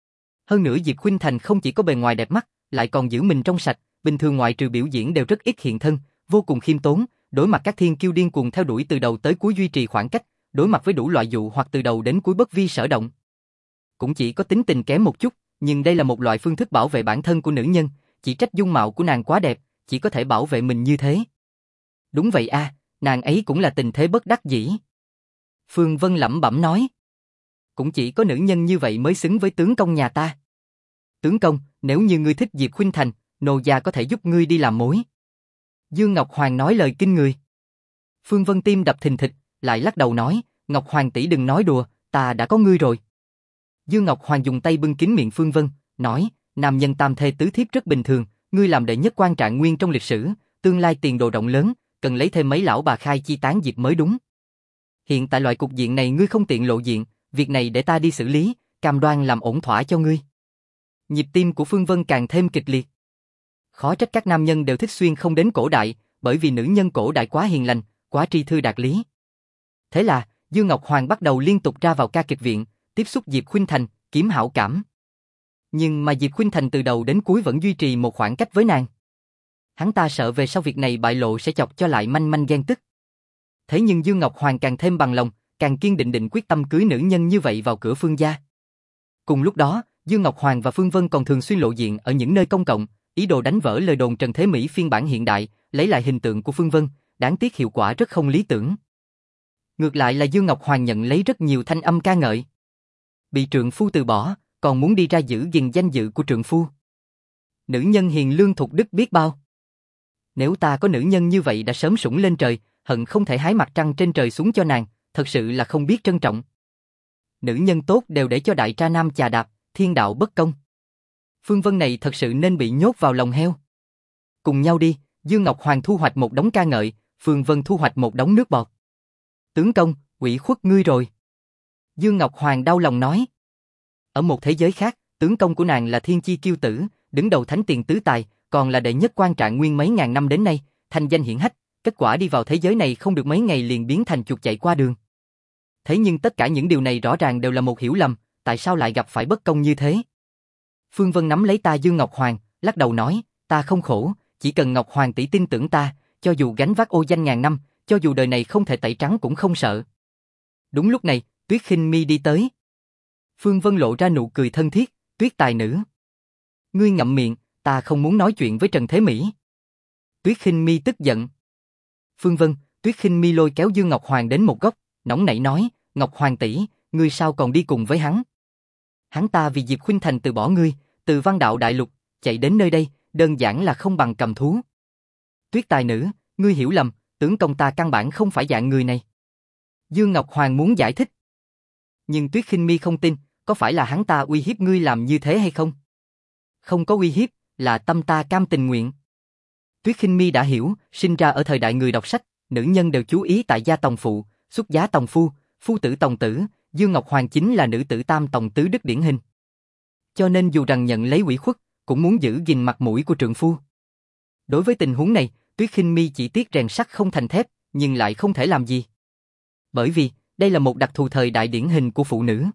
Hơn nữa Diệp Khuynh Thành không chỉ có bề ngoài đẹp mắt, lại còn giữ mình trong sạch, bình thường ngoại trừ biểu diễn đều rất ít hiện thân, vô cùng khiêm tốn, đối mặt các thiên kiêu điên cuồng theo đuổi từ đầu tới cuối duy trì khoảng cách, đối mặt với đủ loại dụ hoặc từ đầu đến cuối bất vi sở động. Cũng chỉ có tính tình kém một chút, nhưng đây là một loại phương thức bảo vệ bản thân của nữ nhân, chỉ trách dung mạo của nàng quá đẹp, chỉ có thể bảo vệ mình như thế. Đúng vậy a, nàng ấy cũng là tình thế bất đắc dĩ. Phương Vân lẩm bẩm nói. Cũng chỉ có nữ nhân như vậy mới xứng với tướng công nhà ta. Tướng công, nếu như ngươi thích Diệp Khuynh Thành, nô gia có thể giúp ngươi đi làm mối. Dương Ngọc Hoàng nói lời kinh người. Phương Vân tim đập thình thịch, lại lắc đầu nói, Ngọc Hoàng tỷ đừng nói đùa, ta đã có ngươi rồi. Dương Ngọc Hoàng dùng tay bưng kín miệng Phương Vân, nói, nam nhân tam thê tứ thiếp rất bình thường, ngươi làm đệ nhất quan trạng nguyên trong lịch sử, tương lai tiền đồ rộng lớn, cần lấy thêm mấy lão bà khai chi tán diệp mới đúng. Hiện tại loại cục diện này ngươi không tiện lộ diện, việc này để ta đi xử lý, cam đoan làm ổn thỏa cho ngươi. Nhịp tim của Phương Vân càng thêm kịch liệt. Khó trách các nam nhân đều thích xuyên không đến cổ đại, bởi vì nữ nhân cổ đại quá hiền lành, quá tri thư đạt lý. Thế là, Dương Ngọc Hoàng bắt đầu liên tục ra vào ca kịch viện, tiếp xúc Diệp Khuynh Thành, kiếm hảo cảm. Nhưng mà Diệp Khuynh Thành từ đầu đến cuối vẫn duy trì một khoảng cách với nàng. Hắn ta sợ về sau việc này bại lộ sẽ chọc cho lại manh manh ghen tức. Thế nhưng Dương Ngọc Hoàng càng thêm bằng lòng, càng kiên định quyết tâm cưới nữ nhân như vậy vào cửa Phương gia. Cùng lúc đó, Dương Ngọc Hoàng và Phương Vân còn thường xuyên lộ diện ở những nơi công cộng, ý đồ đánh vỡ lời đồn Trần Thế Mỹ phiên bản hiện đại, lấy lại hình tượng của Phương Vân, đáng tiếc hiệu quả rất không lý tưởng. Ngược lại là Dương Ngọc Hoàng nhận lấy rất nhiều thanh âm ca ngợi. Bị trượng phu từ bỏ, còn muốn đi ra giữ gìn danh dự của trượng phu. Nữ nhân hiền lương thục đức biết bao. Nếu ta có nữ nhân như vậy đã sớm sủng lên trời, hận không thể hái mặt trăng trên trời xuống cho nàng, thật sự là không biết trân trọng. Nữ nhân tốt đều để cho đại tra nam chà đạp, thiên đạo bất công. Phương Vân này thật sự nên bị nhốt vào lòng heo. Cùng nhau đi, Dương Ngọc Hoàng thu hoạch một đống ca ngợi, Phương Vân thu hoạch một đống nước bọt. Tướng công, ủy khuất ngươi rồi. Dương Ngọc Hoàng đau lòng nói. Ở một thế giới khác, tướng công của nàng là thiên chi kiêu tử, đứng đầu thánh tiền tứ tài, còn là đệ nhất quan trạng nguyên mấy ngàn năm đến nay, thành danh hiển hách, kết quả đi vào thế giới này không được mấy ngày liền biến thành chuột chạy qua đường. Thế nhưng tất cả những điều này rõ ràng đều là một hiểu lầm, tại sao lại gặp phải bất công như thế? Phương Vân nắm lấy tay Dương Ngọc Hoàng, lắc đầu nói, ta không khổ, chỉ cần Ngọc Hoàng tỷ tin tưởng ta, cho dù gánh vác ô danh ngàn năm, cho dù đời này không thể tẩy trắng cũng không sợ. Đúng lúc này, Tuyết Khinh Mi đi tới. Phương Vân lộ ra nụ cười thân thiết, Tuyết tài nữ. Ngươi ngậm miệng, ta không muốn nói chuyện với Trần Thế Mỹ. Tuyết Khinh Mi tức giận. Phương Vân, Tuyết Khinh Mi lôi kéo Dương Ngọc Hoàng đến một góc, nóng nảy nói, Ngọc Hoàng tỷ, ngươi sao còn đi cùng với hắn? Hắn ta vì Diệp Khuynh Thành từ bỏ ngươi, từ Văn Đạo Đại Lục, chạy đến nơi đây, đơn giản là không bằng cầm thú. Tuyết tài nữ, ngươi hiểu lầm, tướng công ta căn bản không phải dạng người này. Dương Ngọc Hoàng muốn giải thích. Nhưng Tuyết Khinh Mi không tin, có phải là hắn ta uy hiếp ngươi làm như thế hay không? Không có uy hiếp, là tâm ta cam tình nguyện. Tuyết Khinh Mi đã hiểu, sinh ra ở thời đại người đọc sách, nữ nhân đều chú ý tại gia tòng phụ, xuất giá tòng phu, phu tử tòng tử, Dương Ngọc Hoàng chính là nữ tử tam tòng tứ đức điển hình. Cho nên dù rằng nhận lấy ủy khuất, cũng muốn giữ gìn mặt mũi của trượng phu. Đối với tình huống này, Tuyết Khinh Mi chỉ tiếc rèn sắt không thành thép, nhưng lại không thể làm gì. Bởi vì, đây là một đặc thù thời đại điển hình của phụ nữ.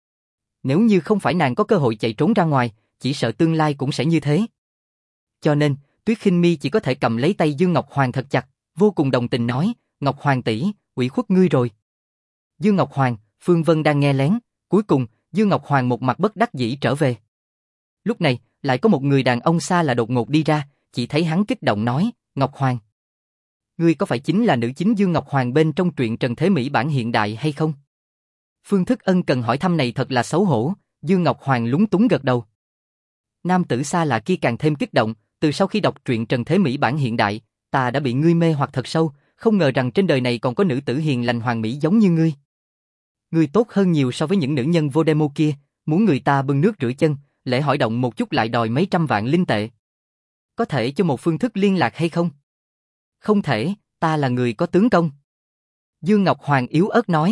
Nếu như không phải nàng có cơ hội chạy trốn ra ngoài, chỉ sợ tương lai cũng sẽ như thế. Cho nên, Tuyết Khinh Mi chỉ có thể cầm lấy tay Dương Ngọc Hoàng thật chặt, vô cùng đồng tình nói, Ngọc Hoàng tỷ, ủy khuất ngươi rồi. Dương Ngọc Hoàng, Phương Vân đang nghe lén, cuối cùng, Dương Ngọc Hoàng một mặt bất đắc dĩ trở về. Lúc này, lại có một người đàn ông xa lạ đột ngột đi ra, chỉ thấy hắn kích động nói, Ngọc Hoàng. Ngươi có phải chính là nữ chính Dương Ngọc Hoàng bên trong truyện Trần Thế Mỹ bản hiện đại hay không? Phương Thức ân cần hỏi thăm này thật là xấu hổ, Dương Ngọc Hoàng lúng túng gật đầu. Nam tử xa lạ kia càng thêm kích động, từ sau khi đọc truyện Trần Thế Mỹ bản hiện đại, ta đã bị ngươi mê hoặc thật sâu, không ngờ rằng trên đời này còn có nữ tử hiền lành hoàn mỹ giống như ngươi. Ngươi tốt hơn nhiều so với những nữ nhân vô demo kia, muốn người ta bưng nước rửa chân, lễ hỏi động một chút lại đòi mấy trăm vạn linh tệ. Có thể cho một phương thức liên lạc hay không? Không thể, ta là người có tướng công. Dương Ngọc Hoàng yếu ớt nói.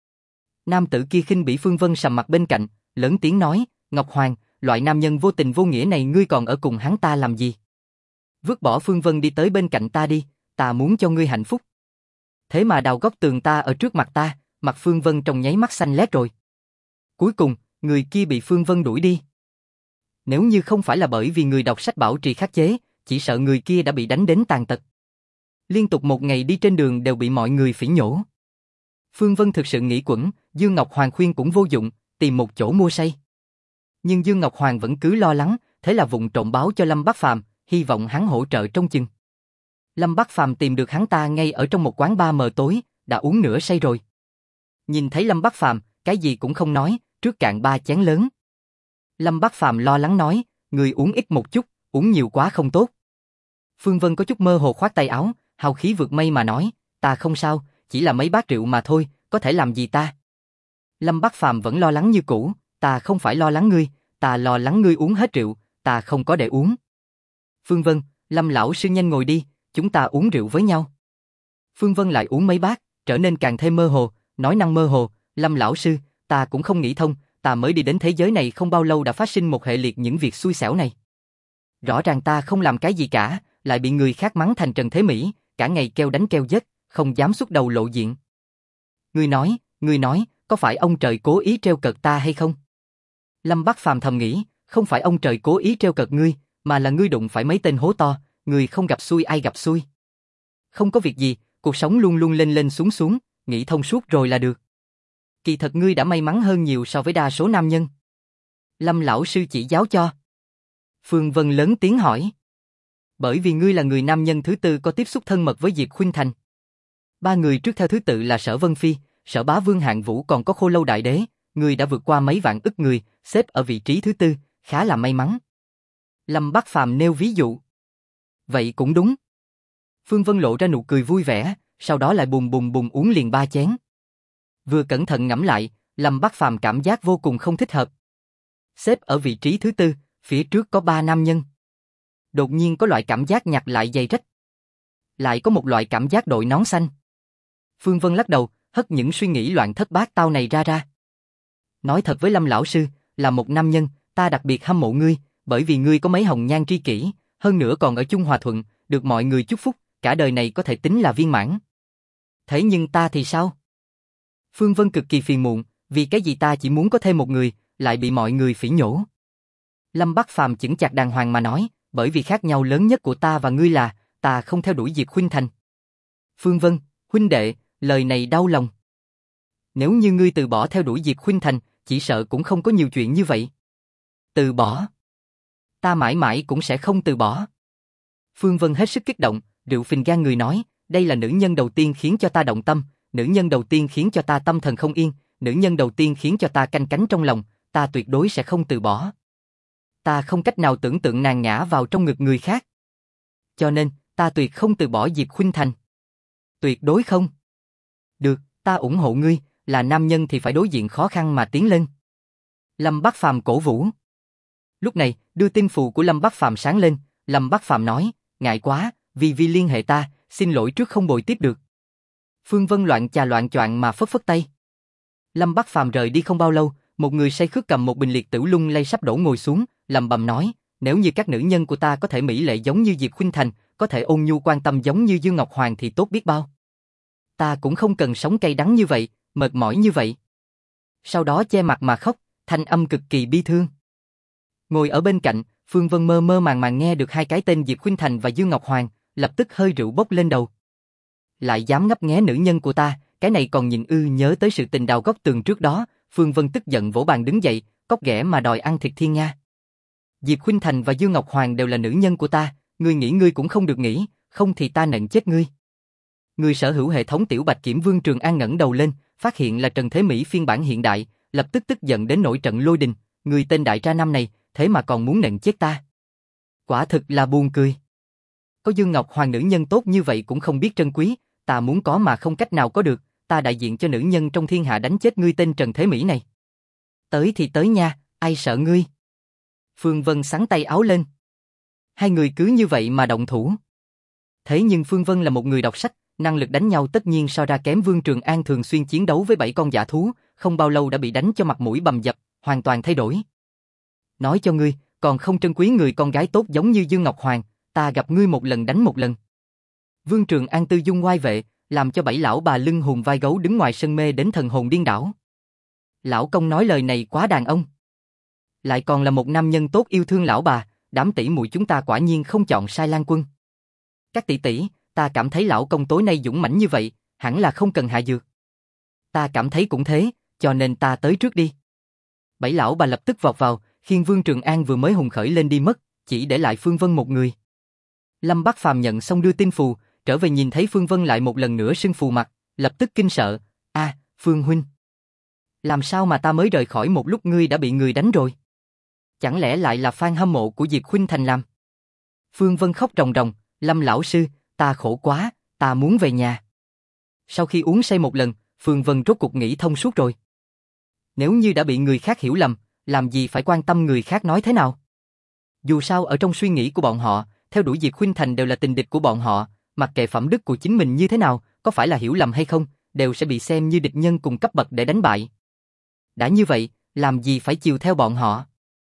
Nam tử kia khinh bỉ Phương Vân sầm mặt bên cạnh, lớn tiếng nói, Ngọc Hoàng, loại nam nhân vô tình vô nghĩa này ngươi còn ở cùng hắn ta làm gì? Vứt bỏ Phương Vân đi tới bên cạnh ta đi, ta muốn cho ngươi hạnh phúc. Thế mà đào góc tường ta ở trước mặt ta, mặt Phương Vân trong nháy mắt xanh lét rồi. Cuối cùng, người kia bị Phương Vân đuổi đi. Nếu như không phải là bởi vì người đọc sách bảo trì khắc chế, chỉ sợ người kia đã bị đánh đến tàn tật. Liên tục một ngày đi trên đường đều bị mọi người phỉ nhổ. Phương Vân thực sự nghĩ quẩn, Dương Ngọc Hoàng khuyên cũng vô dụng, tìm một chỗ mua say. Nhưng Dương Ngọc Hoàng vẫn cứ lo lắng, thế là vụng trộm báo cho Lâm Bác Phàm, hy vọng hắn hỗ trợ trông chừng. Lâm Bác Phàm tìm được hắn ta ngay ở trong một quán bar mờ tối, đã uống nửa say rồi. Nhìn thấy Lâm Bác Phàm, cái gì cũng không nói, trước cạn 3 chén lớn. Lâm Bác Phàm lo lắng nói, người uống ít một chút, uống nhiều quá không tốt. Phương Vân có chút mơ hồ khoát tay áo, hào khí vượt mây mà nói, ta không sao, chỉ là mấy bát rượu mà thôi, có thể làm gì ta? Lâm Bác Phàm vẫn lo lắng như cũ, ta không phải lo lắng ngươi, ta lo lắng ngươi uống hết rượu, ta không có để uống. Phương Vân, Lâm lão sư nhanh ngồi đi, chúng ta uống rượu với nhau. Phương Vân lại uống mấy bát, trở nên càng thêm mơ hồ, nói năng mơ hồ, Lâm lão sư, ta cũng không nghĩ thông, ta mới đi đến thế giới này không bao lâu đã phát sinh một hệ liệt những việc xui xẻo này. Rõ ràng ta không làm cái gì cả, lại bị người khác mắng thành Trần Thế Mỹ, cả ngày kêu đánh kêu giết, không dám xuất đầu lộ diện. Ngươi nói, có phải ông trời cố ý trêu cợt ta hay không? Lâm Bác Phàm thầm nghĩ, không phải ông trời cố ý trêu cợt ngươi, mà là ngươi đụng phải mấy tên hố to, người không gặp xui ai gặp xui. Không có việc gì, cuộc sống luôn luôn lên lên xuống xuống, nghĩ thông suốt rồi là được. Kỳ thật ngươi đã may mắn hơn nhiều so với đa số nam nhân. Lâm lão sư chỉ giáo cho. Phương Vân lớn tiếng hỏi. Bởi vì ngươi là người nam nhân thứ tư có tiếp xúc thân mật với Diệp Khuynh Thành. 3 người trước theo thứ tự là Sở Vân Phi, Sở Bá Vương Hạng Vũ còn có Khô Lâu Đại Đế, ngươi đã vượt qua mấy vạn ức người, xếp ở vị trí thứ tư, khá là may mắn. Lâm Bác Phàm nêu ví dụ. Vậy cũng đúng. Phương Vân lộ ra nụ cười vui vẻ, sau đó lại bùng bùng bùng uống liền 3 chén. Vừa cẩn thận ngẫm lại, Lâm Bác Phàm cảm giác vô cùng không thích hợp. Xếp ở vị trí thứ tư, phía trước có 3 nam nhân. Đột nhiên có loại cảm giác nhặt lại giày rách, Lại có một loại cảm giác đội nón xanh. Phương Vân lắc đầu, hất những suy nghĩ loạn thất bát tao này ra. Nói thật với Lâm lão sư, là một nam nhân, ta đặc biệt hâm mộ ngươi, bởi vì ngươi có mấy hồng nhan tri kỷ, hơn nữa còn ở chung hòa thuận, được mọi người chúc phúc, cả đời này có thể tính là viên mãn. Thế nhưng ta thì sao? Phương Vân cực kỳ phiền muộn, vì cái gì ta chỉ muốn có thêm một người, lại bị mọi người phỉ nhổ. Lâm Bắc Phàm chững chạc đàng hoàng mà nói, bởi vì khác nhau lớn nhất của ta và ngươi là, ta không theo đuổi Diệp Khuynh Thành. Phương Vân, huynh đệ, lời này đau lòng. Nếu như ngươi từ bỏ theo đuổi Diệp Khuynh Thành, chỉ sợ cũng không có nhiều chuyện như vậy. Từ bỏ? Ta mãi mãi cũng sẽ không từ bỏ. Phương Vân hết sức kích động, rượu phình gan người nói, đây là nữ nhân đầu tiên khiến cho ta động tâm, nữ nhân đầu tiên khiến cho ta tâm thần không yên, nữ nhân đầu tiên khiến cho ta canh cánh trong lòng, ta tuyệt đối sẽ không từ bỏ. Ta không cách nào tưởng tượng nàng ngã vào trong ngực người khác. Cho nên, ta tuyệt không từ bỏ Diệp Khuynh Thành. Tuyệt đối không. Được, ta ủng hộ ngươi, là nam nhân thì phải đối diện khó khăn mà tiến lên. Lâm Bắc Phàm cổ vũ. Lúc này, đưa tin phù của Lâm Bắc Phàm sáng lên, Lâm Bắc Phàm nói, ngại quá, vì liên hệ ta, xin lỗi trước không bồi tiếp được. Phương Vân loạn chà loạn choạng mà phất phất tay. Lâm Bắc Phàm rời đi không bao lâu, một người say khướt cầm một bình liệt tửu lung lay sắp đổ ngồi xuống, lẩm bẩm nói, nếu như các nữ nhân của ta có thể mỹ lệ giống như Diệp Khuynh Thành, có thể ôn nhu quan tâm giống như Dương Ngọc Hoàng thì tốt biết bao. Ta cũng không cần sống cay đắng như vậy, mệt mỏi như vậy. Sau đó che mặt mà khóc, thanh âm cực kỳ bi thương. Ngồi ở bên cạnh, Phương Vân mơ mơ màng màng nghe được hai cái tên Diệp Khuynh Thành và Dương Ngọc Hoàng, lập tức hơi rượu bốc lên đầu. Lại dám ngấp nghé nữ nhân của ta, cái này còn nhìn nhớ tới sự tình đào góc tường trước đó, Phương Vân tức giận vỗ bàn đứng dậy, cóc ghẻ mà đòi ăn thịt thiên nga. Diệp Khuynh Thành và Dương Ngọc Hoàng đều là nữ nhân của ta, ngươi nghĩ ngươi cũng không được nghĩ, không thì ta nện chết ngươi. Người sở hữu hệ thống tiểu bạch kiểm Vương Trường An ngẩng đầu lên, phát hiện là Trần Thế Mỹ phiên bản hiện đại, lập tức tức giận đến nổi trận lôi đình, người tên đại tra năm này, thế mà còn muốn nện chết ta. Quả thực là buồn cười. Có Dương Ngọc Hoàng nữ nhân tốt như vậy cũng không biết trân quý, ta muốn có mà không cách nào có được, ta đại diện cho nữ nhân trong thiên hạ đánh chết ngươi tên Trần Thế Mỹ này. Tới thì tới nha, ai sợ ngươi. Phương Vân xắn tay áo lên. Hai người cứ như vậy mà động thủ. Thế nhưng Phương Vân là một người đọc sách, năng lực đánh nhau tất nhiên so ra kém Vương Trường An thường xuyên chiến đấu với 7 con dã thú, không bao lâu đã bị đánh cho mặt mũi bầm dập, hoàn toàn thay đổi. Nói cho ngươi, còn không trân quý người con gái tốt giống như Dương Ngọc Hoàng, ta gặp ngươi một lần đánh một lần. Vương Trường An tư dung ngoai vệ, làm cho 7 lão bà lưng hùm vai gấu đứng ngoài sân mê đến thần hồn điên đảo. Lão công nói lời này quá đàn ông. Lại còn là một nam nhân tốt yêu thương lão bà, đám tỷ muội chúng ta quả nhiên không chọn sai Lan Quân. Các tỷ tỷ, ta cảm thấy lão công tối nay dũng mãnh như vậy, hẳn là không cần hạ dược. Ta cảm thấy cũng thế, cho nên ta tới trước đi. 7 lão bà lập tức vọt vào, khiêng Vương Trường An vừa mới hùng khởi lên đi mất, chỉ để lại Phương Vân một người. Lâm Bắc Phàm nhận xong đưa tin phù, trở về nhìn thấy Phương Vân lại một lần nữa sưng phù mặt, lập tức kinh sợ, Phương huynh. Làm sao mà ta mới rời khỏi một lúc ngươi đã bị người đánh rồi? Chẳng lẽ lại là fan hâm mộ của Diệp Khuynh Thành làm? Phương Vân khóc ròng ròng, Lâm lão sư, ta khổ quá, ta muốn về nhà. Sau khi uống say một lần, Phương Vân rốt cuộc nghĩ thông suốt rồi. Nếu như đã bị người khác hiểu lầm, làm gì phải quan tâm người khác nói thế nào? Dù sao ở trong suy nghĩ của bọn họ, theo đuổi Diệp Khuynh Thành đều là tình địch của bọn họ, mặc kệ phẩm đức của chính mình như thế nào, có phải là hiểu lầm hay không, đều sẽ bị xem như địch nhân cùng cấp bậc để đánh bại. Đã như vậy, làm gì phải chiều theo bọn họ?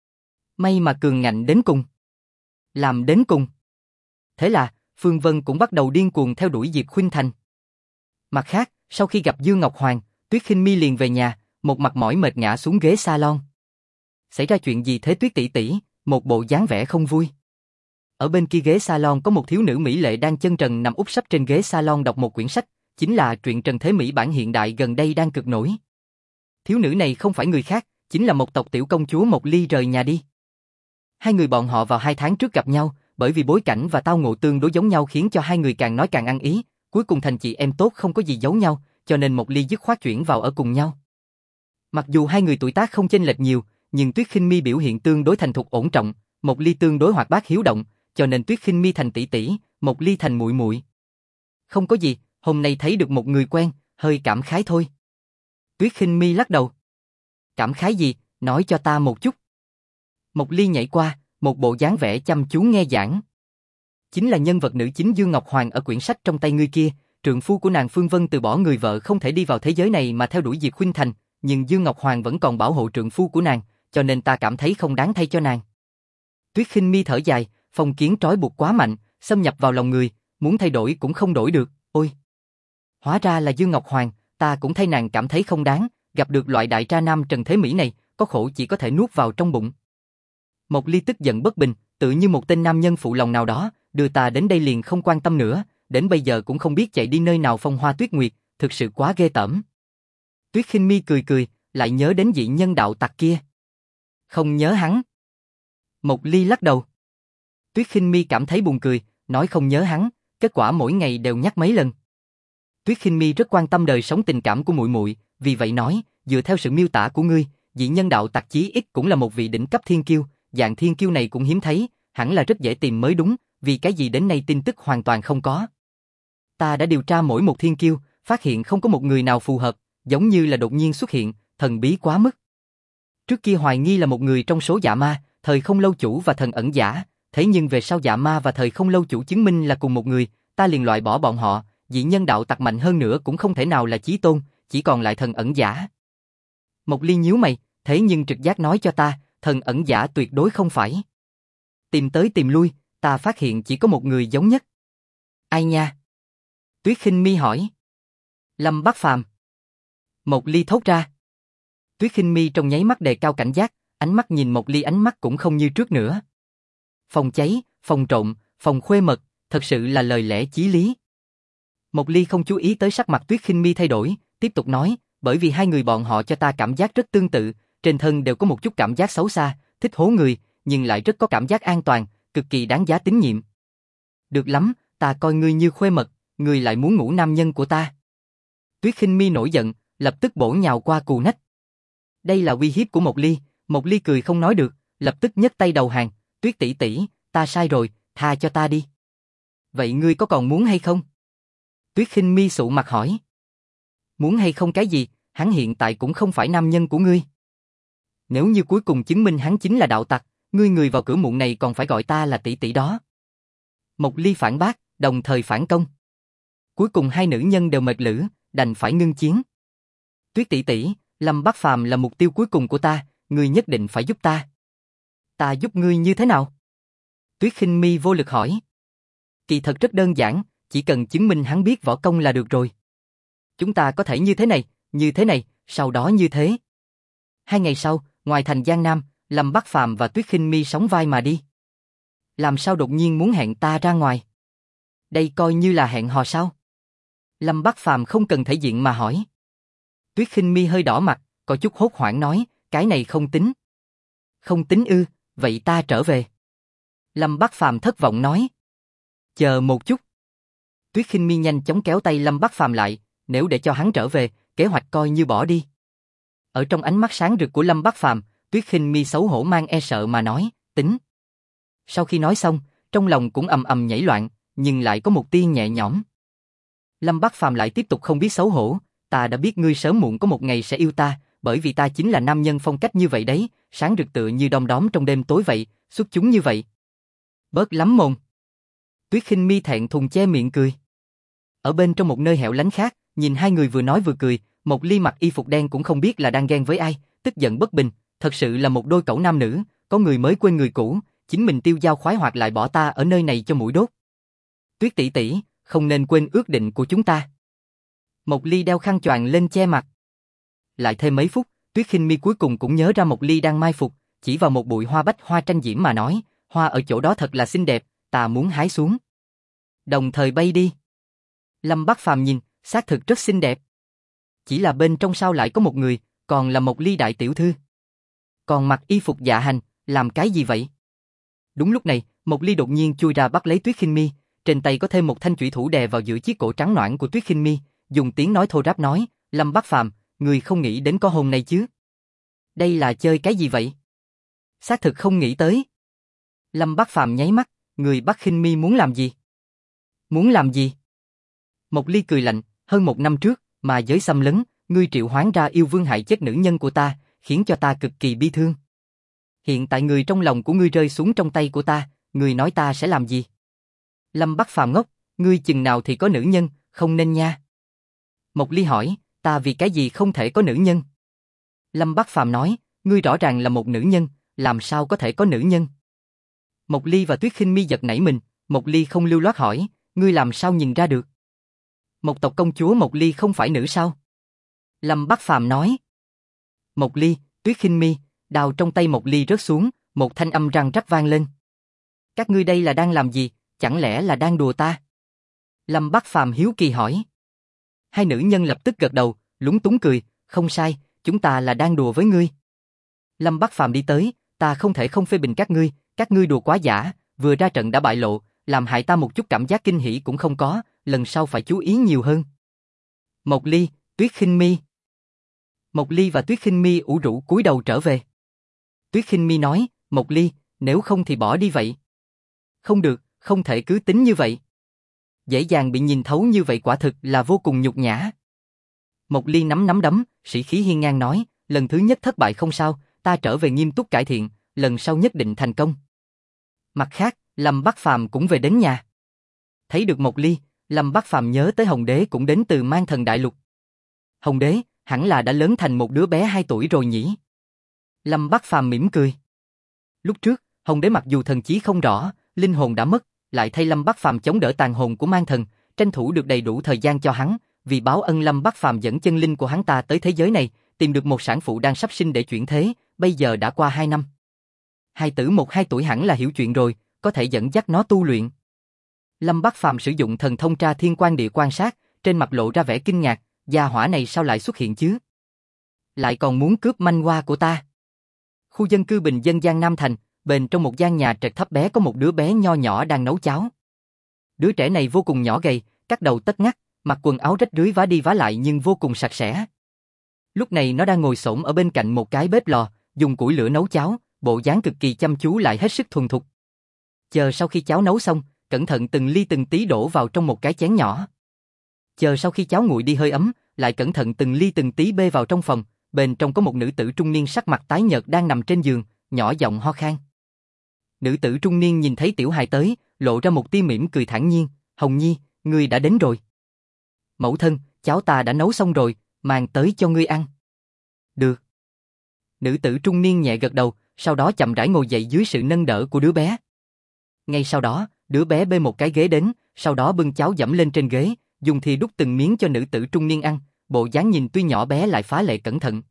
May mà cường ngạnh đến cùng. Làm đến cùng. Thế là, Phương Vân cũng bắt đầu điên cuồng theo đuổi Diệp Khuynh Thành. Mặt khác, sau khi gặp Dương Ngọc Hoàng, Tuyết Khinh Mi liền về nhà, một mặt mỏi mệt ngã xuống ghế salon. Xảy ra chuyện gì thế Tuyết tỷ tỷ? Một bộ dáng vẻ không vui. Ở bên kia ghế salon có một thiếu nữ mỹ lệ đang chân trần nằm úp sấp trên ghế salon đọc một quyển sách, chính là truyện Trần Thế Mỹ bản hiện đại gần đây đang cực nổi. Thiếu nữ này không phải người khác, chính là một tộc tiểu công chúa Mộc Ly rời nhà đi. Hai người bọn họ vào 2 tháng trước gặp nhau, bởi vì bối cảnh và tao ngộ tương đối giống nhau khiến cho hai người càng nói càng ăn ý, cuối cùng thành chị em tốt không có gì giấu nhau, cho nên Mộc Ly dứt khoát chuyển vào ở cùng nhau. Mặc dù hai người tuổi tác không chênh lệch nhiều, nhưng Tuyết Khinh Mi biểu hiện tương đối thành thục ổn trọng, Mộc Ly tương đối hoạt bát hiếu động, cho nên Tuyết Khinh Mi thành tỷ tỷ, Mộc Ly thành muội muội. Không có gì, hôm nay thấy được một người quen, hơi cảm khái thôi. Tuyết Khinh Mi lắc đầu. Cảm khái gì, nói cho ta một chút. Mộc Ly nhảy qua, một bộ dáng vẻ chăm chú nghe giảng. Chính là nhân vật nữ chính Dương Ngọc Hoàng ở quyển sách trong tay ngươi kia, trượng phu của nàng Phương Vân từ bỏ người vợ không thể đi vào thế giới này mà theo đuổi Diệt Khuynh Thành, nhưng Dương Ngọc Hoàng vẫn còn bảo hộ trượng phu của nàng, cho nên ta cảm thấy không đáng thay cho nàng. Tuyết Khinh Mi thở dài, phong kiến trói buộc quá mạnh, xâm nhập vào lòng người, muốn thay đổi cũng không đổi được, ôi. Hóa ra là Dương Ngọc Hoàng, ta cũng thay nàng cảm thấy không đáng, gặp được loại đại tra nam Trần Thế Mỹ này, có khổ chỉ có thể nuốt vào trong bụng. Mộc Ly tức giận bất bình, tự như một tên nam nhân phụ lòng nào đó, đưa ta đến đây liền không quan tâm nữa, đến bây giờ cũng không biết chạy đi nơi nào phong hoa tuyết nguyệt, thực sự quá ghê tởm. Tuyết Khinh Mi cười cười, lại nhớ đến dị nhân đạo tặc kia. Không nhớ hắn. Mộc Ly lắc đầu. Tuyết Khinh Mi cảm thấy buồn cười, nói không nhớ hắn, kết quả mỗi ngày đều nhắc mấy lần. Tuyết Khinh Mi rất quan tâm đời sống tình cảm của muội muội, vì vậy nói, dựa theo sự miêu tả của ngươi, dị nhân đạo tặc chí ít cũng là một vị đỉnh cấp thiên kiêu, dạng thiên kiêu này cũng hiếm thấy, hẳn là rất dễ tìm mới đúng, vì cái gì đến nay tin tức hoàn toàn không có. Ta đã điều tra mỗi một thiên kiêu, phát hiện không có một người nào phù hợp, giống như là đột nhiên xuất hiện, thần bí quá mức. Trước kia hoài nghi là một người trong số dạ ma, thời không lâu chủ và thần ẩn giả, thế nhưng về sau dạ ma và thời không lâu chủ chứng minh là cùng một người, ta liền loại bỏ bọn họ, dị nhân đạo tặc mạnh hơn nữa cũng không thể nào là chí tôn, chỉ còn lại thần ẩn giả. Mộc Ly nhíu mày, thế nhưng trực giác nói cho ta, thần ẩn giả tuyệt đối không phải. Tìm tới tìm lui, ta phát hiện chỉ có một người giống nhất. Ai nha? Tuyết Khinh Mi hỏi. Lâm Bắc Phàm. Mộc Ly thốt ra. Tuyết Khinh Mi trong nháy mắt đề cao cảnh giác, ánh mắt nhìn Mộc Ly ánh mắt cũng không như trước nữa. Phòng cháy, phòng trộm, phòng khuê mật, thật sự là lời lẽ chí lý. Mộc Ly không chú ý tới sắc mặt Tuyết Khinh Mi thay đổi, tiếp tục nói, bởi vì hai người bọn họ cho ta cảm giác rất tương tự, trên thân đều có một chút cảm giác xấu xa, thích hố người, nhưng lại rất có cảm giác an toàn, cực kỳ đáng giá tín nhiệm. Được lắm, ta coi ngươi như khuê mật, ngươi lại muốn ngủ nam nhân của ta. Tuyết Khinh Mi nổi giận, lập tức bổ nhào qua cù nách. Đây là uy hiếp của Mộc Ly cười không nói được, lập tức nhấc tay đầu hàng, Tuyết tỷ tỷ, ta sai rồi, tha cho ta đi. Vậy ngươi có còn muốn hay không? Tuyết Khinh Mi sụ mặt hỏi. Muốn hay không cái gì, hắn hiện tại cũng không phải nam nhân của ngươi. Nếu như cuối cùng chứng minh hắn chính là đạo tặc, ngươi người vào cửa muộn này còn phải gọi ta là tỷ tỷ đó. Mộc Ly phản bác, đồng thời phản công. Cuối cùng hai nữ nhân đều mệt lử, đành phải ngưng chiến. Tuyết tỷ tỷ, Lâm Bắc Phàm là mục tiêu cuối cùng của ta, ngươi nhất định phải giúp ta. Ta giúp ngươi như thế nào? Tuyết Khinh Mi vô lực hỏi. Kỳ thật rất đơn giản, chỉ cần chứng minh hắn biết võ công là được rồi. Chúng ta có thể như thế này, sau đó như thế. 2 ngày sau, ngoài thành Giang Nam, Lâm Bắc Phàm và Tuyết Khinh Mi sóng vai mà đi. Làm sao đột nhiên muốn hẹn ta ra ngoài? Đây coi như là hẹn hò sao? Lâm Bắc Phàm không cần thể diện mà hỏi. Tuyết Khinh Mi hơi đỏ mặt, có chút hốt hoảng nói, cái này không tính. Không tính ư, vậy ta trở về. Lâm Bắc Phàm thất vọng nói. Chờ một chút. Tuyết Khinh Mi nhanh chóng kéo tay Lâm Bắc Phàm lại, nếu để cho hắn trở về, kế hoạch coi như bỏ đi. Ở trong ánh mắt sáng rực của Lâm Bắc Phàm, Tuyết Khinh Mi xấu hổ mang e sợ mà nói, tính. Sau khi nói xong, trong lòng cũng ầm ầm nhảy loạn, nhưng lại có một tia nhẹ nhõm. Lâm Bắc Phàm lại tiếp tục không biết xấu hổ, ta đã biết ngươi sớm muộn có một ngày sẽ yêu ta, bởi vì ta chính là nam nhân phong cách như vậy đấy, sáng rực tựa như đom đóm trong đêm tối vậy, xuất chúng như vậy. Bớt lắm mồm. Tuyết Khinh Mi thẹn thùng che miệng cười. Ở bên trong một nơi hẻo lánh khác, nhìn hai người vừa nói vừa cười, Mộc Ly mặc y phục đen cũng không biết là đang ghen với ai, tức giận bất bình, thật sự là một đôi cẩu nam nữ, có người mới quên người cũ, chính mình tiêu dao khoái hoạt lại bỏ ta ở nơi này cho mũi đốt. Tuyết tỷ tỷ, không nên quên ước định của chúng ta. Mộc Ly đeo khăn choàng lên che mặt. Lại thêm mấy phút, Tuyết Khinh Mi cuối cùng cũng nhớ ra Mộc Ly đang mai phục, chỉ vào một bụi hoa bách hoa tranh diễm mà nói, hoa ở chỗ đó thật là xinh đẹp, ta muốn hái xuống. Đồng thời bay đi. Lâm Bắc Phàm nhìn, xác thực rất xinh đẹp. Chỉ là bên trong sao lại có một người, còn là Mộc Ly đại tiểu thư. Còn mặc y phục dạ hành, làm cái gì vậy? Đúng lúc này, Mộc Ly đột nhiên chui ra bắt lấy Tuyết Khinh Mi, trên tay có thêm một thanh chủy thủ đè vào giữa chiếc cổ trắng nõn của Tuyết Khinh Mi, dùng tiếng nói thô ráp nói, Lâm Bắc Phàm, người không nghĩ đến có hôm nay chứ? Đây là chơi cái gì vậy? Xác thực không nghĩ tới. Lâm Bắc Phàm nháy mắt, người bắt Khinh Mi muốn làm gì? Muốn làm gì? Mộc Ly cười lạnh, hơn 1 năm trước, mà giới xâm lấn, ngươi triệu hoán ra yêu vương hại chết nữ nhân của ta, khiến cho ta cực kỳ bi thương. Hiện tại người trong lòng của ngươi rơi xuống trong tay của ta, ngươi nói ta sẽ làm gì? Lâm Bắc Phàm ngốc, ngươi chừng nào thì có nữ nhân, không nên nha. Mộc Ly hỏi, ta vì cái gì không thể có nữ nhân? Lâm Bắc Phàm nói, ngươi rõ ràng là một nữ nhân, làm sao có thể có nữ nhân? Mộc Ly và Tuyết Khinh Mi giật nảy mình, Mộc Ly không lưu loát hỏi, ngươi làm sao nhìn ra được? Một tộc công chúa Mộc Ly không phải nữ sao? Lâm Bắc Phàm nói. Mộc Ly, Tuyết Khinh Mi, đao trong tay Mộc Ly rớt xuống, một thanh âm răng rắc vang lên. Các ngươi đây là đang làm gì, chẳng lẽ là đang đùa ta? Lâm Bắc Phàm hiếu kỳ hỏi. Hai nữ nhân lập tức gật đầu, lúng túng cười, không sai, chúng ta là đang đùa với ngươi. Lâm Bắc Phàm đi tới, ta không thể không phê bình các ngươi đùa quá giả, vừa ra trận đã bại lộ, làm hại ta một chút cảm giác kinh hỉ cũng không có, lần sau phải chú ý nhiều hơn. Mộc Ly, Tuyết Khinh Mi. Mộc Ly và Tuyết Khinh Mi ủ rũ cúi đầu trở về. Tuyết Khinh Mi nói, Mộc Ly, nếu không thì bỏ đi vậy. Không được, không thể cứ tính như vậy. Dễ dàng bị nhìn thấu như vậy quả thực là vô cùng nhục nhã. Mộc Ly nắm nắm đấm, sĩ khí hiên ngang nói, lần thứ nhất thất bại không sao, ta trở về nghiêm túc cải thiện, lần sau nhất định thành công. Mặt khác, Lâm Bắc Phàm cũng về đến nhà. Thấy được Mộc Ly, Lâm Bắc Phàm nhớ tới Hồng Đế cũng đến từ Mang Thần Đại Lục. Hồng Đế, hẳn là đã lớn thành một đứa bé 2 tuổi rồi nhỉ? Lâm Bắc Phàm mỉm cười. Lúc trước, Hồng Đế mặc dù thần chí không rõ, linh hồn đã mất, lại thay Lâm Bắc Phàm chống đỡ tàn hồn của Mang Thần, tranh thủ được đầy đủ thời gian cho hắn, vì báo ân Lâm Bắc Phàm dẫn chân linh của hắn ta tới thế giới này, tìm được một sản phụ đang sắp sinh để chuyển thế, bây giờ đã qua 2 năm. Hai tử 1-2 tuổi hẳn là hiểu chuyện rồi, có thể dẫn dắt nó tu luyện. Lâm Bắc Phàm sử dụng thần thông tra thiên quan địa quan sát, trên mặt lộ ra vẻ kinh ngạc, gia hỏa này sao lại xuất hiện chứ? Lại còn muốn cướp manh hoa của ta. Khu dân cư bình dân Giang Nam Thành, bên trong một gian nhà trệt thấp bé có một đứa bé nho nhỏ đang nấu cháo. Đứa trẻ này vô cùng nhỏ gầy, cắt đầu tất ngắt, mặc quần áo rách rưới vá đi vá lại nhưng vô cùng sạch sẽ. Lúc này nó đang ngồi xổm ở bên cạnh một cái bếp lò, dùng củi lửa nấu cháo, bộ dáng cực kỳ chăm chú lại hết sức thuần thục. Chờ sau khi cháo nấu xong, cẩn thận từng ly từng tí đổ vào trong một cái chén nhỏ. Chờ sau khi cháo nguội đi hơi ấm, lại cẩn thận từng ly từng tí bê vào trong phòng, bên trong có một nữ tử trung niên sắc mặt tái nhợt đang nằm trên giường, nhỏ giọng ho khan. Nữ tử trung niên nhìn thấy tiểu hài tới, lộ ra một tia mỉm cười thản nhiên, Hồng Nhi, ngươi đã đến rồi. Mẫu thân, cháo ta đã nấu xong rồi, mang tới cho ngươi ăn. Được. Nữ tử trung niên nhẹ gật đầu, sau đó chậm rãi ngồi dậy dưới sự nâng đỡ của đứa bé. Ngay sau đó, đứa bé bê một cái ghế đến, sau đó bưng cháo dẫm lên trên ghế, dùng thìa đút từng miếng cho nữ tử trung niên ăn, bộ dáng nhìn tuy nhỏ bé lại phá lệ cẩn thận.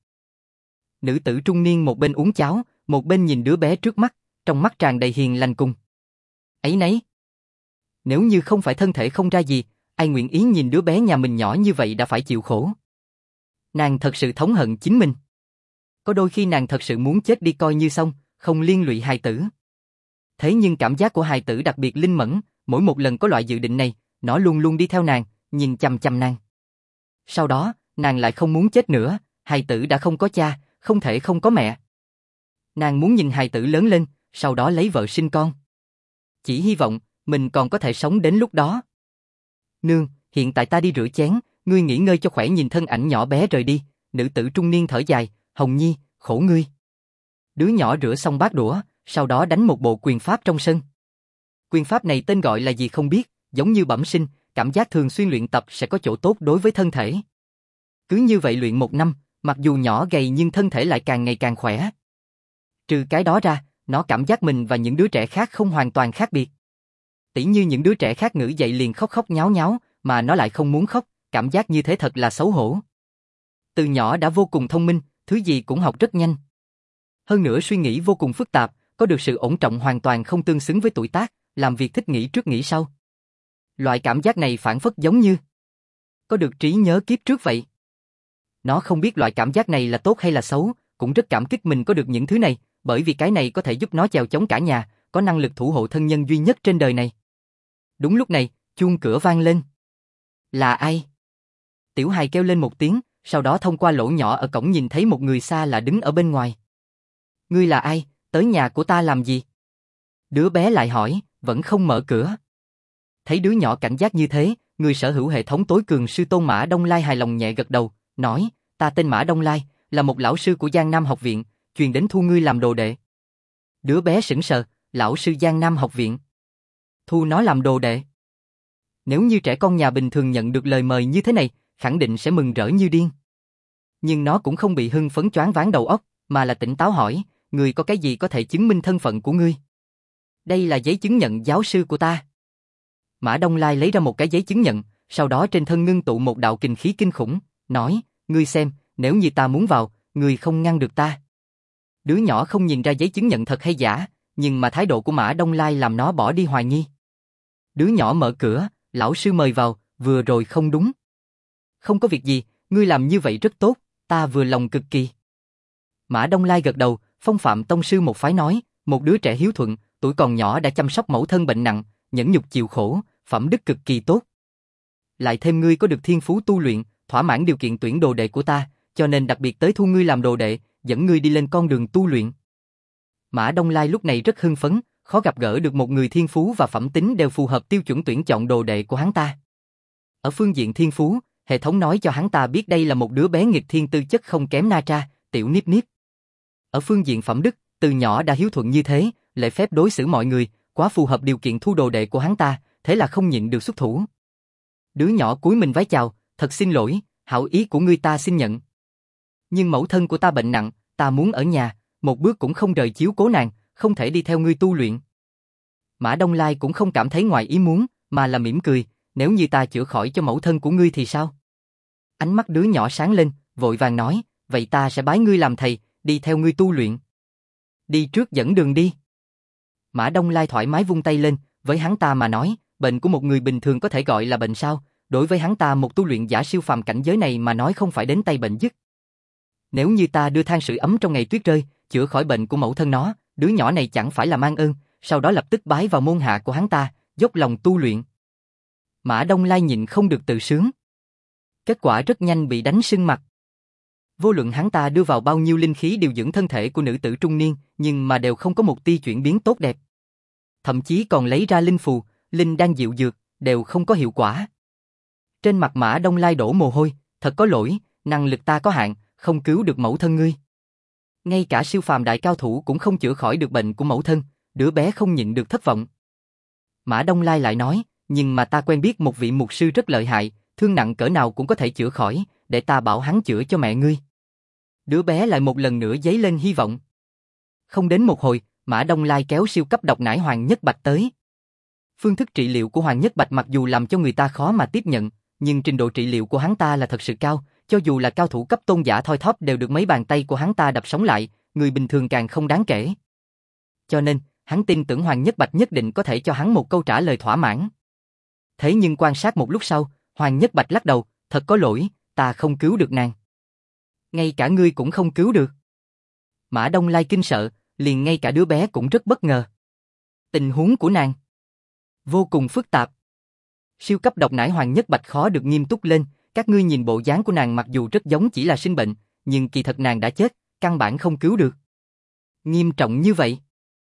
Nữ tử trung niên một bên uống cháo, một bên nhìn đứa bé trước mắt, trong mắt tràn đầy hiền lành cùng ấy nấy. Nếu như không phải thân thể không ra gì, ai nguyện ý nhìn đứa bé nhà mình nhỏ như vậy đã phải chịu khổ. Nàng thật sự thống hận chính mình. Có đôi khi nàng thật sự muốn chết đi coi như xong, không liên lụy hài tử. Thế nhưng cảm giác của hài tử đặc biệt linh mẫn, mỗi một lần có loại dự định này, nó luôn luôn đi theo nàng, nhìn chằm chằm nàng. Sau đó, nàng lại không muốn chết nữa, hài tử đã không có cha, không thể không có mẹ. Nàng muốn nhìn hài tử lớn lên, sau đó lấy vợ sinh con. Chỉ hy vọng, mình còn có thể sống đến lúc đó. Nương, hiện tại ta đi rửa chén, ngươi nghỉ ngơi cho khỏe. Nhìn thân ảnh nhỏ bé rời đi, nữ tử trung niên thở dài, Hồng Nhi, khổ ngươi. Đứa nhỏ rửa xong bát đũa, sau đó đánh một bộ quyền pháp trong sân. Quyền pháp này tên gọi là gì không biết, giống như bẩm sinh, cảm giác thường xuyên luyện tập sẽ có chỗ tốt đối với thân thể. Cứ như vậy luyện 1 năm, mặc dù nhỏ gầy nhưng thân thể lại càng ngày càng khỏe. Trừ cái đó ra, nó cảm giác mình và những đứa trẻ khác không hoàn toàn khác biệt. Tỉ như những đứa trẻ khác ngữ dậy liền khóc khóc nháo nháo, mà nó lại không muốn khóc, cảm giác như thế thật là xấu hổ. Từ nhỏ đã vô cùng thông minh, thứ gì cũng học rất nhanh. Hơn nữa suy nghĩ vô cùng phức tạp, có được sự ổn trọng hoàn toàn không tương xứng với tuổi tác, làm việc thích nghĩ trước nghĩ sau. Loại cảm giác này phản phất giống như có được trí nhớ kiếp trước vậy. Nó không biết loại cảm giác này là tốt hay là xấu, cũng rất cảm kích mình có được những thứ này, bởi vì cái này có thể giúp nó chèo chống cả nhà, có năng lực thủ hộ thân nhân duy nhất trên đời này. Đúng lúc này, chuông cửa vang lên. Là ai? Tiểu hài kêu lên một tiếng, sau đó thông qua lỗ nhỏ ở cổng nhìn thấy một người xa lạ đứng ở bên ngoài. Ngươi là ai, tới nhà của ta làm gì? Đứa bé lại hỏi, vẫn không mở cửa. Thấy đứa nhỏ cảnh giác như thế, người sở hữu hệ thống tối cường sư tôn Mã Đông Lai hài lòng nhẹ gật đầu, nói, ta tên Mã Đông Lai, là một lão sư của Giang Nam học viện, truyền đến thu ngươi làm đồ đệ. Đứa bé sững sờ, lão sư Giang Nam học viện. Thu nó làm đồ đệ. Nếu như trẻ con nhà bình thường nhận được lời mời như thế này, khẳng định sẽ mừng rỡ như điên. Nhưng nó cũng không bị hưng phấn choáng váng đầu óc, mà là tỉnh táo hỏi, ngươi có cái gì có thể chứng minh thân phận của ngươi? Đây là giấy chứng nhận giáo sư của ta. Mã Đông Lai lấy ra một cái giấy chứng nhận, sau đó trên thân ngưng tụ một đạo kình khí kinh khủng, nói, ngươi xem, nếu như ta muốn vào, ngươi không ngăn được ta. Đứa nhỏ không nhìn ra giấy chứng nhận thật hay giả, nhưng mà thái độ của Mã Đông Lai làm nó bỏ đi hoài nghi. Đứa nhỏ mở cửa, lão sư mời vào, vừa rồi không đúng. Không có việc gì, ngươi làm như vậy rất tốt, ta vừa lòng cực kỳ. Mã Đông Lai gật đầu, phong phạm tông sư một phái nói, một đứa trẻ hiếu thuận, tuổi còn nhỏ đã chăm sóc mẫu thân bệnh nặng, nhẫn nhục chịu khổ, phẩm đức cực kỳ tốt. Lại thêm ngươi có được thiên phú tu luyện, thỏa mãn điều kiện tuyển đồ đệ của ta, cho nên đặc biệt tới thu ngươi làm đồ đệ, dẫn ngươi đi lên con đường tu luyện. Mã Đông Lai lúc này rất hưng phấn, khó gặp gỡ được một người thiên phú và phẩm tính đều phù hợp tiêu chuẩn tuyển chọn đồ đệ của hắn ta. Ở phương diện thiên phú, hệ thống nói cho hắn ta biết đây là một đứa bé nghịch thiên tư chất không kém Na Tra, tiểu Niếp Niếp. Ở phương diện phẩm đức, từ nhỏ đã hiếu thuận như thế, lễ phép đối xử mọi người, quá phù hợp điều kiện thu đồ đệ của hắn ta, thế là không nhịn được xuất thủ. Đứa nhỏ cúi mình vái chào, thật xin lỗi, hảo ý của ngươi ta xin nhận. Nhưng mẫu thân của ta bệnh nặng, ta muốn ở nhà, một bước cũng không rời chiếu cố nàng, không thể đi theo ngươi tu luyện. Mã Đông Lai cũng không cảm thấy ngoài ý muốn, mà là mỉm cười, nếu như ta chữa khỏi cho mẫu thân của ngươi thì sao? Ánh mắt đứa nhỏ sáng lên, vội vàng nói, vậy ta sẽ bái ngươi làm thầy, đi theo ngươi tu luyện. Đi trước dẫn đường đi. Mã Đông Lai thoải mái vung tay lên, với hắn ta mà nói, bệnh của một người bình thường có thể gọi là bệnh sao, đối với hắn ta một tu luyện giả siêu phàm cảnh giới này mà nói không phải đến tay bệnh dứt. Nếu như ta đưa than sưởi ấm trong ngày tuyết rơi, chữa khỏi bệnh của mẫu thân nó, đứa nhỏ này chẳng phải là mang ơn, sau đó lập tức bái vào môn hạ của hắn ta, dốc lòng tu luyện. Mã Đông Lai nhịn không được tự sướng. Kết quả rất nhanh bị đánh sưng mặt. Vô luận hắn ta đưa vào bao nhiêu linh khí điều dưỡng thân thể của nữ tử trung niên, nhưng mà đều không có một tia chuyển biến tốt đẹp. Thậm chí còn lấy ra linh phù, linh đan diệu dược, đều không có hiệu quả. Trên mặt Mã Đông Lai đổ mồ hôi, thật có lỗi, năng lực ta có hạn, không cứu được mẫu thân ngươi. Ngay cả siêu phàm đại cao thủ cũng không chữa khỏi được bệnh của mẫu thân, đứa bé không nhịn được thất vọng. Mã Đông Lai lại nói, nhưng mà ta quen biết một vị mục sư rất lợi hại, thương nặng cỡ nào cũng có thể chữa khỏi, để ta bảo hắn chữa cho mẹ ngươi. Đứa bé lại một lần nữa dấy lên hy vọng. Không đến một hồi, Mã Đông Lai kéo siêu cấp độc nải Hoàng Nhất Bạch tới. Phương thức trị liệu của Hoàng Nhất Bạch mặc dù làm cho người ta khó mà tiếp nhận, nhưng trình độ trị liệu của hắn ta là thật sự cao, cho dù là cao thủ cấp tôn giả thoi thóp đều được mấy bàn tay của hắn ta đập sống lại, người bình thường càng không đáng kể. Cho nên, hắn tin tưởng Hoàng Nhất Bạch nhất định có thể cho hắn một câu trả lời thỏa mãn. Thế nhưng quan sát một lúc sau, Hoàng Nhất Bạch lắc đầu, thật có lỗi, ta không cứu được nàng. Ngay cả ngươi cũng không cứu được. Mã Đông Lai kinh sợ, liền ngay cả đứa bé cũng rất bất ngờ. Tình huống của nàng vô cùng phức tạp. Siêu cấp độc nải Hoàng Nhất Bạch khó được nghiêm túc lên, các ngươi nhìn bộ dáng của nàng mặc dù rất giống chỉ là sinh bệnh, nhưng kỳ thật nàng đã chết, căn bản không cứu được. Nghiêm trọng như vậy.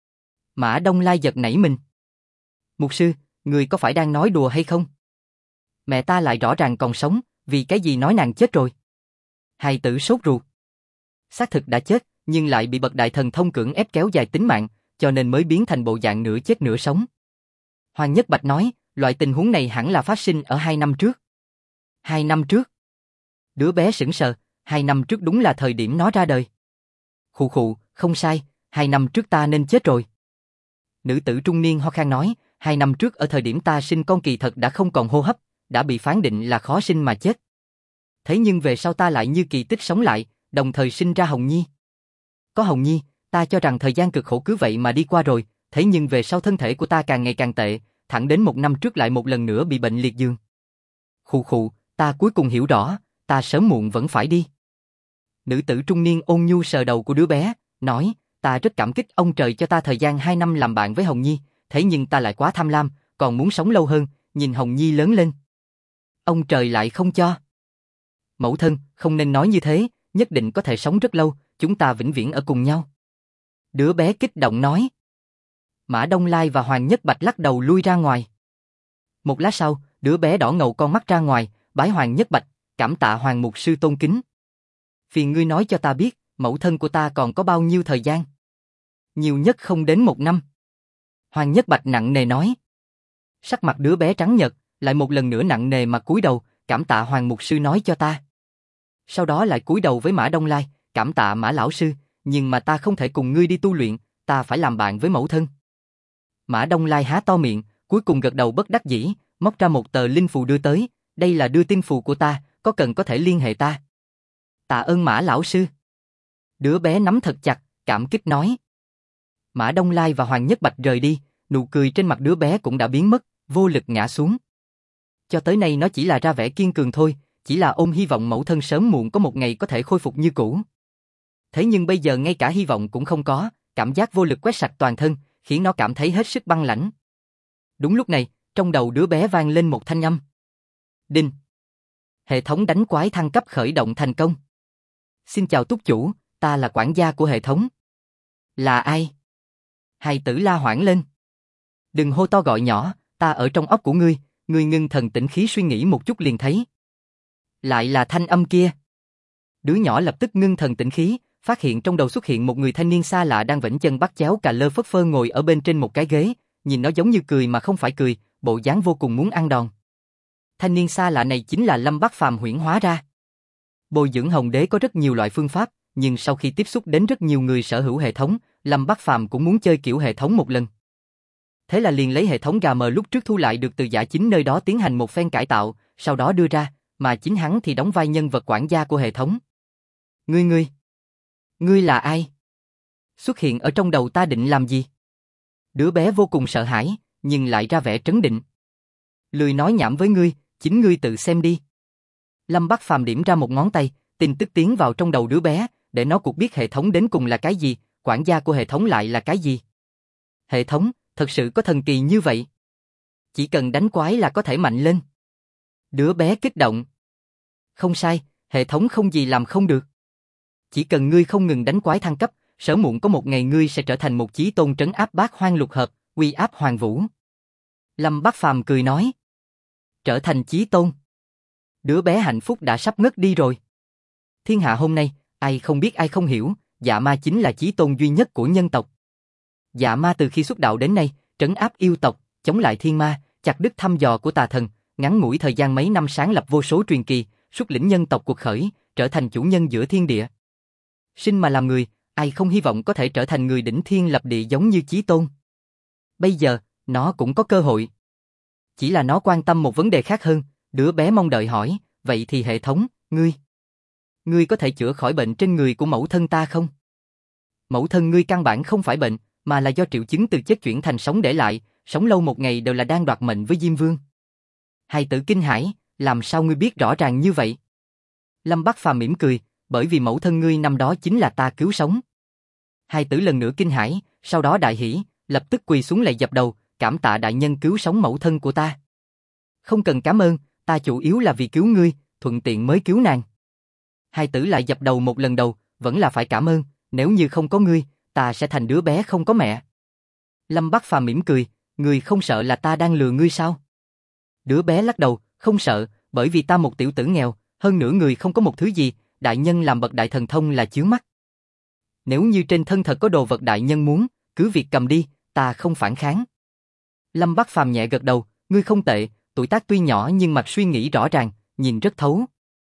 Mã Đông Lai giật nảy mình. Mục sư, người có phải đang nói đùa hay không? Mẹ ta lại rõ ràng còn sống, vì cái gì nói nàng chết rồi? Hài tử sốt ruột. Xác thực đã chết, nhưng lại bị bậc đại thần thông cưỡng ép kéo dài tính mạng, cho nên mới biến thành bộ dạng nửa chết nửa sống. Hoàng Nhất Bạch nói, loại tình huống này hẳn là phát sinh ở 2 năm trước. 2 năm trước? Đứa bé sững sờ, 2 năm trước đúng là thời điểm nó ra đời. Khụ khụ, không sai, 2 năm trước ta nên chết rồi. Nữ tử trung niên ho khan nói, 2 năm trước ở thời điểm ta sinh con kỳ thật đã không còn hô hấp, đã bị phán định là khó sinh mà chết. Thế nhưng về sau ta lại như kỳ tích sống lại, đồng thời sinh ra Hồng Nhi. Có Hồng Nhi, ta cho rằng thời gian cực khổ cứ vậy mà đi qua rồi, thế nhưng về sau thân thể của ta càng ngày càng tệ, thẳng đến 1 năm trước lại một lần nữa bị bệnh liệt giường. Khụ khụ, ta cuối cùng hiểu rõ, ta sớm muộn vẫn phải đi. Nữ tử trung niên ôn nhu sờ đầu của đứa bé, nói, ta rất cảm kích ông trời cho ta thời gian 2 năm làm bạn với Hồng Nhi, thế nhưng ta lại quá tham lam, còn muốn sống lâu hơn, nhìn Hồng Nhi lớn lên. Ông trời lại không cho. Mẫu thân, không nên nói như thế, nhất định có thể sống rất lâu, chúng ta vĩnh viễn ở cùng nhau. Đứa bé kích động nói. Mã Đông Lai và Hoàng Nhất Bạch lắc đầu lui ra ngoài. Một lát sau, đứa bé đỏ ngầu con mắt ra ngoài, bái Hoàng Nhất Bạch, cảm tạ Hoàng mục sư tôn kính. Phiền ngươi nói cho ta biết, mẫu thân của ta còn có bao nhiêu thời gian? Nhiều nhất không đến 1 năm. Hoàng Nhất Bạch nặng nề nói. Sắc mặt đứa bé trắng nhợt, Lại một lần nữa nặng nề mà cúi đầu, cảm tạ Hoàng mục sư nói cho ta. Sau đó lại cúi đầu với Mã Đông Lai, cảm tạ Mã lão sư, nhưng mà ta không thể cùng ngươi đi tu luyện, ta phải làm bạn với mẫu thân. Mã Đông Lai há to miệng, cuối cùng gật đầu bất đắc dĩ, móc ra một tờ linh phù đưa tới, đây là đưa tin phù của ta, có cần có thể liên hệ ta. Tạ ơn Mã lão sư. Đứa bé nắm thật chặt, cảm kích nói. Mã Đông Lai và Hoàng Nhất Bạch rời đi, nụ cười trên mặt đứa bé cũng đã biến mất, vô lực ngã xuống. Cho tới nay nó chỉ là ra vẻ kiên cường thôi, chỉ là ôm hy vọng mẫu thân sớm muộn có một ngày có thể khôi phục như cũ. Thế nhưng bây giờ ngay cả hy vọng cũng không có, cảm giác vô lực quét sạch toàn thân, khiến nó cảm thấy hết sức băng lãnh. Đúng lúc này, trong đầu đứa bé vang lên một thanh âm. Đinh. Hệ thống đánh quái thăng cấp khởi động thành công. Xin chào túc chủ, ta là quản gia của hệ thống. Là ai? Hài tử la hoảng lên. Đừng hô to gọi nhỏ, ta ở trong óc của ngươi, ngươi ngưng thần tĩnh khí suy nghĩ một chút liền thấy. Lại là thanh âm kia. Đứa nhỏ lập tức ngưng thần tĩnh khí, phát hiện trong đầu xuất hiện một người thanh niên xa lạ đang vểnh chân bắt chéo cà lơ phất phơ ngồi ở bên trên một cái ghế, nhìn nó giống như cười mà không phải cười, bộ dáng vô cùng muốn ăn đòn. Thanh niên xa lạ này chính là Lâm Bắc Phàm huyễn hóa ra. Bồi dưỡng hồng đế có rất nhiều loại phương pháp, nhưng sau khi tiếp xúc đến rất nhiều người sở hữu hệ thống, Lâm Bắc Phàm cũng muốn chơi kiểu hệ thống một lần. Thế là liền lấy hệ thống gà mờ lúc trước thu lại được từ Giả Chính nơi đó tiến hành một phen cải tạo, sau đó đưa ra, mà chính hắn thì đóng vai nhân vật quản gia của hệ thống. Ngươi là ai? Xuất hiện ở trong đầu ta định làm gì? Đứa bé vô cùng sợ hãi, nhưng lại ra vẻ trấn định. Lười nói nhảm với ngươi, chính ngươi tự xem đi. Lâm Bắc Phàm điểm ra một ngón tay, tin tức tiến vào trong đầu đứa bé, để nó cuộc biết hệ thống đến cùng là cái gì, quản gia của hệ thống lại là cái gì. Hệ thống, thật sự có thần kỳ như vậy? Chỉ cần đánh quái là có thể mạnh lên. Đứa bé kích động. Không sai, hệ thống không gì làm không được. Chỉ cần ngươi không ngừng đánh quái thăng cấp, sớm muộn có một ngày ngươi sẽ trở thành một chí tôn trấn áp bát hoang lục hợp, uy áp hoàng vũ. Lâm Bắc Phàm cười nói. Trở thành chí tôn. Đứa bé hạnh phúc đã sắp ngất đi rồi. Thiên hạ hôm nay, ai không biết ai không hiểu, Dạ Ma chính là chí tôn duy nhất của nhân tộc. Dạ Ma từ khi xuất đạo đến nay, trấn áp yêu tộc, chống lại thiên ma, chặt đứt thăm dò của tà thần, ngắn ngủi thời gian mấy năm sáng lập vô số truyền kỳ, xuất lĩnh nhân tộc cuộc khởi, trở thành chủ nhân giữa thiên địa. Sinh mà làm người, ai không hy vọng có thể trở thành người đỉnh thiên lập địa giống như chí tôn. Bây giờ, nó cũng có cơ hội. Chỉ là nó quan tâm một vấn đề khác hơn, đứa bé mong đợi hỏi, vậy thì hệ thống, ngươi có thể chữa khỏi bệnh trên người của mẫu thân ta không? Mẫu thân ngươi căn bản không phải bệnh, mà là do triệu chứng từ chết chuyển thành sống để lại, sống lâu một ngày đều là đang đoạt mệnh với Diêm Vương. Hài tử kinh hãi, làm sao ngươi biết rõ ràng như vậy? Lâm Bắc Phàm mỉm cười, bởi vì mẫu thân ngươi năm đó chính là ta cứu sống. Hài tử lần nữa kinh hãi, sau đó đại hỉ, lập tức quỳ xuống lạy dập đầu, cảm tạ đại nhân cứu sống mẫu thân của ta. Không cần cảm ơn, ta chủ yếu là vì cứu ngươi, thuận tiện mới cứu nàng. Hài tử lại dập đầu một lần đầu, vẫn là phải cảm ơn, nếu như không có ngươi, ta sẽ thành đứa bé không có mẹ. Lâm Bắc Phàm mỉm cười, ngươi không sợ là ta đang lừa ngươi sao? Đứa bé lắc đầu, không sợ, bởi vì ta một tiểu tử nghèo, hơn nữa người không có một thứ gì, đại nhân làm bậc đại thần thông là chướng mắt. Nếu như trên thân thật có đồ vật đại nhân muốn, cứ việc cầm đi, ta không phản kháng. Lâm Bắc Phàm nhẹ gật đầu, ngươi không tệ, tuổi tác tuy nhỏ nhưng mặt suy nghĩ rõ ràng, nhìn rất thấu.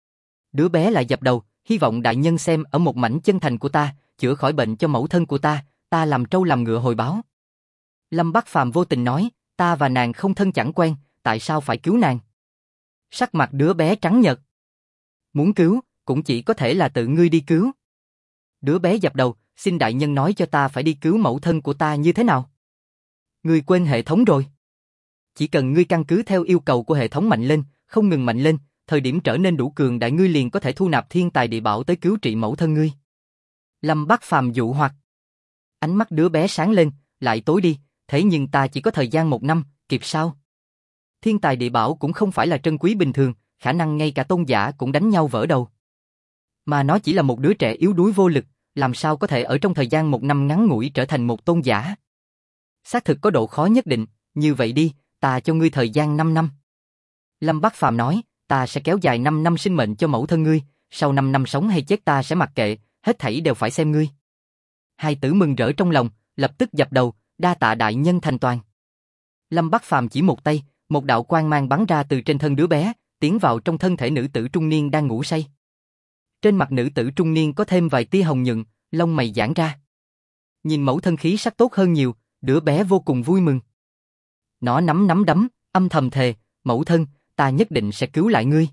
Đứa bé lại dập đầu, hy vọng đại nhân xem ở một mảnh chân thành của ta, chữa khỏi bệnh cho mẫu thân của ta làm trâu làm ngựa hồi báo. Lâm Bắc Phàm vô tình nói, ta và nàng không thân chẳng quen, tại sao phải cứu nàng? Sắc mặt đứa bé trắng nhợt. Muốn cứu, cũng chỉ có thể là tự ngươi đi cứu. Đứa bé dập đầu, xin đại nhân nói cho ta phải đi cứu mẫu thân của ta như thế nào? Ngươi quên hệ thống rồi. Chỉ cần ngươi căn cứ theo yêu cầu của hệ thống mạnh lên, không ngừng mạnh lên, thời điểm trở nên đủ cường đại ngươi liền có thể thu nạp thiên tài địa bảo tới cứu trị mẫu thân ngươi. Lâm Bắc Phàm dụ hoặc. Ánh mắt đứa bé sáng lên, lại tối đi, thế nhưng ta chỉ có thời gian 1 năm, kịp sao? Thiên tài địa bảo cũng không phải là trân quý bình thường, khả năng ngay cả tôn giả cũng đánh nhau vỡ đầu. Mà nó chỉ là một đứa trẻ yếu đuối vô lực, làm sao có thể ở trong thời gian 1 năm ngắn ngủi trở thành một tôn giả? Xác thực có độ khó nhất định, như vậy đi, ta cho ngươi thời gian 5 năm. Lâm Bắc Phàm nói, ta sẽ kéo dài 5 năm sinh mệnh cho mẫu thân ngươi, sau 5 năm sống hay chết ta sẽ mặc kệ, hết thảy đều phải xem ngươi. Hai tử mừng rỡ trong lòng, lập tức dập đầu, đa tạ đại nhân thành toàn. Lâm Bắc Phàm chỉ một tay, một đạo quang mang bắn ra từ trên thân đứa bé, tiến vào trong thân thể nữ tử trung niên đang ngủ say. Trên mặt nữ tử trung niên có thêm vài tia hồng nhuận, lông mày giãn ra. Nhìn mẫu thân khí sắc tốt hơn nhiều, đứa bé vô cùng vui mừng. Nó nắm nắm đấm, âm thầm thề, mẫu thân, ta nhất định sẽ cứu lại ngươi.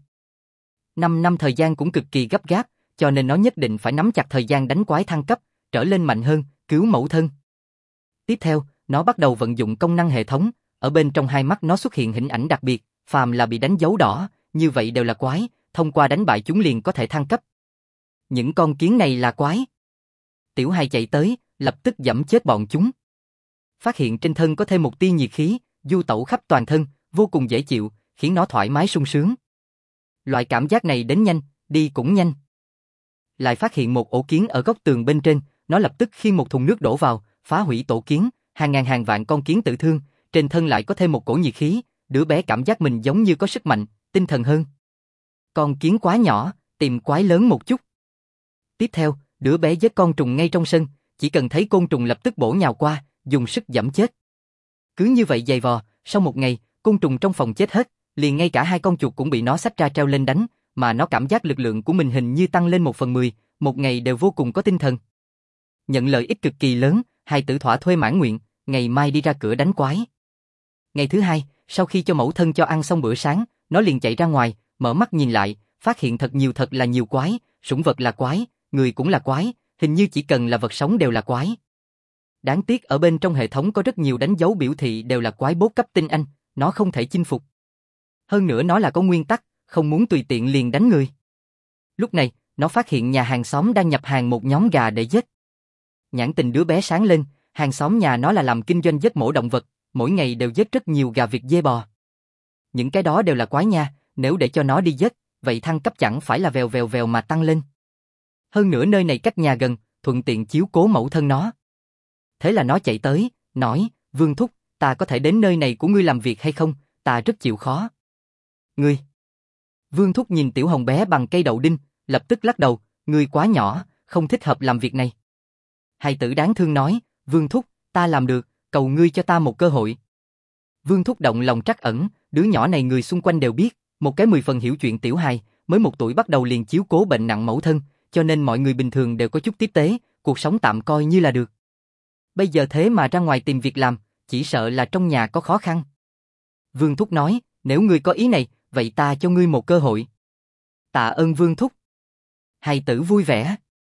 5 năm thời gian cũng cực kỳ gấp gáp, cho nên nó nhất định phải nắm chặt thời gian đánh quái thăng cấp, trở lên mạnh hơn, cứu mẫu thân. Tiếp theo, nó bắt đầu vận dụng công năng hệ thống, ở bên trong hai mắt nó xuất hiện hình ảnh đặc biệt, phàm là bị đánh dấu đỏ, như vậy đều là quái, thông qua đánh bại chúng liền có thể thăng cấp. Những con kiến này là quái. Tiểu hài chạy tới, lập tức giẫm chết bọn chúng. Phát hiện trên thân có thêm một tia nhiệt khí, du tẩu khắp toàn thân, vô cùng dễ chịu, khiến nó thoải mái sung sướng. Loại cảm giác này đến nhanh, đi cũng nhanh. Lại phát hiện một ổ kiến ở góc tường bên trên, nó lập tức khiêng một thùng nước đổ vào, phá hủy tổ kiến, hàng ngàn hàng vạn con kiến tử thương, trên thân lại có thêm một cổ nhiệt khí, đứa bé cảm giác mình giống như có sức mạnh, tinh thần hơn. Con kiến quá nhỏ, tìm quái lớn một chút. Tiếp theo, đứa bé giết con trùng ngay trong sân, chỉ cần thấy côn trùng lập tức bổ nhào qua, dùng sức giẫm chết. Cứ như vậy giày vò, sau một ngày, côn trùng trong phòng chết hết, liền ngay cả hai con chuột cũng bị nó xách ra treo lên đánh, mà nó cảm giác lực lượng của mình hình như tăng lên 1/10, một ngày đều vô cùng có tinh thần. Nhận lợi ích cực kỳ lớn, hài tử thỏa thuê mãn nguyện, ngày mai đi ra cửa đánh quái. Ngày thứ hai, sau khi cho mẫu thân cho ăn xong bữa sáng, nó liền chạy ra ngoài, mở mắt nhìn lại, phát hiện thật là nhiều quái, sủng vật là quái, người cũng là quái, hình như chỉ cần là vật sống đều là quái. Đáng tiếc ở bên trong hệ thống có rất nhiều đánh dấu biểu thị đều là quái bốt cấp tinh anh, nó không thể chinh phục. Hơn nữa nó là có nguyên tắc, không muốn tùy tiện liền đánh người. Lúc này, nó phát hiện nhà hàng xóm đang nhập hàng một nhóm gà để giết. Nhãn tình đứa bé sáng lên, hàng xóm nhà nó là làm kinh doanh giết mổ động vật, mỗi ngày đều giết rất nhiều gà vịt dê bò. Những cái đó đều là quái nha, nếu để cho nó đi giết, vậy thăng cấp chẳng phải là vèo vèo mà tăng lên. Hơn nữa nơi này cách nhà gần, thuận tiện chiếu cố mẫu thân nó. Thế là nó chạy tới, nói, Vương Thúc, ta có thể đến nơi này của ngươi làm việc hay không, ta rất chịu khó. Ngươi. Vương Thúc nhìn tiểu hồng bé bằng cây đậu đinh, lập tức lắc đầu, ngươi quá nhỏ, không thích hợp làm việc này. Hài tử đáng thương nói, Vương Thúc, ta làm được, cầu ngươi cho ta một cơ hội. Vương Thúc động lòng trắc ẩn, đứa nhỏ này người xung quanh đều biết, một cái 10 phần hiểu chuyện tiểu hài, mới 1 tuổi bắt đầu liền chiếu cố bệnh nặng mẫu thân, cho nên mọi người bình thường đều có chút tiếp tế, cuộc sống tạm coi như là được. Bây giờ thế mà ra ngoài tìm việc làm, chỉ sợ là trong nhà có khó khăn. Vương Thúc nói, nếu ngươi có ý này, vậy ta cho ngươi một cơ hội. Tạ ơn Vương Thúc. Hài tử vui vẻ.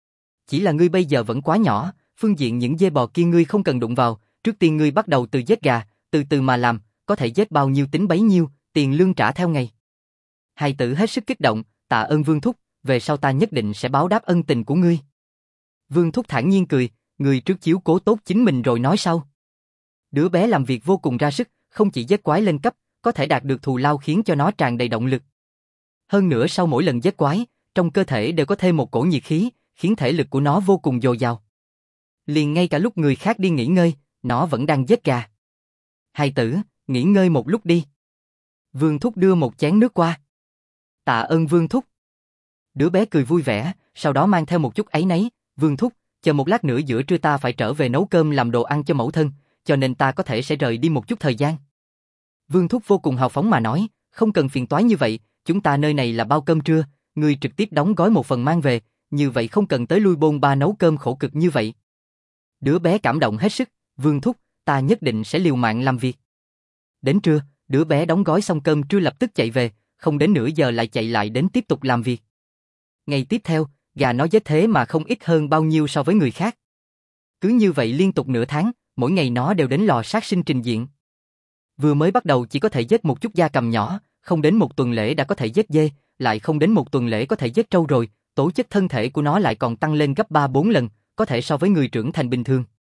Chỉ là ngươi bây giờ vẫn quá nhỏ, phương diện những dê bò kia ngươi không cần đụng vào, trước tiên ngươi bắt đầu từ giết gà, từ từ mà làm, có thể giết bao nhiêu tính bấy nhiêu, tiền lương trả theo ngày. Hài tử hết sức kích động, tạ ơn Vương Thúc, về sau ta nhất định sẽ báo đáp ân tình của ngươi. Vương Thúc thản nhiên cười, ngươi trước chiếu cố tốt chính mình rồi nói sau. Đứa bé làm việc vô cùng ra sức, không chỉ giết quái lên cấp, có thể đạt được thù lao khiến cho nó tràn đầy động lực. Hơn nữa sau mỗi lần giết quái, trong cơ thể đều có thêm một cổ nhiệt khí, khiến thể lực của nó vô cùng dồi dào. Liền ngay cả lúc người khác đi nghỉ ngơi, nó vẫn đang giết gà. Hài tử, nghỉ ngơi một lúc đi. Vương Thúc đưa một chén nước qua. Tạ ơn Vương Thúc. Đứa bé cười vui vẻ, sau đó mang theo một chút áy náy, Vương Thúc, chờ một lát nữa giữa trưa ta phải trở về nấu cơm làm đồ ăn cho mẫu thân, cho nên ta có thể sẽ rời đi một chút thời gian. Vương Thúc vô cùng hào phóng mà nói, không cần phiền toái như vậy, chúng ta nơi này là bao cơm trưa, ngươi trực tiếp đóng gói một phần mang về, như vậy không cần tới lui bôn ba nấu cơm khổ cực như vậy. Đứa bé cảm động hết sức, Vương Thúc, ta nhất định sẽ liều mạng làm việc. Đến trưa, đứa bé đóng gói xong cơm trưa lập tức chạy về, không đến nửa giờ lại chạy lại đến tiếp tục làm việc. Ngày tiếp theo, gà nó giết thế mà không ít hơn bao nhiêu so với người khác. Cứ như vậy liên tục nửa tháng, mỗi ngày nó đều đến lò sát sinh trình diện. Vừa mới bắt đầu chỉ có thể giết một chút gia cầm nhỏ, không đến 1 tuần lễ đã có thể giết dê, lại không đến 1 tuần lễ có thể giết trâu rồi, tố chất thân thể của nó lại còn tăng lên gấp 3-4 lần, có thể so với người trưởng thành bình thường.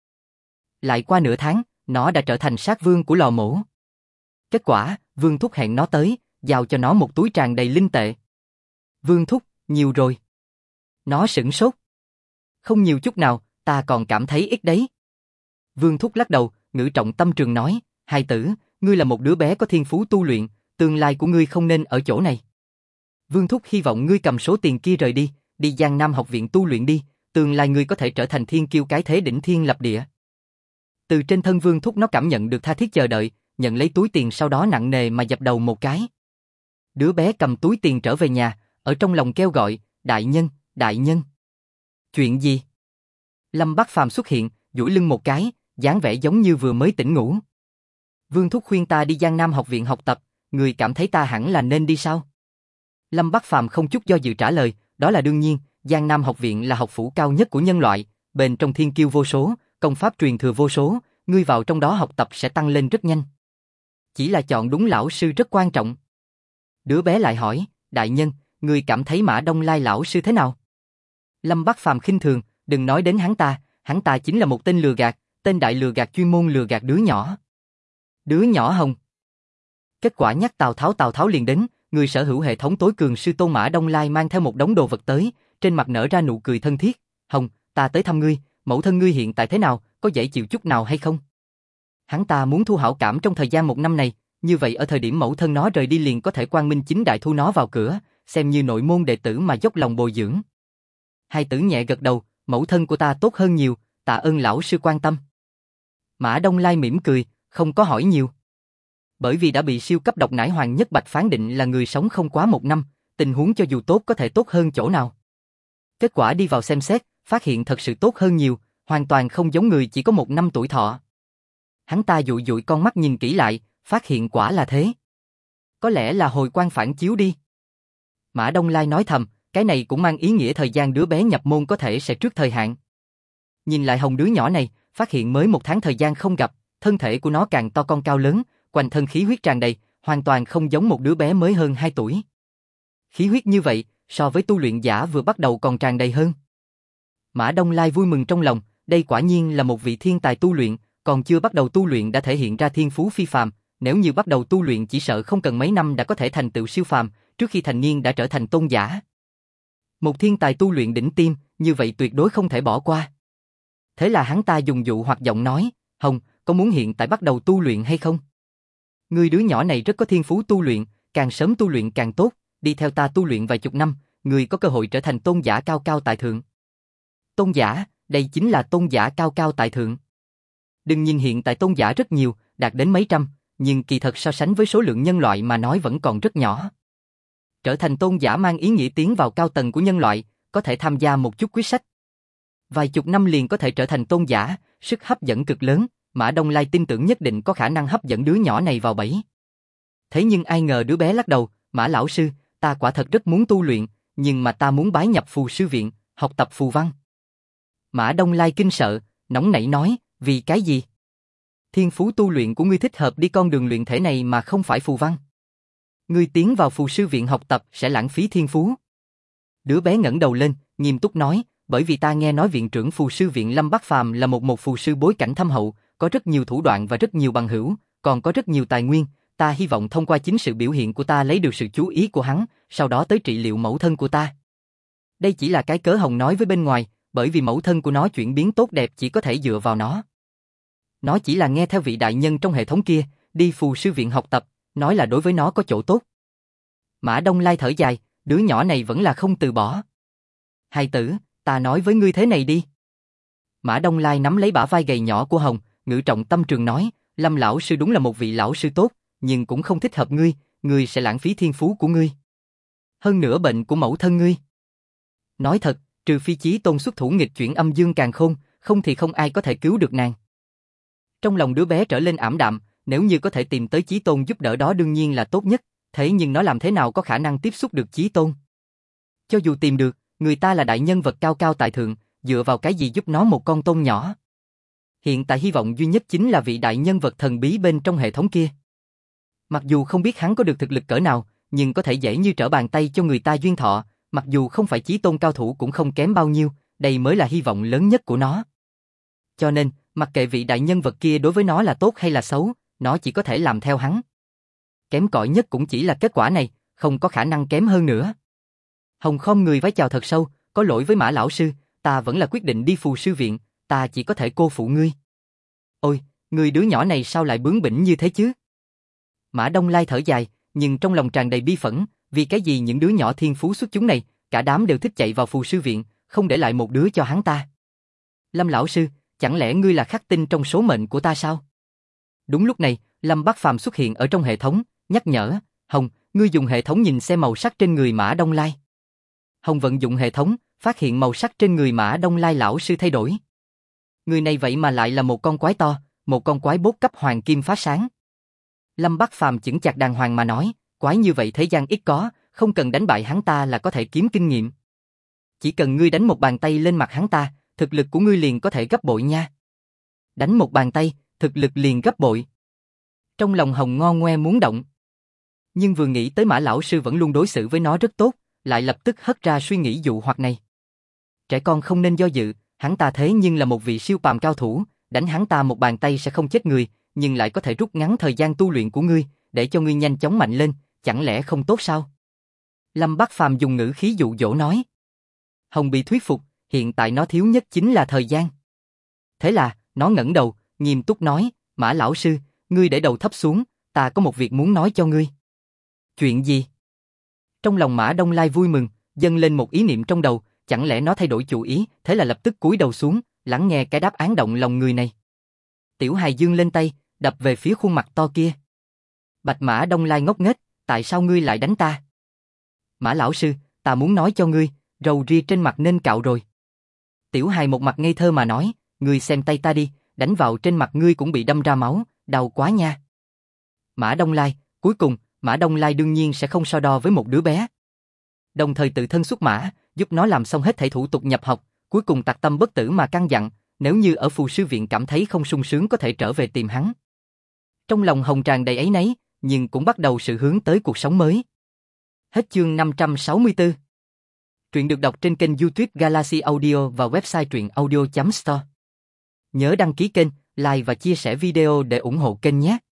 Lại qua nửa tháng, nó đã trở thành sát vương của lò mổ. Kết quả, Vương Thúc hẹn nó tới, giao cho nó một túi tràn đầy linh tệ. Vương Thúc, nhiều rồi. Nó sửng sốt. Không nhiều chút nào, ta còn cảm thấy ít đấy. Vương Thúc lắc đầu, ngữ trọng tâm trường nói, hài tử, ngươi là một đứa bé có thiên phú tu luyện, tương lai của ngươi không nên ở chỗ này. Vương Thúc hy vọng ngươi cầm số tiền kia rời đi, đi Giang Nam học viện tu luyện đi, tương lai ngươi có thể trở thành thiên kiêu cái thế đỉnh thiên lập địa. Từ trên thân Vương Thúc nó cảm nhận được tha thiết chờ đợi, nhận lấy túi tiền sau đó nặng nề mà dập đầu một cái. Đứa bé cầm túi tiền trở về nhà, ở trong lòng kêu gọi, đại nhân, đại nhân. Chuyện gì? Lâm Bắc Phàm xuất hiện, duỗi lưng một cái, dáng vẻ giống như vừa mới tỉnh ngủ. Vương thúc khuyên ta đi Giang Nam học viện học tập, người cảm thấy ta hẳn là nên đi sao? Lâm Bắc Phàm không chút do dự trả lời, đó là đương nhiên, Giang Nam học viện là học phủ cao nhất của nhân loại, bên trong thiên kiêu vô số, công pháp truyền thừa vô số, ngươi vào trong đó học tập sẽ tăng lên rất nhanh. Chỉ là chọn đúng lão sư rất quan trọng. Đứa bé lại hỏi, đại nhân, ngươi cảm thấy Mã Đông Lai lão sư thế nào? Lâm Bắc Phàm khinh thường, đừng nói đến hắn ta chính là một tên lừa gạt, tên đại lừa gạt chuyên môn lừa gạt đứa nhỏ. Đứa nhỏ Hồng. Kết quả nhắc Tào Tháo liền đến, người sở hữu hệ thống tối cường sư tôn Mã Đông Lai mang theo một đống đồ vật tới, trên mặt nở ra nụ cười thân thiết. Hồng, ta tới thăm ngươi, mẫu thân ngươi hiện tại thế nào, có dễ chịu chút nào hay không? Hắn ta muốn thu hảo cảm trong thời gian 1 năm này, như vậy ở thời điểm mẫu thân nó rời đi liền có thể quang minh chính đại thu nó vào cửa, xem như nội môn đệ tử mà dốc lòng bồi dưỡng. Hai tử nhẹ gật đầu, mẫu thân của ta tốt hơn nhiều, tạ ơn lão sư quan tâm. Mã Đông Lai mỉm cười, không có hỏi nhiều. Bởi vì đã bị siêu cấp độc nải Hoàng Nhất Bạch phán định là người sống không quá 1 năm, tình huống cho dù tốt có thể tốt hơn chỗ nào. Kết quả đi vào xem xét, phát hiện thật sự tốt hơn nhiều, hoàn toàn không giống người chỉ có 1 năm tuổi thọ. Hắn ta dụi dụi con mắt nhìn kỹ lại, phát hiện quả là thế. Có lẽ là hồi quang phản chiếu đi. Mã Đông Lai nói thầm, cái này cũng mang ý nghĩa thời gian đứa bé nhập môn có thể sẽ trước thời hạn. Nhìn lại Hồng đứa nhỏ này, phát hiện mới 1 tháng thời gian không gặp, thân thể của nó càng to con cao lớn, quanh thân khí huyết tràn đầy, hoàn toàn không giống một đứa bé mới hơn 2 tuổi. Khí huyết như vậy, so với tu luyện giả vừa bắt đầu còn tràn đầy hơn. Mã Đông Lai vui mừng trong lòng, đây quả nhiên là một vị thiên tài tu luyện, còn chưa bắt đầu tu luyện đã thể hiện ra thiên phú phi phàm, nếu như bắt đầu tu luyện chỉ sợ không cần mấy năm đã có thể thành tựu siêu phàm, trước khi thành niên đã trở thành tôn giả. Một thiên tài tu luyện đỉnh tiêm, như vậy tuyệt đối không thể bỏ qua. Thế là hắn ta dùng dụ hoặc giọng nói, Hồng, có muốn hiện tại bắt đầu tu luyện hay không? Ngươi đứa nhỏ này rất có thiên phú tu luyện, càng sớm tu luyện càng tốt, đi theo ta tu luyện vài chục năm, ngươi có cơ hội trở thành tôn giả cao cao tại thượng. Tôn giả, đây chính là tôn giả cao cao tại thượng. Đừng nhìn hiện tại tôn giả rất nhiều, đạt đến mấy trăm, nhưng kỳ thật so sánh với số lượng nhân loại mà nói vẫn còn rất nhỏ. Trở thành tôn giả mang ý nghĩa tiến vào cao tầng của nhân loại, có thể tham gia một chút quyết sách. Vài chục năm liền có thể trở thành tôn giả, sức hấp dẫn cực lớn, Mã Đông Lai tin tưởng nhất định có khả năng hấp dẫn đứa nhỏ này vào bẫy. Thế nhưng ai ngờ đứa bé lắc đầu, Mã lão sư, ta quả thật rất muốn tu luyện, nhưng mà ta muốn bái nhập phù sư viện, học tập phù văn. Mã Đông Lai kinh sợ, nóng nảy nói, vì cái gì? Thiên phú tu luyện của ngươi thích hợp đi con đường luyện thể này mà không phải phù văn. Ngươi tiến vào phù sư viện học tập sẽ lãng phí thiên phú. Đứa bé ngẩng đầu lên, nghiêm túc nói, bởi vì ta nghe nói viện trưởng phù sư viện Lâm Bắc Phàm là một phù sư bối cảnh thâm hậu, có rất nhiều thủ đoạn và rất nhiều bằng hữu, còn có rất nhiều tài nguyên, ta hy vọng thông qua chính sự biểu hiện của ta lấy được sự chú ý của hắn, sau đó tới trị liệu mẫu thân của ta. Đây chỉ là cái cớ Hồng nói với bên ngoài, bởi vì mẫu thân của nó chuyển biến tốt đẹp chỉ có thể dựa vào nó. Nó chỉ là nghe theo vị đại nhân trong hệ thống kia, đi phù sư viện học tập, nói là đối với nó có chỗ tốt. Mã Đông Lai thở dài, đứa nhỏ này vẫn là không từ bỏ. Hài tử, ta nói với ngươi thế này đi. Mã Đông Lai nắm lấy bả vai gầy nhỏ của Hồng, ngữ trọng tâm trường nói, Lâm lão sư đúng là một vị lão sư tốt, nhưng cũng không thích hợp ngươi, ngươi sẽ lãng phí thiên phú của ngươi. Hơn nữa bệnh của mẫu thân ngươi. Nói thật, trừ phi Chí Tôn xuất thủ nghịch chuyển âm dương càn khôn, không thì không ai có thể cứu được nàng. Trong lòng đứa bé trở lên ảm đạm, nếu như có thể tìm tới Chí Tôn giúp đỡ đó đương nhiên là tốt nhất, thế nhưng nó làm thế nào có khả năng tiếp xúc được Chí Tôn? Cho dù tìm được, người ta là đại nhân vật cao cao tại thượng, dựa vào cái gì giúp nó một con tôm nhỏ? Hiện tại hy vọng duy nhất chính là vị đại nhân vật thần bí bên trong hệ thống kia. Mặc dù không biết hắn có được thực lực cỡ nào, nhưng có thể dễ như trở bàn tay cho người ta duyên thọ, mặc dù không phải Chí Tôn cao thủ cũng không kém bao nhiêu, đây mới là hy vọng lớn nhất của nó. Cho nên, mặc kệ vị đại nhân vật kia đối với nó là tốt hay là xấu, nó chỉ có thể làm theo hắn. Kém cỏi nhất cũng chỉ là kết quả này, không có khả năng kém hơn nữa. Hồng khom người vái chào thật sâu, có lỗi với Mã lão sư, ta vẫn là quyết định đi phù sư viện, ta chỉ có thể cô phụ ngươi. Ôi, người đứa nhỏ này sao lại bướng bỉnh như thế chứ? Mã Đông Lai thở dài, nhưng trong lòng tràn đầy bi phẫn, vì cái gì những đứa nhỏ thiên phú xuất chúng này, cả đám đều thích chạy vào phù sư viện, không để lại một đứa cho hắn ta. Lâm lão sư, chẳng lẽ ngươi là khắc tinh trong số mệnh của ta sao? Đúng lúc này, Lâm Bác Phàm xuất hiện ở trong hệ thống, nhắc nhở, Hồng, ngươi dùng hệ thống nhìn xem màu sắc trên người Mã Đông Lai. Hồng vận dụng hệ thống, phát hiện màu sắc trên người Mã Đông Lai lão sư thay đổi. Người này vậy mà lại là một con quái to, một con quái bốt cấp hoàng kim phá sáng. Lâm Bác Phàm chững chạc đàng hoàng mà nói, quái như vậy thế gian ít có, không cần đánh bại hắn ta là có thể kiếm kinh nghiệm. Chỉ cần ngươi đánh một bàn tay lên mặt hắn ta, thực lực của ngươi liền có thể gấp bội nha. Đánh một bàn tay, thực lực liền gấp bội. Trong lòng Hồng ngon ngoe muốn động. Nhưng vừa nghĩ tới Mã lão sư vẫn luôn đối xử với nó rất tốt, lại lập tức hất ra suy nghĩ dụ hoặc này. Trẻ con không nên do dự, hắn ta thế nhưng là một vị siêu phàm cao thủ, đánh hắn ta một bàn tay sẽ không chết người, nhưng lại có thể rút ngắn thời gian tu luyện của ngươi, để cho ngươi nhanh chóng mạnh lên, chẳng lẽ không tốt sao? Lâm Bác Phàm dùng ngữ khí dụ dỗ nói. Hồng bị thuyết phục, hiện tại nó thiếu nhất chính là thời gian. Thế là, nó ngẩng đầu, nghiêm túc nói, Mã lão sư, ngươi để đầu thấp xuống, ta có một việc muốn nói cho ngươi. Chuyện gì? Trong lòng Mã Đông Lai vui mừng, dâng lên một ý niệm trong đầu, chẳng lẽ nó thay đổi chủ ý, thế là lập tức cúi đầu xuống, lắng nghe cái đáp án động lòng người này. Tiểu hài dương lên tay, đập về phía khuôn mặt to kia. Bạch Mã Đông Lai ngốc nghếch, tại sao ngươi lại đánh ta? Mã lão sư, ta muốn nói cho ngươi, râu ria trên mặt nên cạo rồi. Tiểu hài một mặt ngây thơ mà nói, ngươi xem tay ta đi, đánh vào trên mặt ngươi cũng bị đâm ra máu, đau quá nha. Mã Đông Lai, cuối cùng, Mã Đông Lai đương nhiên sẽ không so đo với một đứa bé. Đồng thời tự thân xuất mã, giúp nó làm xong hết thảy thủ tục nhập học, cuối cùng tặc tâm bất tử mà căn dặn, nếu như ở phù sư viện cảm thấy không sung sướng có thể trở về tìm hắn. Trong lòng Hồng tràn đầy áy náy, nhưng cũng bắt đầu sự hướng tới cuộc sống mới. Hết chương 564. Truyện được đọc trên kênh YouTube Galaxy Audio và website truyệnaudio.store. Nhớ đăng ký kênh, like và chia sẻ video để ủng hộ kênh nhé.